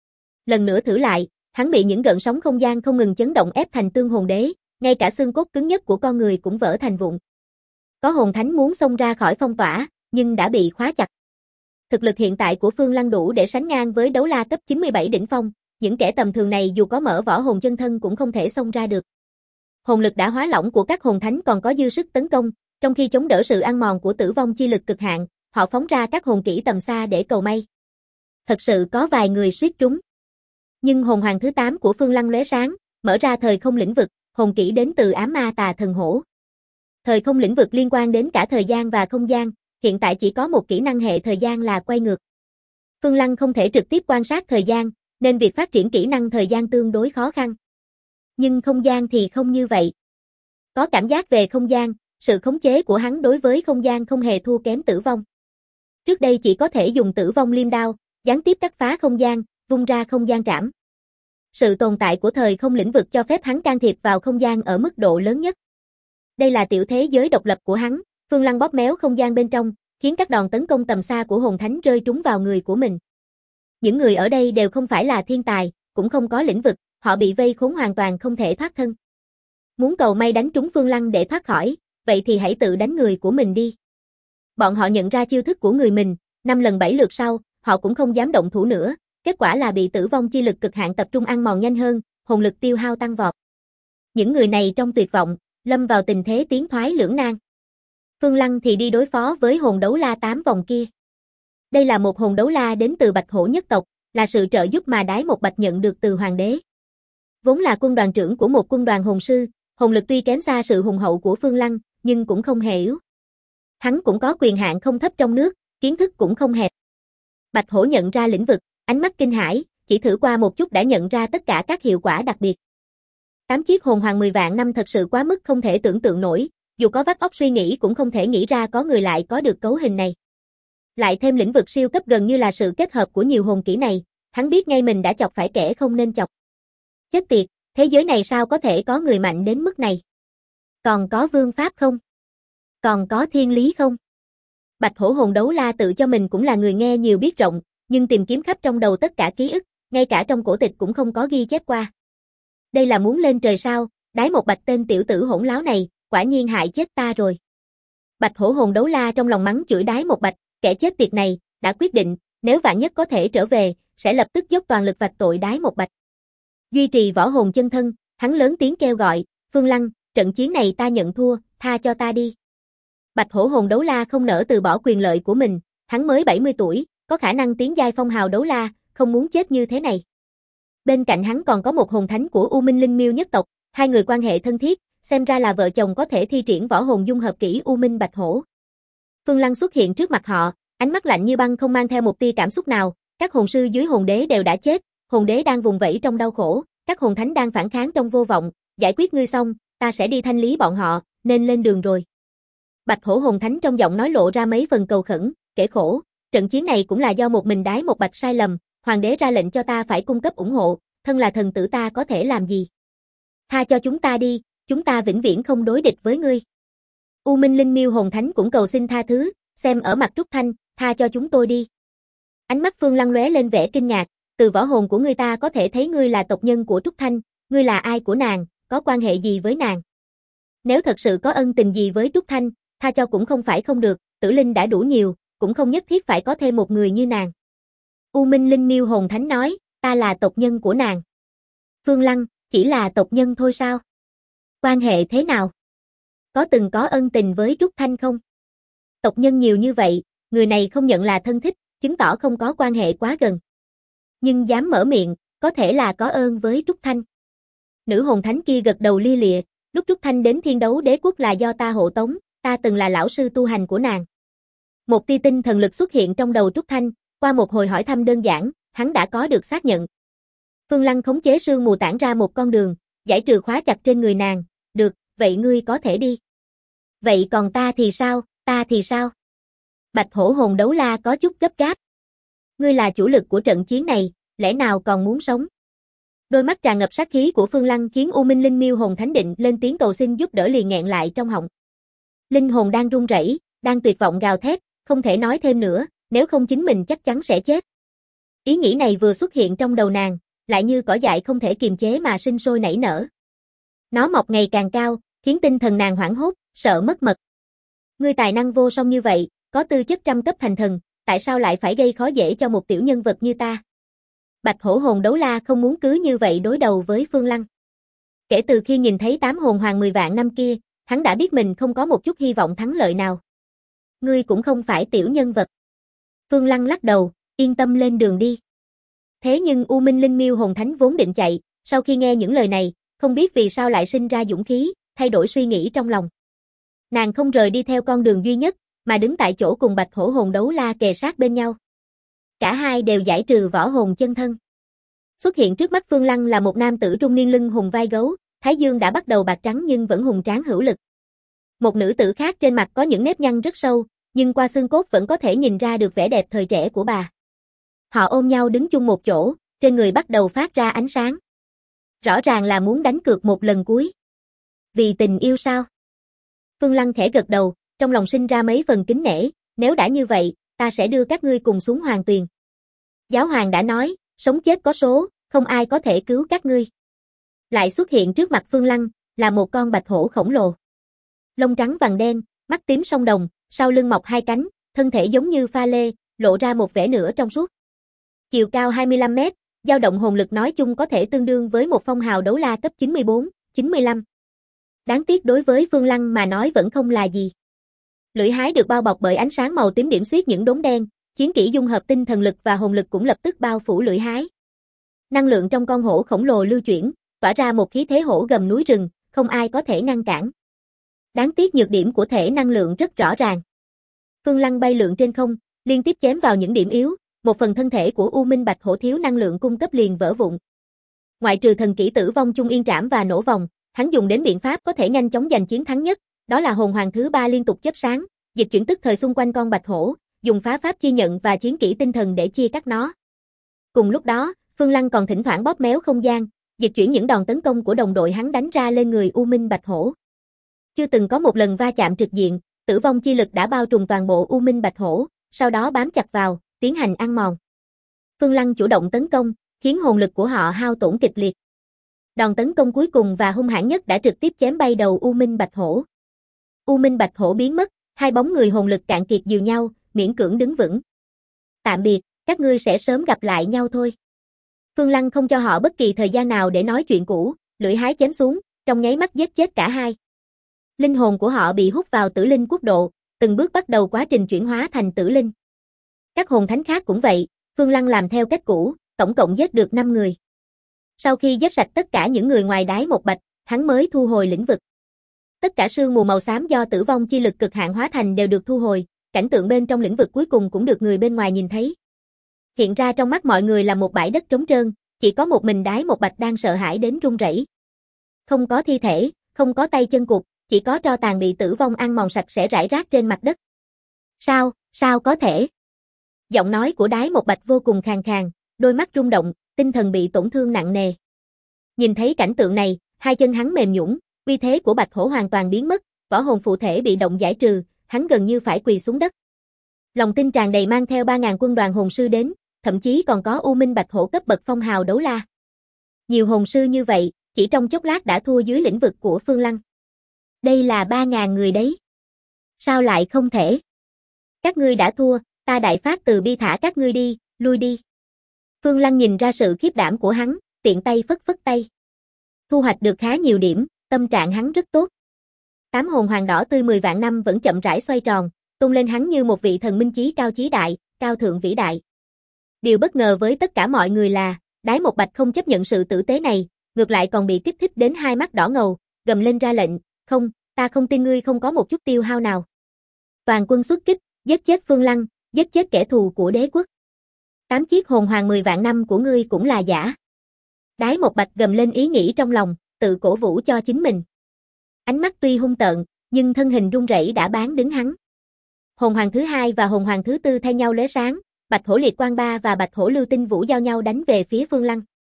Lần nữa thử lại, hắn bị những gợn sóng không gian không ngừng chấn động ép thành tương hồn đế, ngay cả xương cốt cứng nhất của con người cũng vỡ thành vụn. Có hồn thánh muốn xông ra khỏi phong tỏa, nhưng đã bị khóa chặt. Thực lực hiện tại của Phương Lăng đủ để sánh ngang với đấu la cấp 97 đỉnh phong, những kẻ tầm thường này dù có mở võ hồn chân thân cũng không thể xông ra được. Hồn lực đã hóa lỏng của các hồn thánh còn có dư sức tấn công, trong khi chống đỡ sự ăn mòn của tử vong chi lực cực hạn, họ phóng ra các hồn kỹ tầm xa để cầu may. Thật sự có vài người suýt trúng. Nhưng hồn hoàng thứ 8 của Phương Lăng lóe sáng, mở ra thời không lĩnh vực, hồn kỹ đến từ ám ma tà thần hổ. Thời không lĩnh vực liên quan đến cả thời gian và không gian, hiện tại chỉ có một kỹ năng hệ thời gian là quay ngược. Phương Lăng không thể trực tiếp quan sát thời gian, nên việc phát triển kỹ năng thời gian tương đối khó khăn. Nhưng không gian thì không như vậy. Có cảm giác về không gian, sự khống chế của hắn đối với không gian không hề thua kém tử vong. Trước đây chỉ có thể dùng tử vong liêm đao, gián tiếp cắt phá không gian, vung ra không gian trảm. Sự tồn tại của thời không lĩnh vực cho phép hắn can thiệp vào không gian ở mức độ lớn nhất. Đây là tiểu thế giới độc lập của hắn, Phương Lăng bóp méo không gian bên trong, khiến các đòn tấn công tầm xa của hồn thánh rơi trúng vào người của mình. Những người ở đây đều không phải là thiên tài, cũng không có lĩnh vực, họ bị vây khốn hoàn toàn không thể thoát thân. Muốn cầu may đánh trúng Phương Lăng để thoát khỏi, vậy thì hãy tự đánh người của mình đi. Bọn họ nhận ra chiêu thức của người mình, 5 lần 7 lượt sau, họ cũng không dám động thủ nữa, kết quả là bị tử vong chi lực cực hạn tập trung ăn mòn nhanh hơn, hồn lực tiêu hao tăng vọt. Những người này trong tuyệt vọng, lâm vào tình thế tiến thoái lưỡng nan. Phương Lăng thì đi đối phó với hồn đấu la 8 vòng kia. Đây là một hồn đấu la đến từ Bạch Hổ nhất tộc, là sự trợ giúp mà Đái Một Bạch nhận được từ hoàng đế. Vốn là quân đoàn trưởng của một quân đoàn hồn sư, hồn lực tuy kém xa sự hùng hậu của Phương Lăng, nhưng cũng không hề yếu. Hắn cũng có quyền hạn không thấp trong nước, kiến thức cũng không hẹp. Bạch Hổ nhận ra lĩnh vực, ánh mắt kinh hãi, chỉ thử qua một chút đã nhận ra tất cả các hiệu quả đặc biệt. 8 chiếc hồn hoàng 10 vạn năm thật sự quá mức không thể tưởng tượng nổi, dù có vắt óc suy nghĩ cũng không thể nghĩ ra có người lại có được cấu hình này. Lại thêm lĩnh vực siêu cấp gần như là sự kết hợp của nhiều hồn kỹ này, hắn biết ngay mình đã chọc phải kẻ không nên chọc. Chết tiệt, thế giới này sao có thể có người mạnh đến mức này? Còn có vương pháp không? Còn có thiên lý không? Bạch Hổ hồn đấu la tự cho mình cũng là người nghe nhiều biết rộng, nhưng tìm kiếm khắp trong đầu tất cả ký ức, ngay cả trong cổ tịch cũng không có ghi chép qua. Đây là muốn lên trời sao? Đái Một Bạch tên tiểu tử hỗn láo này, quả nhiên hại chết ta rồi. Bạch Hổ hồn đấu la trong lòng mắng chửi Đái Một Bạch, kẻ chết tiệt này, đã quyết định, nếu vạn nhất có thể trở về, sẽ lập tức dốc toàn lực vạch tội Đái Một Bạch. Duy trì võ hồn chân thân, hắn lớn tiếng kêu gọi, Phương Lăng, trận chiến này ta nhận thua, tha cho ta đi. Bạch Hổ hồn đấu la không nỡ từ bỏ quyền lợi của mình, hắn mới 70 tuổi, có khả năng tiến giai phong hào đấu la, không muốn chết như thế này. Bên cạnh hắn còn có một hồn thánh của U Minh Linh Miêu nhất tộc, hai người quan hệ thân thiết, xem ra là vợ chồng có thể thi triển võ hồn dung hợp kỹ U Minh Bạch Hổ. Phương Lăng xuất hiện trước mặt họ, ánh mắt lạnh như băng không mang theo một tia cảm xúc nào, các hồn sư dưới hồn đế đều đã chết, hồn đế đang vùng vẫy trong đau khổ, các hồn thánh đang phản kháng trong vô vọng, giải quyết ngươi xong, ta sẽ đi thanh lý bọn họ, nên lên đường rồi. Bạch Hổ hồn thánh trong giọng nói lộ ra mấy phần cầu khẩn, kể khổ, trận chiến này cũng là do một mình Đái Một Bạch sai lầm, hoàng đế ra lệnh cho ta phải cung cấp ủng hộ, thân là thần tử ta có thể làm gì? Tha cho chúng ta đi, chúng ta vĩnh viễn không đối địch với ngươi. U Minh Linh Miêu hồn thánh cũng cầu xin tha thứ, xem ở mặt Trúc Thanh, tha cho chúng tôi đi. Ánh mắt Phương Lăng lóe lên vẻ kinh ngạc, từ võ hồn của ngươi ta có thể thấy ngươi là tộc nhân của Trúc Thanh, ngươi là ai của nàng, có quan hệ gì với nàng? Nếu thật sự có ân tình gì với Trúc Thanh, tha cho cũng không phải không được, tử linh đã đủ nhiều, cũng không nhất thiết phải có thêm một người như nàng. U Minh Linh Miêu hồn thánh nói, ta là tộc nhân của nàng. Phương Lăng, chỉ là tộc nhân thôi sao? Quan hệ thế nào? Có từng có ân tình với Trúc Thanh không? Tộc nhân nhiều như vậy, người này không nhận là thân thích, chứng tỏ không có quan hệ quá gần. Nhưng dám mở miệng, có thể là có ơn với Trúc Thanh. Nữ hồn thánh kia gật đầu lia lịa, lúc Trúc Thanh đến Thiên Đấu Đế Quốc là do ta hộ tống, ta từng là lão sư tu hành của nàng. Một tia tinh thần lực xuất hiện trong đầu Trúc Thanh, qua một hồi hỏi thăm đơn giản, hắn đã có được xác nhận. Phương Lăng khống chế sương mù tản ra một con đường, giải trừ khóa chặt trên người nàng, được, vậy ngươi có thể đi. Vậy còn ta thì sao, ta thì sao? Bạch Hổ hồn đấu la có chút gấp gáp. Ngươi là chủ lực của trận chiến này, lẽ nào còn muốn sống? Đôi mắt tràn ngập sát khí của Phương Lăng khiến U Minh Linh Miêu Hồn Thánh định lên tiếng cầu xin giúp đỡ liền nghẹn lại trong họng. Linh hồn đang run rẩy, đang tuyệt vọng gào thét, không thể nói thêm nữa, nếu không chính mình chắc chắn sẽ chết. Ý nghĩ này vừa xuất hiện trong đầu nàng, lại như cỏ dại không thể kiềm chế mà sinh sôi nảy nở. Nó mọc ngày càng cao, khiến tinh thần nàng hoảng hốt, sợ mất mật. Ngươi tài năng vô song như vậy, có tư chất trăm cấp thành thần, tại sao lại phải gây khó dễ cho một tiểu nhân vật như ta? Bạch Hổ Hồn Đấu La không muốn cứ như vậy đối đầu với Phương Lăng. Kể từ khi nhìn thấy 8 hồn hoàng 10 vạn năm kia, hắn đã biết mình không có một chút hy vọng thắng lợi nào. Ngươi cũng không phải tiểu nhân vật. Phương Lăng lắc đầu, yên tâm lên đường đi. Thế nhưng U Minh Linh Miêu Hồn Thánh vốn định chạy, sau khi nghe những lời này, không biết vì sao lại sinh ra dũng khí, thay đổi suy nghĩ trong lòng. Nàng không rời đi theo con đường duy nhất, mà đứng tại chỗ cùng Bạch Hổ Hồn Đấu La kề sát bên nhau. Cả hai đều giải trừ võ hồn chân thân. Xuất hiện trước mắt Phương Lăng là một nam tử trung niên lưng hùng vai gấu, thái dương đã bắt đầu bạc trắng nhưng vẫn hùng tráng hữu lực. Một nữ tử khác trên mặt có những nếp nhăn rất sâu, nhưng qua xương cốt vẫn có thể nhìn ra được vẻ đẹp thời trẻ của bà. Họ ôm nhau đứng chung một chỗ, trên người bắt đầu phát ra ánh sáng. Rõ ràng là muốn đánh cược một lần cuối. Vì tình yêu sao? Phương Lăng khẽ gật đầu, trong lòng sinh ra mấy phần kính nể, nếu đã như vậy, ta sẽ đưa các ngươi cùng xuống hoàng tuyền. Giáo hoàng đã nói, sống chết có số, không ai có thể cứu các ngươi. Lại xuất hiện trước mặt Phương Lăng, là một con bạch hổ khổng lồ. Lông trắng vàng đen, mắt tím song đồng, sau lưng mọc hai cánh, thân thể giống như pha lê, lộ ra một vẻ nửa trong suốt. Chiều cao 25 mét, dao động hồn lực nói chung có thể tương đương với một phong hào đấu la cấp 94, 95. Đáng tiếc đối với Phương Lăng mà nói vẫn không là gì. Lưỡi hái được bao bọc bởi ánh sáng màu tím điểm xuyết những đốm đen, chiến kỹ dung hợp tinh thần lực và hồn lực cũng lập tức bao phủ lưỡi hái. Năng lượng trong con hổ khổng lồ lưu chuyển, tỏa ra một khí thế hổ gầm núi rừng, không ai có thể ngăn cản. Đáng tiếc nhược điểm của thể năng lượng rất rõ ràng. Phương Lăng bay lượn trên không, liên tiếp chém vào những điểm yếu, một phần thân thể của U Minh Bạch Hổ thiếu năng lượng cung cấp liền vỡ vụn. Ngoại trừ thần kỹ Tử Vong Chung Yên Trảm và nổ vòng, hắn dùng đến biện pháp có thể nhanh chóng giành chiến thắng nhất, đó là hồn hoàng thứ 3 liên tục chớp sáng, dịch chuyển tức thời xung quanh con bạch hổ, dùng phá pháp chi nhận và chiến kỹ tinh thần để chia cắt nó. Cùng lúc đó, Phương Lăng còn thỉnh thoảng bóp méo không gian, dịch chuyển những đòn tấn công của đồng đội hắn đánh ra lên người U Minh Bạch Hổ. Chưa từng có một lần va chạm trực diện, tử vong chi lực đã bao trùm toàn bộ U Minh Bạch Hổ, sau đó bám chặt vào, tiến hành ăn mòn. Phương Lăng chủ động tấn công, khiến hồn lực của họ hao tổn kịch liệt. Đòn tấn công cuối cùng và hung hãn nhất đã trực tiếp chém bay đầu U Minh Bạch Hổ. U Minh Bạch Hổ biến mất, hai bóng người hồn lực cạn kiệt dìu nhau, miễn cưỡng đứng vững. Tạm biệt, các ngươi sẽ sớm gặp lại nhau thôi. Phương Lăng không cho họ bất kỳ thời gian nào để nói chuyện cũ, lưỡi hái chém xuống, trong nháy mắt giết chết cả hai. Linh hồn của họ bị hút vào tử linh quốc độ, từng bước bắt đầu quá trình chuyển hóa thành tử linh. Các hồn thánh khác cũng vậy, Phương Lăng làm theo cách cũ, tổng cộng giết được 5 người. Sau khi giết sạch tất cả những người ngoài đái một bạch, hắn mới thu hồi lĩnh vực. Tất cả sương mù màu xám do tử vong chi lực cực hạn hóa thành đều được thu hồi, cảnh tượng bên trong lĩnh vực cuối cùng cũng được người bên ngoài nhìn thấy. Hiện ra trong mắt mọi người là một bãi đất trống trơn, chỉ có một mình đái một bạch đang sợ hãi đến run rẩy. Không có thi thể, không có tay chân cụt, chỉ có tro tàn bị tử vong ăn mòn sạch sẽ rải rác trên mặt đất. Sao có thể? Giọng nói của đái một bạch vô cùng khàn khàn, đôi mắt rung động, tinh thần bị tổn thương nặng nề. Nhìn thấy cảnh tượng này, hai chân hắn mềm nhũn, uy thế của Bạch Hổ hoàn toàn biến mất, võ hồn phụ thể bị động giải trừ, hắn gần như phải quỳ xuống đất. Lòng tin tràn đầy mang theo 3000 quân đoàn hồn sư đến, thậm chí còn có U Minh Bạch Hổ cấp bậc phong hào đấu la. Nhiều hồn sư như vậy, chỉ trong chốc lát đã thua dưới lĩnh vực của Phương Lăng. Đây là 3000 người đấy. Sao lại không thể? Các ngươi đã thua, ta đại phát từ bi thả các ngươi đi, lui đi. Phương Lăng nhìn ra sự khiếp đảm của hắn, tiện tay phất phất tay. Thu hoạch được khá nhiều điểm, tâm trạng hắn rất tốt. 8 hồn hoàng đỏ tươi 10 vạn năm vẫn chậm rãi xoay tròn, tôn lên hắn như một vị thần minh chí cao chí đại, cao thượng vĩ đại. Điều bất ngờ với tất cả mọi người là, đái một bạch không chấp nhận sự tử tế này, ngược lại còn bị kích thích đến hai mắt đỏ ngầu, gầm lên ra lệnh, không, ta không tin ngươi không có một chút tiêu hao nào. Toàn quân xuất kích, giết chết Phương Lăng, giết chết kẻ thù của đế quốc. 8 chiếc hồn hoàng 10 vạn năm của ngươi cũng là giả. Đái một bạch gầm lên ý nghĩ trong lòng, tự cổ vũ cho chính mình. Ánh mắt tuy hung tợn, nhưng thân hình run rẩy đã bán đứng hắn. Hồn hoàng thứ 2 và hồn hoàng thứ 4 thay nhau lóe sáng, Bạch Hổ Liệt Quang Ba và Bạch Hổ Lưu Tinh Vũ giao nhau đánh về phía Phương Lăng.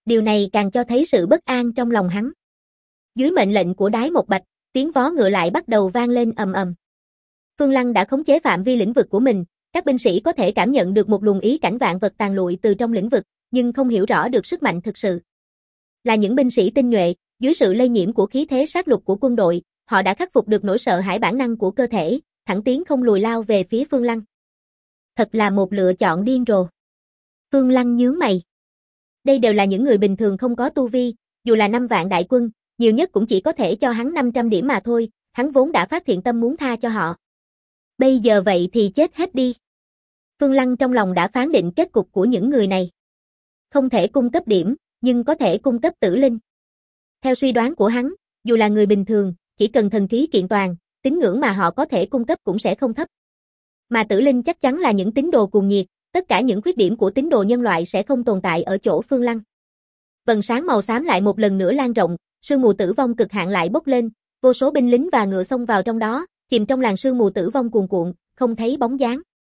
Điều này càng cho thấy sự bất an trong lòng hắn. Dưới mệnh lệnh của Đái Một Bạch, tiếng vó ngựa lại bắt đầu vang lên ầm ầm. Phương Lăng đã khống chế phạm vi lĩnh vực của mình, các binh sĩ có thể cảm nhận được một luồng ý cảnh vạn vật tàn lụi từ trong lĩnh vực, nhưng không hiểu rõ được sức mạnh thực sự. Là những binh sĩ tinh nhuệ, dưới sự lây nhiễm của khí thế sát lục của quân đội, họ đã khắc phục được nỗi sợ hãi bản năng của cơ thể, thẳng tiến không lùi lao về phía Phương Lăng. Thật là một lựa chọn điên rồ. Phương Lăng nhướng mày. Đây đều là những người bình thường không có tu vi, dù là 5 vạn đại quân, nhiều nhất cũng chỉ có thể cho hắn 500 điểm mà thôi, hắn vốn đã phát thiện tâm muốn tha cho họ. Bây giờ vậy thì chết hết đi. Phương Lăng trong lòng đã phán định kết cục của những người này. Không thể cung cấp điểm, nhưng có thể cung cấp tử linh. Theo suy đoán của hắn, dù là người bình thường, chỉ cần thần trí kiện toàn, tín ngưỡng mà họ có thể cung cấp cũng sẽ không thấp. Mà tử linh chắc chắn là những tín đồ cuồng nhiệt, tất cả những khuyết điểm của tín đồ nhân loại sẽ không tồn tại ở chỗ Phương Lăng. Vầng sáng màu xám lại một lần nữa lan rộng, sương mù tử vong cực hạn lại bốc lên, vô số binh lính và ngựa xông vào trong đó, chìm trong làn sương mù tử vong cuồn cuộn, không thấy bóng dáng.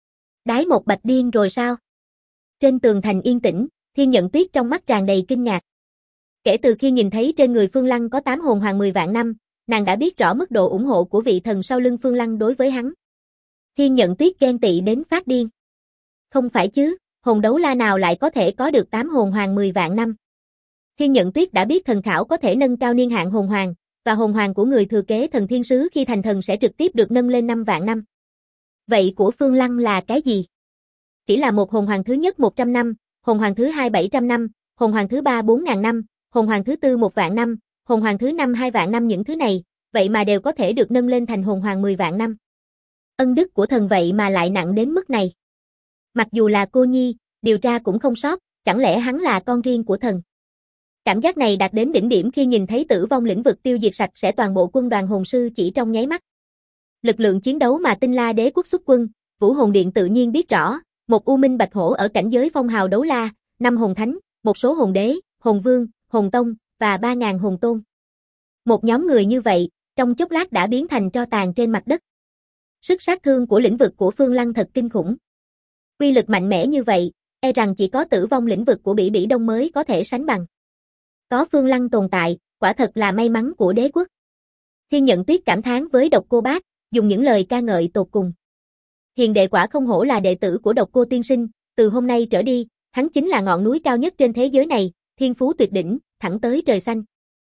Đái Một Bạch điên rồi sao? Trên tường thành yên tĩnh, Thiên Nhận Tuyết trong mắt tràn đầy kinh ngạc. Kể từ khi nhìn thấy trên người Phương Lăng có 8 hồn hoàng 10 vạn năm, nàng đã biết rõ mức độ ủng hộ của vị thần sau lưng Phương Lăng đối với hắn. Thiên Nhận Tuyết ghen tị đến phát điên. Không phải chứ, hồn đấu la nào lại có thể có được 8 hồn hoàng 10 vạn năm. Thiên Nhận Tuyết đã biết thần khảo có thể nâng cao niên hạn hồn hoàng, và hồn hoàng của người thừa kế thần thiên sứ khi thành thần sẽ trực tiếp được nâng lên 5 vạn năm. Vậy của Phương Lăng là cái gì? Chỉ là một hồn hoàng thứ nhất 100 năm, hồn hoàng thứ hai 700 năm, hồn hoàng thứ ba 4.000 năm, hồn hoàng thứ tư 1 vạn năm, hồn hoàng thứ năm 2 vạn năm, những thứ này, vậy mà đều có thể được nâng lên thành hồn hoàng 10 vạn năm. Ân đức của thần vậy mà lại nặng đến mức này. Mặc dù là cô nhi, điều tra cũng không sót, chẳng lẽ hắn là con riêng của thần? Cảm giác này đạt đến đỉnh điểm khi nhìn thấy tử vong lĩnh vực tiêu diệt sạch sẽ toàn bộ quân đoàn hồn sư chỉ trong nháy mắt. Lực lượng chiến đấu mà Tinh La Đế quốc xuất quân, Vũ Hồn Điện tự nhiên biết rõ, một U Minh Bạch Hổ ở cảnh giới phong hào đấu la, 5 hồn thánh, một số hồn đế, hồn vương, hồn tông và 3.000 hồn tôn. Một nhóm người như vậy, trong chốc lát đã biến thành tro tàn trên mặt đất. Sức sát thương của lĩnh vực của Phương Lăng thật kinh khủng. Uy lực mạnh mẽ như vậy, e rằng chỉ có tử vong lĩnh vực của Bỉ Bỉ Đông mới có thể sánh bằng. Có Phương Lăng tồn tại, quả thật là may mắn của đế quốc. Thiên Nhận Tuyết cảm thán với Độc Cô Bác, dùng những lời ca ngợi tột cùng. Hiền đệ quả không hổ là đệ tử của Độc Cô tiên sinh, từ hôm nay trở đi, hắn chính là ngọn núi cao nhất trên thế giới này, thiên phú tuyệt đỉnh, thẳng tới trời xanh.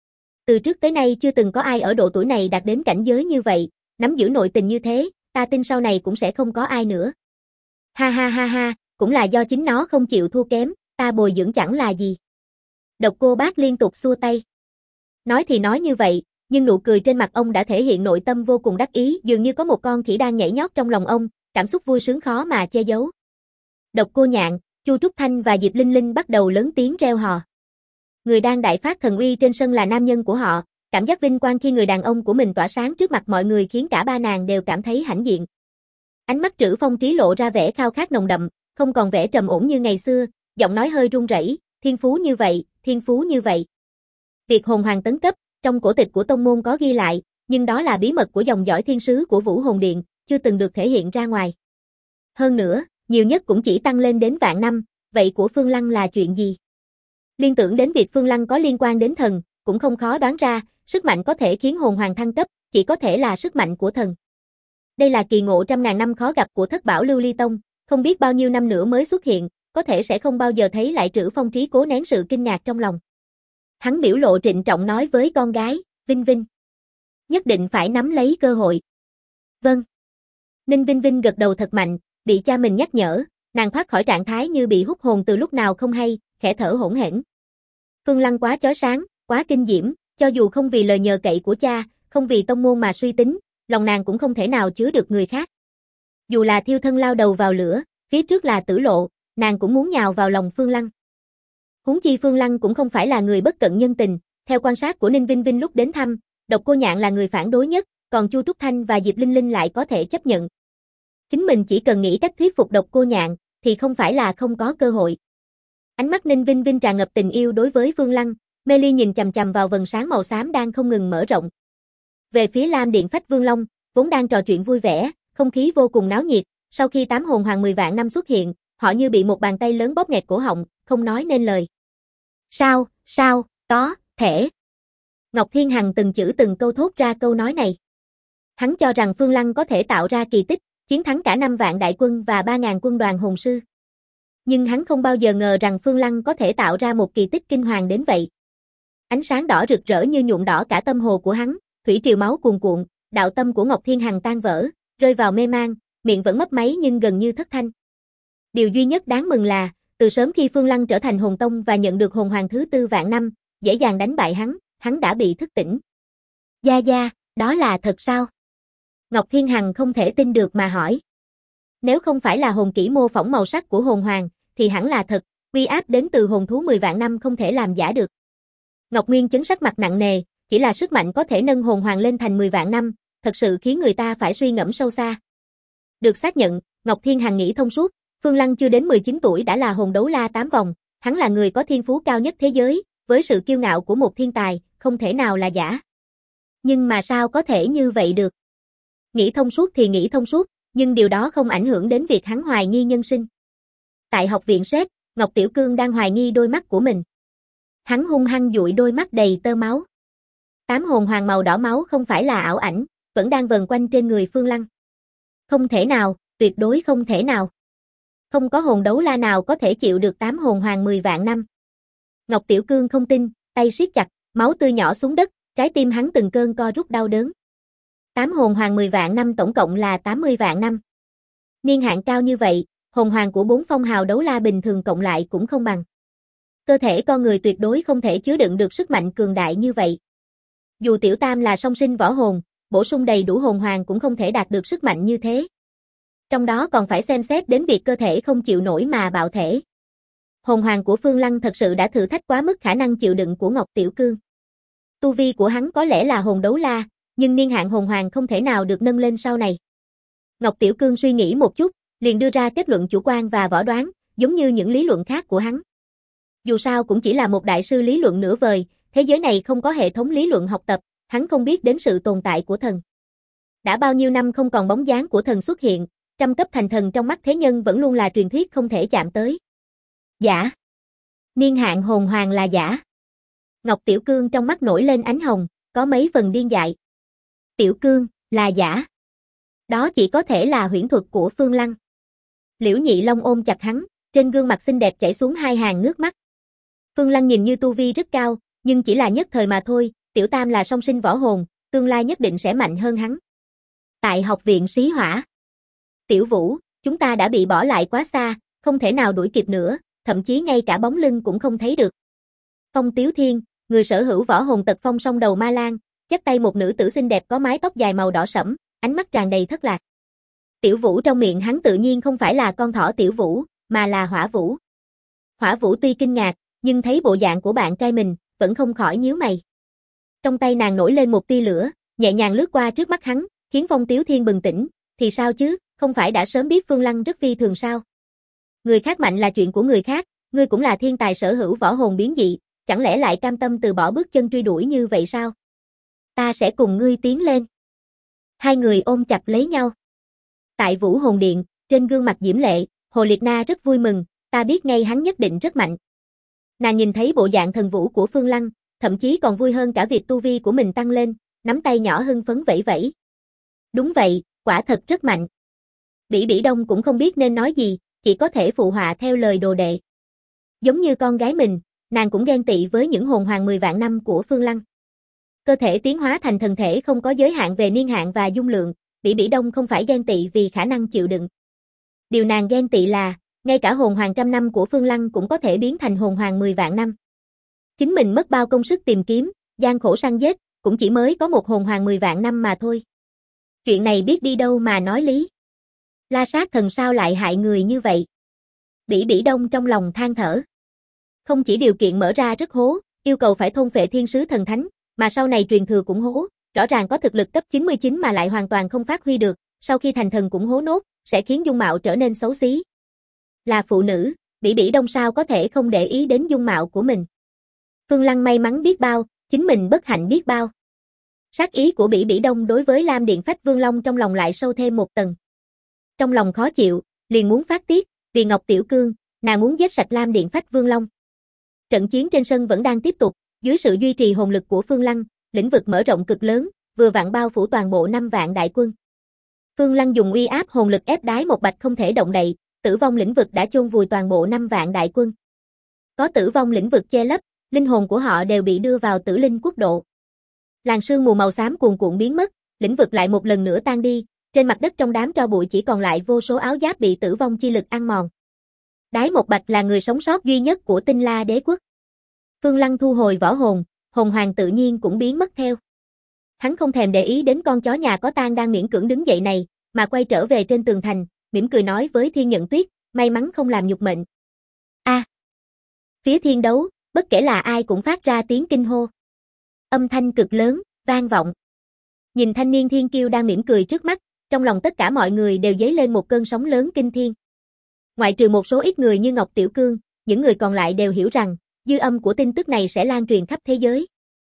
Từ trước tới nay chưa từng có ai ở độ tuổi này đạt đến cảnh giới như vậy, nắm giữ nội tình như thế, ta tin sau này cũng sẽ không có ai nữa. Ha ha ha ha, cũng là do chính nó không chịu thua kém, ta bồi dưỡng chẳng là gì. Độc Cô Bác liên tục xua tay. Nói thì nói như vậy, nhưng nụ cười trên mặt ông đã thể hiện nội tâm vô cùng đắc ý, dường như có một con khỉ đang nhảy nhót trong lòng ông, cảm xúc vui sướng khó mà che giấu. Độc Cô Nhạn, Chu Trúc Thanh và Diệp Linh Linh bắt đầu lớn tiếng reo hò. Người đang đại phát thần uy trên sân là nam nhân của họ, cảm giác vinh quang khi người đàn ông của mình tỏa sáng trước mặt mọi người khiến cả ba nàng đều cảm thấy hãnh diện. Ánh mắt Trữ Phong Trí lộ ra vẻ khao khát nồng đậm, không còn vẻ trầm ổn như ngày xưa, giọng nói hơi run rẩy, thiên phú như vậy, thiên phú như vậy. Việc hồn hoàng tấn cấp, trong cổ tịch của tông môn có ghi lại, nhưng đó là bí mật của dòng dõi thiên sứ của Vũ Hồn Điện, chưa từng được thể hiện ra ngoài. Hơn nữa, nhiều nhất cũng chỉ tăng lên đến vạn năm, vậy của Phương Lăng là chuyện gì? Liên tưởng đến việc Phương Lăng có liên quan đến thần, cũng không khó đoán ra, sức mạnh có thể khiến hồn hoàng thăng cấp, chỉ có thể là sức mạnh của thần. Đây là kỳ ngộ trăm ngàn năm khó gặp của Thất Bảo Lưu Ly Tông, không biết bao nhiêu năm nữa mới xuất hiện, có thể sẽ không bao giờ thấy lại. Trữ Phong Trí cố nén sự kinh ngạc trong lòng. Hắn biểu lộ trịnh trọng nói với con gái, Vinh Vinh. Nhất định phải nắm lấy cơ hội. Vâng. Ninh Vinh Vinh gật đầu thật mạnh, bị cha mình nhắc nhở, nàng thoát khỏi trạng thái như bị hút hồn từ lúc nào không hay, khẽ thở hổn hển. Phương Lăng quá chói sáng, quá kinh diễm, cho dù không vì lời nhờ cậy của cha, không vì tông môn mà suy tính, lòng nàng cũng không thể nào chứa được người khác. Dù là thiêu thân lao đầu vào lửa, phía trước là tử lộ, nàng cũng muốn nhào vào lòng Phương Lăng. Huống chi Phương Lăng cũng không phải là người bất cận nhân tình, theo quan sát của Ninh Vinh Vinh lúc đến thăm, Độc Cô Nhạn là người phản đối nhất, còn Chu Trúc Thanh và Diệp Linh Linh lại có thể chấp nhận. Chính mình chỉ cần nghĩ cách thuyết phục Độc Cô Nhạn, thì không phải là không có cơ hội. Ánh mắt Ninh Vinh Vinh tràn ngập tình yêu đối với Phương Lăng, mê ly nhìn chằm chằm vào vầng sáng màu xám đang không ngừng mở rộng. Về phía Lam Điện Phách Vương Long, vốn đang trò chuyện vui vẻ, không khí vô cùng náo nhiệt, sau khi 8 hồn hoàng 10 vạn năm xuất hiện, họ như bị một bàn tay lớn bóp nghẹt cổ họng, không nói nên lời. Sao, Sao, có, thể. Ngọc Thiên Hằng từng chữ từng câu thốt ra câu nói này. Hắn cho rằng Phương Lăng có thể tạo ra kỳ tích, chiến thắng cả 5 vạn đại quân và 3.000 quân đoàn hồn sư. Nhưng hắn không bao giờ ngờ rằng Phương Lăng có thể tạo ra một kỳ tích kinh hoàng đến vậy. Ánh sáng đỏ rực rỡ như nhuộm đỏ cả tâm hồ của hắn, thủy triều máu cuồn cuộn, đạo tâm của Ngọc Thiên Hằng tan vỡ, rơi vào mê man, miệng vẫn mấp máy nhưng gần như thất thanh. Điều duy nhất đáng mừng là, từ sớm khi Phương Lăng trở thành hồn tông và nhận được hồn hoàng thứ 4 vạn năm, dễ dàng đánh bại hắn đã bị thức tỉnh. Gia Gia, đó là thật sao? Ngọc Thiên Hằng không thể tin được mà hỏi. Nếu không phải là hồn kỹ mô phỏng màu sắc của hồn hoàng, thì hẳn là thật, uy áp đến từ hồn thú 10 vạn năm không thể làm giả được. Ngọc Nguyên Chấn sắc mặt nặng nề, chỉ là sức mạnh có thể nâng hồn hoàng lên thành 10 vạn năm, thật sự khiến người ta phải suy ngẫm sâu xa. Được xác nhận, Ngọc Thiên Hằng nghĩ thông suốt, Phương Lăng chưa đến 19 tuổi đã là hồn đấu la 8 vòng, hắn là người có thiên phú cao nhất thế giới, với sự kiêu ngạo của một thiên tài, không thể nào là giả. Nhưng mà sao có thể như vậy được? Nghĩ thông suốt thì nghĩ thông suốt, nhưng điều đó không ảnh hưởng đến việc hắn hoài nghi nhân sinh. Tại học viện SET, Ngọc Tiểu Cương đang hoài nghi đôi mắt của mình. Hắn hung hăng dụi đôi mắt đầy tơ máu. 8 hồn hoàng màu đỏ máu không phải là ảo ảnh, vẫn đang vần quanh trên người Phương Lăng. Không thể nào, tuyệt đối không thể nào. Không có hồn đấu la nào có thể chịu được 8 hồn hoàng 10 vạn năm. Ngọc Tiểu Cương không tin, tay siết chặt, máu tươi nhỏ xuống đất, trái tim hắn từng cơn co rút đau đớn. 8 hồn hoàng 10 vạn năm tổng cộng là 80 vạn năm. Niên hạn cao như vậy, hồn hoàng của 4 phong hào đấu la bình thường cộng lại cũng không bằng. Cơ thể con người tuyệt đối không thể chứa đựng được sức mạnh cường đại như vậy. Dù Tiểu Tam là song sinh võ hồn, bổ sung đầy đủ hồn hoàng cũng không thể đạt được sức mạnh như thế. Trong đó còn phải xem xét đến việc cơ thể không chịu nổi mà bạo thể. Hồn hoàng của Phương Lăng thật sự đã thử thách quá mức khả năng chịu đựng của Ngọc Tiểu Cương. Tu vi của hắn có lẽ là hồn đấu la, nhưng niên hạn hồn hoàng không thể nào được nâng lên sau này. Ngọc Tiểu Cương suy nghĩ một chút, liền đưa ra kết luận chủ quan và võ đoán, giống như những lý luận khác của hắn. Dù sao cũng chỉ là một đại sư lý luận nửa vời, thế giới này không có hệ thống lý luận học tập, hắn không biết đến sự tồn tại của thần. Đã bao nhiêu năm không còn bóng dáng của thần xuất hiện, trăm cấp thành thần trong mắt thế nhân vẫn luôn là truyền thuyết không thể chạm tới. Giả. Niên hạn hồn hoàng là giả. Ngọc Tiểu Cương trong mắt nổi lên ánh hồng, có mấy phần điên dại. Tiểu Cương, là giả. Đó chỉ có thể là huyễn thuật của Phương Lăng. Liễu Nhị Long ôm chặt hắn, trên gương mặt xinh đẹp chảy xuống 2 hàng nước mắt. Phương Lăng nhìn như tu vi rất cao, nhưng chỉ là nhất thời mà thôi, Tiểu Tam là song sinh võ hồn, tương lai nhất định sẽ mạnh hơn hắn. Tại học viện Xí Hỏa. Tiểu Vũ, chúng ta đã bị bỏ lại quá xa, không thể nào đuổi kịp nữa, thậm chí ngay cả bóng lưng cũng không thấy được. Phong Tiếu Thiên, người sở hữu võ hồn tật phong song đầu ma lang, dắt tay một nữ tử xinh đẹp có mái tóc dài màu đỏ sẫm, ánh mắt tràn đầy thất lạc. Tiểu Vũ trong miệng hắn tự nhiên không phải là con thỏ Tiểu Vũ, mà là Hỏa Vũ. Hỏa Vũ tuy kinh ngạc, nhưng thấy bộ dạng của bạn trai mình, vẫn không khỏi nhíu mày. Trong tay nàng nổi lên một tia lửa, nhẹ nhàng lướt qua trước mắt hắn, khiến Phong Tiếu Thiên bừng tỉnh, thì sao chứ, không phải đã sớm biết Phương Lăng rất phi thường sao? Người khác mạnh là chuyện của người khác, ngươi cũng là thiên tài sở hữu võ hồn biến dị, chẳng lẽ lại cam tâm từ bỏ bước chân truy đuổi như vậy sao? Ta sẽ cùng ngươi tiến lên. Hai người ôm chặt lấy nhau. Tại Vũ Hồn Điện, trên gương mặt diễm lệ, Hồ Liệt Na rất vui mừng, ta biết ngay hắn nhất định rất mạnh. Nàng nhìn thấy bộ dạng thần vũ của Phương Lăng, thậm chí còn vui hơn cả việc tu vi của mình tăng lên, nắm tay nhỏ hưng phấn vẫy vẫy. Đúng vậy, quả thật rất mạnh. Bỉ Bỉ Đông cũng không biết nên nói gì, chỉ có thể phụ họa theo lời đồ đệ. Giống như con gái mình, nàng cũng ghen tị với những hồn hoàng 10 vạn năm của Phương Lăng. Cơ thể tiến hóa thành thần thể không có giới hạn về niên hạn và dung lượng, Bỉ Bỉ Đông không phải ghen tị vì khả năng chịu đựng. Điều nàng ghen tị là, ngay cả hồn hoàng 100 năm của Phương Lăng cũng có thể biến thành hồn hoàng 10 vạn năm. Chính mình mất bao công sức tìm kiếm, gian khổ săn giết, cũng chỉ mới có một hồn hoàng 10 vạn năm mà thôi. Chuyện này biết đi đâu mà nói lý. La Sát Thần sao lại hại người như vậy? Bỉ Bỉ Đông trong lòng than thở. Không chỉ điều kiện mở ra rất hố, yêu cầu phải thôn phệ thiên sứ thần thánh, mà sau này truyền thừa cũng hố, rõ ràng có thực lực cấp 99 mà lại hoàn toàn không phát huy được, sau khi thành thần cũng hố nốt, sẽ khiến dung mạo trở nên xấu xí. Là phụ nữ, Bỉ Bỉ Đông sao có thể không để ý đến dung mạo của mình. Phương Lăng may mắn biết bao, chính mình bất hạnh biết bao. Sát ý của Bỉ Bỉ Đông đối với Lam Điện Phách Vương Long trong lòng lại sâu thêm một tầng. Trong lòng khó chịu, liền muốn phát tiết, vì Ngọc Tiểu Cương, nàng muốn giết sạch Lam Điện Phách Vương Long. Trận chiến trên sân vẫn đang tiếp tục, dưới sự duy trì hồn lực của Phương Lăng, lĩnh vực mở rộng cực lớn, vừa vặn bao phủ toàn bộ 5 vạn đại quân. Phương Lăng dùng uy áp hồn lực ép Đái Một Bạch không thể động đậy, tử vong lĩnh vực đã chôn vùi toàn bộ 5 vạn đại quân. Có tử vong lĩnh vực che lấp, linh hồn của họ đều bị đưa vào tử linh quốc độ. Làn sương mù màu xám cuồn cuộn biến mất, lĩnh vực lại một lần nữa tan đi, trên mặt đất trong đám tro bụi chỉ còn lại vô số áo giáp bị tử vong chi lực ăn mòn. Đái Một Bạch là người sống sót duy nhất của Tinh La Đế quốc. Phương Lăng thu hồi võ hồn, hồn hoàng tự nhiên cũng biến mất theo. Hắn không thèm để ý đến con chó nhà có tang đang miễn cưỡng đứng dậy này, mà quay trở về trên tường thành, mỉm cười nói với Thiên Nhận Tuyết, may mắn không làm nhục mệnh. Phía thiên đấu, bất kể là ai cũng phát ra tiếng kinh hô. Âm thanh cực lớn, vang vọng. Nhìn thanh niên thiên kiêu đang mỉm cười trước mắt, trong lòng tất cả mọi người đều dấy lên một cơn sóng lớn kinh thiên. Ngoại trừ một số ít người như Ngọc Tiểu Cương, những người còn lại đều hiểu rằng, dư âm của tin tức này sẽ lan truyền khắp thế giới.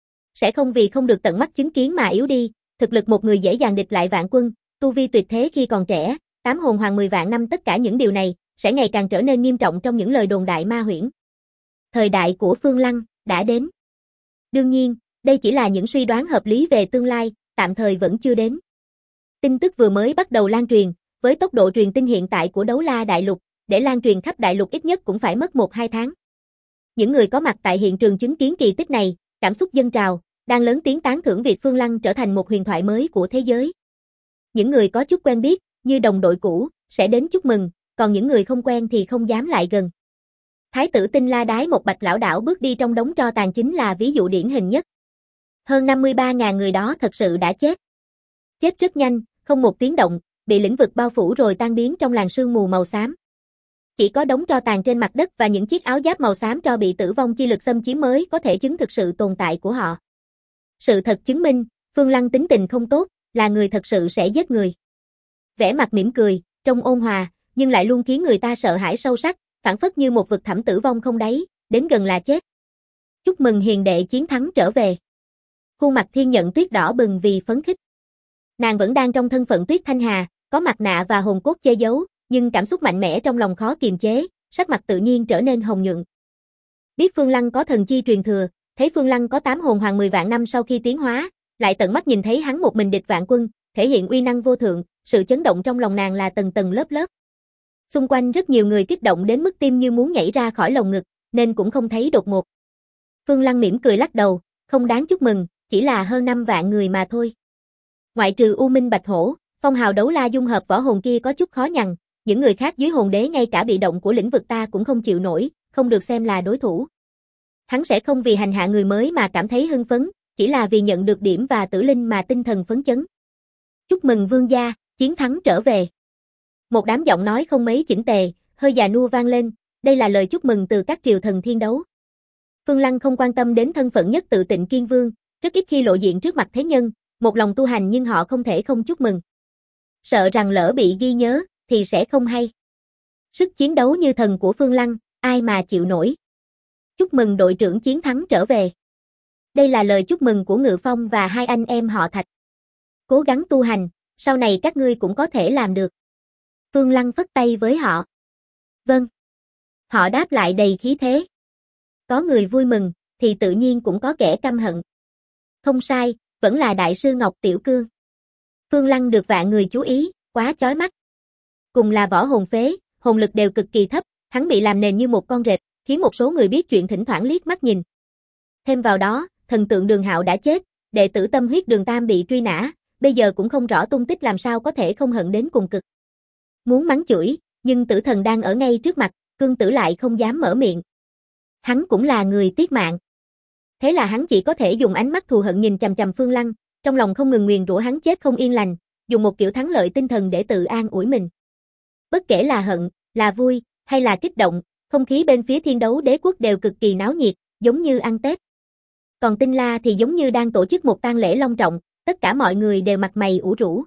Sẽ không vì không được tận mắt chứng kiến mà yếu đi, thực lực một người dễ dàng địch lại vạn quân, tu vi tuyệt thế khi còn trẻ, 8 hồn hoàng 10 vạn năm, tất cả những điều này sẽ ngày càng trở nên nghiêm trọng trong những lời đồn đại ma huyễn. Thời đại của Phương Lăng đã đến. Đương nhiên, đây chỉ là những suy đoán hợp lý về tương lai, tạm thời vẫn chưa đến. Tin tức vừa mới bắt đầu lan truyền, với tốc độ truyền tin hiện tại của Đấu La Đại Lục, để lan truyền khắp đại lục ít nhất cũng phải mất 1-2 tháng. Những người có mặt tại hiện trường chứng kiến kỳ tích này, cảm xúc dâng trào, đang lớn tiếng tán thưởng việc Phương Lăng trở thành một huyền thoại mới của thế giới. Những người có chút quen biết, như đồng đội cũ, sẽ đến chúc mừng, còn những người không quen thì không dám lại gần. Thái tử Tinh La Đái Một Bạch lảo đảo bước đi trong đống tro tàn chính là ví dụ điển hình nhất. Hơn 53.000 người đó thật sự đã chết. Chết rất nhanh, không một tiếng động, bị lĩnh vực bao phủ rồi tan biến trong làn sương mù màu xám. Chỉ có đống tro tàn trên mặt đất và những chiếc áo giáp màu xám tro bị tử vong chi lực xâm chiếm mới có thể chứng thực sự tồn tại của họ. Sự thật chứng minh, Phương Lăng tính tình không tốt, là người thật sự sẽ giết người. Vẻ mặt mỉm cười, trông ôn hòa, nhưng lại luôn khiến người ta sợ hãi sâu sắc, phảng phất như một vực thẳm tử vong không đáy, đến gần là chết. Chúc mừng hiền đệ chiến thắng trở về. Khuôn mặt Thiên Nhận Tuyết đỏ bừng vì phấn khích. Nàng vẫn đang trong thân phận Tuyết Thanh Hà, có mặt nạ và hồn cốt che giấu, nhưng cảm xúc mạnh mẽ trong lòng khó kiềm chế, sắc mặt tự nhiên trở nên hồng nhuận. Biết Phương Lăng có thần chi truyền thừa, thấy Phương Lăng có 8 hồn hoàng 10 vạn năm sau khi tiến hóa, lại tận mắt nhìn thấy hắn một mình địch vạn quân, thể hiện uy năng vô thượng, sự chấn động trong lòng nàng là tầng tầng lớp lớp. Xung quanh rất nhiều người kích động đến mức tim như muốn nhảy ra khỏi lồng ngực, nên cũng không thấy đột ngột. Phương Lăng mỉm cười lắc đầu, không đáng chúc mừng, chỉ là hơn 5 vạn người mà thôi. Ngoại trừ U Minh Bạch Hổ, phong hào Đấu La dung hợp võ hồn kia có chút khó nhằn, những người khác dưới hồn đế ngay cả bị động của lĩnh vực ta cũng không chịu nổi, không được xem là đối thủ. Hắn sẽ không vì hành hạ người mới mà cảm thấy hưng phấn, chỉ là vì nhận được điểm và tử linh mà tinh thần phấn chấn. Chúc mừng vương gia, chiến thắng trở về. Một đám giọng nói không mấy chỉnh tề, hơi già nua vang lên, đây là lời chúc mừng từ các triều thần thiên đấu. Phương Lăng không quan tâm đến thân phận nhất tự Tịnh Kiên Vương, rất ít khi lộ diện trước mặt thế nhân, một lòng tu hành nhưng họ không thể không chúc mừng. Sợ rằng lỡ bị ghi nhớ, thì sẽ không hay. Sức chiến đấu như thần của Phương Lăng, ai mà chịu nổi. Chúc mừng đội trưởng chiến thắng trở về. Đây là lời chúc mừng của Ngự Phong và hai anh em họ Thạch. Cố gắng tu hành, sau này các ngươi cũng có thể làm được. Phương Lăng phất tay với họ. Vâng. Họ đáp lại đầy khí thế. Có người vui mừng, thì tự nhiên cũng có kẻ căm hận. Không sai, vẫn là đại sư Ngọc Tiểu Cương. Phương Lăng được vạn người chú ý, quá chói mắt. Cùng là võ hồn phế, hồn lực đều cực kỳ thấp, hắn bị làm nền như một con rệp, khiến một số người biết chuyện thỉnh thoảng liếc mắt nhìn. Thêm vào đó, thần tượng Đường Hạo đã chết, đệ tử tâm huyết Đường Tam bị truy nã, bây giờ cũng không rõ tung tích, làm sao có thể không hận đến cùng cực. Muốn mắng chửi, nhưng tử thần đang ở ngay trước mặt, Cương Tử lại không dám mở miệng. Hắn cũng là người tiếc mạng. Thế là hắn chỉ có thể dùng ánh mắt thù hận nhìn chằm chằm Phương Lăng, trong lòng không ngừng nguyền rủa hắn chết không yên lành, dùng một kiểu thắng lợi tinh thần để tự an ủi mình. Bất kể là hận, là vui, hay là kích động, không khí bên phía Thiên Đấu Đế quốc đều cực kỳ náo nhiệt, giống như ăn Tết. Còn Tinh La thì giống như đang tổ chức một tang lễ long trọng, tất cả mọi người đều mặt mày ủ rũ.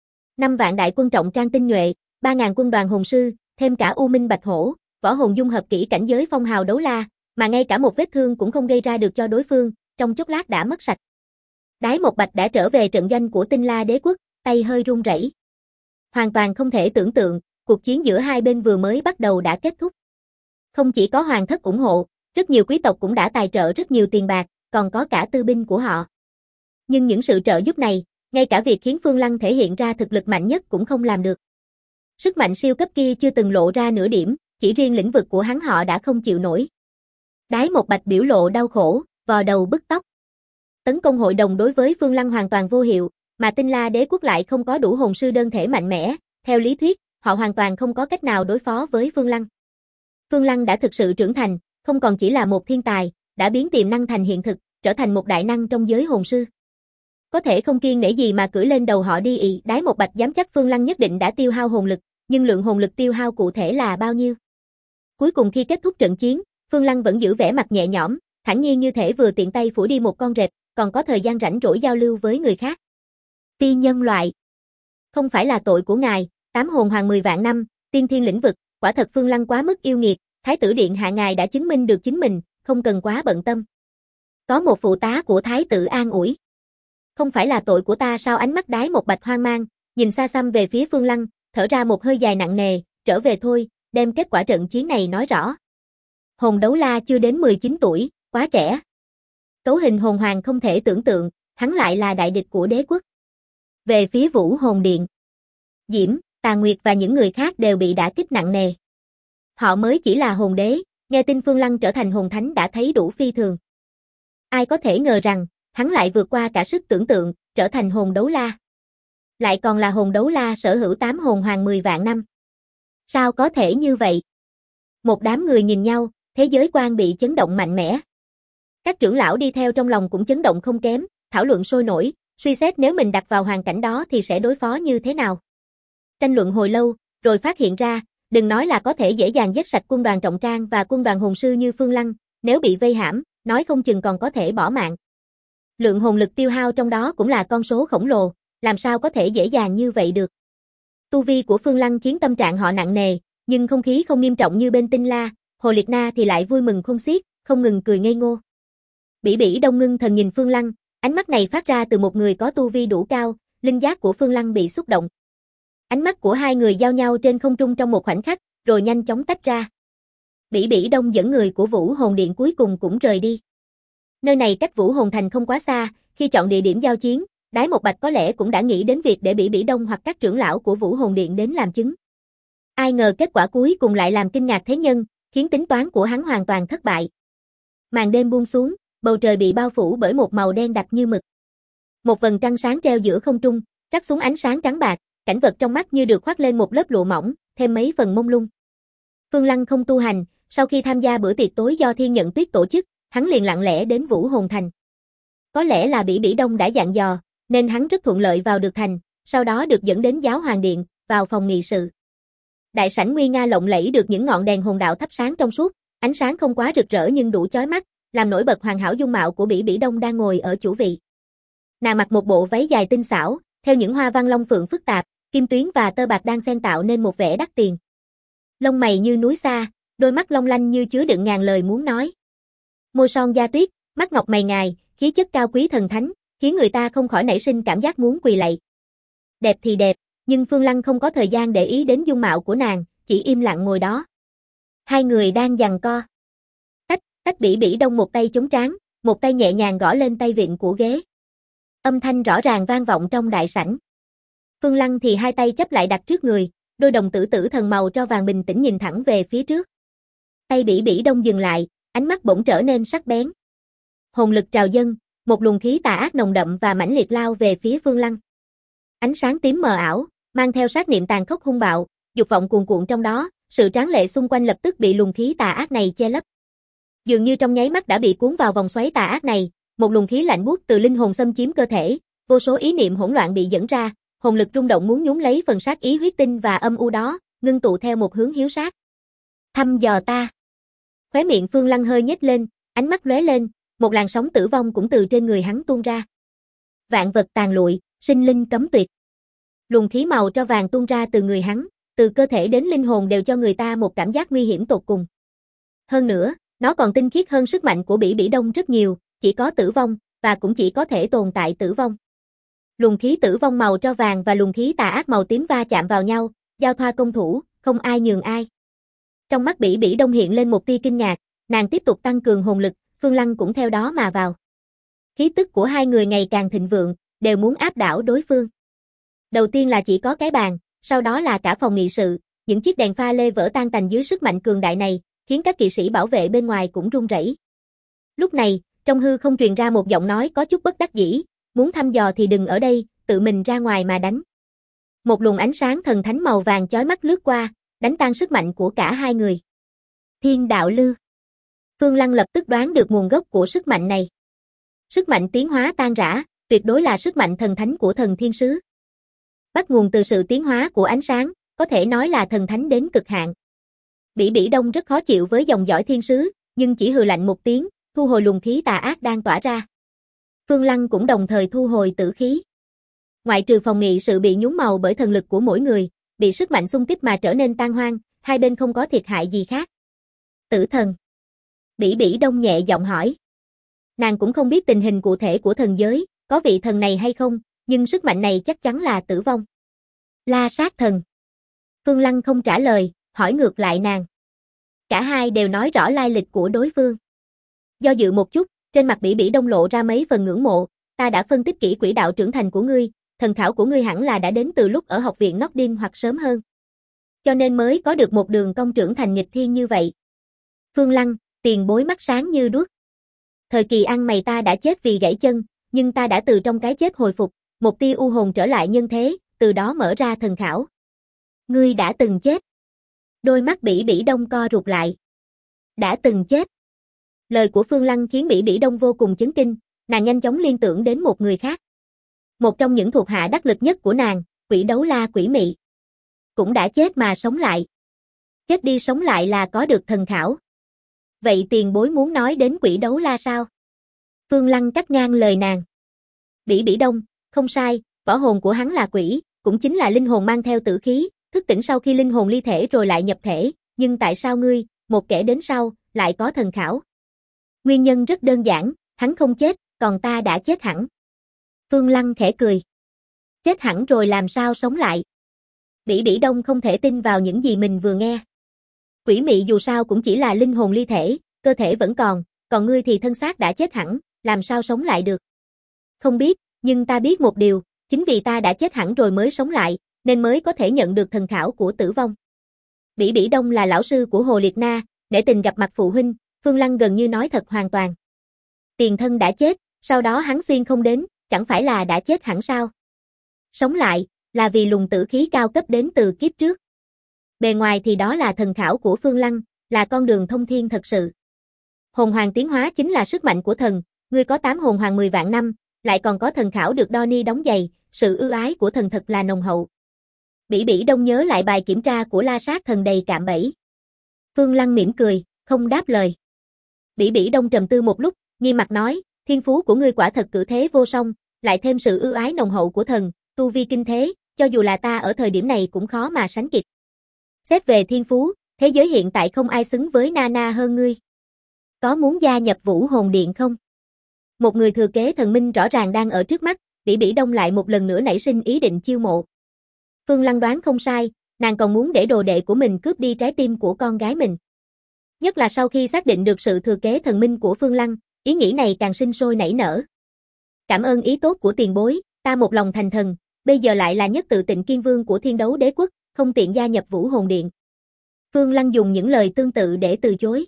5 vạn đại quân trọng trang tinh nhuệ, 3.000 quân đoàn hồn sư, thêm cả U Minh Bạch Hổ, võ hồn dung hợp kỹ cảnh giới phong hào Đấu La, mà ngay cả một vết thương cũng không gây ra được cho đối phương, trong chốc lát đã mất sạch. Đái Một Bạch đã trở về trận doanh của Tinh La Đế quốc, tay hơi run rẩy. Hoàn toàn không thể tưởng tượng, cuộc chiến giữa hai bên vừa mới bắt đầu đã kết thúc. Không chỉ có hoàng thất ủng hộ, Rất nhiều quý tộc cũng đã tài trợ rất nhiều tiền bạc, còn có cả tư binh của họ. Nhưng những sự trợ giúp này, ngay cả việc khiến Phương Lăng thể hiện ra thực lực mạnh nhất cũng không làm được. Sức mạnh siêu cấp kia chưa từng lộ ra nửa điểm, chỉ riêng lĩnh vực của hắn họ đã không chịu nổi. Đái Một Bạch biểu lộ đau khổ, vò đầu bứt tóc. Tấn công hội đồng đối với Phương Lăng hoàn toàn vô hiệu, mà Tinh La Đế quốc lại không có đủ hồn sư đơn thể mạnh mẽ, theo lý thuyết, họ hoàn toàn không có cách nào đối phó với Phương Lăng. Phương Lăng đã thực sự trưởng thành, không còn chỉ là một thiên tài, đã biến tiềm năng thành hiện thực, trở thành một đại năng trong giới hồn sư. Có thể không kiêng nể gì mà cưỡi lên đầu họ đi. Đái Một Bạch dám chắc Phương Lăng nhất định đã tiêu hao hồn lực, nhưng lượng hồn lực tiêu hao cụ thể là bao nhiêu? Cuối cùng khi kết thúc trận chiến, Phương Lăng vẫn giữ vẻ mặt nhẹ nhõm, thản nhiên như thể vừa tiện tay phủ đi một con rệp, còn có thời gian rảnh rỗi giao lưu với người khác. Phi nhân loại. Không phải là tội của ngài, 8 hồn hoàng 10 vạn năm, tiên thiên lĩnh vực, quả thật Phương Lăng quá mức yêu nghiệt, Thái tử điện hạ ngài đã chứng minh được chính mình, không cần quá bận tâm. Có một phụ tá của Thái tử an ủi. Không phải là tội của ta sao? Ánh mắt Đái Một Bạch hoang mang, nhìn xa xăm về phía Phương Lăng, thở ra một hơi dài nặng nề, trở về thôi, đem kết quả trận chiến này nói rõ. Hồn Đấu La chưa đến 19 tuổi, quá trẻ. Cấu hình hồn hoàng không thể tưởng tượng, hắn lại là đại địch của đế quốc. Về phía Vũ Hồn Điện, Diễm, Tà Nguyệt và những người khác đều bị đả kích nặng nề. Họ mới chỉ là hồn đế, nghe tin Phương Lăng trở thành hồn thánh đã thấy đủ phi thường. Ai có thể ngờ rằng, hắn lại vượt qua cả sức tưởng tượng, trở thành hồn đấu la. Lại còn là hồn đấu la sở hữu 8 hồn hoàng 10 vạn năm. Sao có thể như vậy? Một đám người nhìn nhau, thế giới quan bị chấn động mạnh mẽ. Các trưởng lão đi theo trong lòng cũng chấn động không kém, thảo luận sôi nổi, suy xét nếu mình đặt vào hoàn cảnh đó thì sẽ đối phó như thế nào. Tranh luận hồi lâu, rồi phát hiện ra, đừng nói là có thể dễ dàng giết sạch quân đoàn trọng trang và quân đoàn hồn sư như Phương Lăng, nếu bị vây hãm, nói không chừng còn có thể bỏ mạng. Lượng hồn lực tiêu hao trong đó cũng là con số khổng lồ, làm sao có thể dễ dàng như vậy được. Tu vi của Phương Lăng khiến tâm trạng họ nặng nề, nhưng không khí không nghiêm trọng như bên Tinh La, Hồ Liệt Na thì lại vui mừng không xiết, không ngừng cười ngây ngô. Bỉ Bỉ Đông ngưng thần nhìn Phương Lăng, ánh mắt này phát ra từ một người có tu vi đủ cao, linh giác của Phương Lăng bị xúc động. Ánh mắt của hai người giao nhau trên không trung trong một khoảnh khắc, rồi nhanh chóng tách ra. Bỉ Bỉ Đông dẫn người của Vũ Hồn Điện cuối cùng cũng rời đi. Nơi này cách Vũ Hồn Thành không quá xa, khi chọn địa điểm giao chiến, Đái Một Bạch có lẽ cũng đã nghĩ đến việc để Bỉ Bỉ Đông hoặc các trưởng lão của Vũ Hồn Điện đến làm chứng. Ai ngờ kết quả cuối cùng lại làm kinh ngạc thế nhân, khiến tính toán của hắn hoàn toàn thất bại. Màn đêm buông xuống, bầu trời bị bao phủ bởi một màu đen đặc như mực. Một vầng trăng sáng treo giữa không trung, rắc xuống ánh sáng trắng bạc, cảnh vật trong mắt như được khoác lên một lớp lụa mỏng, thêm mấy phần mông lung. Phương Lăng không tu hành, sau khi tham gia bữa tiệc tối do Thiên Nhận Tuyết tổ chức, hắn liền lặng lẽ đến Vũ Hồn Thành. Có lẽ là Bỉ Bỉ Đông đã dặn dò, nên hắn rất thuận lợi vào được thành, sau đó được dẫn đến Giáo Hoàng Điện, vào phòng nghị sự. Đại sảnh nguy nga lộng lẫy được những ngọn đèn hồn đạo thắp sáng trong suốt, ánh sáng không quá rực rỡ nhưng đủ chói mắt, làm nổi bật hoàn hảo dung mạo của Bỉ Bỉ Đông đang ngồi ở chủ vị. Nàng mặc một bộ váy dài tinh xảo, theo những hoa văn long phượng phức tạp, kim tuyến và tơ bạc đang xen tạo nên một vẻ đắt tiền. Lông mày như núi xa, đôi mắt long lanh như chứa đựng ngàn lời muốn nói. Môi son da tuyết, mắt ngọc mày ngài, khí chất cao quý thần thánh, khiến người ta không khỏi nảy sinh cảm giác muốn quỳ lạy. Đẹp thì đẹp, nhưng Phương Lăng không có thời gian để ý đến dung mạo của nàng, chỉ im lặng ngồi đó. Hai người đang giằng co. Tách Bỉ Bỉ Đông một tay chống trán, một tay nhẹ nhàng gõ lên tay vịn của ghế. Âm thanh rõ ràng vang vọng trong đại sảnh. Phương Lăng thì hai tay chấp lại đặt trước người, đôi đồng tử tử thần màu tro vàng bình tĩnh nhìn thẳng về phía trước. Tay Bỉ Bỉ Đông dừng lại, ánh mắt bỗng trở nên sắc bén. Hồn lực trào dâng, một luồng khí tà ác nồng đậm và mãnh liệt lao về phía Phương Lăng. Ánh sáng tím mờ ảo, mang theo sát niệm tàn khốc hung bạo, dục vọng cuồn cuộn trong đó, sự tráng lệ xung quanh lập tức bị luồng khí tà ác này che lấp. Dường như trong nháy mắt đã bị cuốn vào vòng xoáy tà ác này, một luồng khí lạnh buốt từ linh hồn xâm chiếm cơ thể, vô số ý niệm hỗn loạn bị dẫn ra, hồn lực rung động muốn nhúng lấy phần sát ý huyết tinh và âm u đó, ngưng tụ theo một hướng hiếu sát. Thăm dò ta. Khóe miệng Phương Lăng hơi nhếch lên, ánh mắt lóe lên, một làn sóng tử vong cũng từ trên người hắn tuôn ra. Vạn vật tàn lụi, sinh linh cấm tuyệt. Luồng khí màu tro vàng tuôn ra từ người hắn, từ cơ thể đến linh hồn đều cho người ta một cảm giác nguy hiểm tột cùng. Hơn nữa, nó còn tinh khiết hơn sức mạnh của Bỉ Bỉ Đông rất nhiều, chỉ có tử vong, và cũng chỉ có thể tồn tại tử vong. Luồng khí tử vong màu tro vàng và luồng khí tà ác màu tím va chạm vào nhau, giao thoa công thủ, không ai nhường ai. Trong mắt Bỉ Bỉ Đông hiện lên một tia kinh ngạc, nàng tiếp tục tăng cường hồn lực, Phương Lăng cũng theo đó mà vào. Khí tức của hai người ngày càng thịnh vượng, đều muốn áp đảo đối phương. Đầu tiên là chỉ có cái bàn, sau đó là cả phòng nghị sự, những chiếc đèn pha lê vỡ tan tành dưới sức mạnh cường đại này, khiến các kỵ sĩ bảo vệ bên ngoài cũng run rẩy. Lúc này, trong hư không truyền ra một giọng nói có chút bất đắc dĩ, muốn thăm dò thì đừng ở đây, tự mình ra ngoài mà đánh. Một luồng ánh sáng thần thánh màu vàng chói mắt lướt qua, đánh tan sức mạnh của cả hai người. Thiên đạo lư. Phương Lăng lập tức đoán được nguồn gốc của sức mạnh này. Sức mạnh tiến hóa tan rã, tuyệt đối là sức mạnh thần thánh của thần thiên sứ. Bắt nguồn từ sự tiến hóa của ánh sáng, có thể nói là thần thánh đến cực hạn. Bỉ Đông rất khó chịu với dòng dõi thiên sứ, nhưng chỉ hừ lạnh một tiếng, thu hồi luồng khí tà ác đang tỏa ra. Phương Lăng cũng đồng thời thu hồi tử khí. Ngoại trừ phòng nghị sự bị nhuốm màu bởi thần lực của mỗi người, bị sức mạnh xung kích mà trở nên tan hoang, hai bên không có thiệt hại gì khác. Tử thần. Bỉ Đông nhẹ giọng hỏi. Nàng cũng không biết tình hình cụ thể của thần giới, có vị thần này hay không, nhưng sức mạnh này chắc chắn là tử vong. La sát thần. Phương Lăng không trả lời, hỏi ngược lại nàng. Cả hai đều nói rõ lai lịch của đối phương. Do dự một chút, trên mặt Bỉ Đông lộ ra mấy phần ngưỡng mộ, ta đã phân tích kỹ quỹ đạo trưởng thành của ngươi, thần thảo của ngươi hẳn là đã đến từ lúc ở học viện Nordin hoặc sớm hơn. Cho nên mới có được một đường cong trưởng thành nghịch thiên như vậy. Phương Lăng, tiền bối mắt sáng như đuốc. Thời kỳ ăn mày ta đã chết vì gãy chân, nhưng ta đã từ trong cái chết hồi phục, một tia u hồn trở lại nhân thế, từ đó mở ra thần khảo. Ngươi đã từng chết. Đôi mắt Bỉ Đông co rụt lại. Đã từng chết. Lời của Phương Lăng khiến Bỉ Đông vô cùng chấn kinh, nàng nhanh chóng liên tưởng đến một người khác. Một trong những thuộc hạ đắc lực nhất của nàng, quỷ đấu la Quỷ Mị. Cũng đã chết mà sống lại. Chết đi sống lại là có được thần khảo. Vậy tiền bối muốn nói đến quỷ đấu la sao? Phương Lăng cắt ngang lời nàng. Bỉ Đông, không sai, võ hồn của hắn là quỷ, cũng chính là linh hồn mang theo tử khí, thức tỉnh sau khi linh hồn ly thể rồi lại nhập thể, nhưng tại sao ngươi, một kẻ đến sau, lại có thần khảo? Nguyên nhân rất đơn giản, hắn không chết, còn ta đã chết hẳn. Phương Lăng khẽ cười. Chết hẳn rồi làm sao sống lại? Bỉ Đông không thể tin vào những gì mình vừa nghe. Quỷ mị dù sao cũng chỉ là linh hồn ly thể, cơ thể vẫn còn ngươi thì thân xác đã chết hẳn, làm sao sống lại được? Không biết, nhưng ta biết một điều, chính vì ta đã chết hẳn rồi mới sống lại, nên mới có thể nhận được thần khảo của tử vong. Bỉ Đông là lão sư của Hồ Liệt Na, để tình gặp mặt phụ huynh, Phương Lăng gần như nói thật hoàn toàn. Tiền thân đã chết, sau đó hắn xuyên không đến, chẳng phải là đã chết hẳn sao? Sống lại, là vì luồng tử khí cao cấp đến từ kiếp trước. Bề ngoài thì đó là thần khảo của Phương Lăng, là con đường thông thiên thật sự. Hồn hoàng tiến hóa chính là sức mạnh của thần, ngươi có 8 hồn hoàng 10 vạn năm, lại còn có thần khảo được đo ni đóng giày, sự ưu ái của thần thật là nồng hậu. Bỉ Đông nhớ lại bài kiểm tra của La Sát thần đầy cạm bẫy. Phương Lăng mỉm cười, không đáp lời. Bỉ Đông trầm tư một lúc, nghiêm mặt nói, thiên phú của ngươi quả thật cử thế vô song, lại thêm sự ưu ái nồng hậu của thần, tu vi kinh thế, cho dù là ta ở thời điểm này cũng khó mà sánh kịp. Xét về thiên phú, thế giới hiện tại không ai xứng với Nana hơn ngươi. Có muốn gia nhập Vũ Hồn Điện không? Một người thừa kế thần minh rõ ràng đang ở trước mắt, Bỉ Đông lại một lần nữa nảy sinh ý định chiêu mộ. Phương Lăng đoán không sai, nàng còn muốn để đồ đệ của mình cướp đi trái tim của con gái mình. Nhất là sau khi xác định được sự thừa kế thần minh của Phương Lăng, ý nghĩ này càng sinh sôi nảy nở. Cảm ơn ý tốt của tiền bối, ta một lòng thành thần, bây giờ lại là nhất tự Tịnh Kiên Vương của Thiên Đấu Đế Quốc, không tiện gia nhập Vũ Hồn Điện. Phương Lăng dùng những lời tương tự để từ chối.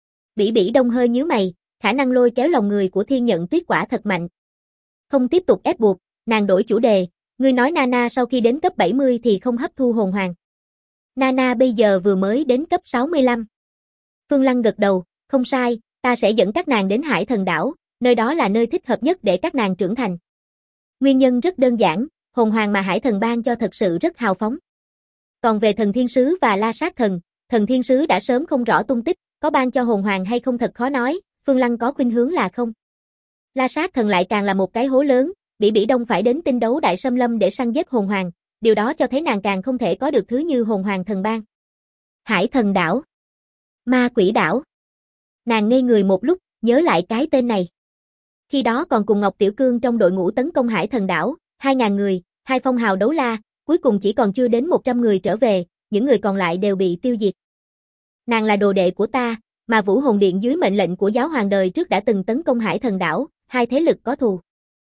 Bỉ Đông hơi nhíu mày, khả năng lôi kéo lòng người của Thiên Nhận Tuyết quả thật mạnh. Không tiếp tục ép buộc, nàng đổi chủ đề, ngươi nói Nana sau khi đến cấp 70 thì không hấp thu hồn hoàng. Nana bây giờ vừa mới đến cấp 65. Phương Lăng gật đầu, không sai, ta sẽ dẫn các nàng đến Hải Thần Đảo, nơi đó là nơi thích hợp nhất để các nàng trưởng thành. Nguyên nhân rất đơn giản, hồn hoàng mà Hải Thần ban cho thật sự rất hào phóng. Còn về thần thiên sứ và La Sát thần, thần thiên sứ đã sớm không rõ tung tích, có ban cho hồn hoàng hay không thật khó nói, Phương Lăng có khuynh hướng là không. La Sát thần lại càng là một cái hố lớn, Bỉ Đông phải đến Tinh Đấu Đại Xâm Lâm để săn giết hồn hoàng, điều đó cho thấy nàng càng không thể có được thứ như hồn hoàng thần ban. Hải Thần Đảo, Ma Quỷ Đảo. Nàng ngây người một lúc, nhớ lại cái tên này. Khi đó còn cùng Ngọc Tiểu Cương trong đội ngũ tấn công Hải Thần Đảo, 2.000 người, 2 phong hào đấu la, cuối cùng chỉ còn chưa đến 100 người trở về, những người còn lại đều bị tiêu diệt. Nàng là đồ đệ của ta, Mà Vũ Hồn Điện dưới mệnh lệnh của giáo hoàng đời trước đã từng tấn công Hải Thần đảo, hai thế lực có thù.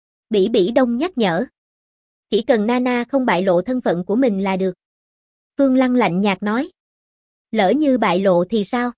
Bỉ Bỉ Đông nhắc nhở. Chỉ cần Nana không bại lộ thân phận của mình là được. Phương Lăng lạnh nhạt nói. Lỡ như bại lộ thì sao?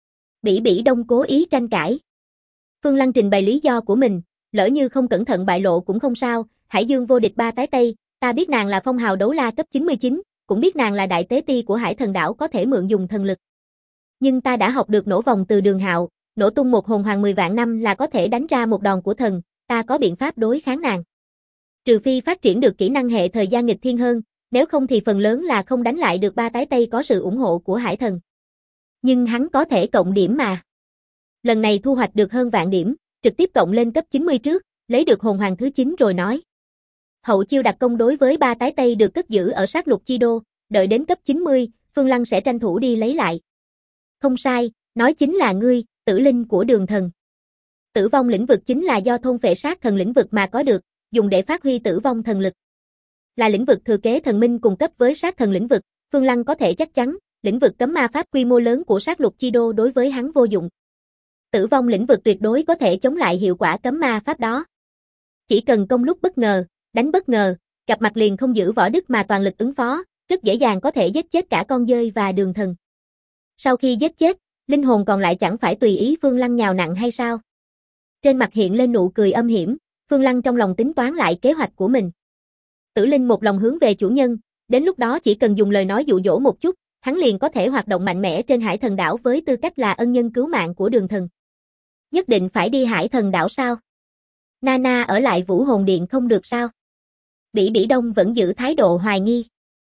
Bỉ Bỉ Đông cố ý tranh cãi. Phương Lăng trình bày lý do của mình, lỡ như không cẩn thận bại lộ cũng không sao, Hải Dương vô địch ba tái Tây, ta biết nàng là phong hào đấu la cấp 99, cũng biết nàng là đại tế ti của Hải Thần đảo có thể mượn dùng thần lực. Nhưng ta đã học được nổ vòng từ Đường Hạo, nổ tung một hồn hoàng 10 vạn năm là có thể đánh ra một đòn của thần, ta có biện pháp đối kháng nàng. Trừ phi phát triển được kỹ năng hệ thời gian nghịch thiên hơn, nếu không thì phần lớn là không đánh lại được ba tái Tây có sự ủng hộ của Hải Thần. Nhưng hắn có thể cộng điểm mà. Lần này thu hoạch được hơn vạn điểm, trực tiếp cộng lên cấp 90 trước, lấy được hồn hoàng thứ 9 rồi nói. Hậu chiêu đặc công đối với ba tái Tây được cất giữ ở sát lục chi đô, đợi đến cấp 90, Phương Lăng sẽ tranh thủ đi lấy lại. Không sai, nói chính là ngươi, tử linh của Đường Thần. Tử vong lĩnh vực chính là do thôn phệ sát thần lĩnh vực mà có được, dùng để phát huy tử vong thần lực. Là lĩnh vực thừa kế thần minh cùng cấp với sát thần lĩnh vực, Phương Lăng có thể chắc chắn, lĩnh vực cấm ma pháp quy mô lớn của sát lục chi đô đối với hắn vô dụng. Tử vong lĩnh vực tuyệt đối có thể chống lại hiệu quả cấm ma pháp đó. Chỉ cần công lúc bất ngờ, đánh bất ngờ, gặp mặt liền không giữ võ đức mà toàn lực ứng phó, rất dễ dàng có thể giết chết cả con dơi và Đường Thần. Sau khi giết chết, linh hồn còn lại chẳng phải tùy ý Phương Lăng nhào nặn hay sao? Trên mặt hiện lên nụ cười âm hiểm, Phương Lăng trong lòng tính toán lại kế hoạch của mình. Tử linh một lòng hướng về chủ nhân, đến lúc đó chỉ cần dùng lời nói dụ dỗ một chút, hắn liền có thể hoạt động mạnh mẽ trên Hải Thần đảo với tư cách là ân nhân cứu mạng của Đường Thần. Nhất định phải đi Hải Thần đảo sao? Nana ở lại Vũ Hồn Điện không được sao? Bỉ Bỉ Đông vẫn giữ thái độ hoài nghi.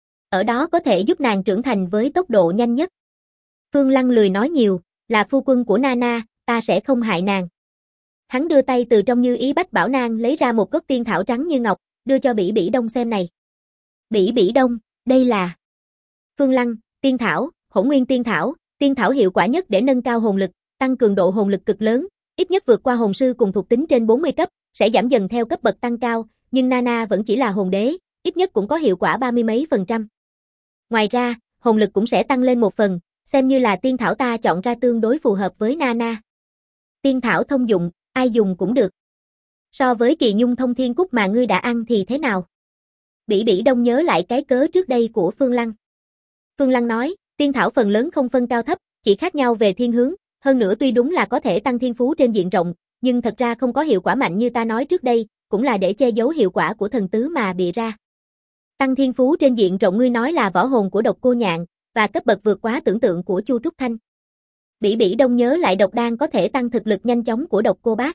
Ở đó có thể giúp nàng trưởng thành với tốc độ nhanh nhất. Phương Lăng lười nói nhiều, là phu quân của Nana, ta sẽ không hại nàng. Hắn đưa tay từ trong như ý bách bảo nang lấy ra một gốc tiên thảo trắng như ngọc, đưa cho Bỉ Bỉ Đông xem này. Bỉ Bỉ Đông, đây là Phương Lăng, tiên thảo, Hỗn Nguyên tiên thảo hiệu quả nhất để nâng cao hồn lực, tăng cường độ hồn lực cực lớn, ít nhất vượt qua hồn sư cùng thuộc tính trên 40 cấp, sẽ giảm dần theo cấp bậc tăng cao, nhưng Nana vẫn chỉ là hồn đế, ít nhất cũng có hiệu quả 30 mấy %. Ngoài ra, hồn lực cũng sẽ tăng lên một phần, xem như là tiên thảo ta chọn ra tương đối phù hợp với Nana. Tiên thảo thông dụng, ai dùng cũng được. So với kỳ nhung thông thiên cúc mà ngươi đã ăn thì thế nào? Bỉ Bỉ Đông nhớ lại cái cớ trước đây của Phương Lăng. Phương Lăng nói, tiên thảo phần lớn không phân cao thấp, chỉ khác nhau về thiên hướng, hơn nữa tuy đúng là có thể tăng thiên phú trên diện rộng, nhưng thật ra không có hiệu quả mạnh như ta nói trước đây, cũng là để che giấu hiệu quả của thần tứ mà bịa ra. Tăng thiên phú trên diện rộng ngươi nói là võ hồn của Độc Cô Nhạn, và cấp bậc vượt quá tưởng tượng của Chu Trúc Thanh. Bỉ Bỉ Đông nhớ lại độc đan có thể tăng thực lực nhanh chóng của Độc Cô Bác.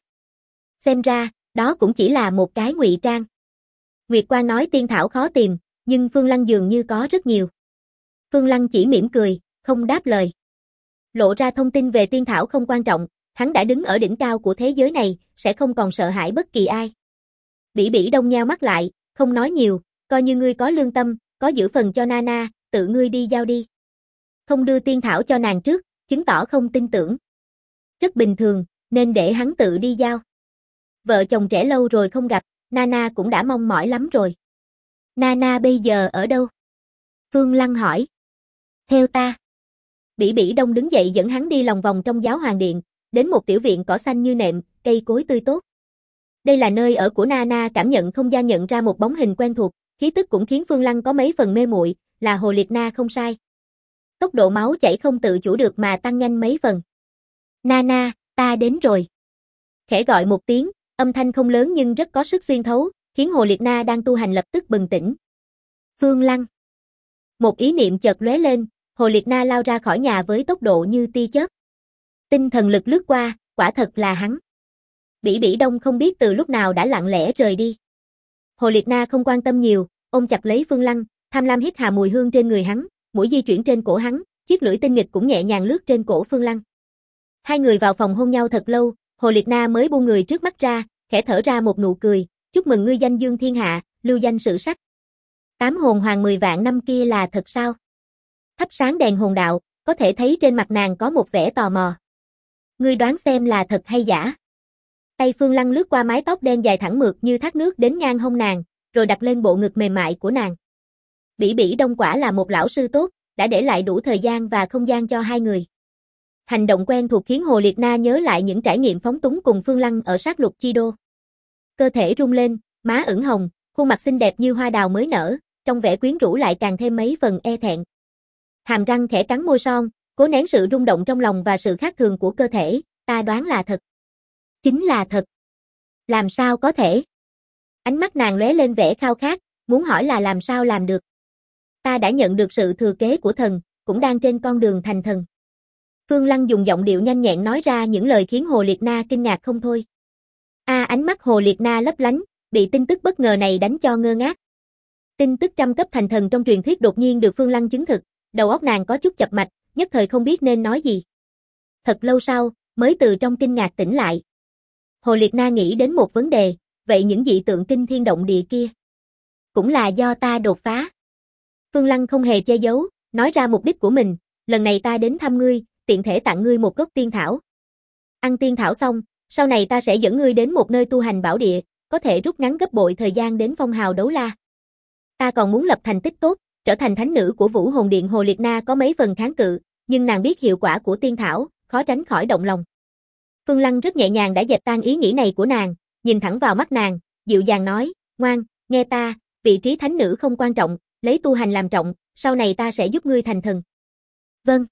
Xem ra, đó cũng chỉ là một cái ngụy trang. Nguyệt Quang nói tiên thảo khó tìm, nhưng Phương Lăng dường như có rất nhiều. Phương Lăng chỉ mỉm cười, không đáp lời. Lộ ra thông tin về tiên thảo không quan trọng, hắn đã đứng ở đỉnh cao của thế giới này, sẽ không còn sợ hãi bất kỳ ai. Bỉ Bỉ Đông nheo mắt lại, không nói nhiều, coi như ngươi có lương tâm, có giữ phần cho Nana, tự ngươi đi giao đi. Không đưa tiên thảo cho nàng trước, chứng tỏ không tin tưởng. Rất bình thường, nên để hắn tự đi giao. Vợ chồng trẻ lâu rồi không gặp, Nana cũng đã mong mỏi lắm rồi. Nana bây giờ ở đâu? Phương Lăng hỏi. Theo ta. Bỉ Bỉ Đông đứng dậy dẫn hắn đi lòng vòng trong giáo hoàng điện, đến một tiểu viện cỏ xanh như nệm, cây cối tươi tốt. Đây là nơi ở của Nana, cảm nhận không gian nhận ra một bóng hình quen thuộc, khí tức cũng khiến Phương Lăng có mấy phần mê muội, là Hồ Liệt Na không sai. Tốc độ máu chảy không tự chủ được mà tăng nhanh mấy phần. Nana, ta đến rồi. Khẽ gọi một tiếng, âm thanh không lớn nhưng rất có sức xuyên thấu, khiến Hồ Liệt Na đang tu hành lập tức bừng tỉnh. Phương Lăng. Một ý niệm chợt lóe lên, Hồ Liệt Na lao ra khỏi nhà với tốc độ như tia chớp. Tinh thần lực lướt qua, quả thật là hắn. Bỉ Bỉ Đông không biết từ lúc nào đã lặng lẽ rời đi. Hồ Liệt Na không quan tâm nhiều, ôm chặt lấy Phương Lăng, tham lam hít hà mùi hương trên người hắn, mũi di chuyển trên cổ hắn, chiếc lưỡi tinh nghịch cũng nhẹ nhàng lướt trên cổ Phương Lăng. Hai người vào phòng hôn nhau thật lâu, Hồ Liệt Na mới buông người trước mắt ra, khẽ thở ra một nụ cười, chúc mừng ngươi danh dương thiên hạ, lưu danh sử sách. 8 hồn hoàng 10 vạn năm kia là thật sao? Thắp sáng đèn hồn đạo, có thể thấy trên mặt nàng có một vẻ tò mò. Ngươi đoán xem là thật hay giả? Tay Phương Lăng lướt qua mái tóc đen dài thẳng mượt như thác nước đến ngang hông nàng, rồi đặt lên bộ ngực mềm mại của nàng. Bỉ Bỉ Đông quả là một lão sư tốt, đã để lại đủ thời gian và không gian cho hai người. Hành động quen thuộc khiến Hồ Liệt Na nhớ lại những trải nghiệm phóng túng cùng Phương Lăng ở sát lục chi đô. Cơ thể rung lên, má ửng hồng, khuôn mặt xinh đẹp như hoa đào mới nở, trong vẻ quyến rũ lại càng thêm mấy phần e thẹn. Hàm răng khẽ cắn môi son, cố nén sự rung động trong lòng và sự khác thường của cơ thể, ta đoán là thật. Chính là thật. Làm sao có thể? Ánh mắt nàng lóe lên vẻ khao khát, muốn hỏi là làm sao làm được. Ta đã nhận được sự thừa kế của thần, cũng đang trên con đường thành thần. Phương Lăng dùng giọng điệu nhanh nhẹn nói ra những lời khiến Hồ Liệt Na kinh ngạc không thôi. Ánh mắt Hồ Liệt Na lấp lánh, bị tin tức bất ngờ này đánh cho ngơ ngác. Tin tức trăm cấp thành thần trong truyền thuyết đột nhiên được Phương Lăng chứng thực, đầu óc nàng có chút chập mạch, nhất thời không biết nên nói gì. Thật lâu sau, mới từ trong kinh ngạc tỉnh lại. Hồ Liệt Na nghĩ đến một vấn đề, vậy những dị tượng kinh thiên động địa kia cũng là do ta đột phá. Phương Lăng không hề che giấu, nói ra mục đích của mình, lần này ta đến thăm ngươi, tiện thể tặng ngươi một gốc tiên thảo. Ăn tiên thảo xong, sau này ta sẽ dẫn ngươi đến một nơi tu hành bảo địa, có thể rút ngắn gấp bội thời gian đến phong hào đấu la. Ta còn muốn lập thành tích tốt, trở thành thánh nữ của Vũ Hồn Điện. Hồ Liệt Na có mấy phần kháng cự, nhưng nàng biết hiệu quả của tiên thảo, khó tránh khỏi động lòng. Phương Lăng rất nhẹ nhàng đã dẹp tan ý nghĩ này của nàng, nhìn thẳng vào mắt nàng, dịu dàng nói, ngoan, nghe ta, vị trí thánh nữ không quan trọng, lấy tu hành làm trọng, sau này ta sẽ giúp ngươi thành thần. Vâng.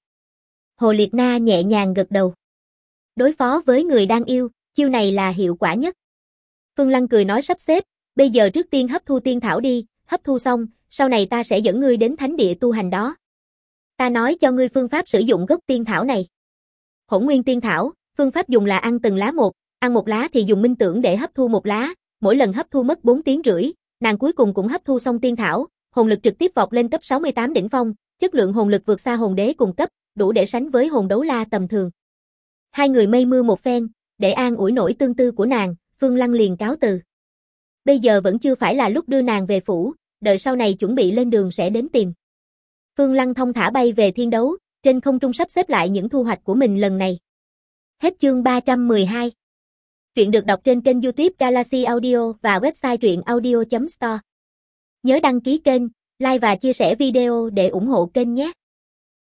Hồ Liệt Na nhẹ nhàng gật đầu. Đối phó với người đang yêu, chiêu này là hiệu quả nhất. Phương Lăng cười nói sắp xếp, bây giờ trước tiên hấp thu tiên thảo đi, hấp thu xong, sau này ta sẽ dẫn ngươi đến thánh địa tu hành đó. Ta nói cho ngươi phương pháp sử dụng gốc tiên thảo này. Hỗn nguyên tiên thảo, phương pháp dùng là ăn từng lá một, ăn một lá thì dùng minh tưởng để hấp thu một lá, mỗi lần hấp thu mất 4 tiếng rưỡi, nàng cuối cùng cũng hấp thu xong tiên thảo, hồn lực trực tiếp vọt lên cấp 68 đỉnh phong, chất lượng hồn lực vượt xa hồn đế cùng cấp, đủ để sánh với hồn đấu la tầm thường. Hai người mây mưa một phen, để an ủi nỗi tương tư của nàng, Phương Lăng liền cáo từ. Bây giờ vẫn chưa phải là lúc đưa nàng về phủ, đợi sau này chuẩn bị lên đường sẽ đến tìm. Phương Lăng thong thả bay về thiên đấu, trên không trung sắp xếp lại những thu hoạch của mình lần này. Hết chương 312. Truyện được đọc trên kênh YouTube Galaxy Audio và website truyệnaudio.store. Nhớ đăng ký kênh, like và chia sẻ video để ủng hộ kênh nhé.